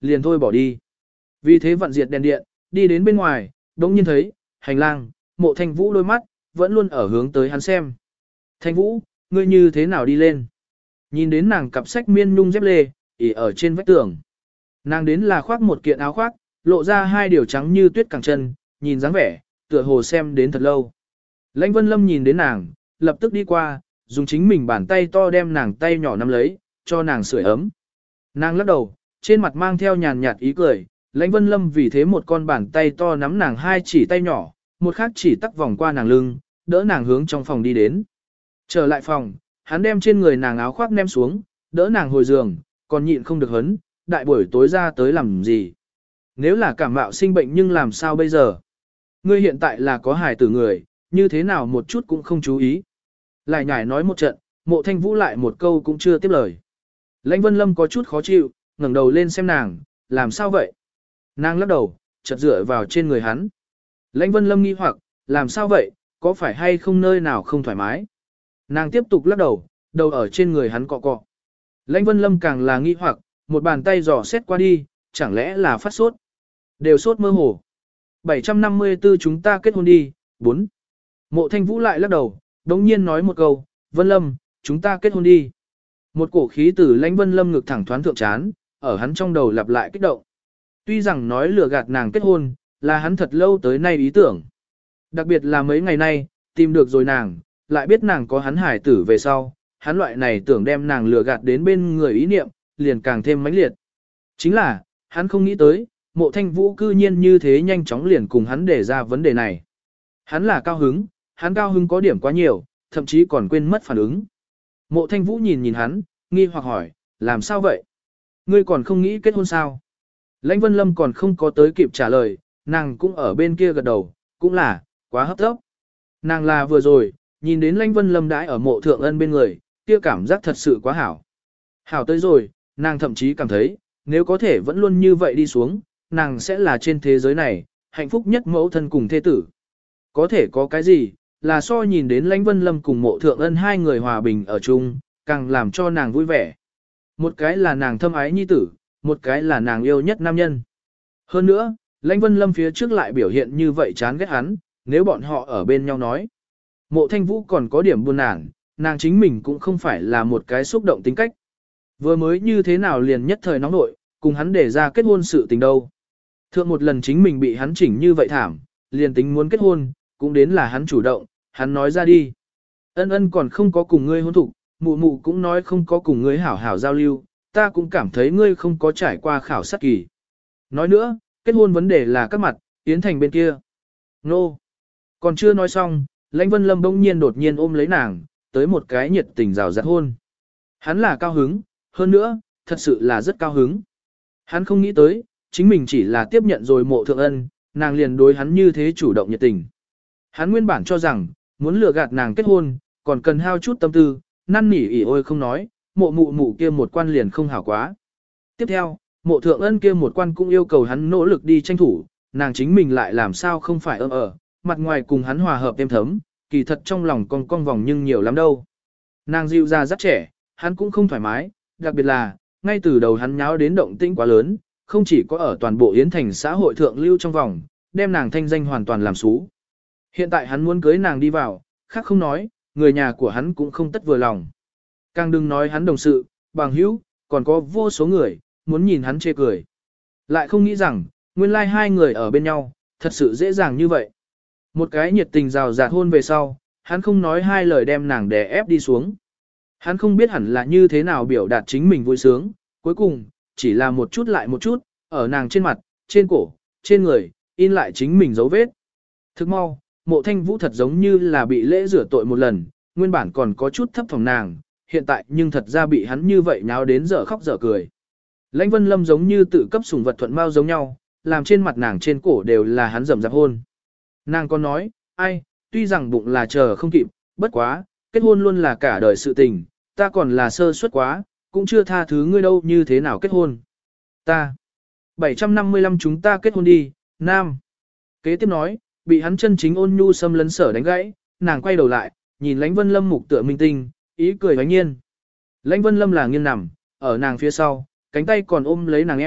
Speaker 1: liền thôi bỏ đi. Vì thế vặn diệt đèn điện, đi đến bên ngoài, đống nhiên thấy, hành lang, Mộ Thanh Vũ đôi mắt, vẫn luôn ở hướng tới hắn xem. Thanh Vũ, ngươi như thế nào đi lên? Nhìn đến nàng cặp sách miên nhung dép lê, ỉ ở trên vách tường. Nàng đến là khoác một kiện áo khoác, lộ ra hai điều trắng như tuyết cẳng chân, nhìn dáng vẻ, tựa hồ xem đến thật lâu. Lãnh Vân Lâm nhìn đến nàng, lập tức đi qua, dùng chính mình bàn tay to đem nàng tay nhỏ nắm lấy, cho nàng sưởi ấm. Nàng lắc đầu, trên mặt mang theo nhàn nhạt ý cười, Lãnh Vân Lâm vì thế một con bàn tay to nắm nàng hai chỉ tay nhỏ, một khác chỉ tắc vòng qua nàng lưng, đỡ nàng hướng trong phòng đi đến. Trở lại phòng, hắn đem trên người nàng áo khoác ném xuống, đỡ nàng hồi giường, còn nhịn không được hấn, đại buổi tối ra tới làm gì. Nếu là cảm mạo sinh bệnh nhưng làm sao bây giờ? Ngươi hiện tại là có hài tử người, như thế nào một chút cũng không chú ý. Lại nhải nói một trận, Mộ Thanh Vũ lại một câu cũng chưa tiếp lời. Lãnh Vân Lâm có chút khó chịu, ngẩng đầu lên xem nàng, làm sao vậy? Nàng lắc đầu, chợt dựa vào trên người hắn. Lãnh Vân Lâm nghi hoặc, làm sao vậy, có phải hay không nơi nào không thoải mái? Nàng tiếp tục lắc đầu, đầu ở trên người hắn cọ cọ. Lãnh Vân Lâm càng là nghi hoặc, một bàn tay dò xét qua đi, chẳng lẽ là phát sốt? Đều sốt mơ hồ. bảy trăm năm mươi tư chúng ta kết hôn đi, bốn. Mộ Thanh Vũ lại lắc đầu, đống nhiên nói một câu, Vân Lâm, chúng ta kết hôn đi. Một cổ khí từ Lãnh Vân Lâm ngực thẳng thoáng thượng chán, ở hắn trong đầu lặp lại kích động. Tuy rằng nói lừa gạt nàng kết hôn, là hắn thật lâu tới nay ý tưởng. Đặc biệt là mấy ngày nay, tìm được rồi nàng, lại biết nàng có hắn hải tử về sau, hắn loại này tưởng đem nàng lừa gạt đến bên người ý niệm, liền càng thêm mãnh liệt. Chính là, hắn không nghĩ tới, Mộ Thanh Vũ cư nhiên như thế nhanh chóng liền cùng hắn để ra vấn đề này. Hắn là cao hứng, hắn cao hứng có điểm quá nhiều, thậm chí còn quên mất phản ứng. Mộ Thanh Vũ nhìn nhìn hắn, nghi hoặc hỏi, làm sao vậy? Ngươi còn không nghĩ kết hôn sao? Lãnh Vân Lâm còn không có tới kịp trả lời, nàng cũng ở bên kia gật đầu, cũng là, quá hấp tấp. Nàng là vừa rồi, nhìn đến Lãnh Vân Lâm đãi ở Mộ Thượng Ân bên người, kia cảm giác thật sự quá hảo. Hảo tới rồi, nàng thậm chí cảm thấy, nếu có thể vẫn luôn như vậy đi xuống, nàng sẽ là trên thế giới này, hạnh phúc nhất mẫu thân cùng thê tử. Có thể có cái gì, là so nhìn đến Lãnh Vân Lâm cùng Mộ Thượng Ân hai người hòa bình ở chung, càng làm cho nàng vui vẻ. Một cái là nàng thâm ái nhi tử, một cái là nàng yêu nhất nam nhân. Hơn nữa, Lãnh Vân Lâm phía trước lại biểu hiện như vậy chán ghét hắn, nếu bọn họ ở bên nhau nói. Mộ Thanh Vũ còn có điểm buồn nản, nàng chính mình cũng không phải là một cái xúc động tính cách. Vừa mới như thế nào liền nhất thời nóng nội, cùng hắn để ra kết hôn sự tình đâu. Thượng một lần chính mình bị hắn chỉnh như vậy thảm, liền tính muốn kết hôn, cũng đến là hắn chủ động, hắn nói ra đi. Ân ân còn không có cùng ngươi hôn thục, mụ mụ cũng nói không có cùng ngươi hảo hảo giao lưu, ta cũng cảm thấy ngươi không có trải qua khảo sát kỳ. Nói nữa, kết hôn vấn đề là các mặt, Yến Thành bên kia. Nô. No. Còn chưa nói xong, Lãnh Vân Lâm bỗng nhiên đột nhiên ôm lấy nàng, tới một cái nhiệt tình rào rạt hôn. Hắn là cao hứng, hơn nữa, thật sự là rất cao hứng. Hắn không nghĩ tới, chính mình chỉ là tiếp nhận rồi Mộ Thượng Ân, nàng liền đối hắn như thế chủ động nhiệt tình. Hắn nguyên bản cho rằng, muốn lừa gạt nàng kết hôn, còn cần hao chút tâm tư, năn nỉ ỉ ôi không nói, mộ mụ mụ kia một quan liền không hảo quá. Tiếp theo, Mộ Thượng Ân kia một quan cũng yêu cầu hắn nỗ lực đi tranh thủ, nàng chính mình lại làm sao không phải ôm ở, mặt ngoài cùng hắn hòa hợp êm thấm, kỳ thật trong lòng con cong vòng nhưng nhiều lắm đâu. Nàng dịu ra rất trẻ, hắn cũng không thoải mái, đặc biệt là, ngay từ đầu hắn nháo đến động tĩnh quá lớn, không chỉ có ở toàn bộ Yến Thành xã hội thượng lưu trong vòng, đem nàng thanh danh hoàn toàn làm xú. Hiện tại hắn muốn cưới nàng đi vào, khác không nói, người nhà của hắn cũng không tất vừa lòng. Càng đừng nói hắn đồng sự, bằng hữu, còn có vô số người, muốn nhìn hắn chê cười. Lại không nghĩ rằng, nguyên lai hai người ở bên nhau, thật sự dễ dàng như vậy. Một cái nhiệt tình rào rạt hôn về sau, hắn không nói hai lời đem nàng đè ép đi xuống. Hắn không biết hẳn là như thế nào biểu đạt chính mình vui sướng, cuối cùng, chỉ là một chút lại một chút, ở nàng trên mặt, trên cổ, trên người, in lại chính mình dấu vết. Thức mau, Mộ Thanh Vũ thật giống như là bị lễ rửa tội một lần, nguyên bản còn có chút thấp thỏm nàng, hiện tại nhưng thật ra bị hắn như vậy nháo đến dở khóc dở cười. Lãnh Vân Lâm giống như tự cấp sủng vật thuận mau giống nhau, làm trên mặt nàng trên cổ đều là hắn rầm rạp hôn. Nàng còn nói, ai, tuy rằng bụng là chờ không kịp, bất quá, kết hôn luôn là cả đời sự tình, ta còn là sơ suất quá, cũng chưa tha thứ ngươi đâu như thế nào kết hôn. Ta, bảy trăm năm mươi lăm chúng ta kết hôn đi, nam. Kế tiếp nói, bị hắn chân chính ôn nhu xâm lấn sở đánh gãy, nàng quay đầu lại, nhìn Lãnh Vân Lâm mục tựa minh tinh, ý cười bánh nhiên. Lãnh Vân Lâm là nghiêng nằm, ở nàng phía sau, cánh tay còn ôm lấy nàng eo,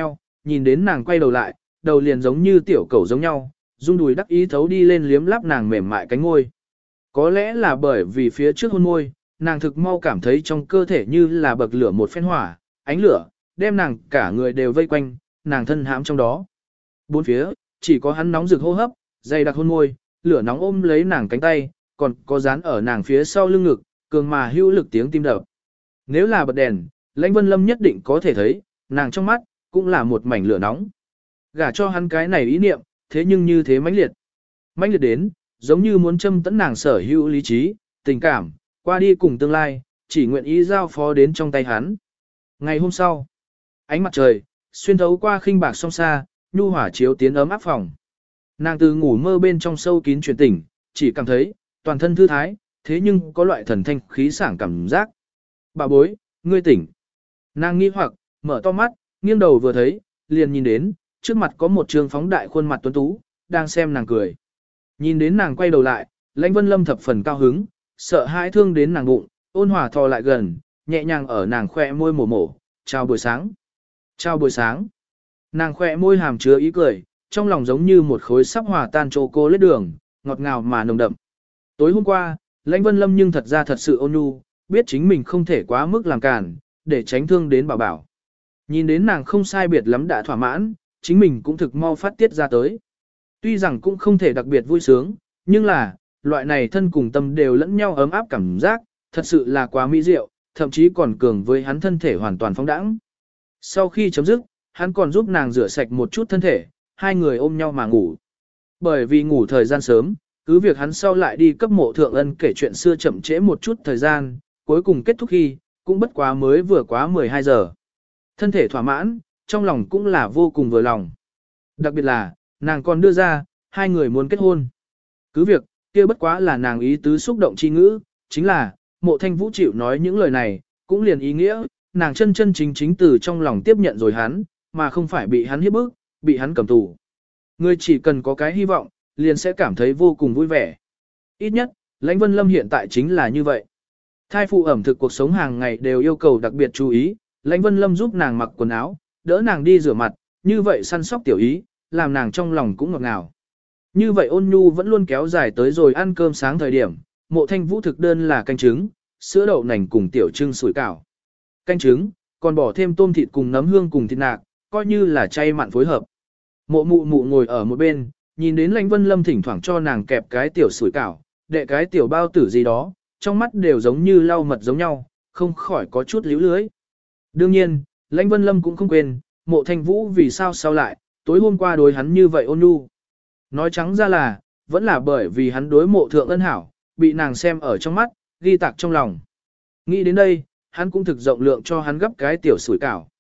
Speaker 1: nhìn đến nàng quay đầu lại, đầu liền giống như tiểu cẩu giống nhau, rung đùi đắc ý thấu đi lên liếm láp nàng mềm mại cánh ngôi. Có lẽ là bởi vì phía trước hôn môi, nàng thực mau cảm thấy trong cơ thể như là bậc lửa một phen hỏa, ánh lửa, đem nàng cả người đều vây quanh, nàng thân hãm trong đó. Bốn phía, chỉ có hắn nóng rực hô hấp, dày đặc hôn môi, lửa nóng ôm lấy nàng cánh tay, còn có dán ở nàng phía sau lưng ngực, cường mà hữu lực tiếng tim đập. Nếu là bật đèn, Lãnh Vân Lâm nhất định có thể thấy, nàng trong mắt, cũng là một mảnh lửa nóng. Gả cho hắn cái này ý niệm, thế nhưng như thế mãnh liệt. Mãnh liệt đến, giống như muốn châm tẫn nàng sở hữu lý trí, tình cảm, qua đi cùng tương lai, chỉ nguyện ý giao phó đến trong tay hắn. Ngày hôm sau, ánh mặt trời, xuyên thấu qua khinh bạc song xa, nhu hỏa chiếu tiến ấm áp phòng. Nàng từ ngủ mơ bên trong sâu kín chuyển tỉnh, chỉ cảm thấy, toàn thân thư thái, thế nhưng có loại thần thanh khí sảng cảm giác. Bà bối, ngươi tỉnh. Nàng nghi hoặc, mở to mắt, nghiêng đầu vừa thấy, liền nhìn đến, trước mặt có một trường phóng đại khuôn mặt tuấn tú, đang xem nàng cười. Nhìn đến nàng quay đầu lại, Lãnh Vân Lâm thập phần cao hứng, sợ hãi thương đến nàng bụng, ôn hòa thò lại gần, nhẹ nhàng ở nàng khoe môi mổ mổ, chào buổi sáng. Chào buổi sáng. Nàng khoe môi hàm chứa ý cười, trong lòng giống như một khối sắp hòa tan chocolate đường, ngọt ngào mà nồng đậm. Tối hôm qua, Lãnh Vân Lâm nhưng thật ra thật sự ôn nhu, biết chính mình không thể quá mức làm cản, để tránh thương đến bảo bảo. Nhìn đến nàng không sai biệt lắm đã thỏa mãn, chính mình cũng thực mau phát tiết ra tới. Tuy rằng cũng không thể đặc biệt vui sướng, nhưng là, loại này thân cùng tâm đều lẫn nhau ấm áp cảm giác, thật sự là quá mỹ diệu, thậm chí còn cường với hắn thân thể hoàn toàn phóng đãng. Sau khi chấm dứt, hắn còn giúp nàng rửa sạch một chút thân thể, hai người ôm nhau mà ngủ. Bởi vì ngủ thời gian sớm, cứ việc hắn sau lại đi cấp mộ thượng ân kể chuyện xưa chậm trễ một chút thời gian, cuối cùng kết thúc khi, cũng bất quá mới vừa quá mười hai giờ. Thân thể thỏa mãn, trong lòng cũng là vô cùng vừa lòng. Đặc biệt là, nàng còn đưa ra, hai người muốn kết hôn. Cứ việc, kia bất quá là nàng ý tứ xúc động chi ngữ, chính là, mộ thanh vũ chịu nói những lời này, cũng liền ý nghĩa, nàng chân chân chính chính từ trong lòng tiếp nhận rồi hắn, mà không phải bị hắn hiếp bức, bị hắn cầm tù. Người chỉ cần có cái hy vọng, liền sẽ cảm thấy vô cùng vui vẻ. Ít nhất, Lãnh Vân Lâm hiện tại chính là như vậy. Thai phụ ẩm thực cuộc sống hàng ngày đều yêu cầu đặc biệt chú ý, Lãnh Vân Lâm giúp nàng mặc quần áo, đỡ nàng đi rửa mặt, như vậy săn sóc tiểu ý, làm nàng trong lòng cũng ngọt ngào. Như vậy ôn nhu vẫn luôn kéo dài tới rồi ăn cơm sáng thời điểm, mộ thanh vũ thực đơn là canh trứng, sữa đậu nành cùng tiểu trưng sủi cảo. Canh trứng, còn bỏ thêm tôm thịt cùng nấm hương cùng thịt nạc, coi như là chay mặn phối hợp. Mộ mụ mụ ngồi ở một bên, nhìn đến Lãnh Vân Lâm thỉnh thoảng cho nàng kẹp cái tiểu sủi cảo, đệ cái tiểu bao tử gì đó, trong mắt đều giống như lau mật giống nhau, không khỏi có chút líu lưới. Đương nhiên, Lãnh Vân Lâm cũng không quên, mộ thanh vũ vì sao sao lại, tối hôm qua đối hắn như vậy ôn nhu. Nói trắng ra là, vẫn là bởi vì hắn đối mộ thượng ân hảo, bị nàng xem ở trong mắt, ghi tạc trong lòng. Nghĩ đến đây, hắn cũng thực rộng lượng cho hắn gấp cái tiểu sủi cảo.